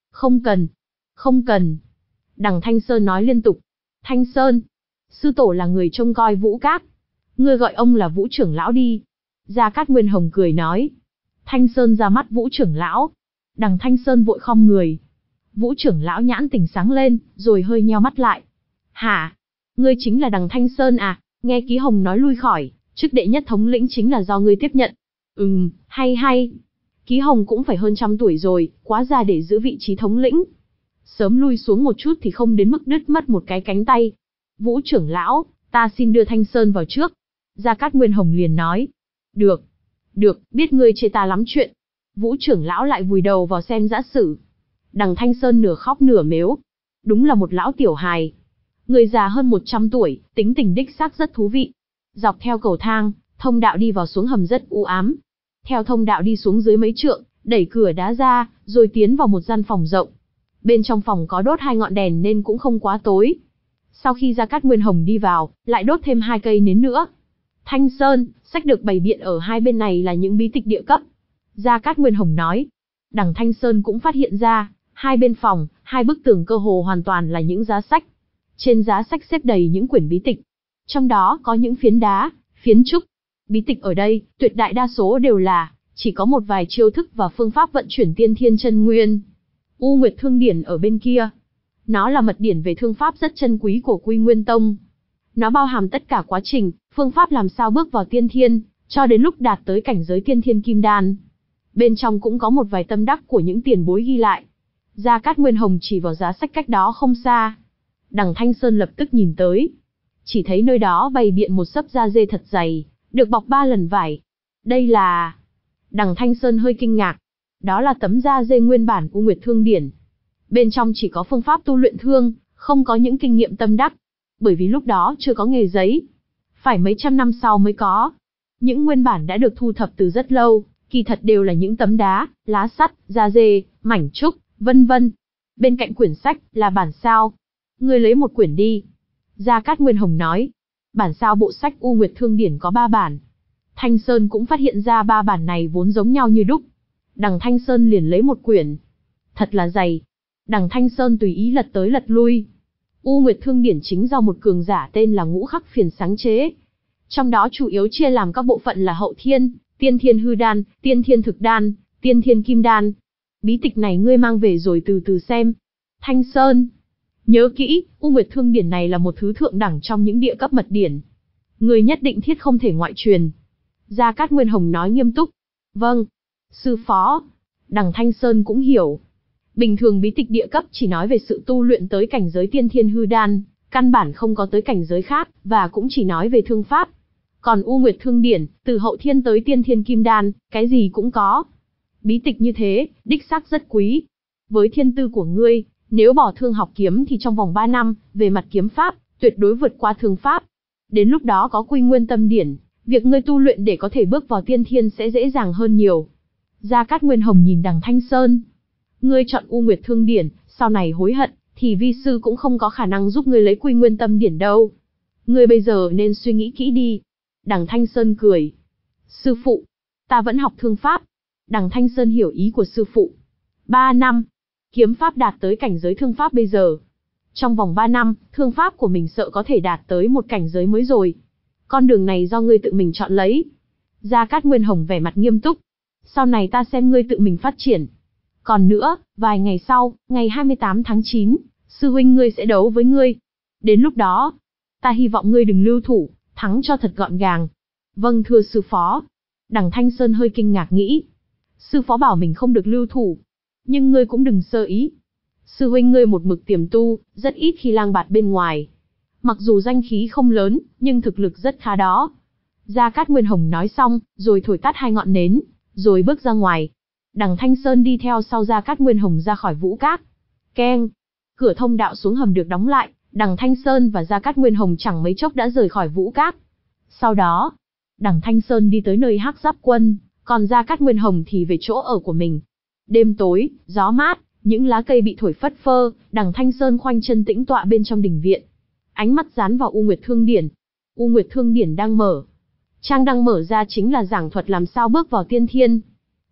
Không cần, không cần. Đằng Thanh Sơn nói liên tục. Thanh Sơn, sư tổ là người trông coi Vũ Các. Ngươi gọi ông là Vũ trưởng lão đi. Gia Cát Nguyên Hồng cười nói. Thanh Sơn ra mắt Vũ trưởng lão. Đằng Thanh Sơn vội khom người. Vũ trưởng lão nhãn tỉnh sáng lên, rồi hơi nheo mắt lại. Hả? Ngươi chính là đằng Thanh Sơn à? Nghe Ký Hồng nói lui khỏi, chức đệ nhất thống lĩnh chính là do ngươi tiếp nhận. Ừm, hay hay. Ký Hồng cũng phải hơn trăm tuổi rồi, quá già để giữ vị trí thống lĩnh. Sớm lui xuống một chút thì không đến mức đứt mất một cái cánh tay. Vũ trưởng lão, ta xin đưa Thanh Sơn vào trước. Gia Cát Nguyên Hồng liền nói. Được, được, biết ngươi chê ta lắm chuyện. Vũ trưởng lão lại vùi đầu vào xem dã sử. Đằng Thanh Sơn nửa khóc nửa mếu. Đúng là một lão tiểu hài. Người già hơn một trăm tuổi, tính tình đích xác rất thú vị. Dọc theo cầu thang, thông đạo đi vào xuống hầm rất u ám. Theo thông đạo đi xuống dưới mấy trượng, đẩy cửa đá ra, rồi tiến vào một gian phòng rộng. Bên trong phòng có đốt hai ngọn đèn nên cũng không quá tối. Sau khi Gia Cát Nguyên Hồng đi vào, lại đốt thêm hai cây nến nữa. Thanh Sơn, sách được bày biện ở hai bên này là những bí tịch địa cấp. Gia Cát Nguyên Hồng nói. Đằng Thanh Sơn cũng phát hiện ra, hai bên phòng, hai bức tường cơ hồ hoàn toàn là những giá sách. Trên giá sách xếp đầy những quyển bí tịch. Trong đó có những phiến đá, phiến trúc. Bí tịch ở đây, tuyệt đại đa số đều là, chỉ có một vài chiêu thức và phương pháp vận chuyển tiên thiên chân nguyên. U Nguyệt Thương Điển ở bên kia. Nó là mật điển về thương pháp rất chân quý của Quy Nguyên Tông. Nó bao hàm tất cả quá trình, phương pháp làm sao bước vào tiên thiên, cho đến lúc đạt tới cảnh giới tiên thiên kim đan. Bên trong cũng có một vài tâm đắc của những tiền bối ghi lại. Gia Cát Nguyên Hồng chỉ vào giá sách cách đó không xa. Đằng Thanh Sơn lập tức nhìn tới. Chỉ thấy nơi đó bày biện một xấp da dê thật dày, được bọc ba lần vải. Đây là... Đằng Thanh Sơn hơi kinh ngạc. Đó là tấm da dê nguyên bản của Nguyệt Thương Điển. Bên trong chỉ có phương pháp tu luyện thương, không có những kinh nghiệm tâm đắc. Bởi vì lúc đó chưa có nghề giấy. Phải mấy trăm năm sau mới có. Những nguyên bản đã được thu thập từ rất lâu, kỳ thật đều là những tấm đá, lá sắt, da dê, mảnh trúc, vân vân. Bên cạnh quyển sách là bản sao. Ngươi lấy một quyển đi. Gia Cát Nguyên Hồng nói. Bản sao bộ sách U Nguyệt Thương Điển có ba bản. Thanh Sơn cũng phát hiện ra ba bản này vốn giống nhau như đúc. Đằng Thanh Sơn liền lấy một quyển. Thật là dày. Đằng Thanh Sơn tùy ý lật tới lật lui. U Nguyệt Thương Điển chính do một cường giả tên là Ngũ Khắc Phiền sáng chế. Trong đó chủ yếu chia làm các bộ phận là hậu thiên, tiên thiên hư đan, tiên thiên thực đan, tiên thiên kim đan. Bí tịch này ngươi mang về rồi từ từ xem. Thanh Sơn, nhớ kỹ, U Nguyệt Thương Điển này là một thứ thượng đẳng trong những địa cấp mật điển. Ngươi nhất định thiết không thể ngoại truyền. Gia Cát Nguyên Hồng nói nghiêm túc. Vâng, sư phó. Đằng Thanh Sơn cũng hiểu. Bình thường bí tịch địa cấp chỉ nói về sự tu luyện tới cảnh giới tiên thiên hư đan, căn bản không có tới cảnh giới khác, và cũng chỉ nói về thương pháp. Còn U Nguyệt Thương Điển, từ hậu thiên tới tiên thiên kim đan, cái gì cũng có. Bí tịch như thế, đích xác rất quý. Với thiên tư của ngươi, nếu bỏ thương học kiếm thì trong vòng ba năm, về mặt kiếm pháp, tuyệt đối vượt qua thương pháp. Đến lúc đó có Quy Nguyên Tâm Điển, việc ngươi tu luyện để có thể bước vào tiên thiên sẽ dễ dàng hơn nhiều. Gia Cát Nguyên Hồng nhìn đằng Thanh Sơn. Ngươi chọn U Nguyệt Thương Điển, sau này hối hận, thì vi sư cũng không có khả năng giúp ngươi lấy Quy Nguyên Tâm Điển đâu. Ngươi bây giờ nên suy nghĩ kỹ đi. Đằng Thanh Sơn cười. Sư phụ, ta vẫn học thương pháp. Đằng Thanh Sơn hiểu ý của sư phụ. Ba năm, kiếm pháp đạt tới cảnh giới thương pháp bây giờ. Trong vòng ba năm, thương pháp của mình sợ có thể đạt tới một cảnh giới mới rồi. Con đường này do ngươi tự mình chọn lấy. Gia Cát Nguyên Hồng vẻ mặt nghiêm túc. Sau này ta xem ngươi tự mình phát triển. Còn nữa, vài ngày sau, ngày hai mươi tám tháng chín, sư huynh ngươi sẽ đấu với ngươi. Đến lúc đó, ta hy vọng ngươi đừng lưu thủ, thắng cho thật gọn gàng. Vâng thưa sư phó. Đằng Thanh Sơn hơi kinh ngạc nghĩ. Sư phó bảo mình không được lưu thủ. Nhưng ngươi cũng đừng sơ ý. Sư huynh ngươi một mực tiềm tu, rất ít khi lang bạt bên ngoài. Mặc dù danh khí không lớn, nhưng thực lực rất khá đó. Gia Cát Nguyên Hồng nói xong, rồi thổi tắt hai ngọn nến, rồi bước ra ngoài. Đằng Thanh Sơn đi theo sau Gia Cát Nguyên Hồng ra khỏi Vũ Các. Keng! Cửa thông đạo xuống hầm được đóng lại, đằng Thanh Sơn và Gia Cát Nguyên Hồng chẳng mấy chốc đã rời khỏi Vũ Các. Sau đó, đằng Thanh Sơn đi tới nơi Hắc Giáp Quân, còn Gia Cát Nguyên Hồng thì về chỗ ở của mình. Đêm tối, gió mát, những lá cây bị thổi phất phơ, đằng Thanh Sơn khoanh chân tĩnh tọa bên trong đình viện. Ánh mắt dán vào U Nguyệt Thương Điển. U Nguyệt Thương Điển đang mở. Trang đang mở ra chính là giảng thuật làm sao bước vào tiên thiên.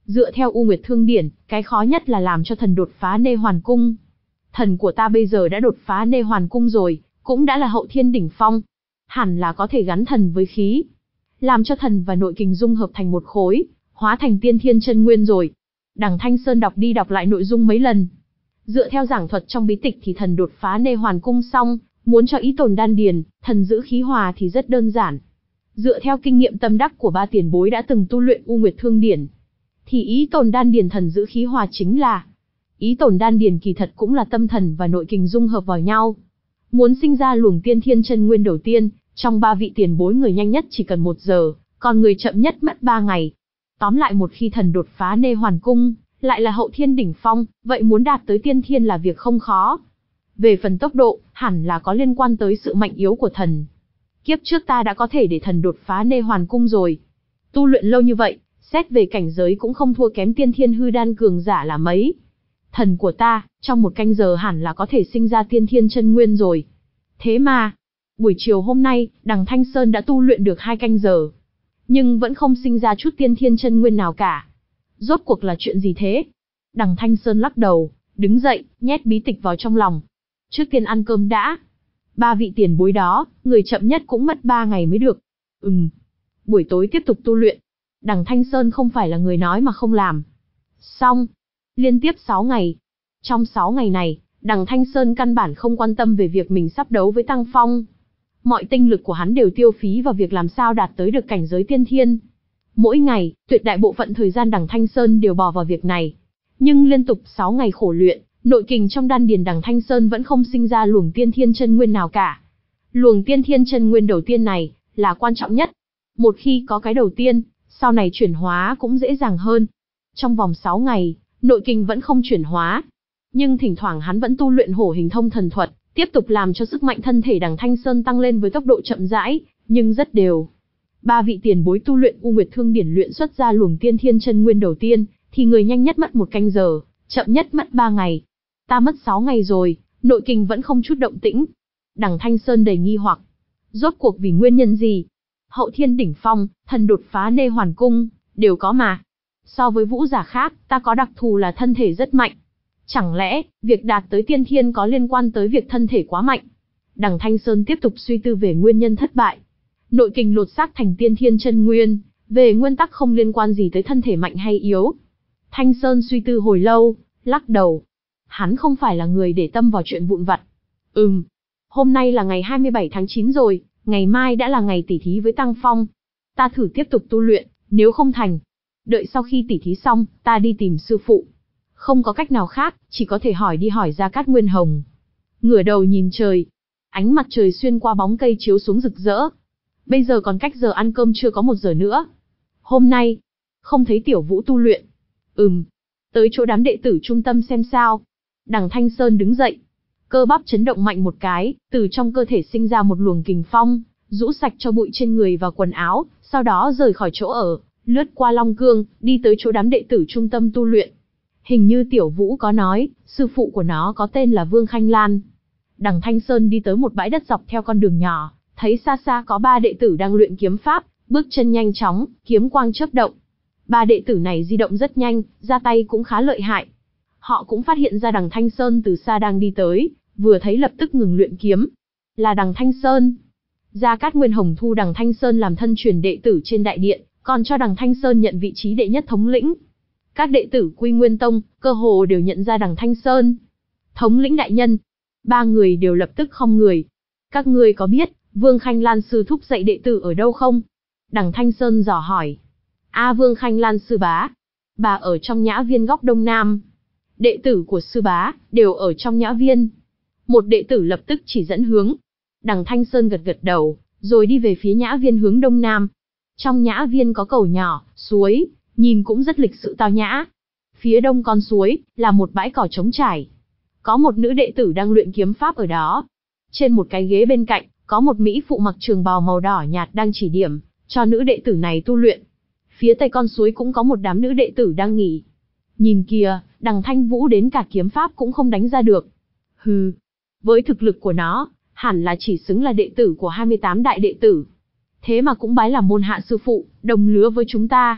Dựa theo U Nguyệt Thương Điển, cái khó nhất là làm cho thần đột phá Nê Hoàn Cung. Thần của ta bây giờ đã đột phá Nê Hoàn Cung rồi, cũng đã là hậu thiên đỉnh phong. Hẳn là có thể gắn thần với khí, làm cho thần và nội kình dung hợp thành một khối, hóa thành tiên thiên chân nguyên rồi. Đằng Thanh Sơn đọc đi đọc lại nội dung mấy lần. Dựa theo giảng thuật trong bí tịch thì thần đột phá Nê Hoàn Cung xong, muốn cho ý tồn đan điền, thần giữ khí hòa thì rất đơn giản. Dựa theo kinh nghiệm tâm đắc của ba tiền bối đã từng tu luyện U Nguyệt Thương Điển, thì ý tồn đan điền thần giữ khí hòa chính là ý tồn đan điền kỳ thật cũng là tâm thần và nội kình dung hợp vào nhau. Muốn sinh ra luồng tiên thiên chân nguyên đầu tiên, trong ba vị tiền bối người nhanh nhất chỉ cần một giờ, còn người chậm nhất mất ba ngày. Tóm lại một khi thần đột phá Nê Hoàn Cung, lại là hậu thiên đỉnh phong, vậy muốn đạt tới tiên thiên là việc không khó. Về phần tốc độ, hẳn là có liên quan tới sự mạnh yếu của thần. Kiếp trước ta đã có thể để thần đột phá Nê Hoàn Cung rồi. Tu luyện lâu như vậy, xét về cảnh giới cũng không thua kém tiên thiên hư đan cường giả là mấy. Thần của ta, trong một canh giờ hẳn là có thể sinh ra tiên thiên chân nguyên rồi. Thế mà, buổi chiều hôm nay, đằng Thanh Sơn đã tu luyện được hai canh giờ, nhưng vẫn không sinh ra chút tiên thiên chân nguyên nào cả. Rốt cuộc là chuyện gì thế? Đằng Thanh Sơn lắc đầu, đứng dậy, nhét bí tịch vào trong lòng. Trước tiên ăn cơm đã. Ba vị tiền bối đó, người chậm nhất cũng mất ba ngày mới được. Ừm. Buổi tối tiếp tục tu luyện. Đằng Thanh Sơn không phải là người nói mà không làm. Xong. Liên tiếp sáu ngày. Trong sáu ngày này, đằng Thanh Sơn căn bản không quan tâm về việc mình sắp đấu với Tăng Phong. Mọi tinh lực của hắn đều tiêu phí vào việc làm sao đạt tới được cảnh giới tiên thiên. Mỗi ngày, tuyệt đại bộ phận thời gian đằng Thanh Sơn đều bỏ vào việc này. Nhưng liên tục sáu ngày khổ luyện, nội kình trong đan điền đằng Thanh Sơn vẫn không sinh ra luồng tiên thiên chân nguyên nào cả. Luồng tiên thiên chân nguyên đầu tiên này, là quan trọng nhất. Một khi có cái đầu tiên, sau này chuyển hóa cũng dễ dàng hơn. Trong vòng sáu ngày, nội kình vẫn không chuyển hóa. Nhưng thỉnh thoảng hắn vẫn tu luyện hổ hình thông thần thuật, tiếp tục làm cho sức mạnh thân thể đằng Thanh Sơn tăng lên với tốc độ chậm rãi, nhưng rất đều. Ba vị tiền bối tu luyện U Nguyệt Thương Điển luyện xuất ra luồng tiên thiên chân nguyên đầu tiên, thì người nhanh nhất mất một canh giờ, chậm nhất mất ba ngày. Ta mất sáu ngày rồi, nội kình vẫn không chút động tĩnh. Đằng Thanh Sơn đầy nghi hoặc. Rốt cuộc vì nguyên nhân gì? Hậu thiên đỉnh phong, thần đột phá Nê Hoàn Cung, đều có mà. So với vũ giả khác, ta có đặc thù là thân thể rất mạnh. Chẳng lẽ, việc đạt tới tiên thiên có liên quan tới việc thân thể quá mạnh? Đằng Thanh Sơn tiếp tục suy tư về nguyên nhân thất bại. Nội kình lột xác thành tiên thiên chân nguyên, về nguyên tắc không liên quan gì tới thân thể mạnh hay yếu. Thanh Sơn suy tư hồi lâu, lắc đầu. Hắn không phải là người để tâm vào chuyện vụn vặt. Ừm, hôm nay là ngày hai mươi bảy tháng chín rồi, ngày mai đã là ngày tỉ thí với Tăng Phong. Ta thử tiếp tục tu luyện, nếu không thành, đợi sau khi tỉ thí xong, ta đi tìm sư phụ. Không có cách nào khác, chỉ có thể hỏi đi hỏi Gia Cát Nguyên Hồng. Ngửa đầu nhìn trời, ánh mặt trời xuyên qua bóng cây chiếu xuống rực rỡ. Bây giờ còn cách giờ ăn cơm chưa có một giờ nữa. Hôm nay, không thấy Tiểu Vũ tu luyện. Ừm, tới chỗ đám đệ tử trung tâm xem sao. Đằng Thanh Sơn đứng dậy, cơ bắp chấn động mạnh một cái, từ trong cơ thể sinh ra một luồng kình phong, rũ sạch cho bụi trên người và quần áo, sau đó rời khỏi chỗ ở, lướt qua Long Cương, đi tới chỗ đám đệ tử trung tâm tu luyện. Hình như Tiểu Vũ có nói, sư phụ của nó có tên là Vương Khanh Lan. Đằng Thanh Sơn đi tới một bãi đất dọc theo con đường nhỏ, thấy xa xa có ba đệ tử đang luyện kiếm pháp, bước chân nhanh chóng, kiếm quang chớp động. Ba đệ tử này di động rất nhanh, ra tay cũng khá lợi hại. Họ cũng phát hiện ra đằng Thanh Sơn từ xa đang đi tới, vừa thấy lập tức ngừng luyện kiếm. Là đằng Thanh Sơn. Gia Cát Nguyên Hồng thu đằng Thanh Sơn làm thân truyền đệ tử trên đại điện, còn cho đằng Thanh Sơn nhận vị trí đệ nhất thống lĩnh. Các đệ tử Quy Nguyên Tông, cơ hồ đều nhận ra đằng Thanh Sơn. Thống lĩnh đại nhân. Ba người đều lập tức khom người. Các ngươi có biết, Vương Khanh Lan sư thúc dạy đệ tử ở đâu không? Đằng Thanh Sơn dò hỏi. A Vương Khanh Lan sư bá. Bà ở trong nhã viên góc đông nam. Đệ tử của sư bá, đều ở trong nhã viên. Một đệ tử lập tức chỉ dẫn hướng. Đằng Thanh Sơn gật gật đầu, rồi đi về phía nhã viên hướng đông nam. Trong nhã viên có cầu nhỏ, suối, nhìn cũng rất lịch sự tao nhã. Phía đông con suối, là một bãi cỏ trống trải. Có một nữ đệ tử đang luyện kiếm pháp ở đó. Trên một cái ghế bên cạnh, có một mỹ phụ mặc trường bào màu đỏ nhạt đang chỉ điểm, cho nữ đệ tử này tu luyện. Phía tây con suối cũng có một đám nữ đệ tử đang nghỉ. Nhìn kìa, đằng Thanh Vũ đến cả kiếm pháp cũng không đánh ra được. Hừ, với thực lực của nó, hẳn là chỉ xứng là đệ tử của hai mươi tám đại đệ tử. Thế mà cũng bái làm môn hạ sư phụ, đồng lứa với chúng ta.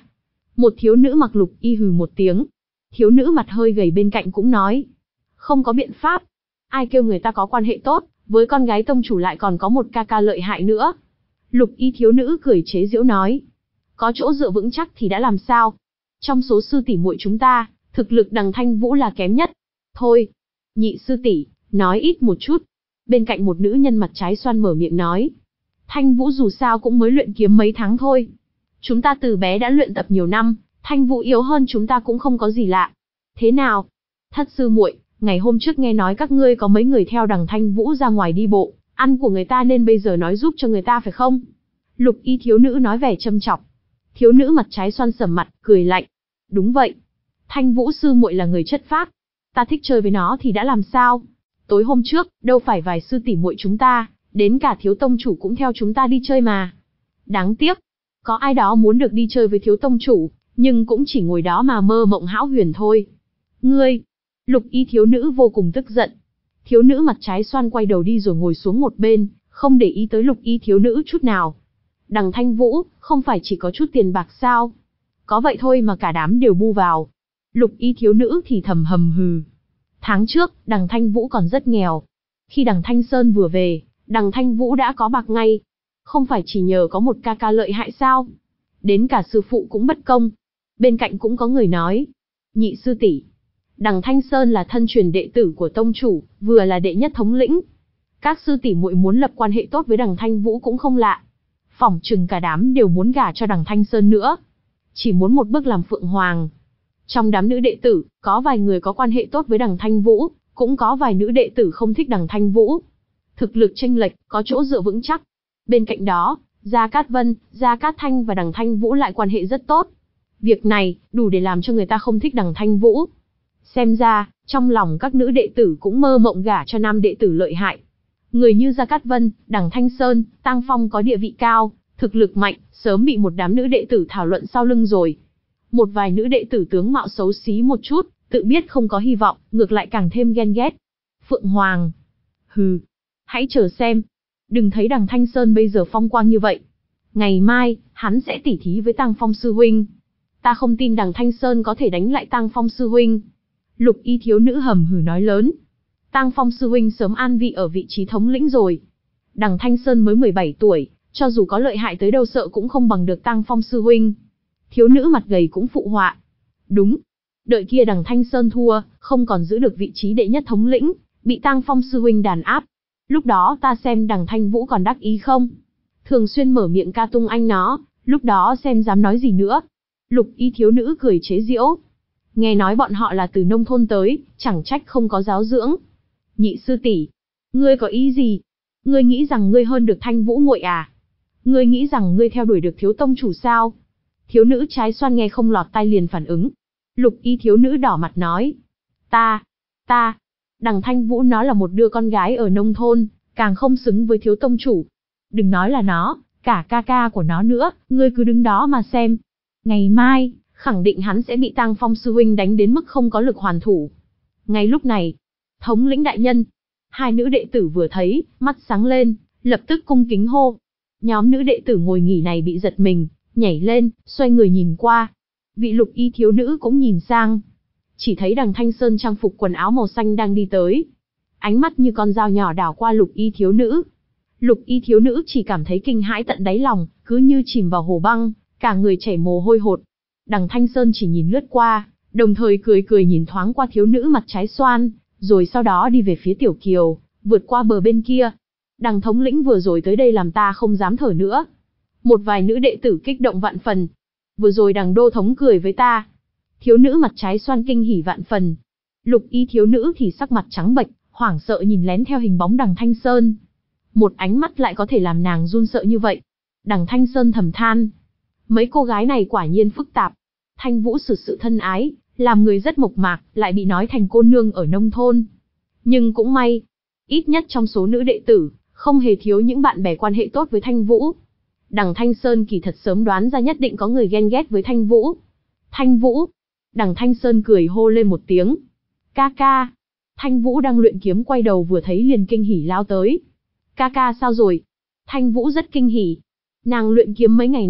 Một thiếu nữ mặc lục y hừ một tiếng. Thiếu nữ mặt hơi gầy bên cạnh cũng nói. Không có biện pháp. Ai kêu người ta có quan hệ tốt, với con gái tông chủ lại còn có một ca ca lợi hại nữa. Lục y thiếu nữ cười chế giễu nói. Có chỗ dựa vững chắc thì đã làm sao? Trong số sư tỷ muội chúng ta, thực lực Đằng Thanh Vũ là kém nhất. Thôi, nhị sư tỷ, nói ít một chút. Bên cạnh một nữ nhân mặt trái xoan mở miệng nói. Thanh Vũ dù sao cũng mới luyện kiếm mấy tháng thôi. Chúng ta từ bé đã luyện tập nhiều năm, Thanh Vũ yếu hơn chúng ta cũng không có gì lạ. Thế nào? Thất sư muội, ngày hôm trước nghe nói các ngươi có mấy người theo Đằng Thanh Vũ ra ngoài đi bộ, ăn của người ta nên bây giờ nói giúp cho người ta phải không? Lục y thiếu nữ nói vẻ châm chọc. Thiếu nữ mặt trái xoan sầm mặt, cười lạnh. Đúng vậy. Thanh Vũ sư muội là người chất phác. Ta thích chơi với nó thì đã làm sao? Tối hôm trước, đâu phải vài sư tỷ muội chúng ta, đến cả thiếu tông chủ cũng theo chúng ta đi chơi mà. Đáng tiếc. Có ai đó muốn được đi chơi với thiếu tông chủ, nhưng cũng chỉ ngồi đó mà mơ mộng hão huyền thôi. Ngươi! Lục y thiếu nữ vô cùng tức giận. Thiếu nữ mặt trái xoan quay đầu đi rồi ngồi xuống một bên, không để ý tới lục y thiếu nữ chút nào. Đằng Thanh Vũ, không phải chỉ có chút tiền bạc sao? Có vậy thôi mà cả đám đều bu vào. Lục y thiếu nữ thì thầm hầm hừ. Tháng trước, Đằng Thanh Vũ còn rất nghèo. Khi Đằng Thanh Sơn vừa về, Đằng Thanh Vũ đã có bạc ngay. Không phải chỉ nhờ có một ca ca lợi hại sao? Đến cả sư phụ cũng bất công. Bên cạnh cũng có người nói. Nhị sư tỷ, Đằng Thanh Sơn là thân truyền đệ tử của tông chủ, vừa là đệ nhất thống lĩnh. Các sư tỷ muội muốn lập quan hệ tốt với Đằng Thanh Vũ cũng không lạ. Phỏng chừng cả đám đều muốn gả cho Đằng Thanh Sơn nữa. Chỉ muốn một bước làm phượng hoàng. Trong đám nữ đệ tử, có vài người có quan hệ tốt với Đằng Thanh Vũ, cũng có vài nữ đệ tử không thích Đằng Thanh Vũ. Thực lực chênh lệch, có chỗ dựa vững chắc. Bên cạnh đó, Gia Cát Vân, Gia Cát Thanh và Đằng Thanh Vũ lại quan hệ rất tốt. Việc này, đủ để làm cho người ta không thích Đằng Thanh Vũ. Xem ra, trong lòng các nữ đệ tử cũng mơ mộng gả cho nam đệ tử lợi hại. Người như Gia Cát Vân, Đằng Thanh Sơn, Tang Phong có địa vị cao, thực lực mạnh, sớm bị một đám nữ đệ tử thảo luận sau lưng rồi. Một vài nữ đệ tử tướng mạo xấu xí một chút, tự biết không có hy vọng, ngược lại càng thêm ghen ghét. Phượng Hoàng. Hừ. Hãy chờ xem. Đừng thấy Đằng Thanh Sơn bây giờ phong quang như vậy. Ngày mai, hắn sẽ tỉ thí với Tang Phong sư huynh. Ta không tin Đằng Thanh Sơn có thể đánh lại Tang Phong sư huynh. Lục y thiếu nữ hầm hừ nói lớn. Tang Phong sư huynh sớm an vị ở vị trí thống lĩnh rồi. Đằng Thanh Sơn mới mười bảy tuổi, cho dù có lợi hại tới đâu sợ cũng không bằng được Tang Phong sư huynh. Thiếu nữ mặt gầy cũng phụ họa. Đúng. Đợi kia Đằng Thanh Sơn thua, không còn giữ được vị trí đệ nhất thống lĩnh, bị Tang Phong sư huynh đàn áp. Lúc đó ta xem Đằng Thanh Vũ còn đắc ý không? Thường xuyên mở miệng ca tung anh nó, lúc đó xem dám nói gì nữa. Lục y thiếu nữ cười chế giễu. Nghe nói bọn họ là từ nông thôn tới, chẳng trách không có giáo dưỡng. Nhị sư tỷ, ngươi có ý gì? Ngươi nghĩ rằng ngươi hơn được Thanh Vũ muội à? Ngươi nghĩ rằng ngươi theo đuổi được thiếu tông chủ sao? Thiếu nữ trái xoan nghe không lọt tai liền phản ứng. Lục y thiếu nữ đỏ mặt nói. Ta, ta, Đằng Thanh Vũ nó là một đứa con gái ở nông thôn, càng không xứng với thiếu tông chủ. Đừng nói là nó, cả ca ca của nó nữa, ngươi cứ đứng đó mà xem. Ngày mai, khẳng định hắn sẽ bị Tang Phong sư huynh đánh đến mức không có lực hoàn thủ. Ngay lúc này, thống lĩnh đại nhân, hai nữ đệ tử vừa thấy, mắt sáng lên, lập tức cung kính hô. Nhóm nữ đệ tử ngồi nghỉ này bị giật mình, nhảy lên, xoay người nhìn qua. Vị lục y thiếu nữ cũng nhìn sang. Chỉ thấy Đằng Thanh Sơn trang phục quần áo màu xanh đang đi tới. Ánh mắt như con dao nhỏ đảo qua lục y thiếu nữ. Lục y thiếu nữ chỉ cảm thấy kinh hãi tận đáy lòng, cứ như chìm vào hồ băng, cả người chảy mồ hôi hột. Đằng Thanh Sơn chỉ nhìn lướt qua, đồng thời cười cười nhìn thoáng qua thiếu nữ mặt trái xoan, rồi sau đó đi về phía Tiểu Kiều, vượt qua bờ bên kia. Đằng thống lĩnh vừa rồi tới đây làm ta không dám thở nữa. Một vài nữ đệ tử kích động vạn phần. Vừa rồi Đằng đô thống cười với ta. Thiếu nữ mặt trái xoan kinh hỉ vạn phần. Lục y thiếu nữ thì sắc mặt trắng bệch, hoảng sợ nhìn lén theo hình bóng Đằng Thanh Sơn. Một ánh mắt lại có thể làm nàng run sợ như vậy. Đằng Thanh Sơn thầm than. Mấy cô gái này quả nhiên phức tạp. Thanh Vũ xử sự thân ái, làm người rất mộc mạc, lại bị nói thành cô nương ở nông thôn. Nhưng cũng may, ít nhất trong số nữ đệ tử, không hề thiếu những bạn bè quan hệ tốt với Thanh Vũ. Đằng Thanh Sơn kỳ thật sớm đoán ra nhất định có người ghen ghét với Thanh Vũ. Thanh Vũ! Đằng Thanh Sơn cười hô lên một tiếng. Ca ca! Thanh Vũ đang luyện kiếm quay đầu vừa thấy liền kinh hỉ lao tới. Ca ca sao rồi? Thanh Vũ rất kinh hỉ. Nàng luyện kiếm mấy ngày nay,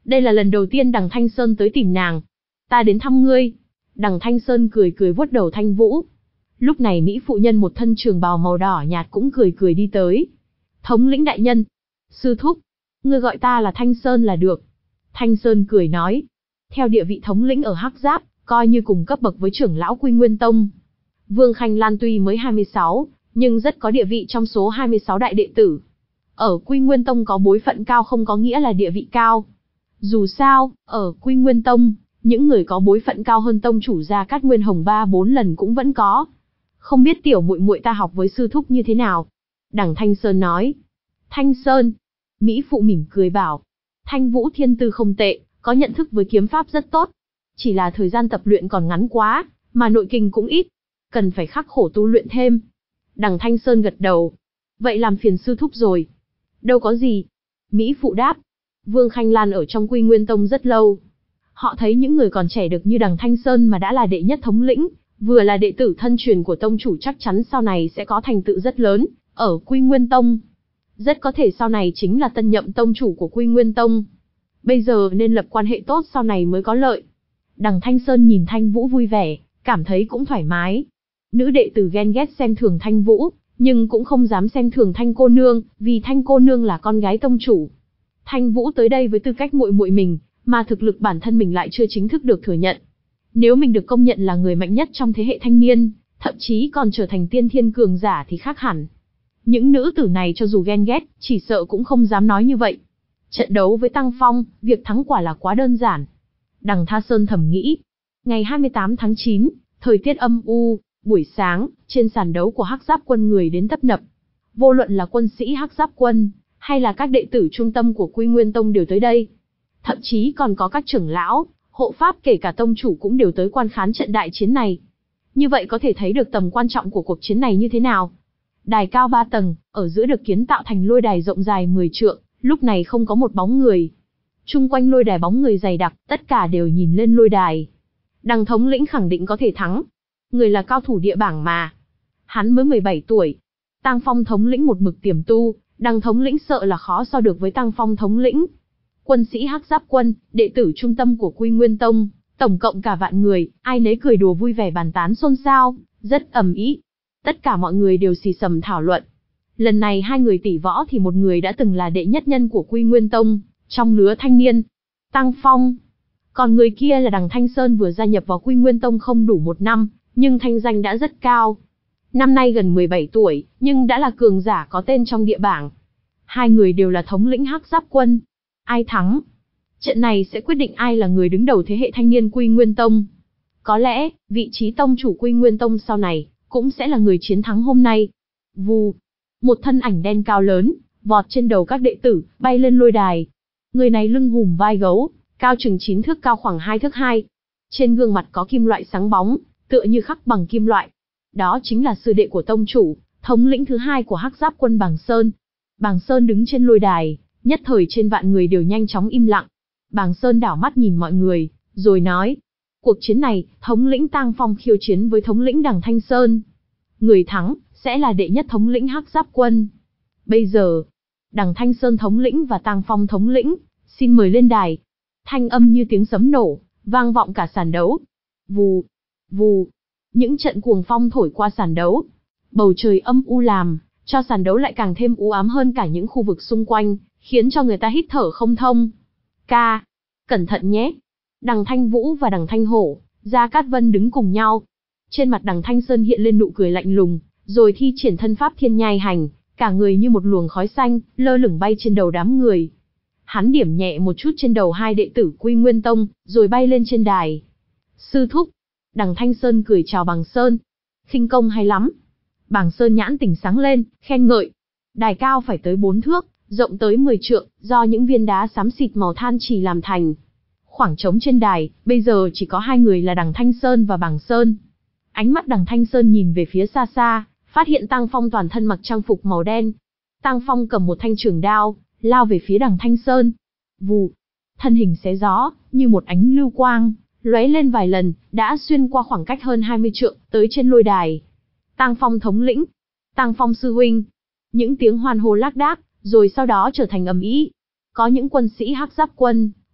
Đây là lần đầu tiên Đằng Thanh Sơn tới tìm nàng. Ta đến thăm ngươi. Đằng Thanh Sơn cười cười vuốt đầu Thanh Vũ. Lúc này Mỹ phụ nhân một thân trường bào màu đỏ nhạt cũng cười cười đi tới. Thống lĩnh đại nhân. Sư thúc. Ngươi gọi ta là Thanh Sơn là được. Thanh Sơn cười nói. Theo địa vị thống lĩnh ở Hắc Giáp, coi như cùng cấp bậc với trưởng lão Quy Nguyên Tông. Vương Khanh Lan tuy mới hai mươi sáu, nhưng rất có địa vị trong số hai mươi sáu đại đệ tử. Ở Quy Nguyên Tông có bối phận cao không có nghĩa là địa vị cao. Dù sao, ở Quy Nguyên Tông, những người có bối phận cao hơn tông chủ Gia Cát Nguyên Hồng ba bốn lần cũng vẫn có. Không biết tiểu muội muội ta học với sư thúc như thế nào? Đằng Thanh Sơn nói. Thanh Sơn. Mỹ phụ mỉm cười bảo. Thanh Vũ thiên tư không tệ, có nhận thức với kiếm pháp rất tốt. Chỉ là thời gian tập luyện còn ngắn quá, mà nội kinh cũng ít. Cần phải khắc khổ tu luyện thêm. Đằng Thanh Sơn gật đầu. Vậy làm phiền sư thúc rồi. Đâu có gì. Mỹ phụ đáp. Vương Khanh Lan ở trong Quy Nguyên Tông rất lâu. Họ thấy những người còn trẻ được như Đằng Thanh Sơn mà đã là đệ nhất thống lĩnh, vừa là đệ tử thân truyền của tông chủ chắc chắn sau này sẽ có thành tựu rất lớn, ở Quy Nguyên Tông. Rất có thể sau này chính là tân nhậm tông chủ của Quy Nguyên Tông. Bây giờ nên lập quan hệ tốt sau này mới có lợi. Đằng Thanh Sơn nhìn Thanh Vũ vui vẻ, cảm thấy cũng thoải mái. Nữ đệ tử ghen ghét xem thường Thanh Vũ, nhưng cũng không dám xem thường Thanh cô nương, vì Thanh cô nương là con gái tông chủ. Thanh Vũ tới đây với tư cách muội muội mình, mà thực lực bản thân mình lại chưa chính thức được thừa nhận. Nếu mình được công nhận là người mạnh nhất trong thế hệ thanh niên, thậm chí còn trở thành tiên thiên cường giả thì khác hẳn. Những nữ tử này cho dù ghen ghét, chỉ sợ cũng không dám nói như vậy. Trận đấu với Tăng Phong, việc thắng quả là quá đơn giản. Đằng Tha Sơn thầm nghĩ. Ngày hai mươi tám tháng chín, thời tiết âm u, buổi sáng, trên sàn đấu của Hắc Giáp quân người đến tấp nập. Vô luận là quân sĩ Hắc Giáp quân, hay là các đệ tử trung tâm của Quy Nguyên Tông đều tới đây. Thậm chí còn có các trưởng lão, hộ pháp kể cả tông chủ cũng đều tới quan khán trận đại chiến này. Như vậy có thể thấy được tầm quan trọng của cuộc chiến này như thế nào. Đài cao ba tầng, ở giữa được kiến tạo thành lôi đài rộng dài mười trượng, lúc này không có một bóng người. Chung quanh lôi đài bóng người dày đặc, tất cả đều nhìn lên lôi đài. Đằng thống lĩnh khẳng định có thể thắng. Người là cao thủ địa bảng mà. Hắn mới mười bảy tuổi. Tang Phong thống lĩnh một mực tiềm tu, đằng thống lĩnh sợ là khó so được với Tang Phong thống lĩnh. Quân sĩ Hắc Giáp quân, đệ tử trung tâm của Quy Nguyên Tông, tổng cộng cả vạn người, ai nấy cười đùa vui vẻ bàn tán xôn xao, rất ầm ĩ. Tất cả mọi người đều xì xầm thảo luận. Lần này hai người tỷ võ thì một người đã từng là đệ nhất nhân của Quy Nguyên Tông, trong lứa thanh niên, Tăng Phong. Còn người kia là Đằng Thanh Sơn vừa gia nhập vào Quy Nguyên Tông không đủ một năm, nhưng thanh danh đã rất cao. Năm nay gần mười bảy tuổi, nhưng đã là cường giả có tên trong địa bảng. Hai người đều là thống lĩnh Hắc Giáp quân. Ai thắng? Trận này sẽ quyết định ai là người đứng đầu thế hệ thanh niên Quy Nguyên Tông. Có lẽ, vị trí tông chủ Quy Nguyên Tông sau này, cũng sẽ là người chiến thắng hôm nay. Vù! Một thân ảnh đen cao lớn, vọt trên đầu các đệ tử, bay lên lôi đài. Người này lưng hùm vai gấu, cao chừng chín thước cao khoảng hai thước hai. Trên gương mặt có kim loại sáng bóng, tựa như khắc bằng kim loại. Đó chính là sư đệ của tông chủ, thống lĩnh thứ hai của Hắc Giáp quân Bàng Sơn. Bàng Sơn đứng trên lôi đài, nhất thời trên vạn người đều nhanh chóng im lặng. Bàng Sơn đảo mắt nhìn mọi người, rồi nói. Cuộc chiến này, thống lĩnh Tang Phong khiêu chiến với thống lĩnh Đằng Thanh Sơn. Người thắng, sẽ là đệ nhất thống lĩnh Hắc Giáp quân. Bây giờ, Đằng Thanh Sơn thống lĩnh và Tang Phong thống lĩnh, xin mời lên đài. Thanh âm như tiếng sấm nổ, vang vọng cả sàn đấu. Vù, vù, những trận cuồng phong thổi qua sàn đấu. Bầu trời âm u làm, cho sàn đấu lại càng thêm u ám hơn cả những khu vực xung quanh, khiến cho người ta hít thở không thông. Ca, cẩn thận nhé. Đằng Thanh Vũ và Đằng Thanh Hổ, Gia Cát Vân đứng cùng nhau. Trên mặt Đằng Thanh Sơn hiện lên nụ cười lạnh lùng, rồi thi triển thân pháp thiên nhai hành, cả người như một luồng khói xanh, lơ lửng bay trên đầu đám người. Hắn điểm nhẹ một chút trên đầu hai đệ tử Quy Nguyên Tông, rồi bay lên trên đài. Sư thúc. Đằng Thanh Sơn cười chào Bàng Sơn. Khinh công hay lắm. Bàng Sơn nhãn tỉnh sáng lên, khen ngợi. Đài cao phải tới bốn thước, rộng tới mười trượng, do những viên đá xám xịt màu than chỉ làm thành. Khoảng trống trên đài, bây giờ chỉ có hai người là Đằng Thanh Sơn và Bàng Sơn. Ánh mắt Đằng Thanh Sơn nhìn về phía xa xa, phát hiện Tang Phong toàn thân mặc trang phục màu đen. Tang Phong cầm một thanh trường đao, lao về phía Đằng Thanh Sơn. Vù, thân hình xé gió, như một ánh lưu quang, lóe lên vài lần, đã xuyên qua khoảng cách hơn hai mươi trượng, tới trên lôi đài. Tang Phong thống lĩnh, Tang Phong sư huynh. Những tiếng hoan hô lác đác, rồi sau đó trở thành ầm ĩ. Có những quân sĩ Hắc Giáp quân,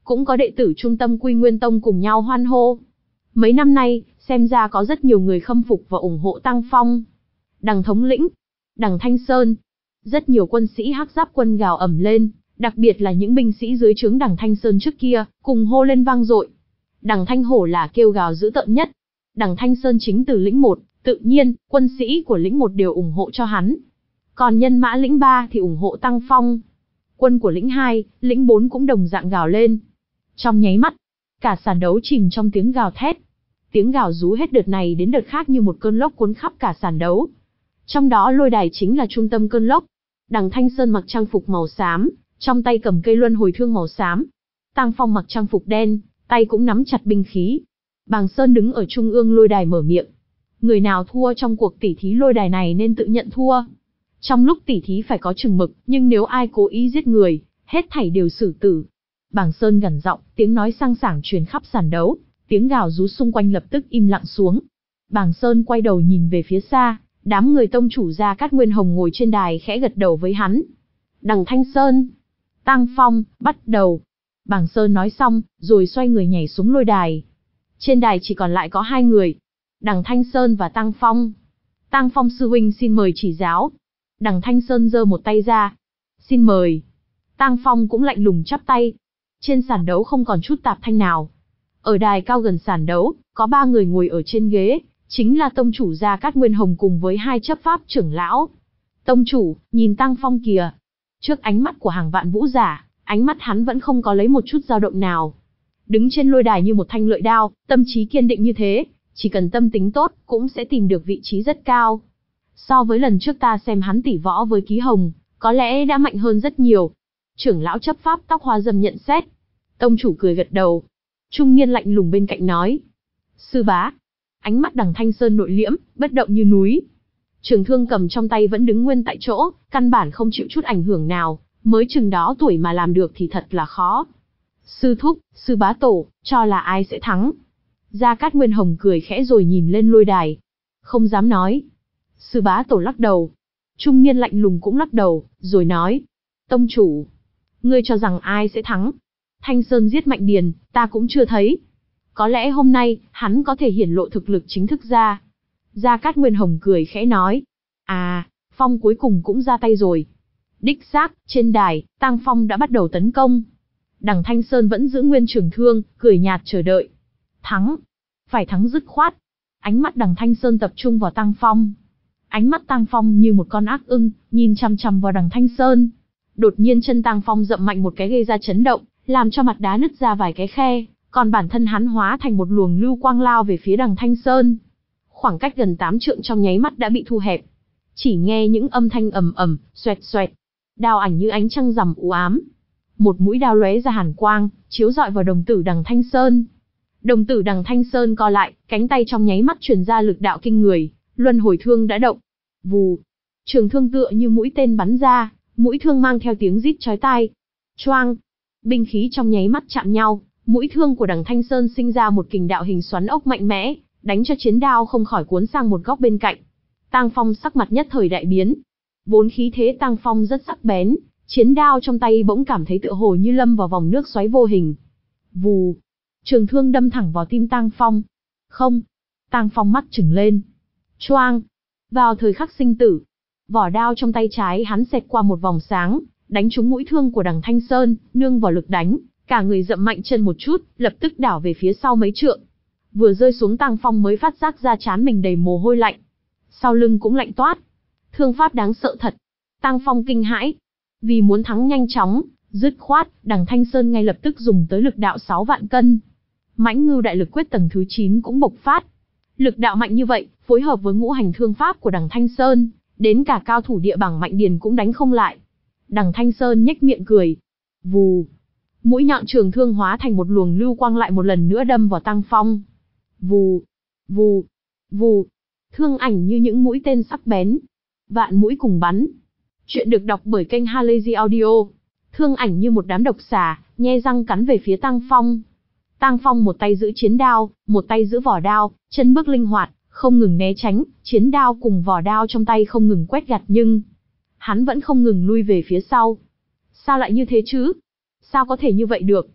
cũng có đệ tử trung tâm Quy Nguyên Tông cùng nhau hoan hô. Mấy năm nay, xem ra có rất nhiều người khâm phục và ủng hộ Tăng Phong. Đằng thống lĩnh, Đằng Thanh Sơn. Rất nhiều quân sĩ Hắc Giáp quân gào ầm lên, đặc biệt là những binh sĩ dưới trướng Đằng Thanh Sơn trước kia, cùng hô lên vang dội. Đằng Thanh Hổ là kêu gào dữ tợn nhất. Đằng Thanh Sơn chính từ lĩnh một, tự nhiên, quân sĩ của lĩnh một đều ủng hộ cho hắn. Còn nhân mã lĩnh ba thì ủng hộ Tăng Phong. Quân của lĩnh hai, lĩnh bốn cũng đồng dạng gào lên. Trong nháy mắt, cả sàn đấu chìm trong tiếng gào thét. Tiếng gào rú hết đợt này đến đợt khác như một cơn lốc cuốn khắp cả sàn đấu. Trong đó lôi đài chính là trung tâm cơn lốc. Đằng Thanh Sơn mặc trang phục màu xám, trong tay cầm cây luân hồi thương màu xám. Tăng Phong mặc trang phục đen, tay cũng nắm chặt binh khí. Bàng Sơn đứng ở trung ương lôi đài mở miệng. Người nào thua trong cuộc tỉ thí lôi đài này nên tự nhận thua. Trong lúc tỉ thí phải có chừng mực, nhưng nếu ai cố ý giết người, hết thảy đều xử tử. Bàng Sơn gằn giọng, tiếng nói sang sảng truyền khắp sàn đấu, tiếng gào rú xung quanh lập tức im lặng xuống. Bàng Sơn quay đầu nhìn về phía xa, đám người tông chủ Gia Cát Nguyên Hồng ngồi trên đài khẽ gật đầu với hắn. Đằng Thanh Sơn, Tăng Phong, bắt đầu. Bàng Sơn nói xong, rồi xoay người nhảy xuống lôi đài. Trên đài chỉ còn lại có hai người, Đằng Thanh Sơn và Tăng Phong. Tăng Phong sư huynh xin mời chỉ giáo. Đằng Thanh Sơn giơ một tay ra. Xin mời. Tăng Phong cũng lạnh lùng chắp tay. Trên sàn đấu không còn chút tạp thanh nào. Ở đài cao gần sàn đấu, có ba người ngồi ở trên ghế, chính là tông chủ Gia Cát Nguyên Hồng cùng với hai chấp pháp trưởng lão. Tông chủ, nhìn Tăng Phong kìa. Trước ánh mắt của hàng vạn vũ giả, ánh mắt hắn vẫn không có lấy một chút dao động nào. Đứng trên lôi đài như một thanh lợi đao, tâm trí kiên định như thế, chỉ cần tâm tính tốt, cũng sẽ tìm được vị trí rất cao. So với lần trước ta xem hắn tỉ võ với Ký Hồng, có lẽ đã mạnh hơn rất nhiều. Trưởng lão chấp pháp tóc hoa dâm nhận xét. Tông chủ cười gật đầu. Trung niên lạnh lùng bên cạnh nói. Sư bá. Ánh mắt Đằng Thanh Sơn nội liễm, bất động như núi. Trường thương cầm trong tay vẫn đứng nguyên tại chỗ, căn bản không chịu chút ảnh hưởng nào, mới chừng đó tuổi mà làm được thì thật là khó. Sư thúc, sư bá tổ, cho là ai sẽ thắng? Gia Cát Nguyên Hồng cười khẽ rồi nhìn lên lôi đài. Không dám nói. Sư bá tổ lắc đầu. Trung niên lạnh lùng cũng lắc đầu, rồi nói. Tông chủ, ngươi cho rằng ai sẽ thắng? Thanh Sơn giết Mạnh Điền, ta cũng chưa thấy. Có lẽ hôm nay, hắn có thể hiển lộ thực lực chính thức ra. Gia Cát Nguyên Hồng cười khẽ nói. À, Phong cuối cùng cũng ra tay rồi. Đích xác, trên đài, Tăng Phong đã bắt đầu tấn công. Đằng Thanh Sơn vẫn giữ nguyên trường thương, cười nhạt chờ đợi. Thắng. Phải thắng dứt khoát. Ánh mắt Đằng Thanh Sơn tập trung vào Tăng Phong. Ánh mắt Tăng Phong như một con ác ưng, nhìn chằm chằm vào Đằng Thanh Sơn. Đột nhiên chân Tăng Phong dậm mạnh một cái gây ra chấn động, làm cho mặt đá nứt ra vài cái khe, còn bản thân hắn hóa thành một luồng lưu quang lao về phía Đằng Thanh Sơn. Khoảng cách gần tám trượng trong nháy mắt đã bị thu hẹp. Chỉ nghe những âm thanh ầm ầm, xoẹt xoẹt. Đao ảnh như ánh trăng rằm u ám. Một mũi đao lóe ra hàn quang, chiếu rọi vào đồng tử Đằng Thanh Sơn. Đồng tử Đằng Thanh Sơn co lại, cánh tay trong nháy mắt truyền ra lực đạo kinh người, luân hồi thương đã động. Vù, trường thương tựa như mũi tên bắn ra, mũi thương mang theo tiếng rít chói tai. Choang, binh khí trong nháy mắt chạm nhau, mũi thương của Đằng Thanh Sơn sinh ra một kình đạo hình xoắn ốc mạnh mẽ, đánh cho chiến đao không khỏi cuốn sang một góc bên cạnh. Tăng Phong sắc mặt nhất thời đại biến. Vốn khí thế Tăng Phong rất sắc bén, chiến đao trong tay bỗng cảm thấy tựa hồ như lâm vào vòng nước xoáy vô hình. Vù, trường thương đâm thẳng vào tim Tăng Phong. Không, Tăng Phong mắt trừng lên. Choang, vào thời khắc sinh tử, vỏ đao trong tay trái hắn xẹt qua một vòng sáng, đánh trúng mũi thương của Đằng Thanh Sơn, nương vào lực đánh, cả người dậm mạnh chân một chút, lập tức đảo về phía sau mấy trượng. Vừa rơi xuống Tăng Phong mới phát giác ra trán mình đầy mồ hôi lạnh. Sau lưng cũng lạnh toát. Thương pháp đáng sợ thật. Tăng Phong kinh hãi. Vì muốn thắng nhanh chóng, dứt khoát, Đằng Thanh Sơn ngay lập tức dùng tới lực đạo sáu vạn cân. Mãnh Ngưu Đại Lực Quyết tầng thứ chín cũng bộc phát. Lực đạo mạnh như vậy, phối hợp với ngũ hành thương pháp của Đằng Thanh Sơn, đến cả cao thủ địa bảng Mạnh Điền cũng đánh không lại. Đằng Thanh Sơn nhếch miệng cười. Vù. Mũi nhọn trường thương hóa thành một luồng lưu quang lại một lần nữa đâm vào Tăng Phong. Vù. Vù. Vù. Thương ảnh như những mũi tên sắc bén. Vạn mũi cùng bắn. Chuyện được đọc bởi kênh Halazy Audio. Thương ảnh như một đám độc xà, nhe răng cắn về phía Tăng Phong. Tăng Phong một tay giữ chiến đao, một tay giữ vỏ đao, chân bước linh hoạt, không ngừng né tránh, chiến đao cùng vỏ đao trong tay không ngừng quét gạt nhưng hắn vẫn không ngừng lui về phía sau. Sao lại như thế chứ? Sao có thể như vậy được?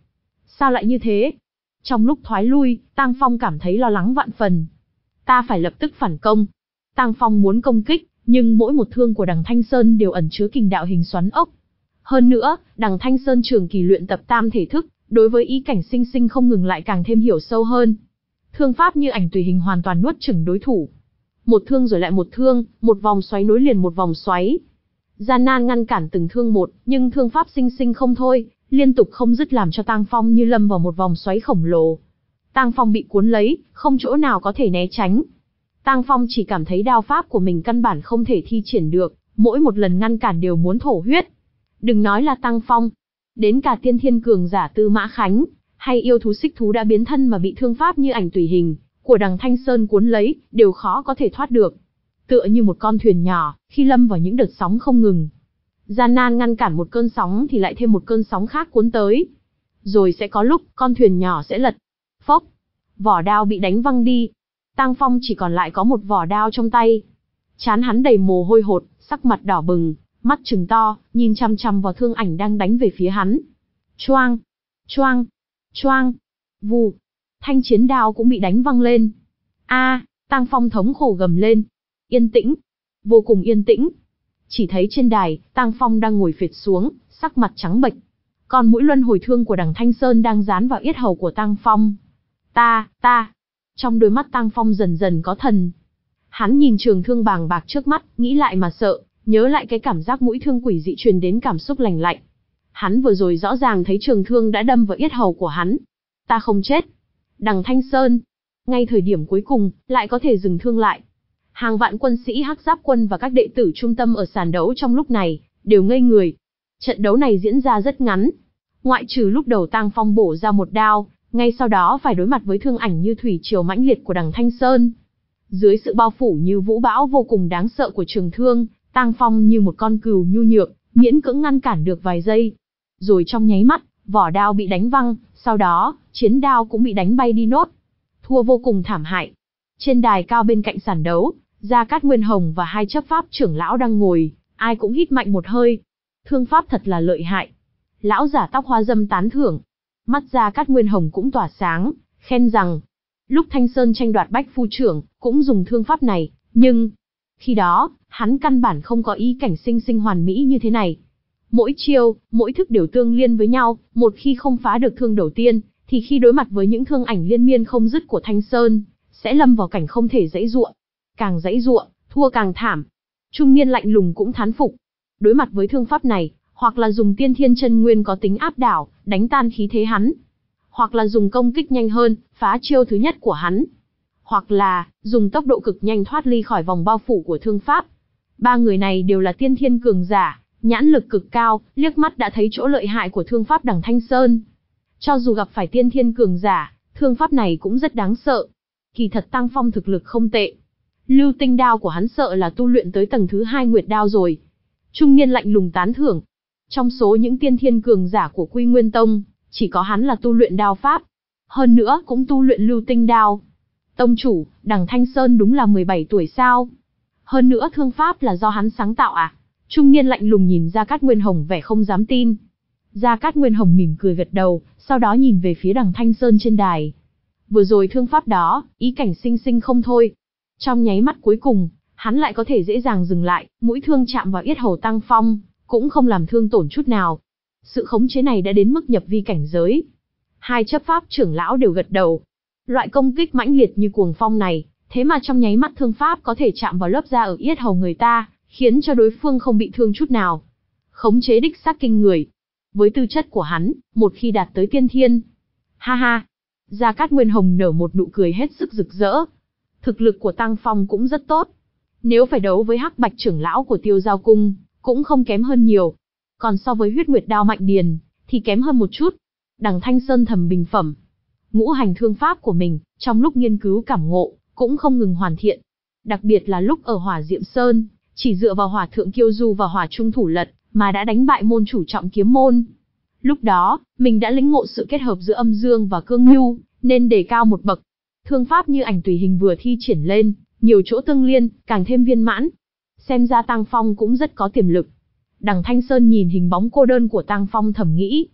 Sao lại như thế? Trong lúc thoái lui, Tang Phong cảm thấy lo lắng vạn phần. Ta phải lập tức phản công. Tang Phong muốn công kích, nhưng mỗi một thương của Đằng Thanh Sơn đều ẩn chứa kình đạo hình xoắn ốc. Hơn nữa, Đằng Thanh Sơn trường kỳ luyện tập tam thể thức, đối với ý cảnh sinh sinh không ngừng lại càng thêm hiểu sâu hơn. Thương pháp như ảnh tùy hình hoàn toàn nuốt chửng đối thủ. Một thương rồi lại một thương, một vòng xoáy nối liền một vòng xoáy. Gian nan ngăn cản từng thương một, nhưng thương pháp sinh sinh không thôi, liên tục không dứt làm cho Tang Phong như lâm vào một vòng xoáy khổng lồ. Tang Phong bị cuốn lấy, không chỗ nào có thể né tránh. Tang Phong chỉ cảm thấy đao pháp của mình căn bản không thể thi triển được, mỗi một lần ngăn cản đều muốn thổ huyết. Đừng nói là Tang Phong, đến cả tiên thiên cường giả Tư Mã Khánh, hay yêu thú xích thú đã biến thân mà bị thương pháp như ảnh tùy hình của Đằng Thanh Sơn cuốn lấy, đều khó có thể thoát được. Tựa như một con thuyền nhỏ, khi lâm vào những đợt sóng không ngừng. Gian nan ngăn cản một cơn sóng thì lại thêm một cơn sóng khác cuốn tới. Rồi sẽ có lúc, con thuyền nhỏ sẽ lật. Phốc, vỏ đao bị đánh văng đi. Tang Phong chỉ còn lại có một vỏ đao trong tay. Trán hắn đầy mồ hôi hột, sắc mặt đỏ bừng, mắt trừng to, nhìn chăm chăm vào thương ảnh đang đánh về phía hắn. Choang, choang, choang, vù. Thanh chiến đao cũng bị đánh văng lên. A, Tang Phong thống khổ gầm lên. Yên tĩnh, vô cùng yên tĩnh. Chỉ thấy trên đài, Tang Phong đang ngồi phệt xuống, sắc mặt trắng bệch. Còn mũi luân hồi thương của Đằng Thanh Sơn đang dán vào yết hầu của Tang Phong. Ta, ta. Trong đôi mắt Tang Phong dần dần có thần. Hắn nhìn trường thương bàng bạc trước mắt, nghĩ lại mà sợ, nhớ lại cái cảm giác mũi thương quỷ dị truyền đến cảm xúc lành lạnh. Hắn vừa rồi rõ ràng thấy trường thương đã đâm vào yết hầu của hắn. Ta không chết. Đằng Thanh Sơn, ngay thời điểm cuối cùng, lại có thể dừng thương lại. Hàng vạn quân sĩ Hắc Giáp quân và các đệ tử trung tâm ở sàn đấu trong lúc này, đều ngây người. Trận đấu này diễn ra rất ngắn. Ngoại trừ lúc đầu Tang Phong bổ ra một đao, ngay sau đó phải đối mặt với thương ảnh như thủy triều mãnh liệt của Đằng Thanh Sơn. Dưới sự bao phủ như vũ bão vô cùng đáng sợ của trường thương, Tang Phong như một con cừu nhu nhược, miễn cưỡng ngăn cản được vài giây. Rồi trong nháy mắt, vỏ đao bị đánh văng, sau đó, chiến đao cũng bị đánh bay đi nốt. Thua vô cùng thảm hại. Trên đài cao bên cạnh sàn đấu, Gia Cát Nguyên Hồng và hai chấp pháp trưởng lão đang ngồi, ai cũng hít mạnh một hơi. Thương pháp thật là lợi hại. Lão giả tóc hoa dâm tán thưởng. Mắt Gia Cát Nguyên Hồng cũng tỏa sáng, khen rằng, lúc Thanh Sơn tranh đoạt Bách Phu trưởng, cũng dùng thương pháp này, nhưng khi đó, hắn căn bản không có ý cảnh sinh sinh hoàn mỹ như thế này. Mỗi chiêu, mỗi thức đều tương liên với nhau, một khi không phá được thương đầu tiên, thì khi đối mặt với những thương ảnh liên miên không dứt của Thanh Sơn, sẽ lâm vào cảnh không thể giãy giụa. Càng giãy giụa, thua càng thảm. Trung niên lạnh lùng cũng thán phục. Đối mặt với thương pháp này, hoặc là dùng tiên thiên chân nguyên có tính áp đảo, đánh tan khí thế hắn. Hoặc là dùng công kích nhanh hơn, phá chiêu thứ nhất của hắn. Hoặc là, dùng tốc độ cực nhanh thoát ly khỏi vòng bao phủ của thương pháp. Ba người này đều là tiên thiên cường giả, nhãn lực cực cao, liếc mắt đã thấy chỗ lợi hại của thương pháp Đằng Thanh Sơn. Cho dù gặp phải tiên thiên cường giả, thương pháp này cũng rất đáng sợ. Kỳ thật Tang Phong thực lực không tệ. Lưu tinh đao của hắn sợ là tu luyện tới tầng thứ hai nguyệt đao rồi. Trung niên lạnh lùng tán thưởng. Trong số những tiên thiên cường giả của Quy Nguyên Tông, chỉ có hắn là tu luyện đao pháp. Hơn nữa cũng tu luyện lưu tinh đao. Tông chủ, Đằng Thanh Sơn đúng là mười bảy tuổi sao? Hơn nữa thương pháp là do hắn sáng tạo à? Trung niên lạnh lùng nhìn Gia Cát Nguyên Hồng vẻ không dám tin. Gia Cát Nguyên Hồng mỉm cười gật đầu, sau đó nhìn về phía Đằng Thanh Sơn trên đài. Vừa rồi thương pháp đó, ý cảnh sinh sinh không thôi. Trong nháy mắt cuối cùng, hắn lại có thể dễ dàng dừng lại, mũi thương chạm vào yết hầu Tang Phong, cũng không làm thương tổn chút nào. Sự khống chế này đã đến mức nhập vi cảnh giới. Hai chấp pháp trưởng lão đều gật đầu. Loại công kích mãnh liệt như cuồng phong này, thế mà trong nháy mắt thương pháp có thể chạm vào lớp da ở yết hầu người ta, khiến cho đối phương không bị thương chút nào. Khống chế đích xác kinh người. Với tư chất của hắn, một khi đạt tới tiên thiên. Ha ha! Gia Cát Nguyên Hồng nở một nụ cười hết sức rực rỡ. Thực lực của Tang Phong cũng rất tốt. Nếu phải đấu với Hắc Bạch trưởng lão của Tiêu Giao Cung, cũng không kém hơn nhiều. Còn so với Huyết Nguyệt Đao Mạnh Điền, thì kém hơn một chút. Đằng Thanh Sơn thầm bình phẩm. Ngũ hành thương pháp của mình, trong lúc nghiên cứu cảm ngộ, cũng không ngừng hoàn thiện. Đặc biệt là lúc ở Hỏa Diệm Sơn, chỉ dựa vào Hỏa Thượng Kiêu Du và Hỏa Trung Thủ Lật, mà đã đánh bại môn chủ trọng kiếm môn. Lúc đó, mình đã lĩnh ngộ sự kết hợp giữa âm dương và cương nhu, nên đề cao một bậc. Thương pháp như ảnh tùy hình vừa thi triển lên, nhiều chỗ tương liên, càng thêm viên mãn. Xem ra Tang Phong cũng rất có tiềm lực. Đằng Thanh Sơn nhìn hình bóng cô đơn của Tang Phong thầm nghĩ.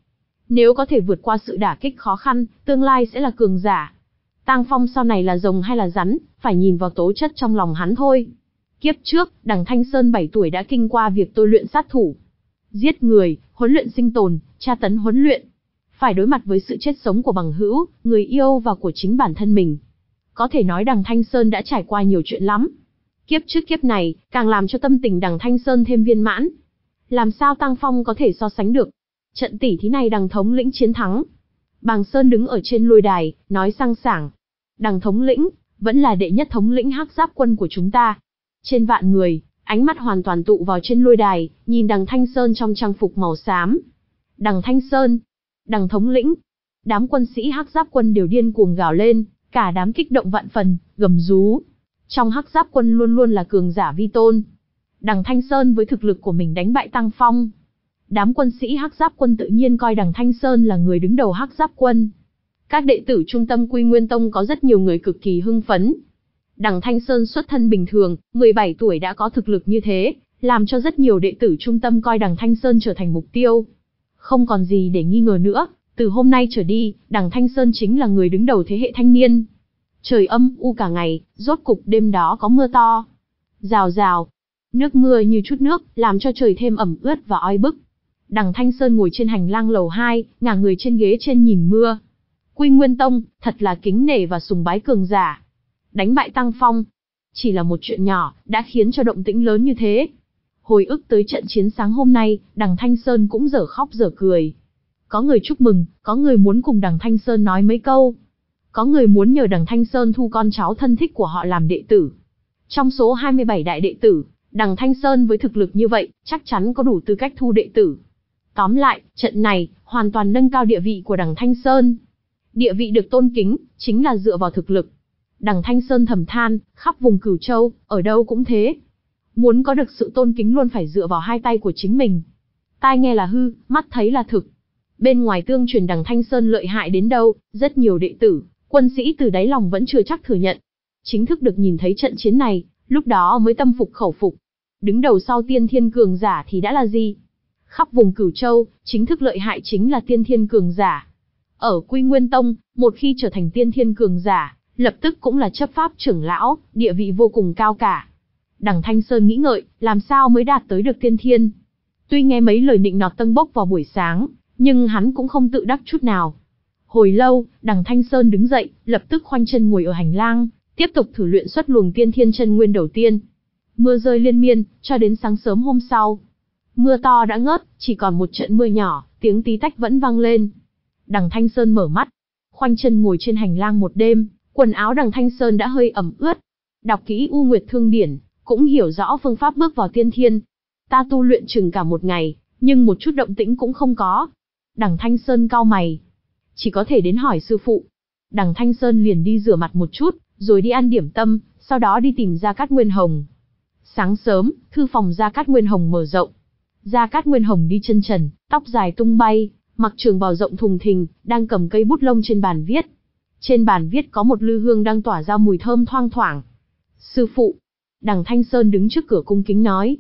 Nếu có thể vượt qua sự đả kích khó khăn, tương lai sẽ là cường giả. Tang Phong sau này là rồng hay là rắn, phải nhìn vào tố chất trong lòng hắn thôi. Kiếp trước, Đằng Thanh Sơn bảy tuổi đã kinh qua việc tôi luyện sát thủ, giết người, huấn luyện sinh tồn, tra tấn huấn luyện. Phải đối mặt với sự chết sống của bằng hữu, người yêu và của chính bản thân mình. Có thể nói Đằng Thanh Sơn đã trải qua nhiều chuyện lắm. Kiếp trước kiếp này, càng làm cho tâm tình Đằng Thanh Sơn thêm viên mãn. Làm sao Tang Phong có thể so sánh được? Trận tỷ thí này Đằng thống lĩnh chiến thắng. Bàng Sơn đứng ở trên lôi đài, nói sang sảng. Đằng thống lĩnh, vẫn là đệ nhất thống lĩnh Hắc Giáp quân của chúng ta. Trên vạn người, ánh mắt hoàn toàn tụ vào trên lôi đài, nhìn Đằng Thanh Sơn trong trang phục màu xám. Đằng Thanh Sơn, Đằng thống lĩnh. Đám quân sĩ Hắc Giáp quân đều điên cuồng gào lên, cả đám kích động vạn phần, gầm rú. Trong Hắc Giáp quân luôn luôn là cường giả vi tôn. Đằng Thanh Sơn với thực lực của mình đánh bại Tang Phong. Đám quân sĩ Hắc Giáp quân tự nhiên coi Đằng Thanh Sơn là người đứng đầu Hắc Giáp quân. Các đệ tử trung tâm Quy Nguyên Tông có rất nhiều người cực kỳ hưng phấn. Đằng Thanh Sơn xuất thân bình thường, mười bảy tuổi đã có thực lực như thế, làm cho rất nhiều đệ tử trung tâm coi Đằng Thanh Sơn trở thành mục tiêu. Không còn gì để nghi ngờ nữa, từ hôm nay trở đi, Đằng Thanh Sơn chính là người đứng đầu thế hệ thanh niên. Trời âm u cả ngày, rốt cục đêm đó có mưa to. Rào rào, nước mưa như chút nước, làm cho trời thêm ẩm ướt và oi bức. Đằng Thanh Sơn ngồi trên hành lang lầu hai, ngả người trên ghế trên nhìn mưa. Quy Nguyên Tông, thật là kính nể và sùng bái cường giả. Đánh bại Tang Phong, chỉ là một chuyện nhỏ, đã khiến cho động tĩnh lớn như thế. Hồi ức tới trận chiến sáng hôm nay, Đằng Thanh Sơn cũng dở khóc dở cười. Có người chúc mừng, có người muốn cùng Đằng Thanh Sơn nói mấy câu. Có người muốn nhờ Đằng Thanh Sơn thu con cháu thân thích của họ làm đệ tử. Trong số hai mươi bảy đại đệ tử, Đằng Thanh Sơn với thực lực như vậy, chắc chắn có đủ tư cách thu đệ tử. Tóm lại, trận này, hoàn toàn nâng cao địa vị của Đằng Thanh Sơn. Địa vị được tôn kính, chính là dựa vào thực lực. Đằng Thanh Sơn thầm than, khắp vùng Cửu Châu, ở đâu cũng thế. Muốn có được sự tôn kính luôn phải dựa vào hai tay của chính mình. Tai nghe là hư, mắt thấy là thực. Bên ngoài tương truyền Đằng Thanh Sơn lợi hại đến đâu, rất nhiều đệ tử, quân sĩ từ đáy lòng vẫn chưa chắc thừa nhận. Chính thức được nhìn thấy trận chiến này, lúc đó mới tâm phục khẩu phục. Đứng đầu sau tiên thiên cường giả thì đã là gì? Khắp vùng Cửu Châu, chính thức lợi hại chính là tiên thiên cường giả. Ở Quy Nguyên Tông, một khi trở thành tiên thiên cường giả, lập tức cũng là chấp pháp trưởng lão, địa vị vô cùng cao cả. Đằng Thanh Sơn nghĩ ngợi, làm sao mới đạt tới được tiên thiên? Tuy nghe mấy lời nịnh nọt tâng bốc vào buổi sáng, nhưng hắn cũng không tự đắc chút nào. Hồi lâu, Đằng Thanh Sơn đứng dậy, lập tức khoanh chân ngồi ở hành lang, tiếp tục thử luyện xuất luồng tiên thiên chân nguyên đầu tiên. Mưa rơi liên miên, cho đến sáng sớm hôm sau. Mưa to đã ngớt, chỉ còn một trận mưa nhỏ, tiếng tí tách vẫn vang lên. Đằng Thanh Sơn mở mắt, khoanh chân ngồi trên hành lang một đêm, quần áo Đằng Thanh Sơn đã hơi ẩm ướt. Đọc kỹ U Nguyệt Thương Điển, cũng hiểu rõ phương pháp bước vào tiên thiên. Ta tu luyện chừng cả một ngày, nhưng một chút động tĩnh cũng không có. Đằng Thanh Sơn cau mày, chỉ có thể đến hỏi sư phụ. Đằng Thanh Sơn liền đi rửa mặt một chút, rồi đi ăn điểm tâm, sau đó đi tìm Gia Cát Nguyên Hồng. Sáng sớm, thư phòng Gia Cát Nguyên Hồng mở rộng. Gia Cát Nguyên Hồng đi chân trần, tóc dài tung bay, mặc trường bào rộng thùng thình, đang cầm cây bút lông trên bàn viết. Trên bàn viết có một lư hương đang tỏa ra mùi thơm thoang thoảng. Sư phụ. Đằng Thanh Sơn đứng trước cửa cung kính nói.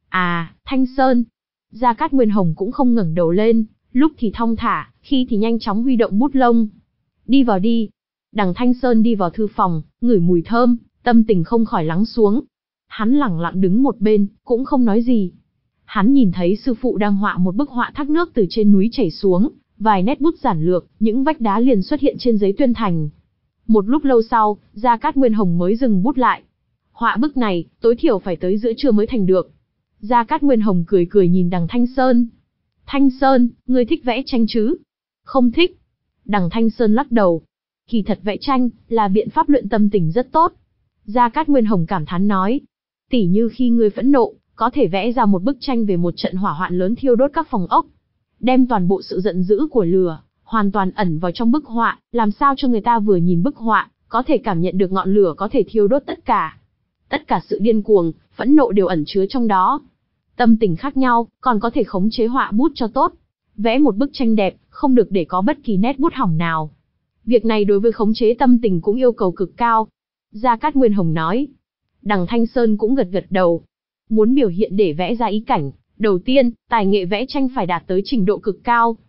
À, Thanh Sơn. Gia Cát Nguyên Hồng cũng không ngẩng đầu lên, lúc thì thong thả, khi thì nhanh chóng huy động bút lông. Đi vào đi. Đằng Thanh Sơn đi vào thư phòng, ngửi mùi thơm, tâm tình không khỏi lắng xuống. Hắn lẳng lặng đứng một bên, cũng không nói gì. Hắn nhìn thấy sư phụ đang họa một bức họa thác nước từ trên núi chảy xuống, vài nét bút giản lược, những vách đá liền xuất hiện trên giấy tuyên thành. Một lúc lâu sau, Gia Cát Nguyên Hồng mới dừng bút lại. Họa bức này, tối thiểu phải tới giữa trưa mới thành được. Gia Cát Nguyên Hồng cười cười nhìn Đằng Thanh Sơn. Thanh Sơn, ngươi thích vẽ tranh chứ? Không thích. Đằng Thanh Sơn lắc đầu. Kỳ thật vẽ tranh, là biện pháp luyện tâm tình rất tốt. Gia Cát Nguyên Hồng cảm thán nói. Tỉ như khi ngươi phẫn nộ, có thể vẽ ra một bức tranh về một trận hỏa hoạn lớn thiêu đốt các phòng ốc. Đem toàn bộ sự giận dữ của lửa, hoàn toàn ẩn vào trong bức họa, làm sao cho người ta vừa nhìn bức họa, có thể cảm nhận được ngọn lửa có thể thiêu đốt tất cả. Tất cả sự điên cuồng, phẫn nộ đều ẩn chứa trong đó. Tâm tình khác nhau, còn có thể khống chế họa bút cho tốt. Vẽ một bức tranh đẹp, không được để có bất kỳ nét bút hỏng nào. Việc này đối với khống chế tâm tình cũng yêu cầu cực cao. Gia Cát Nguyên Hồng nói. Đằng Thanh Sơn cũng gật gật đầu. Muốn biểu hiện để vẽ ra ý cảnh, đầu tiên, tài nghệ vẽ tranh phải đạt tới trình độ cực cao.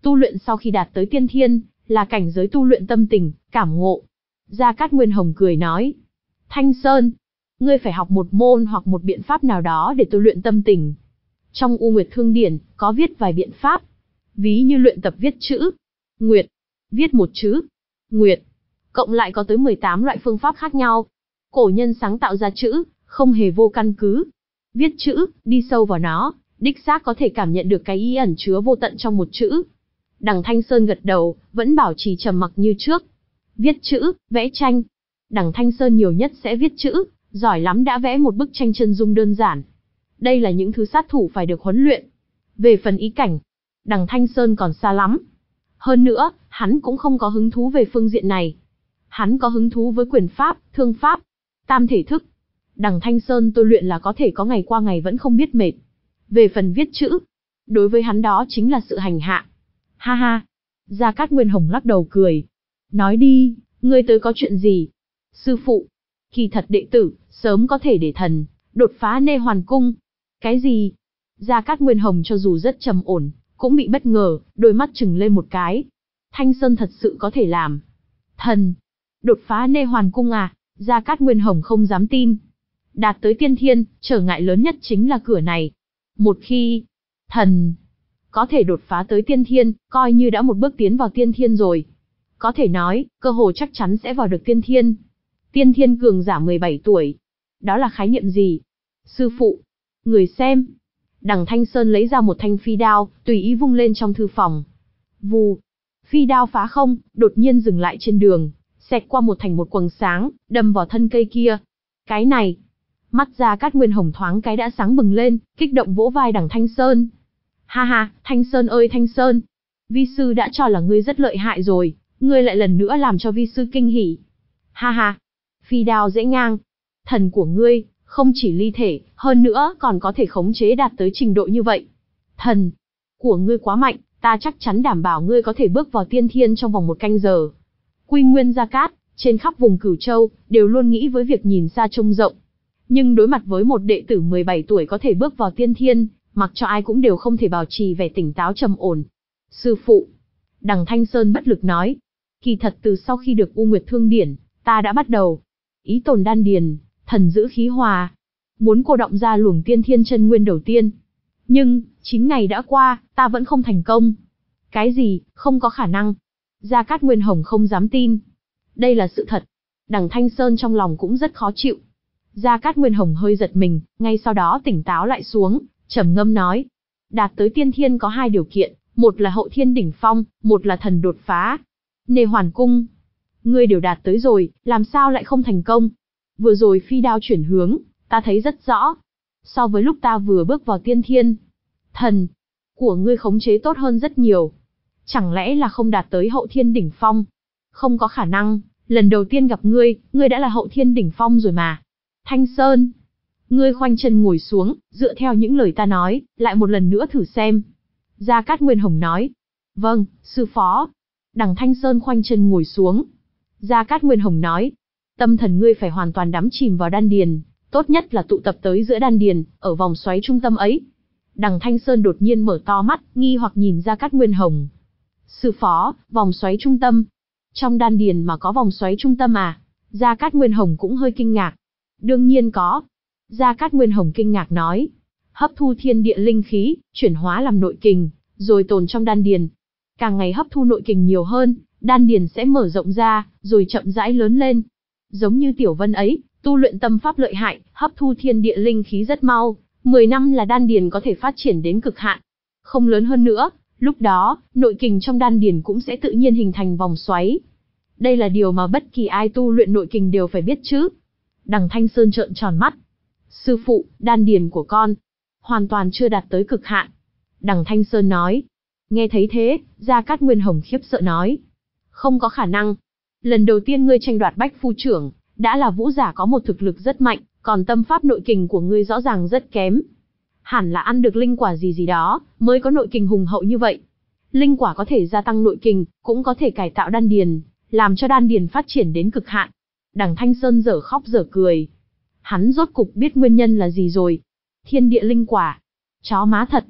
tu luyện sau khi đạt tới tiên thiên, là cảnh giới tu luyện tâm tình, cảm ngộ. Gia Cát Nguyên Hồng cười nói, Thanh Sơn, ngươi phải học một môn hoặc một biện pháp nào đó để tu luyện tâm tình. Trong U Nguyệt Thương Điển, có viết vài biện pháp. Ví như luyện tập viết chữ, Nguyệt, viết một chữ, Nguyệt, cộng lại có tới mười tám loại phương pháp khác nhau. Cổ nhân sáng tạo ra chữ, không hề vô căn cứ. Viết chữ, đi sâu vào nó, đích xác có thể cảm nhận được cái ý ẩn chứa vô tận trong một chữ. Đằng Thanh Sơn gật đầu, vẫn bảo trì trầm mặc như trước. Viết chữ, vẽ tranh. Đằng Thanh Sơn nhiều nhất sẽ viết chữ, giỏi lắm đã vẽ một bức tranh chân dung đơn giản. Đây là những thứ sát thủ phải được huấn luyện. Về phần ý cảnh, đằng Thanh Sơn còn xa lắm. Hơn nữa, hắn cũng không có hứng thú về phương diện này. Hắn có hứng thú với quyền pháp, thương pháp, tam thể thức. Đằng Thanh Sơn tôi luyện là có thể có ngày qua ngày vẫn không biết mệt. Về phần viết chữ, đối với hắn đó chính là sự hành hạ. Ha ha. Gia Cát Nguyên Hồng lắc đầu cười. Nói đi, ngươi tới có chuyện gì? Sư phụ, kỳ thật đệ tử, sớm có thể để thần, đột phá Nê Hoàn Cung. Cái gì? Gia Cát Nguyên Hồng cho dù rất trầm ổn, cũng bị bất ngờ, đôi mắt trừng lên một cái. Thanh Sơn thật sự có thể làm. Thần, đột phá Nê Hoàn Cung à? Gia Cát Nguyên Hồng không dám tin. Đạt tới tiên thiên, trở ngại lớn nhất chính là cửa này. Một khi, thần, có thể đột phá tới tiên thiên, coi như đã một bước tiến vào tiên thiên rồi. Có thể nói, cơ hồ chắc chắn sẽ vào được tiên thiên. Tiên thiên cường giả mười bảy tuổi. Đó là khái niệm gì? Sư phụ, người xem. Đằng Thanh Sơn lấy ra một thanh phi đao, tùy ý vung lên trong thư phòng. Vù, phi đao phá không, đột nhiên dừng lại trên đường, xẹt qua một thành một quầng sáng, đâm vào thân cây kia. Cái này, mắt Gia Cát Nguyên Hồng thoáng cái đã sáng bừng lên, kích động vỗ vai đằng Thanh Sơn. Ha ha, Thanh Sơn ơi Thanh Sơn, vi sư đã cho là ngươi rất lợi hại rồi, ngươi lại lần nữa làm cho vi sư kinh hỉ. Ha ha, phi đao dễ ngang. Thần của ngươi, không chỉ ly thể, hơn nữa còn có thể khống chế đạt tới trình độ như vậy. Thần của ngươi quá mạnh, ta chắc chắn đảm bảo ngươi có thể bước vào tiên thiên trong vòng một canh giờ. Quy Nguyên Gia Cát, trên khắp vùng Cửu Châu, đều luôn nghĩ với việc nhìn xa trông rộng. Nhưng đối mặt với một đệ tử mười bảy tuổi có thể bước vào tiên thiên, mặc cho ai cũng đều không thể bảo trì vẻ tỉnh táo trầm ổn. Sư phụ, đằng Thanh Sơn bất lực nói, kỳ thật từ sau khi được U Nguyệt Thương Điển, ta đã bắt đầu ý tồn đan điền, thần giữ khí hòa, muốn cô động ra luồng tiên thiên chân nguyên đầu tiên. Nhưng, chín ngày đã qua, ta vẫn không thành công. Cái gì, không có khả năng? Gia Cát Nguyên Hồng không dám tin. Đây là sự thật. Đằng Thanh Sơn trong lòng cũng rất khó chịu. Gia Cát Nguyên Hồng hơi giật mình, ngay sau đó tỉnh táo lại xuống, trầm ngâm nói. Đạt tới tiên thiên có hai điều kiện, một là hậu thiên đỉnh phong, một là thần đột phá. Nê Hoàn Cung, ngươi đều đạt tới rồi, làm sao lại không thành công? Vừa rồi phi đao chuyển hướng, ta thấy rất rõ. So với lúc ta vừa bước vào tiên thiên, thần của ngươi khống chế tốt hơn rất nhiều. Chẳng lẽ là không đạt tới hậu thiên đỉnh phong? Không có khả năng, lần đầu tiên gặp ngươi, ngươi đã là hậu thiên đỉnh phong rồi mà. Thanh Sơn, ngươi khoanh chân ngồi xuống, dựa theo những lời ta nói, lại một lần nữa thử xem. Gia Cát Nguyên Hồng nói. Vâng, sư phó. Đằng Thanh Sơn khoanh chân ngồi xuống. Gia Cát Nguyên Hồng nói. Tâm thần ngươi phải hoàn toàn đắm chìm vào đan điền, tốt nhất là tụ tập tới giữa đan điền, ở vòng xoáy trung tâm ấy. Đằng Thanh Sơn đột nhiên mở to mắt, nghi hoặc nhìn Gia Cát Nguyên Hồng. Sư phó, vòng xoáy trung tâm. Trong đan điền mà có vòng xoáy trung tâm à? Gia Cát Nguyên Hồng cũng hơi kinh ngạc. Đương nhiên có. Gia Cát Nguyên Hồng kinh ngạc nói. Hấp thu thiên địa linh khí, chuyển hóa làm nội kình, rồi tồn trong đan điền. Càng ngày hấp thu nội kình nhiều hơn, đan điền sẽ mở rộng ra, rồi chậm rãi lớn lên. Giống như Tiểu Vân ấy, tu luyện tâm pháp lợi hại, hấp thu thiên địa linh khí rất mau, mười năm là đan điền có thể phát triển đến cực hạn. Không lớn hơn nữa, lúc đó, nội kình trong đan điền cũng sẽ tự nhiên hình thành vòng xoáy. Đây là điều mà bất kỳ ai tu luyện nội kình đều phải biết chứ. Đằng Thanh Sơn trợn tròn mắt. Sư phụ, đan điền của con hoàn toàn chưa đạt tới cực hạn. Đằng Thanh Sơn nói. Nghe thấy thế, Gia Cát Nguyên Hồng khiếp sợ nói. Không có khả năng. Lần đầu tiên ngươi tranh đoạt Bách Phu Trưởng, đã là vũ giả có một thực lực rất mạnh, còn tâm pháp nội kình của ngươi rõ ràng rất kém. Hẳn là ăn được linh quả gì gì đó, mới có nội kình hùng hậu như vậy. Linh quả có thể gia tăng nội kình, cũng có thể cải tạo đan điền, làm cho đan điền phát triển đến cực hạn. Đằng Thanh Sơn dở khóc dở cười. Hắn rốt cục biết nguyên nhân là gì rồi. Thiên địa linh quả. Chó má thật.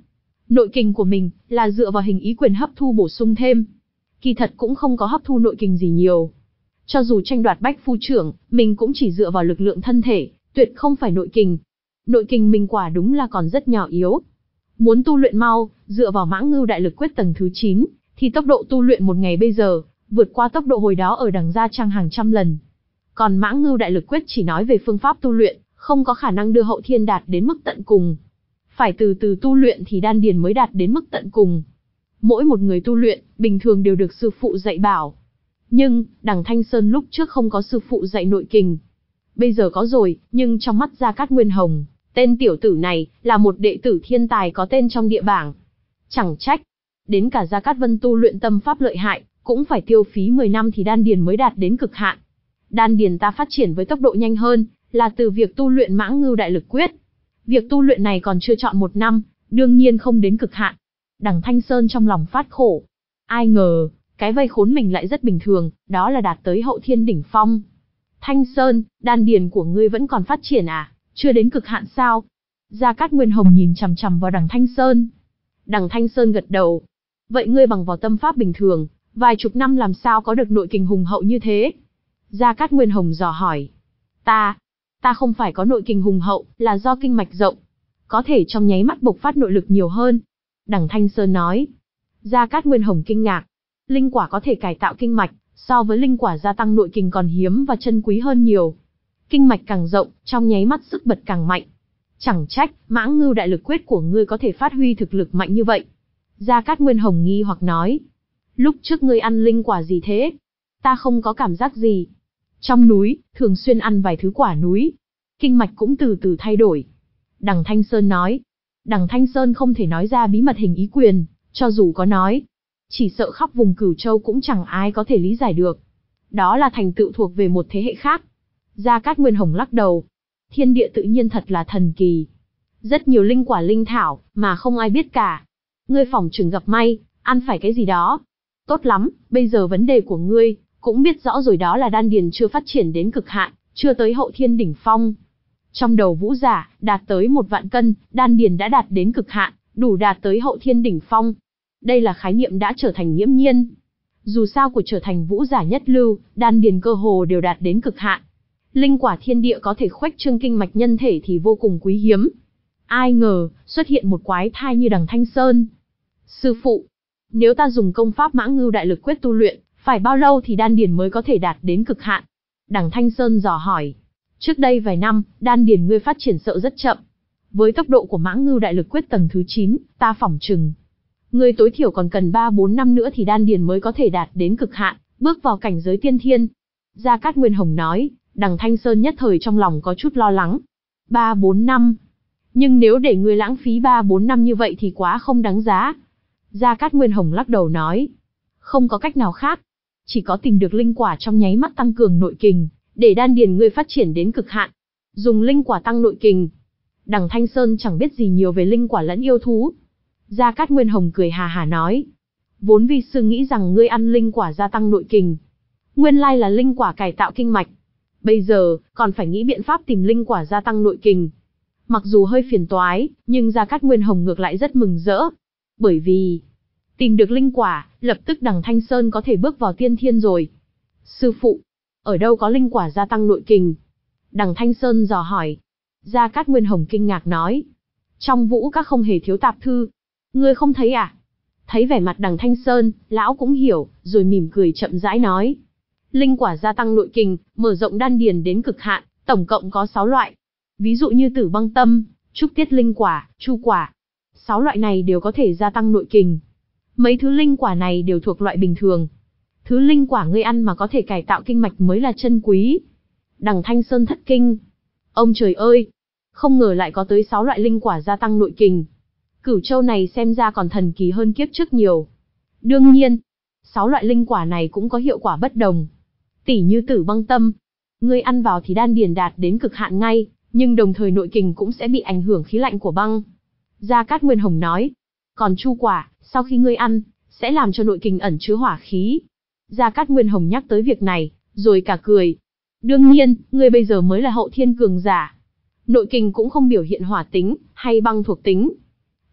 Nội kình của mình là dựa vào hình ý quyền hấp thu bổ sung thêm. Kỳ thật cũng không có hấp thu nội kình gì nhiều. Cho dù tranh đoạt bách phu trưởng, mình cũng chỉ dựa vào lực lượng thân thể, tuyệt không phải nội kình. Nội kình mình quả đúng là còn rất nhỏ yếu. Muốn tu luyện mau, dựa vào Mã Ngưu Đại Lực Quyết tầng thứ chín, thì tốc độ tu luyện một ngày bây giờ, vượt qua tốc độ hồi đó ở Đằng Gia Trang hàng trăm lần. Còn Mã Ngưu Đại Lực Quyết chỉ nói về phương pháp tu luyện, không có khả năng đưa hậu thiên đạt đến mức tận cùng. Phải từ từ tu luyện thì đan điền mới đạt đến mức tận cùng. Mỗi một người tu luyện, bình thường đều được sư phụ dạy bảo. Nhưng, Đằng Thanh Sơn lúc trước không có sư phụ dạy nội kình. Bây giờ có rồi, nhưng trong mắt Gia Cát Nguyên Hồng, tên tiểu tử này, là một đệ tử thiên tài có tên trong địa bảng. Chẳng trách, đến cả Gia Cát Vân tu luyện tâm pháp lợi hại, cũng phải tiêu phí mười năm thì đan điền mới đạt đến cực hạn. Đan điền ta phát triển với tốc độ nhanh hơn, là từ việc tu luyện Mã Ngưu Đại Lực Quyết. Việc tu luyện này còn chưa trọn một năm, đương nhiên không đến cực hạn. Đằng Thanh Sơn trong lòng phát khổ. Ai ngờ, cái vây khốn mình lại rất bình thường, đó là đạt tới hậu thiên đỉnh phong. Thanh Sơn, đan điền của ngươi vẫn còn phát triển à, chưa đến cực hạn sao? Gia Cát Nguyên Hồng nhìn chằm chằm vào Đằng Thanh Sơn. Đằng Thanh Sơn gật đầu. Vậy ngươi bằng vào tâm pháp bình thường, vài chục năm làm sao có được nội kình hùng hậu như thế? Gia Cát Nguyên Hồng dò hỏi. Ta, ta không phải có nội kình hùng hậu, là do kinh mạch rộng, có thể trong nháy mắt bộc phát nội lực nhiều hơn. Đằng Thanh Sơn nói. Gia Cát Nguyên Hồng kinh ngạc. Linh quả có thể cải tạo kinh mạch, so với linh quả gia tăng nội kình còn hiếm và chân quý hơn nhiều. Kinh mạch càng rộng, trong nháy mắt sức bật càng mạnh. Chẳng trách, Mã Ngưu Đại Lực Quyết của ngươi có thể phát huy thực lực mạnh như vậy. Gia Cát Nguyên Hồng nghi hoặc nói. Lúc trước ngươi ăn linh quả gì thế? Ta không có cảm giác gì. Trong núi, thường xuyên ăn vài thứ quả núi. Kinh mạch cũng từ từ thay đổi. Đằng Thanh Sơn nói. Đằng Thanh Sơn không thể nói ra bí mật hình ý quyền, cho dù có nói, chỉ sợ khắp vùng Cửu Châu cũng chẳng ai có thể lý giải được. Đó là thành tựu thuộc về một thế hệ khác. Gia Cát Nguyên Hồng lắc đầu. Thiên địa tự nhiên thật là thần kỳ. Rất nhiều linh quả linh thảo, mà không ai biết cả. Ngươi phỏng chừng gặp may, ăn phải cái gì đó. Tốt lắm, bây giờ vấn đề của ngươi, cũng biết rõ rồi, đó là đan điền chưa phát triển đến cực hạn, chưa tới hậu thiên đỉnh phong. Trong đầu vũ giả, đạt tới một vạn cân, đan điền đã đạt đến cực hạn, đủ đạt tới hậu thiên đỉnh phong. Đây là khái niệm đã trở thành nghiễm nhiên. Dù sao của trở thành vũ giả nhất lưu, đan điền cơ hồ đều đạt đến cực hạn. Linh quả thiên địa có thể khuếch trương kinh mạch nhân thể thì vô cùng quý hiếm. Ai ngờ, xuất hiện một quái thai như Đằng Thanh Sơn. Sư phụ, nếu ta dùng công pháp Mã Ngưu Đại Lực Quyết tu luyện, phải bao lâu thì đan điền mới có thể đạt đến cực hạn? Đằng Thanh Sơn dò hỏi. Trước đây vài năm, đan điền ngươi phát triển sợ rất chậm. Với tốc độ của Mã Ngưu Đại Lực Quyết tầng thứ chín, ta phỏng chừng ngươi tối thiểu còn cần ba bốn năm nữa thì đan điền mới có thể đạt đến cực hạn, bước vào cảnh giới tiên thiên. Gia Cát Nguyên Hồng nói. Đằng Thanh Sơn nhất thời trong lòng có chút lo lắng. ba bốn năm. Nhưng nếu để ngươi lãng phí ba bốn năm như vậy thì quá không đáng giá. Gia Cát Nguyên Hồng lắc đầu nói. Không có cách nào khác. Chỉ có tìm được linh quả trong nháy mắt tăng cường nội kình, để đan điền ngươi phát triển đến cực hạn. Dùng linh quả tăng nội kình. Đằng Thanh Sơn chẳng biết gì nhiều về linh quả lẫn yêu thú. Gia Cát Nguyên Hồng cười hà hà nói. Vốn vi sư nghĩ rằng ngươi ăn linh quả gia tăng nội kình. Nguyên lai là linh quả cải tạo kinh mạch. Bây giờ, còn phải nghĩ biện pháp tìm linh quả gia tăng nội kình. Mặc dù hơi phiền toái, nhưng Gia Cát Nguyên Hồng ngược lại rất mừng rỡ. Bởi vì, tìm được linh quả, lập tức Đằng Thanh Sơn có thể bước vào tiên thiên rồi. Sư phụ, ở đâu có linh quả gia tăng nội kình? Đằng Thanh Sơn dò hỏi. Gia Cát Nguyên Hồng kinh ngạc nói. Trong vũ các không hề thiếu tạp thư. Ngươi không thấy à? Thấy vẻ mặt Đằng Thanh Sơn, lão cũng hiểu, rồi mỉm cười chậm rãi nói. Linh quả gia tăng nội kình, mở rộng đan điền đến cực hạn, tổng cộng có sáu loại. Ví dụ như Tử Băng Tâm, Trúc Tiết Linh Quả, Chu Quả. Sáu loại này đều có thể gia tăng nội kình. Mấy thứ linh quả này đều thuộc loại bình thường. Thứ linh quả ngươi ăn mà có thể cải tạo kinh mạch mới là chân quý. Đằng Thanh Sơn thất kinh. Ông trời ơi! Không ngờ lại có tới sáu loại linh quả gia tăng nội kình. Cửu Châu này xem ra còn thần kỳ hơn kiếp trước nhiều. Đương nhiên, sáu loại linh quả này cũng có hiệu quả bất đồng. Tỉ như Tử Băng Tâm, ngươi ăn vào thì đan điền đạt đến cực hạn ngay, nhưng đồng thời nội kình cũng sẽ bị ảnh hưởng khí lạnh của băng. Gia Cát Nguyên Hồng nói. Còn Chu Quả, sau khi ngươi ăn, sẽ làm cho nội kình ẩn chứa hỏa khí. Gia Cát Nguyên Hồng nhắc tới việc này, rồi cả cười. Đương nhiên, ngươi bây giờ mới là hậu thiên cường giả. Nội kình cũng không biểu hiện hỏa tính, hay băng thuộc tính.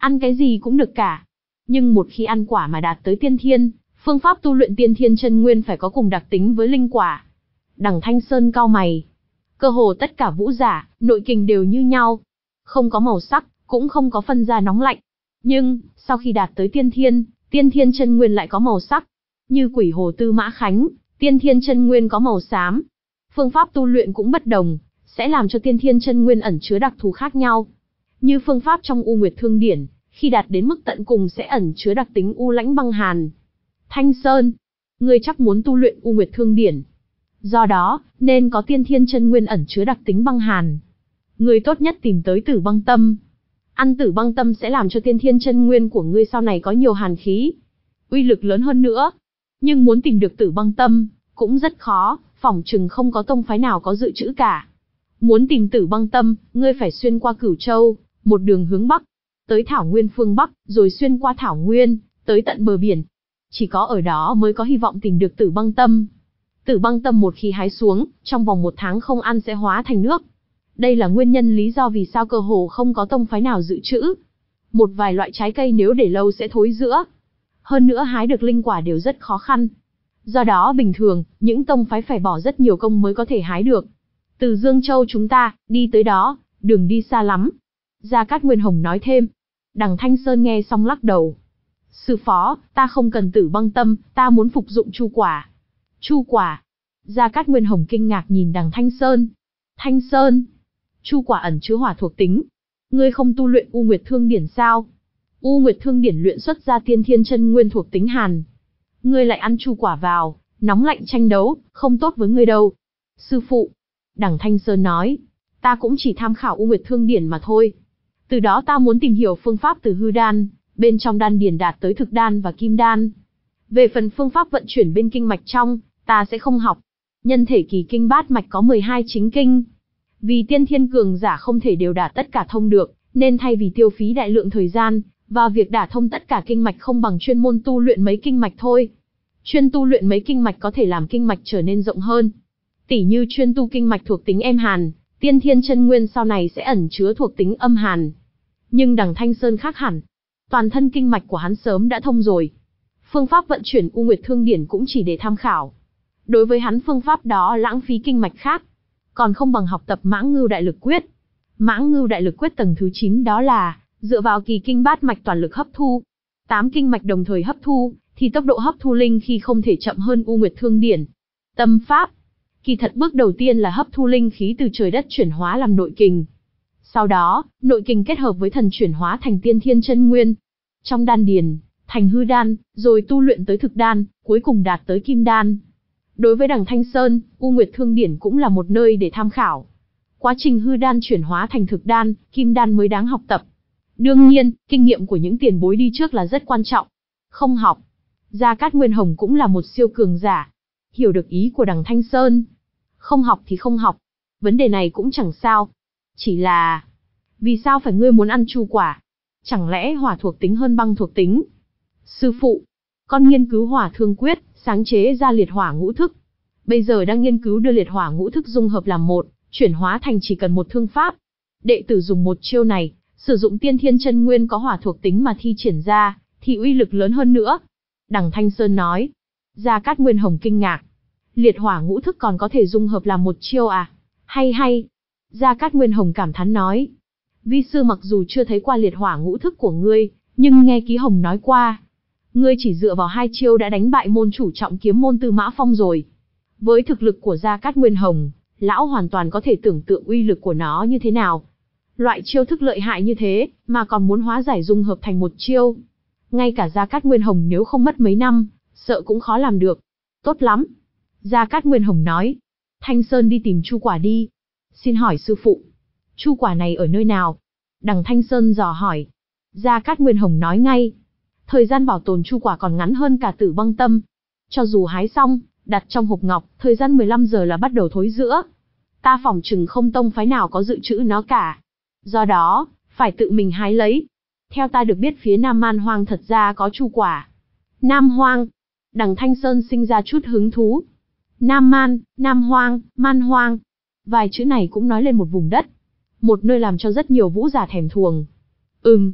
ăn cái gì cũng được cả. Nhưng một khi ăn quả mà đạt tới tiên thiên, phương pháp tu luyện tiên thiên chân nguyên phải có cùng đặc tính với linh quả. Đằng Thanh Sơn cau mày. Cơ hồ tất cả vũ giả, nội kình đều như nhau. Không có màu sắc, cũng không có phân ra nóng lạnh. Nhưng, sau khi đạt tới tiên thiên, tiên thiên chân nguyên lại có màu sắc. Như Quỷ Hồ Tư Mã Khánh, tiên thiên chân nguyên có màu xám. Phương pháp tu luyện cũng bất đồng, sẽ làm cho tiên thiên chân nguyên ẩn chứa đặc thù khác nhau. Như phương pháp trong U Nguyệt Thương Điển, khi đạt đến mức tận cùng sẽ ẩn chứa đặc tính u lãnh băng hàn. Thanh Sơn, ngươi chắc muốn tu luyện U Nguyệt Thương Điển. Do đó, nên có tiên thiên chân nguyên ẩn chứa đặc tính băng hàn. Ngươi tốt nhất tìm tới Tử Băng Tâm. Ăn Tử Băng Tâm sẽ làm cho tiên thiên chân nguyên của ngươi sau này có nhiều hàn khí, uy lực lớn hơn nữa. Nhưng muốn tìm được Tử Băng Tâm, cũng rất khó, phỏng chừng không có tông phái nào có dự trữ cả. Muốn tìm Tử Băng Tâm, ngươi phải xuyên qua Cửu Châu, một đường hướng Bắc, tới Thảo Nguyên phương Bắc, rồi xuyên qua Thảo Nguyên, tới tận bờ biển. Chỉ có ở đó mới có hy vọng tìm được Tử Băng Tâm. Tử Băng Tâm một khi hái xuống, trong vòng một tháng không ăn sẽ hóa thành nước. Đây là nguyên nhân lý do vì sao cơ hồ không có tông phái nào dự trữ. Một vài loại trái cây nếu để lâu sẽ thối rữa. Hơn nữa hái được linh quả đều rất khó khăn. Do đó bình thường, những tông phái phải bỏ rất nhiều công mới có thể hái được. Từ Dương Châu chúng ta, đi tới đó, đường đi xa lắm. Gia Cát Nguyên Hồng nói thêm. Đằng Thanh Sơn nghe xong lắc đầu. Sư phó, ta không cần Tử Băng Tâm, ta muốn phục dụng chu quả. Chu quả. Gia Cát Nguyên Hồng kinh ngạc nhìn đằng Thanh Sơn. Thanh Sơn. Chu quả ẩn chứa hỏa thuộc tính. Ngươi không tu luyện U Nguyệt Thương Điển sao? U Nguyệt Thương Điển luyện xuất ra tiên thiên chân nguyên thuộc tính hàn. Ngươi lại ăn chu quả vào, nóng lạnh tranh đấu, không tốt với ngươi đâu. Sư phụ. Đằng Thanh Sơn nói. Ta cũng chỉ tham khảo U Nguyệt Thương Điển mà thôi. Từ đó ta muốn tìm hiểu phương pháp từ hư đan, bên trong đan điển đạt tới thực đan và kim đan. Về phần phương pháp vận chuyển bên kinh mạch trong, ta sẽ không học. Nhân thể kỳ kinh bát mạch có mười hai chính kinh. Vì tiên thiên cường giả không thể đều đả tất cả thông được, nên thay vì tiêu phí đại lượng thời gian vào việc đả thông tất cả kinh mạch không bằng chuyên môn tu luyện mấy kinh mạch thôi. Chuyên tu luyện mấy kinh mạch có thể làm kinh mạch trở nên rộng hơn. Tỉ như chuyên tu kinh mạch thuộc tính êm hàn, tiên thiên chân nguyên sau này sẽ ẩn chứa thuộc tính âm hàn. Nhưng đằng Thanh Sơn khác hẳn. Toàn thân kinh mạch của hắn sớm đã thông rồi. Phương pháp vận chuyển U Nguyệt Thương Điển cũng chỉ để tham khảo. Đối với hắn phương pháp đó lãng phí kinh mạch khác. Còn không bằng học tập Mãng Ngưu Đại Lực Quyết. Mãng Ngưu Đại Lực Quyết tầng thứ chín đó là dựa vào kỳ kinh bát mạch toàn lực hấp thu. Tám kinh mạch đồng thời hấp thu, thì tốc độ hấp thu linh khí không thể chậm hơn U Nguyệt Thương Điển. Tâm pháp. Kỳ thật bước đầu tiên là hấp thu linh khí từ trời đất chuyển hóa làm nội kình. Sau đó, nội kình kết hợp với thần chuyển hóa thành tiên thiên chân nguyên. Trong đan điền, thành hư đan, rồi tu luyện tới thực đan, cuối cùng đạt tới kim đan. Đối với đằng Thanh Sơn, U Nguyệt Thương Điển cũng là một nơi để tham khảo. Quá trình hư đan chuyển hóa thành thực đan, kim đan mới đáng học tập. Đương nhiên, kinh nghiệm của những tiền bối đi trước là rất quan trọng. Không học. Gia Cát Nguyên Hồng cũng là một siêu cường giả. Hiểu được ý của đằng Thanh Sơn. Không học thì không học. Vấn đề này cũng chẳng sao. Chỉ là... Vì sao phải ngươi muốn ăn chu quả? Chẳng lẽ hỏa thuộc tính hơn băng thuộc tính? Sư phụ, con nghiên cứu hỏa thương quyết, sáng chế ra liệt hỏa ngũ thức. Bây giờ đang nghiên cứu đưa liệt hỏa ngũ thức dung hợp làm một, chuyển hóa thành chỉ cần một thương pháp. Đệ tử dùng một chiêu này, sử dụng tiên thiên chân nguyên có hỏa thuộc tính mà thi triển ra, thì uy lực lớn hơn nữa. Đằng Thanh Sơn nói. Gia Cát Nguyên Hồng kinh ngạc. Liệt hỏa ngũ thức còn có thể dung hợp làm một chiêu à? Hay hay. Gia Cát Nguyên Hồng cảm thán nói. Vi sư mặc dù chưa thấy qua liệt hỏa ngũ thức của ngươi, nhưng nghe Ký Hồng nói qua. Ngươi chỉ dựa vào hai chiêu đã đánh bại môn chủ trọng kiếm môn Tư Mã Phong rồi. Với thực lực của Gia Cát Nguyên Hồng, lão hoàn toàn có thể tưởng tượng uy lực của nó như thế nào. Loại chiêu thức lợi hại như thế, mà còn muốn hóa giải dung hợp thành một chiêu. Ngay cả Gia Cát Nguyên Hồng nếu không mất mấy năm, sợ cũng khó làm được. Tốt lắm. Gia Cát Nguyên Hồng nói. Thanh Sơn đi tìm chu quả đi. Xin hỏi sư phụ, chu quả này ở nơi nào? Đằng Thanh Sơn dò hỏi. Gia Cát Nguyên Hồng nói ngay. Thời gian bảo tồn chu quả còn ngắn hơn cả Tử Băng Tâm. Cho dù hái xong, đặt trong hộp ngọc, thời gian mười lăm giờ là bắt đầu thối rữa. Ta phỏng chừng không tông phái nào có dự trữ nó cả. Do đó, phải tự mình hái lấy. Theo ta được biết phía Nam Man Hoang thật ra có chu quả. Nam Hoang. Đằng Thanh Sơn sinh ra chút hứng thú. Nam Man, Nam Hoang, Man Hoang. Vài chữ này cũng nói lên một vùng đất. Một nơi làm cho rất nhiều vũ giả thèm thuồng. Ừm.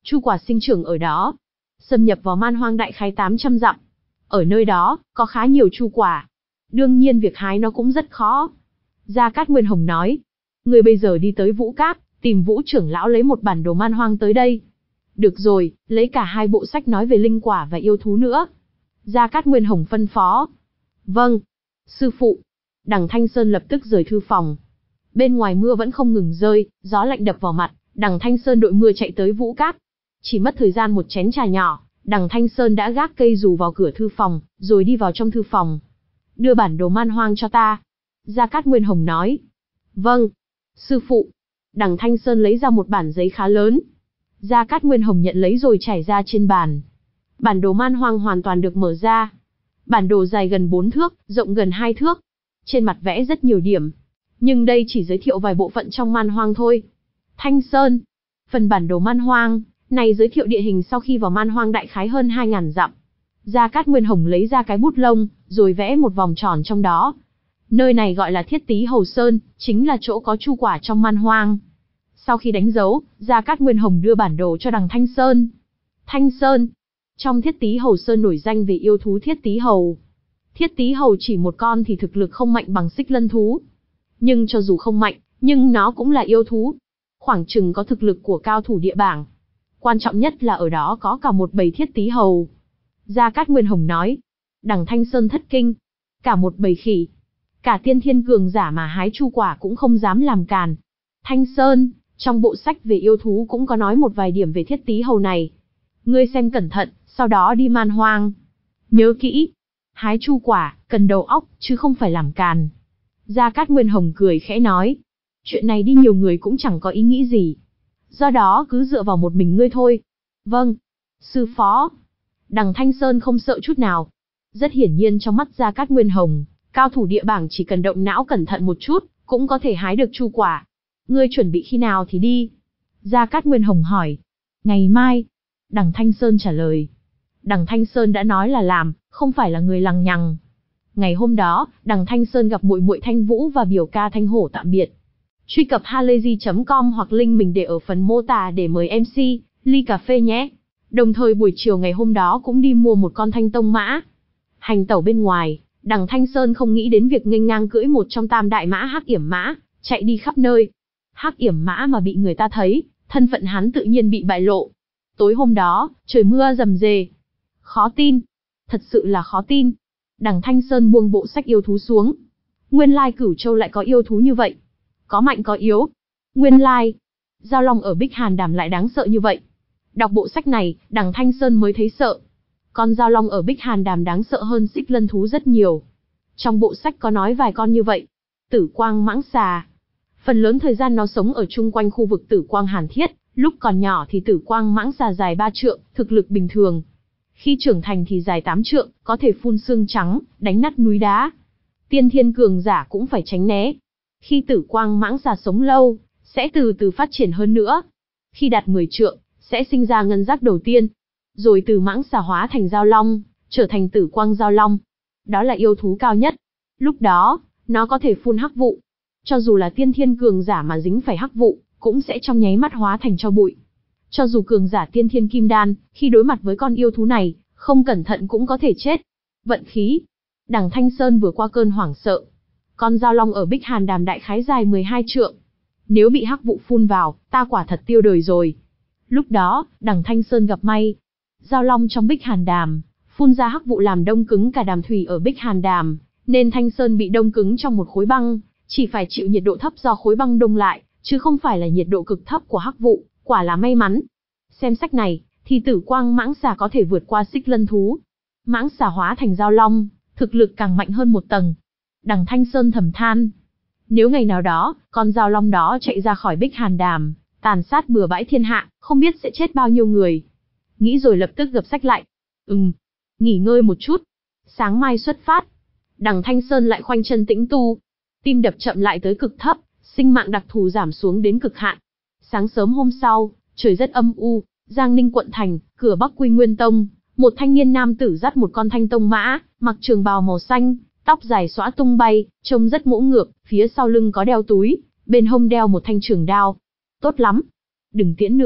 Chu quả sinh trưởng ở đó. Xâm nhập vào man hoang đại khái tám trăm dặm. Ở nơi đó, có khá nhiều chu quả. Đương nhiên việc hái nó cũng rất khó. Gia Cát Nguyên Hồng nói. Ngươi bây giờ đi tới Vũ Cát, tìm Vũ trưởng lão lấy một bản đồ man hoang tới đây. Được rồi, lấy cả hai bộ sách nói về linh quả và yêu thú nữa. Gia Cát Nguyên Hồng phân phó. Vâng, sư phụ. Đằng Thanh Sơn lập tức rời thư phòng. Bên ngoài mưa vẫn không ngừng rơi, gió lạnh đập vào mặt, Đằng Thanh Sơn đội mưa chạy tới Vũ Cát. Chỉ mất thời gian một chén trà nhỏ, Đằng Thanh Sơn đã gác cây dù vào cửa thư phòng, rồi đi vào trong thư phòng. Đưa bản đồ man hoang cho ta. Gia Cát Nguyên Hồng nói. Vâng, sư phụ. Đằng Thanh Sơn lấy ra một bản giấy khá lớn. Gia Cát Nguyên Hồng nhận lấy rồi trải ra trên bàn. Bản đồ man hoang hoàn toàn được mở ra. Bản đồ dài gần bốn thước, rộng gần hai thước. Trên mặt vẽ rất nhiều điểm. Nhưng đây chỉ giới thiệu vài bộ phận trong man hoang thôi. Thanh Sơn. Phần bản đồ man hoang này giới thiệu địa hình sau khi vào man hoang đại khái hơn hai nghìn dặm. Gia Cát Nguyên Hồng lấy ra cái bút lông, rồi vẽ một vòng tròn trong đó. Nơi này gọi là Thiết Tý Hầu Sơn, chính là chỗ có chu quả trong man hoang. Sau khi đánh dấu, Gia Cát Nguyên Hồng đưa bản đồ cho Đằng Thanh Sơn. Thanh Sơn. Trong Thiết Tý Hầu Sơn nổi danh về yêu thú Thiết Tý Hầu. Thiết Tý Hầu chỉ một con thì thực lực không mạnh bằng Xích Lân thú. Nhưng cho dù không mạnh, nhưng nó cũng là yêu thú. Khoảng chừng có thực lực của cao thủ địa bảng. Quan trọng nhất là ở đó có cả một bầy Thiết Tý Hầu. Gia Cát Nguyên Hồng nói. Đằng Thanh Sơn thất kinh. Cả một bầy khỉ. Cả tiên thiên cường giả mà hái chu quả cũng không dám làm càn. Thanh Sơn, trong bộ sách về yêu thú cũng có nói một vài điểm về Thiết Tý Hầu này. Ngươi xem cẩn thận, sau đó đi man hoang. Nhớ kỹ. Hái chu quả, cần đầu óc, chứ không phải làm càn. Gia Cát Nguyên Hồng cười khẽ nói. Chuyện này đi nhiều người cũng chẳng có ý nghĩ gì. Do đó cứ dựa vào một mình ngươi thôi. Vâng. Sư phó. Đằng Thanh Sơn không sợ chút nào. Rất hiển nhiên trong mắt Gia Cát Nguyên Hồng, cao thủ địa bảng chỉ cần động não cẩn thận một chút, cũng có thể hái được chu quả. Ngươi chuẩn bị khi nào thì đi? Gia Cát Nguyên Hồng hỏi. Ngày mai. Đằng Thanh Sơn trả lời. Đằng Thanh Sơn đã nói là làm, không phải là người lằng nhằng. Ngày hôm đó, Đằng Thanh Sơn gặp muội muội Thanh Vũ và biểu ca Thanh Hổ tạm biệt. Truy cập halayzi chấm com hoặc link mình để ở phần mô tả để mời em xê, ly cà phê nhé. Đồng thời buổi chiều ngày hôm đó cũng đi mua một con Thanh Tông mã. Hành tẩu bên ngoài, Đằng Thanh Sơn không nghĩ đến việc nghênh ngang cưỡi một trong tam đại mã Hắc Yểm mã, chạy đi khắp nơi. Hắc Yểm mã mà bị người ta thấy, thân phận hắn tự nhiên bị bại lộ. Tối hôm đó, trời mưa rầm rề. Khó tin. Thật sự là khó tin. Đằng Thanh Sơn buông bộ sách yêu thú xuống. Nguyên lai Cửu Châu lại có yêu thú như vậy. Có mạnh có yếu. Nguyên lai, Giao Long ở Bích Hàn Đàm lại đáng sợ như vậy. Đọc bộ sách này, Đằng Thanh Sơn mới thấy sợ. Con Giao Long ở Bích Hàn Đàm đáng sợ hơn Xích Lân thú rất nhiều. Trong bộ sách có nói vài con như vậy. Tử Quang mãng xà. Phần lớn thời gian nó sống ở chung quanh khu vực Tử Quang Hàn Thiết. Lúc còn nhỏ thì Tử Quang mãng xà dài ba trượng, thực lực bình thường. Khi trưởng thành thì dài tám trượng, có thể phun xương trắng, đánh nát núi đá. Tiên thiên cường giả cũng phải tránh né. Khi Tử Quang mãng xà sống lâu, sẽ từ từ phát triển hơn nữa. Khi đạt mười trượng, sẽ sinh ra ngân giác đầu tiên. Rồi từ mãng xà hóa thành Giao Long, trở thành Tử Quang Giao Long. Đó là yêu thú cao nhất. Lúc đó, nó có thể phun hắc vụ. Cho dù là tiên thiên cường giả mà dính phải hắc vụ, cũng sẽ trong nháy mắt hóa thành tro bụi. Cho dù cường giả tiên thiên kim đan, khi đối mặt với con yêu thú này, không cẩn thận cũng có thể chết. Vận khí. Đằng Thanh Sơn vừa qua cơn hoảng sợ. Con Giao Long ở Bích Hàn Đàm đại khái dài mười hai trượng. Nếu bị hắc vụ phun vào, ta quả thật tiêu đời rồi. Lúc đó, Đằng Thanh Sơn gặp may. Giao Long trong Bích Hàn Đàm, phun ra hắc vụ làm đông cứng cả đàm thủy ở Bích Hàn Đàm, nên Thanh Sơn bị đông cứng trong một khối băng, chỉ phải chịu nhiệt độ thấp do khối băng đông lại, chứ không phải là nhiệt độ cực thấp của hắc vụ, quả là may mắn. Xem sách này, thì Tử Quang mãng xà có thể vượt qua Xích Lân thú. Mãng xà hóa thành Giao Long, thực lực càng mạnh hơn một tầng. Đằng Thanh Sơn thầm than. Nếu ngày nào đó, con Giao Long đó chạy ra khỏi Bích Hàn Đàm, tàn sát bừa bãi thiên hạ, không biết sẽ chết bao nhiêu người. Nghĩ rồi lập tức gập sách lại. Ừm, nghỉ ngơi một chút. Sáng mai xuất phát. Đằng Thanh Sơn lại khoanh chân tĩnh tu. Tim đập chậm lại tới cực thấp, sinh mạng đặc thù giảm xuống đến cực hạn. Sáng sớm hôm sau, trời rất âm u, Giang Ninh quận thành, cửa Bắc Quy Nguyên Tông, một thanh niên nam tử dắt một con thanh tông mã, mặc trường bào màu xanh, tóc dài xõa tung bay, trông rất ngỗ ngược, phía sau lưng có đeo túi, bên hông đeo một thanh trường đao. Tốt lắm, đừng tiễn nữa,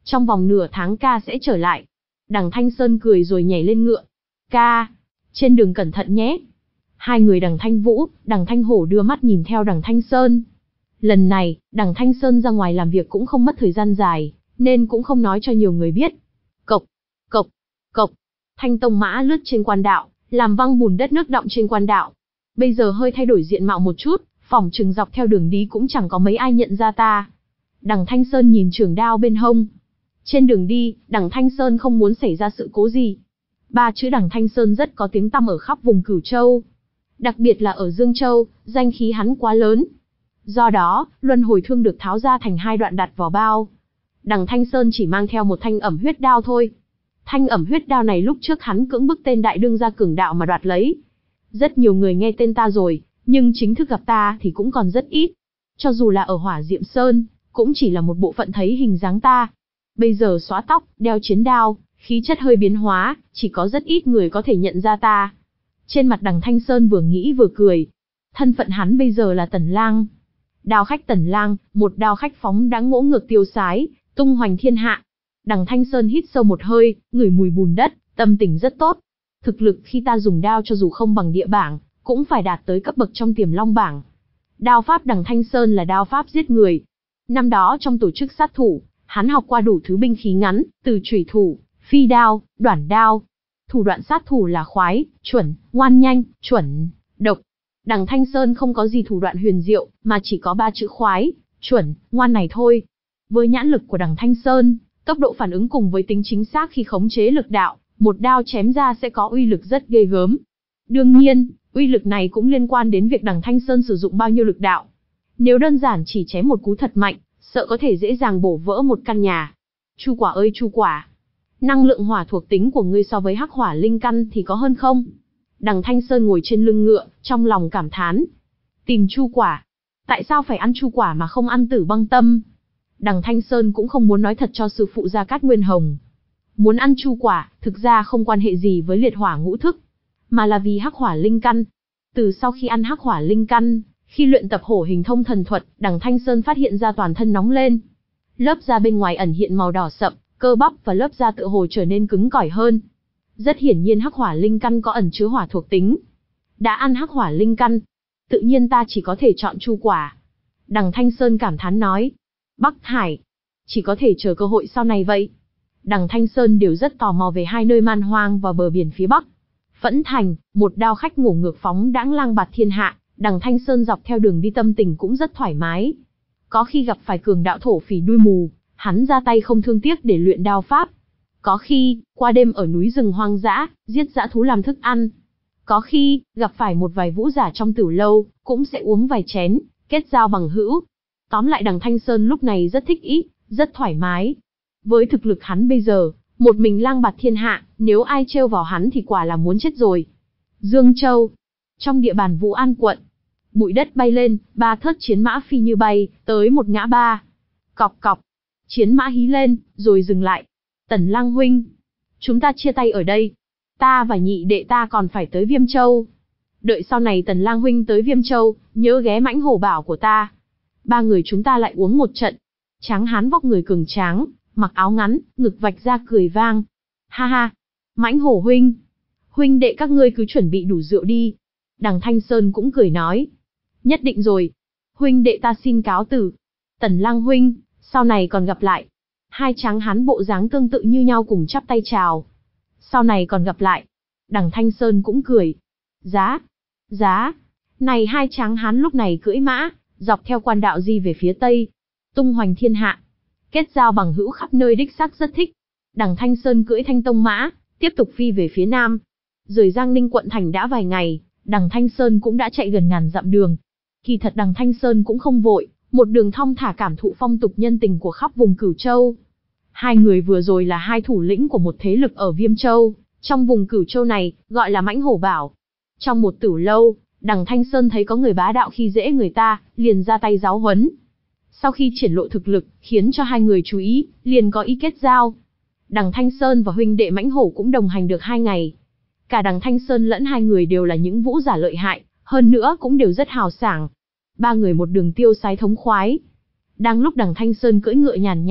Trong vòng nửa tháng ca sẽ trở lại. Đằng Thanh Sơn cười rồi nhảy lên ngựa. Ca, trên đường cẩn thận nhé. Hai người Đằng Thanh Vũ, Đằng Thanh Hổ đưa mắt nhìn theo Đằng Thanh Sơn. Lần này, Đằng Thanh Sơn ra ngoài làm việc cũng không mất thời gian dài, nên cũng không nói cho nhiều người biết. Cộc, cộc, cộc, Thanh Tông Mã lướt trên quan đạo, làm văng bùn đất nước đọng trên quan đạo. Bây giờ hơi thay đổi diện mạo một chút, phỏng chừng dọc theo đường đi cũng chẳng có mấy ai nhận ra ta. Đằng Thanh Sơn nhìn trường đao bên hông. Trên đường đi, Đằng Thanh Sơn không muốn xảy ra sự cố gì. Ba chữ Đằng Thanh Sơn rất có tiếng tăm ở khắp vùng Cửu Châu. Đặc biệt là ở Dương Châu, danh khí hắn quá lớn. Do đó, luân hồi thương được tháo ra thành hai đoạn đặt vào bao. Đằng Thanh Sơn chỉ mang theo một thanh ẩm huyết đao thôi. Thanh ẩm huyết đao này lúc trước hắn cưỡng bức tên đại đương gia cường đạo mà đoạt lấy. Rất nhiều người nghe tên ta rồi, nhưng chính thức gặp ta thì cũng còn rất ít. Cho dù là ở Hỏa Diệm Sơn, cũng chỉ là một bộ phận thấy hình dáng ta. Bây giờ xóa tóc, đeo chiến đao, khí chất hơi biến hóa, chỉ có rất ít người có thể nhận ra ta. Trên mặt Đằng Thanh Sơn vừa nghĩ vừa cười. Thân phận hắn bây giờ là Tần Lang. Đao khách Tần Lang, một đao khách phóng đãng ngỗ ngược tiêu sái, tung hoành thiên hạ. Đằng Thanh Sơn hít sâu một hơi, ngửi mùi bùn đất, tâm tình rất tốt. Thực lực khi ta dùng đao cho dù không bằng địa bảng, cũng phải đạt tới cấp bậc trong Tiềm Long bảng. Đao pháp Đằng Thanh Sơn là đao pháp giết người. Năm đó trong tổ chức sát thủ, hắn học qua đủ thứ binh khí ngắn, từ chủy thủ, phi đao, đoản đao. Thủ đoạn sát thủ là khoái, chuẩn, ngoan nhanh, chuẩn, độc. Đằng Thanh Sơn không có gì thủ đoạn huyền diệu, mà chỉ có ba chữ khoái, chuẩn, ngoan này thôi. Với nhãn lực của Đằng Thanh Sơn, tốc độ phản ứng cùng với tính chính xác khi khống chế lực đạo, một đao chém ra sẽ có uy lực rất ghê gớm. Đương nhiên, uy lực này cũng liên quan đến việc Đằng Thanh Sơn sử dụng bao nhiêu lực đạo. Nếu đơn giản chỉ chém một cú thật mạnh, sợ có thể dễ dàng bổ vỡ một căn nhà. Chu Quả ơi Chu Quả, năng lượng hỏa thuộc tính của ngươi so với hắc hỏa linh căn thì có hơn không? Đằng Thanh Sơn ngồi trên lưng ngựa, trong lòng cảm thán. Tìm Chu Quả. Tại sao phải ăn Chu Quả mà không ăn Tử Băng Tâm? Đằng Thanh Sơn cũng không muốn nói thật cho sư phụ Gia Cát Nguyên Hồng. Muốn ăn Chu Quả, thực ra không quan hệ gì với liệt hỏa ngũ thức, mà là vì hắc hỏa linh căn. Từ sau khi ăn hắc hỏa linh căn, khi luyện tập hổ hình thông thần thuật, Đằng Thanh Sơn phát hiện ra toàn thân nóng lên. Lớp da bên ngoài ẩn hiện màu đỏ sậm, cơ bắp và lớp da tựa hồ trở nên cứng cỏi hơn. Rất hiển nhiên hắc hỏa linh căn có ẩn chứa hỏa thuộc tính. Đã ăn hắc hỏa linh căn, tự nhiên ta chỉ có thể chọn Chu Quả. Đằng Thanh Sơn cảm thán nói. Bắc Hải, chỉ có thể chờ cơ hội sau này vậy. Đằng Thanh Sơn đều rất tò mò về hai nơi man hoang và bờ biển phía Bắc. Phẫn Thành, một đao khách ngổ ngược phóng đãng lang bạt thiên hạ, Đằng Thanh Sơn dọc theo đường đi tâm tình cũng rất thoải mái. Có khi gặp phải cường đạo thổ phỉ đuôi mù, hắn ra tay không thương tiếc để luyện đao pháp. Có khi, qua đêm ở núi rừng hoang dã, giết dã thú làm thức ăn. Có khi, gặp phải một vài vũ giả trong tửu lâu, cũng sẽ uống vài chén, kết giao bằng hữu. Tóm lại Đằng Thanh Sơn lúc này rất thích ý, rất thoải mái. Với thực lực hắn bây giờ, một mình lang bạt thiên hạ, nếu ai trêu vào hắn thì quả là muốn chết rồi. Dương Châu, trong địa bàn Vũ An quận, bụi đất bay lên, ba thớt chiến mã phi như bay, tới một ngã ba. Cọc cọc, chiến mã hí lên, rồi dừng lại. Tần Lang huynh, chúng ta chia tay ở đây. Ta và nhị đệ ta còn phải tới Viêm Châu. Đợi sau này Tần Lang huynh tới Viêm Châu, nhớ ghé Mãnh Hổ Bảo của ta. Ba người chúng ta lại uống một trận. Tráng hán vóc người cường tráng, mặc áo ngắn, ngực vạch ra cười vang. Ha ha, Mãnh Hổ huynh, huynh đệ các ngươi cứ chuẩn bị đủ rượu đi. Đằng Thanh Sơn cũng cười nói. Nhất định rồi. Huynh đệ ta xin cáo từ. Tần Lang huynh, sau này còn gặp lại. Hai tráng hán bộ dáng tương tự như nhau cùng chắp tay chào. Sau này còn gặp lại. Đằng Thanh Sơn cũng cười. Giá, giá. Này hai tráng hán lúc này cưỡi mã, dọc theo quan đạo di về phía tây. Tung hoành thiên hạ. Kết giao bằng hữu khắp nơi đích xác rất thích. Đằng Thanh Sơn cưỡi Thanh Tông mã, tiếp tục phi về phía nam. Rời Giang Ninh quận thành đã vài ngày, Đằng Thanh Sơn cũng đã chạy gần ngàn dặm đường. Kỳ thật Đằng Thanh Sơn cũng không vội, một đường thong thả cảm thụ phong tục nhân tình của khắp vùng Cửu Châu. Hai người vừa rồi là hai thủ lĩnh của một thế lực ở Viêm Châu, trong vùng Cửu Châu này, gọi là Mãnh Hổ Bảo. Trong một tửu lâu, Đằng Thanh Sơn thấy có người bá đạo khi dễ người ta, liền ra tay giáo huấn. Sau khi triển lộ thực lực, khiến cho hai người chú ý, liền có ý kết giao. Đằng Thanh Sơn và huynh đệ Mãnh Hổ cũng đồng hành được hai ngày. Cả Đằng Thanh Sơn lẫn hai người đều là những vũ giả lợi hại, hơn nữa cũng đều rất hào sảng. Ba người một đường tiêu sái thống khoái. Đang lúc Đằng Thanh Sơn cưỡi ngựa nhàn nhã,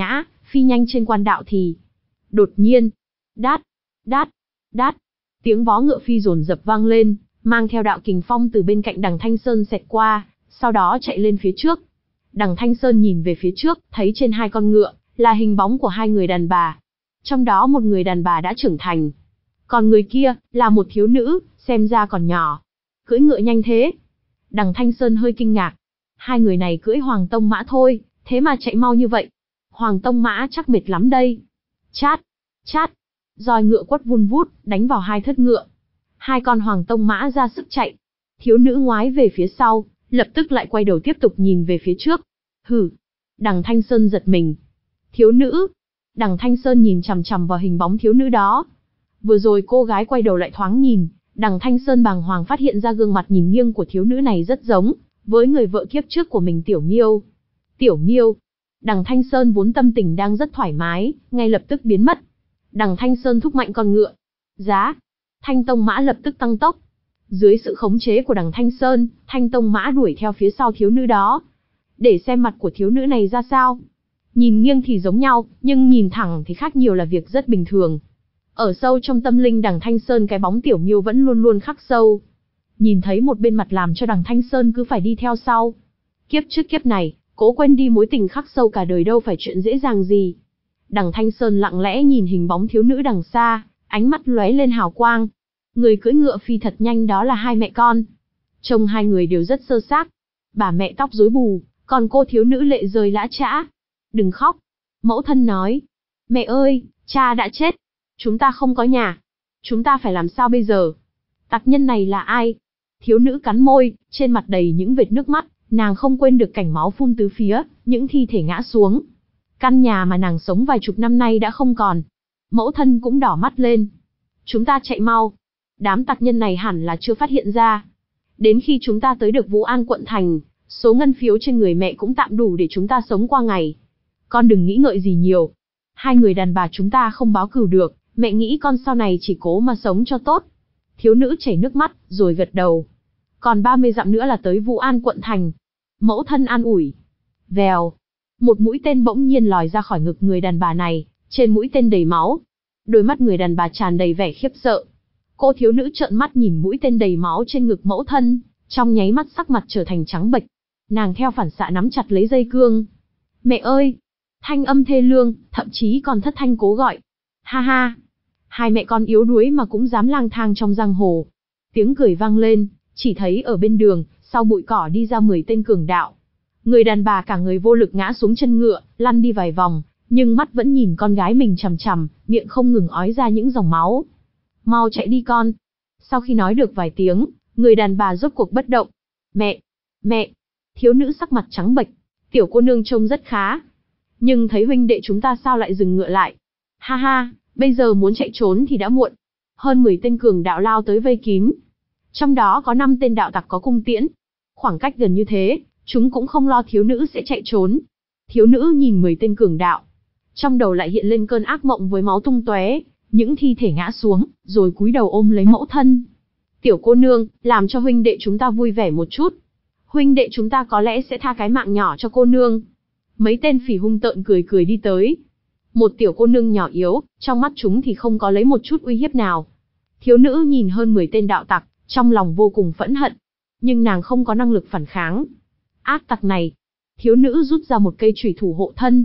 phi nhanh trên quan đạo thì đột nhiên, đát, đát, đát, tiếng vó ngựa phi dồn dập vang lên, mang theo đạo kình phong từ bên cạnh Đằng Thanh Sơn xẹt qua, sau đó chạy lên phía trước. Đằng Thanh Sơn nhìn về phía trước, thấy trên hai con ngựa là hình bóng của hai người đàn bà. Trong đó một người đàn bà đã trưởng thành, còn người kia là một thiếu nữ, xem ra còn nhỏ. Cưỡi ngựa nhanh thế. Đằng Thanh Sơn hơi kinh ngạc. Hai người này cưỡi Hoàng Tông Mã thôi, thế mà chạy mau như vậy. Hoàng Tông Mã chắc mệt lắm đây. Chát, chát, roi ngựa quất vun vút, đánh vào hai thớt ngựa. Hai con Hoàng Tông Mã ra sức chạy. Thiếu nữ ngoái về phía sau, lập tức lại quay đầu tiếp tục nhìn về phía trước. Hừ. Đằng Thanh Sơn giật mình. Thiếu nữ. Đằng Thanh Sơn nhìn chằm chằm vào hình bóng thiếu nữ đó. Vừa rồi cô gái quay đầu lại thoáng nhìn, Đằng Thanh Sơn bàng hoàng phát hiện ra gương mặt nhìn nghiêng của thiếu nữ này rất giống với người vợ kiếp trước của mình, Tiểu Miêu. Tiểu Miêu. Đằng Thanh Sơn vốn tâm tình đang rất thoải mái, ngay lập tức biến mất. Đằng Thanh Sơn thúc mạnh con ngựa. Giá. Thanh Tông Mã lập tức tăng tốc. Dưới sự khống chế của Đằng Thanh Sơn, Thanh Tông Mã đuổi theo phía sau thiếu nữ đó. Để xem mặt của thiếu nữ này ra sao. Nhìn nghiêng thì giống nhau, nhưng nhìn thẳng thì khác nhiều là việc rất bình thường. Ở sâu trong tâm linh Đằng Thanh Sơn, cái bóng Tiểu Miêu vẫn luôn luôn khắc sâu. Nhìn thấy một bên mặt làm cho Đằng Thanh Sơn cứ phải đi theo sau. Kiếp trước kiếp này, cố quên đi mối tình khắc sâu cả đời đâu phải chuyện dễ dàng gì. Đằng Thanh Sơn lặng lẽ nhìn hình bóng thiếu nữ đằng xa, ánh mắt lóe lên hào quang. Người cưỡi ngựa phi thật nhanh đó là hai mẹ con. Trông hai người đều rất sơ xác. Bà mẹ tóc rối bù, còn cô thiếu nữ lệ rơi lã chã. Đừng khóc. Mẫu thân nói. Mẹ ơi, cha đã chết. Chúng ta không có nhà. Chúng ta phải làm sao bây giờ? Tặc nhân này là ai? Thiếu nữ cắn môi, trên mặt đầy những vệt nước mắt, nàng không quên được cảnh máu phun tứ phía, những thi thể ngã xuống. Căn nhà mà nàng sống vài chục năm nay đã không còn. Mẫu thân cũng đỏ mắt lên. Chúng ta chạy mau. Đám tặc nhân này hẳn là chưa phát hiện ra. Đến khi chúng ta tới được Vũ An quận thành, số ngân phiếu trên người mẹ cũng tạm đủ để chúng ta sống qua ngày. Con đừng nghĩ ngợi gì nhiều. Hai người đàn bà chúng ta không báo cửu được, mẹ nghĩ con sau này chỉ cố mà sống cho tốt. Thiếu nữ chảy nước mắt, rồi gật đầu. Còn ba mươi dặm nữa là tới Vũ An quận thành. Mẫu thân an ủi. Vèo. Một mũi tên bỗng nhiên lòi ra khỏi ngực người đàn bà này, trên mũi tên đầy máu. Đôi mắt người đàn bà tràn đầy vẻ khiếp sợ. Cô thiếu nữ trợn mắt nhìn mũi tên đầy máu trên ngực mẫu thân, trong nháy mắt sắc mặt trở thành trắng bệch. Nàng theo phản xạ nắm chặt lấy dây cương. Mẹ ơi! Thanh âm thê lương, thậm chí còn thất thanh cố gọi. Ha ha! Hai mẹ con yếu đuối mà cũng dám lang thang trong giang hồ. Tiếng cười vang lên, chỉ thấy ở bên đường, sau bụi cỏ đi ra mười tên cường đạo. Người đàn bà cả người vô lực ngã xuống chân ngựa, lăn đi vài vòng, nhưng mắt vẫn nhìn con gái mình chằm chằm, miệng không ngừng ói ra những dòng máu. Mau chạy đi con. Sau khi nói được vài tiếng, người đàn bà rốt cuộc bất động. Mẹ! Mẹ! Thiếu nữ sắc mặt trắng bệch. Tiểu cô nương trông rất khá. Nhưng thấy huynh đệ chúng ta sao lại dừng ngựa lại? Ha ha, bây giờ muốn chạy trốn thì đã muộn. Hơn mười tên cường đạo lao tới vây kín. Trong đó có năm tên đạo tặc có cung tiễn. Khoảng cách gần như thế, chúng cũng không lo thiếu nữ sẽ chạy trốn. Thiếu nữ nhìn mười tên cường đạo. Trong đầu lại hiện lên cơn ác mộng với máu tung tóe, những thi thể ngã xuống, rồi cúi đầu ôm lấy mẫu thân. Tiểu cô nương, làm cho huynh đệ chúng ta vui vẻ một chút. Huynh đệ chúng ta có lẽ sẽ tha cái mạng nhỏ cho cô nương. Mấy tên phỉ hung tợn cười cười đi tới. Một tiểu cô nương nhỏ yếu, trong mắt chúng thì không có lấy một chút uy hiếp nào. Thiếu nữ nhìn hơn mười tên đạo tặc, trong lòng vô cùng phẫn hận. Nhưng nàng không có năng lực phản kháng. Ác tặc này. Thiếu nữ rút ra một cây chùy thủ hộ thân.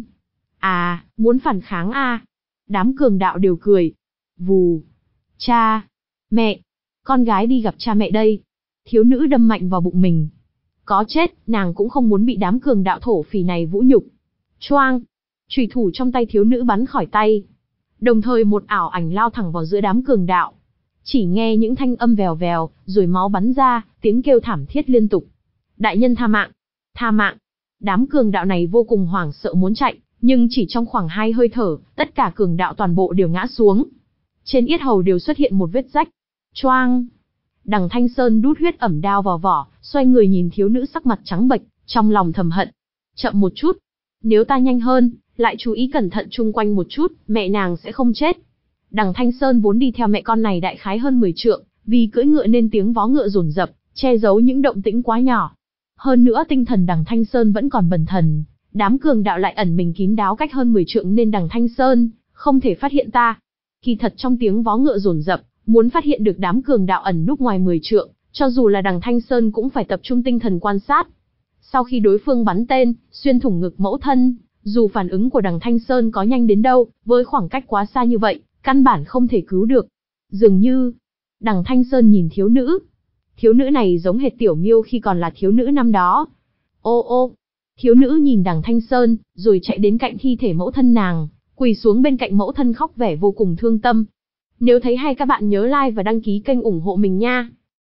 À, muốn phản kháng à. Đám cường đạo đều cười. Vù. Cha. Mẹ. Con gái đi gặp cha mẹ đây. Thiếu nữ đâm mạnh vào bụng mình. Có chết, nàng cũng không muốn bị đám cường đạo thổ phỉ này vũ nhục. Choang. Chùy thủ trong tay thiếu nữ bắn khỏi tay. Đồng thời một ảo ảnh lao thẳng vào giữa đám cường đạo. Chỉ nghe những thanh âm vèo vèo, rồi máu bắn ra, tiếng kêu thảm thiết liên tục. Đại nhân tha mạng. Tha mạng. Đám cường đạo này vô cùng hoảng sợ muốn chạy, nhưng chỉ trong khoảng hai hơi thở, tất cả cường đạo toàn bộ đều ngã xuống. Trên yết hầu đều xuất hiện một vết rách. Choang. Đằng Thanh Sơn đút huyết ẩm đao vào vỏ, xoay người nhìn thiếu nữ sắc mặt trắng bệch, trong lòng thầm hận. Chậm một chút. Nếu ta nhanh hơn, lại chú ý cẩn thận chung quanh một chút, mẹ nàng sẽ không chết. Đằng Thanh Sơn vốn đi theo mẹ con này đại khái hơn mười trượng, vì cưỡi ngựa nên tiếng vó ngựa dồn dập, che giấu những động tĩnh quá nhỏ. Hơn nữa tinh thần đằng Thanh Sơn vẫn còn bần thần, Đám cường đạo lại ẩn mình kín đáo cách hơn mười trượng nên đằng Thanh Sơn không thể phát hiện ta. Kỳ thật trong tiếng vó ngựa dồn dập, muốn phát hiện được đám cường đạo ẩn núp ngoài mười trượng, cho dù là đằng Thanh Sơn cũng phải tập trung tinh thần quan sát. Sau khi đối phương bắn tên, xuyên thủng ngực mẫu thân, dù phản ứng của đằng Thanh Sơn có nhanh đến đâu, với khoảng cách quá xa như vậy, căn bản không thể cứu được. Dường như, đằng Thanh Sơn nhìn thiếu nữ. Thiếu nữ này giống hệt Tiểu Miêu khi còn là thiếu nữ năm đó. Ô ô, thiếu nữ nhìn đằng Thanh Sơn, rồi chạy đến cạnh thi thể mẫu thân nàng, quỳ xuống bên cạnh mẫu thân khóc vẻ vô cùng thương tâm. Nếu thấy hay các bạn nhớ like và đăng ký kênh ủng hộ mình nha.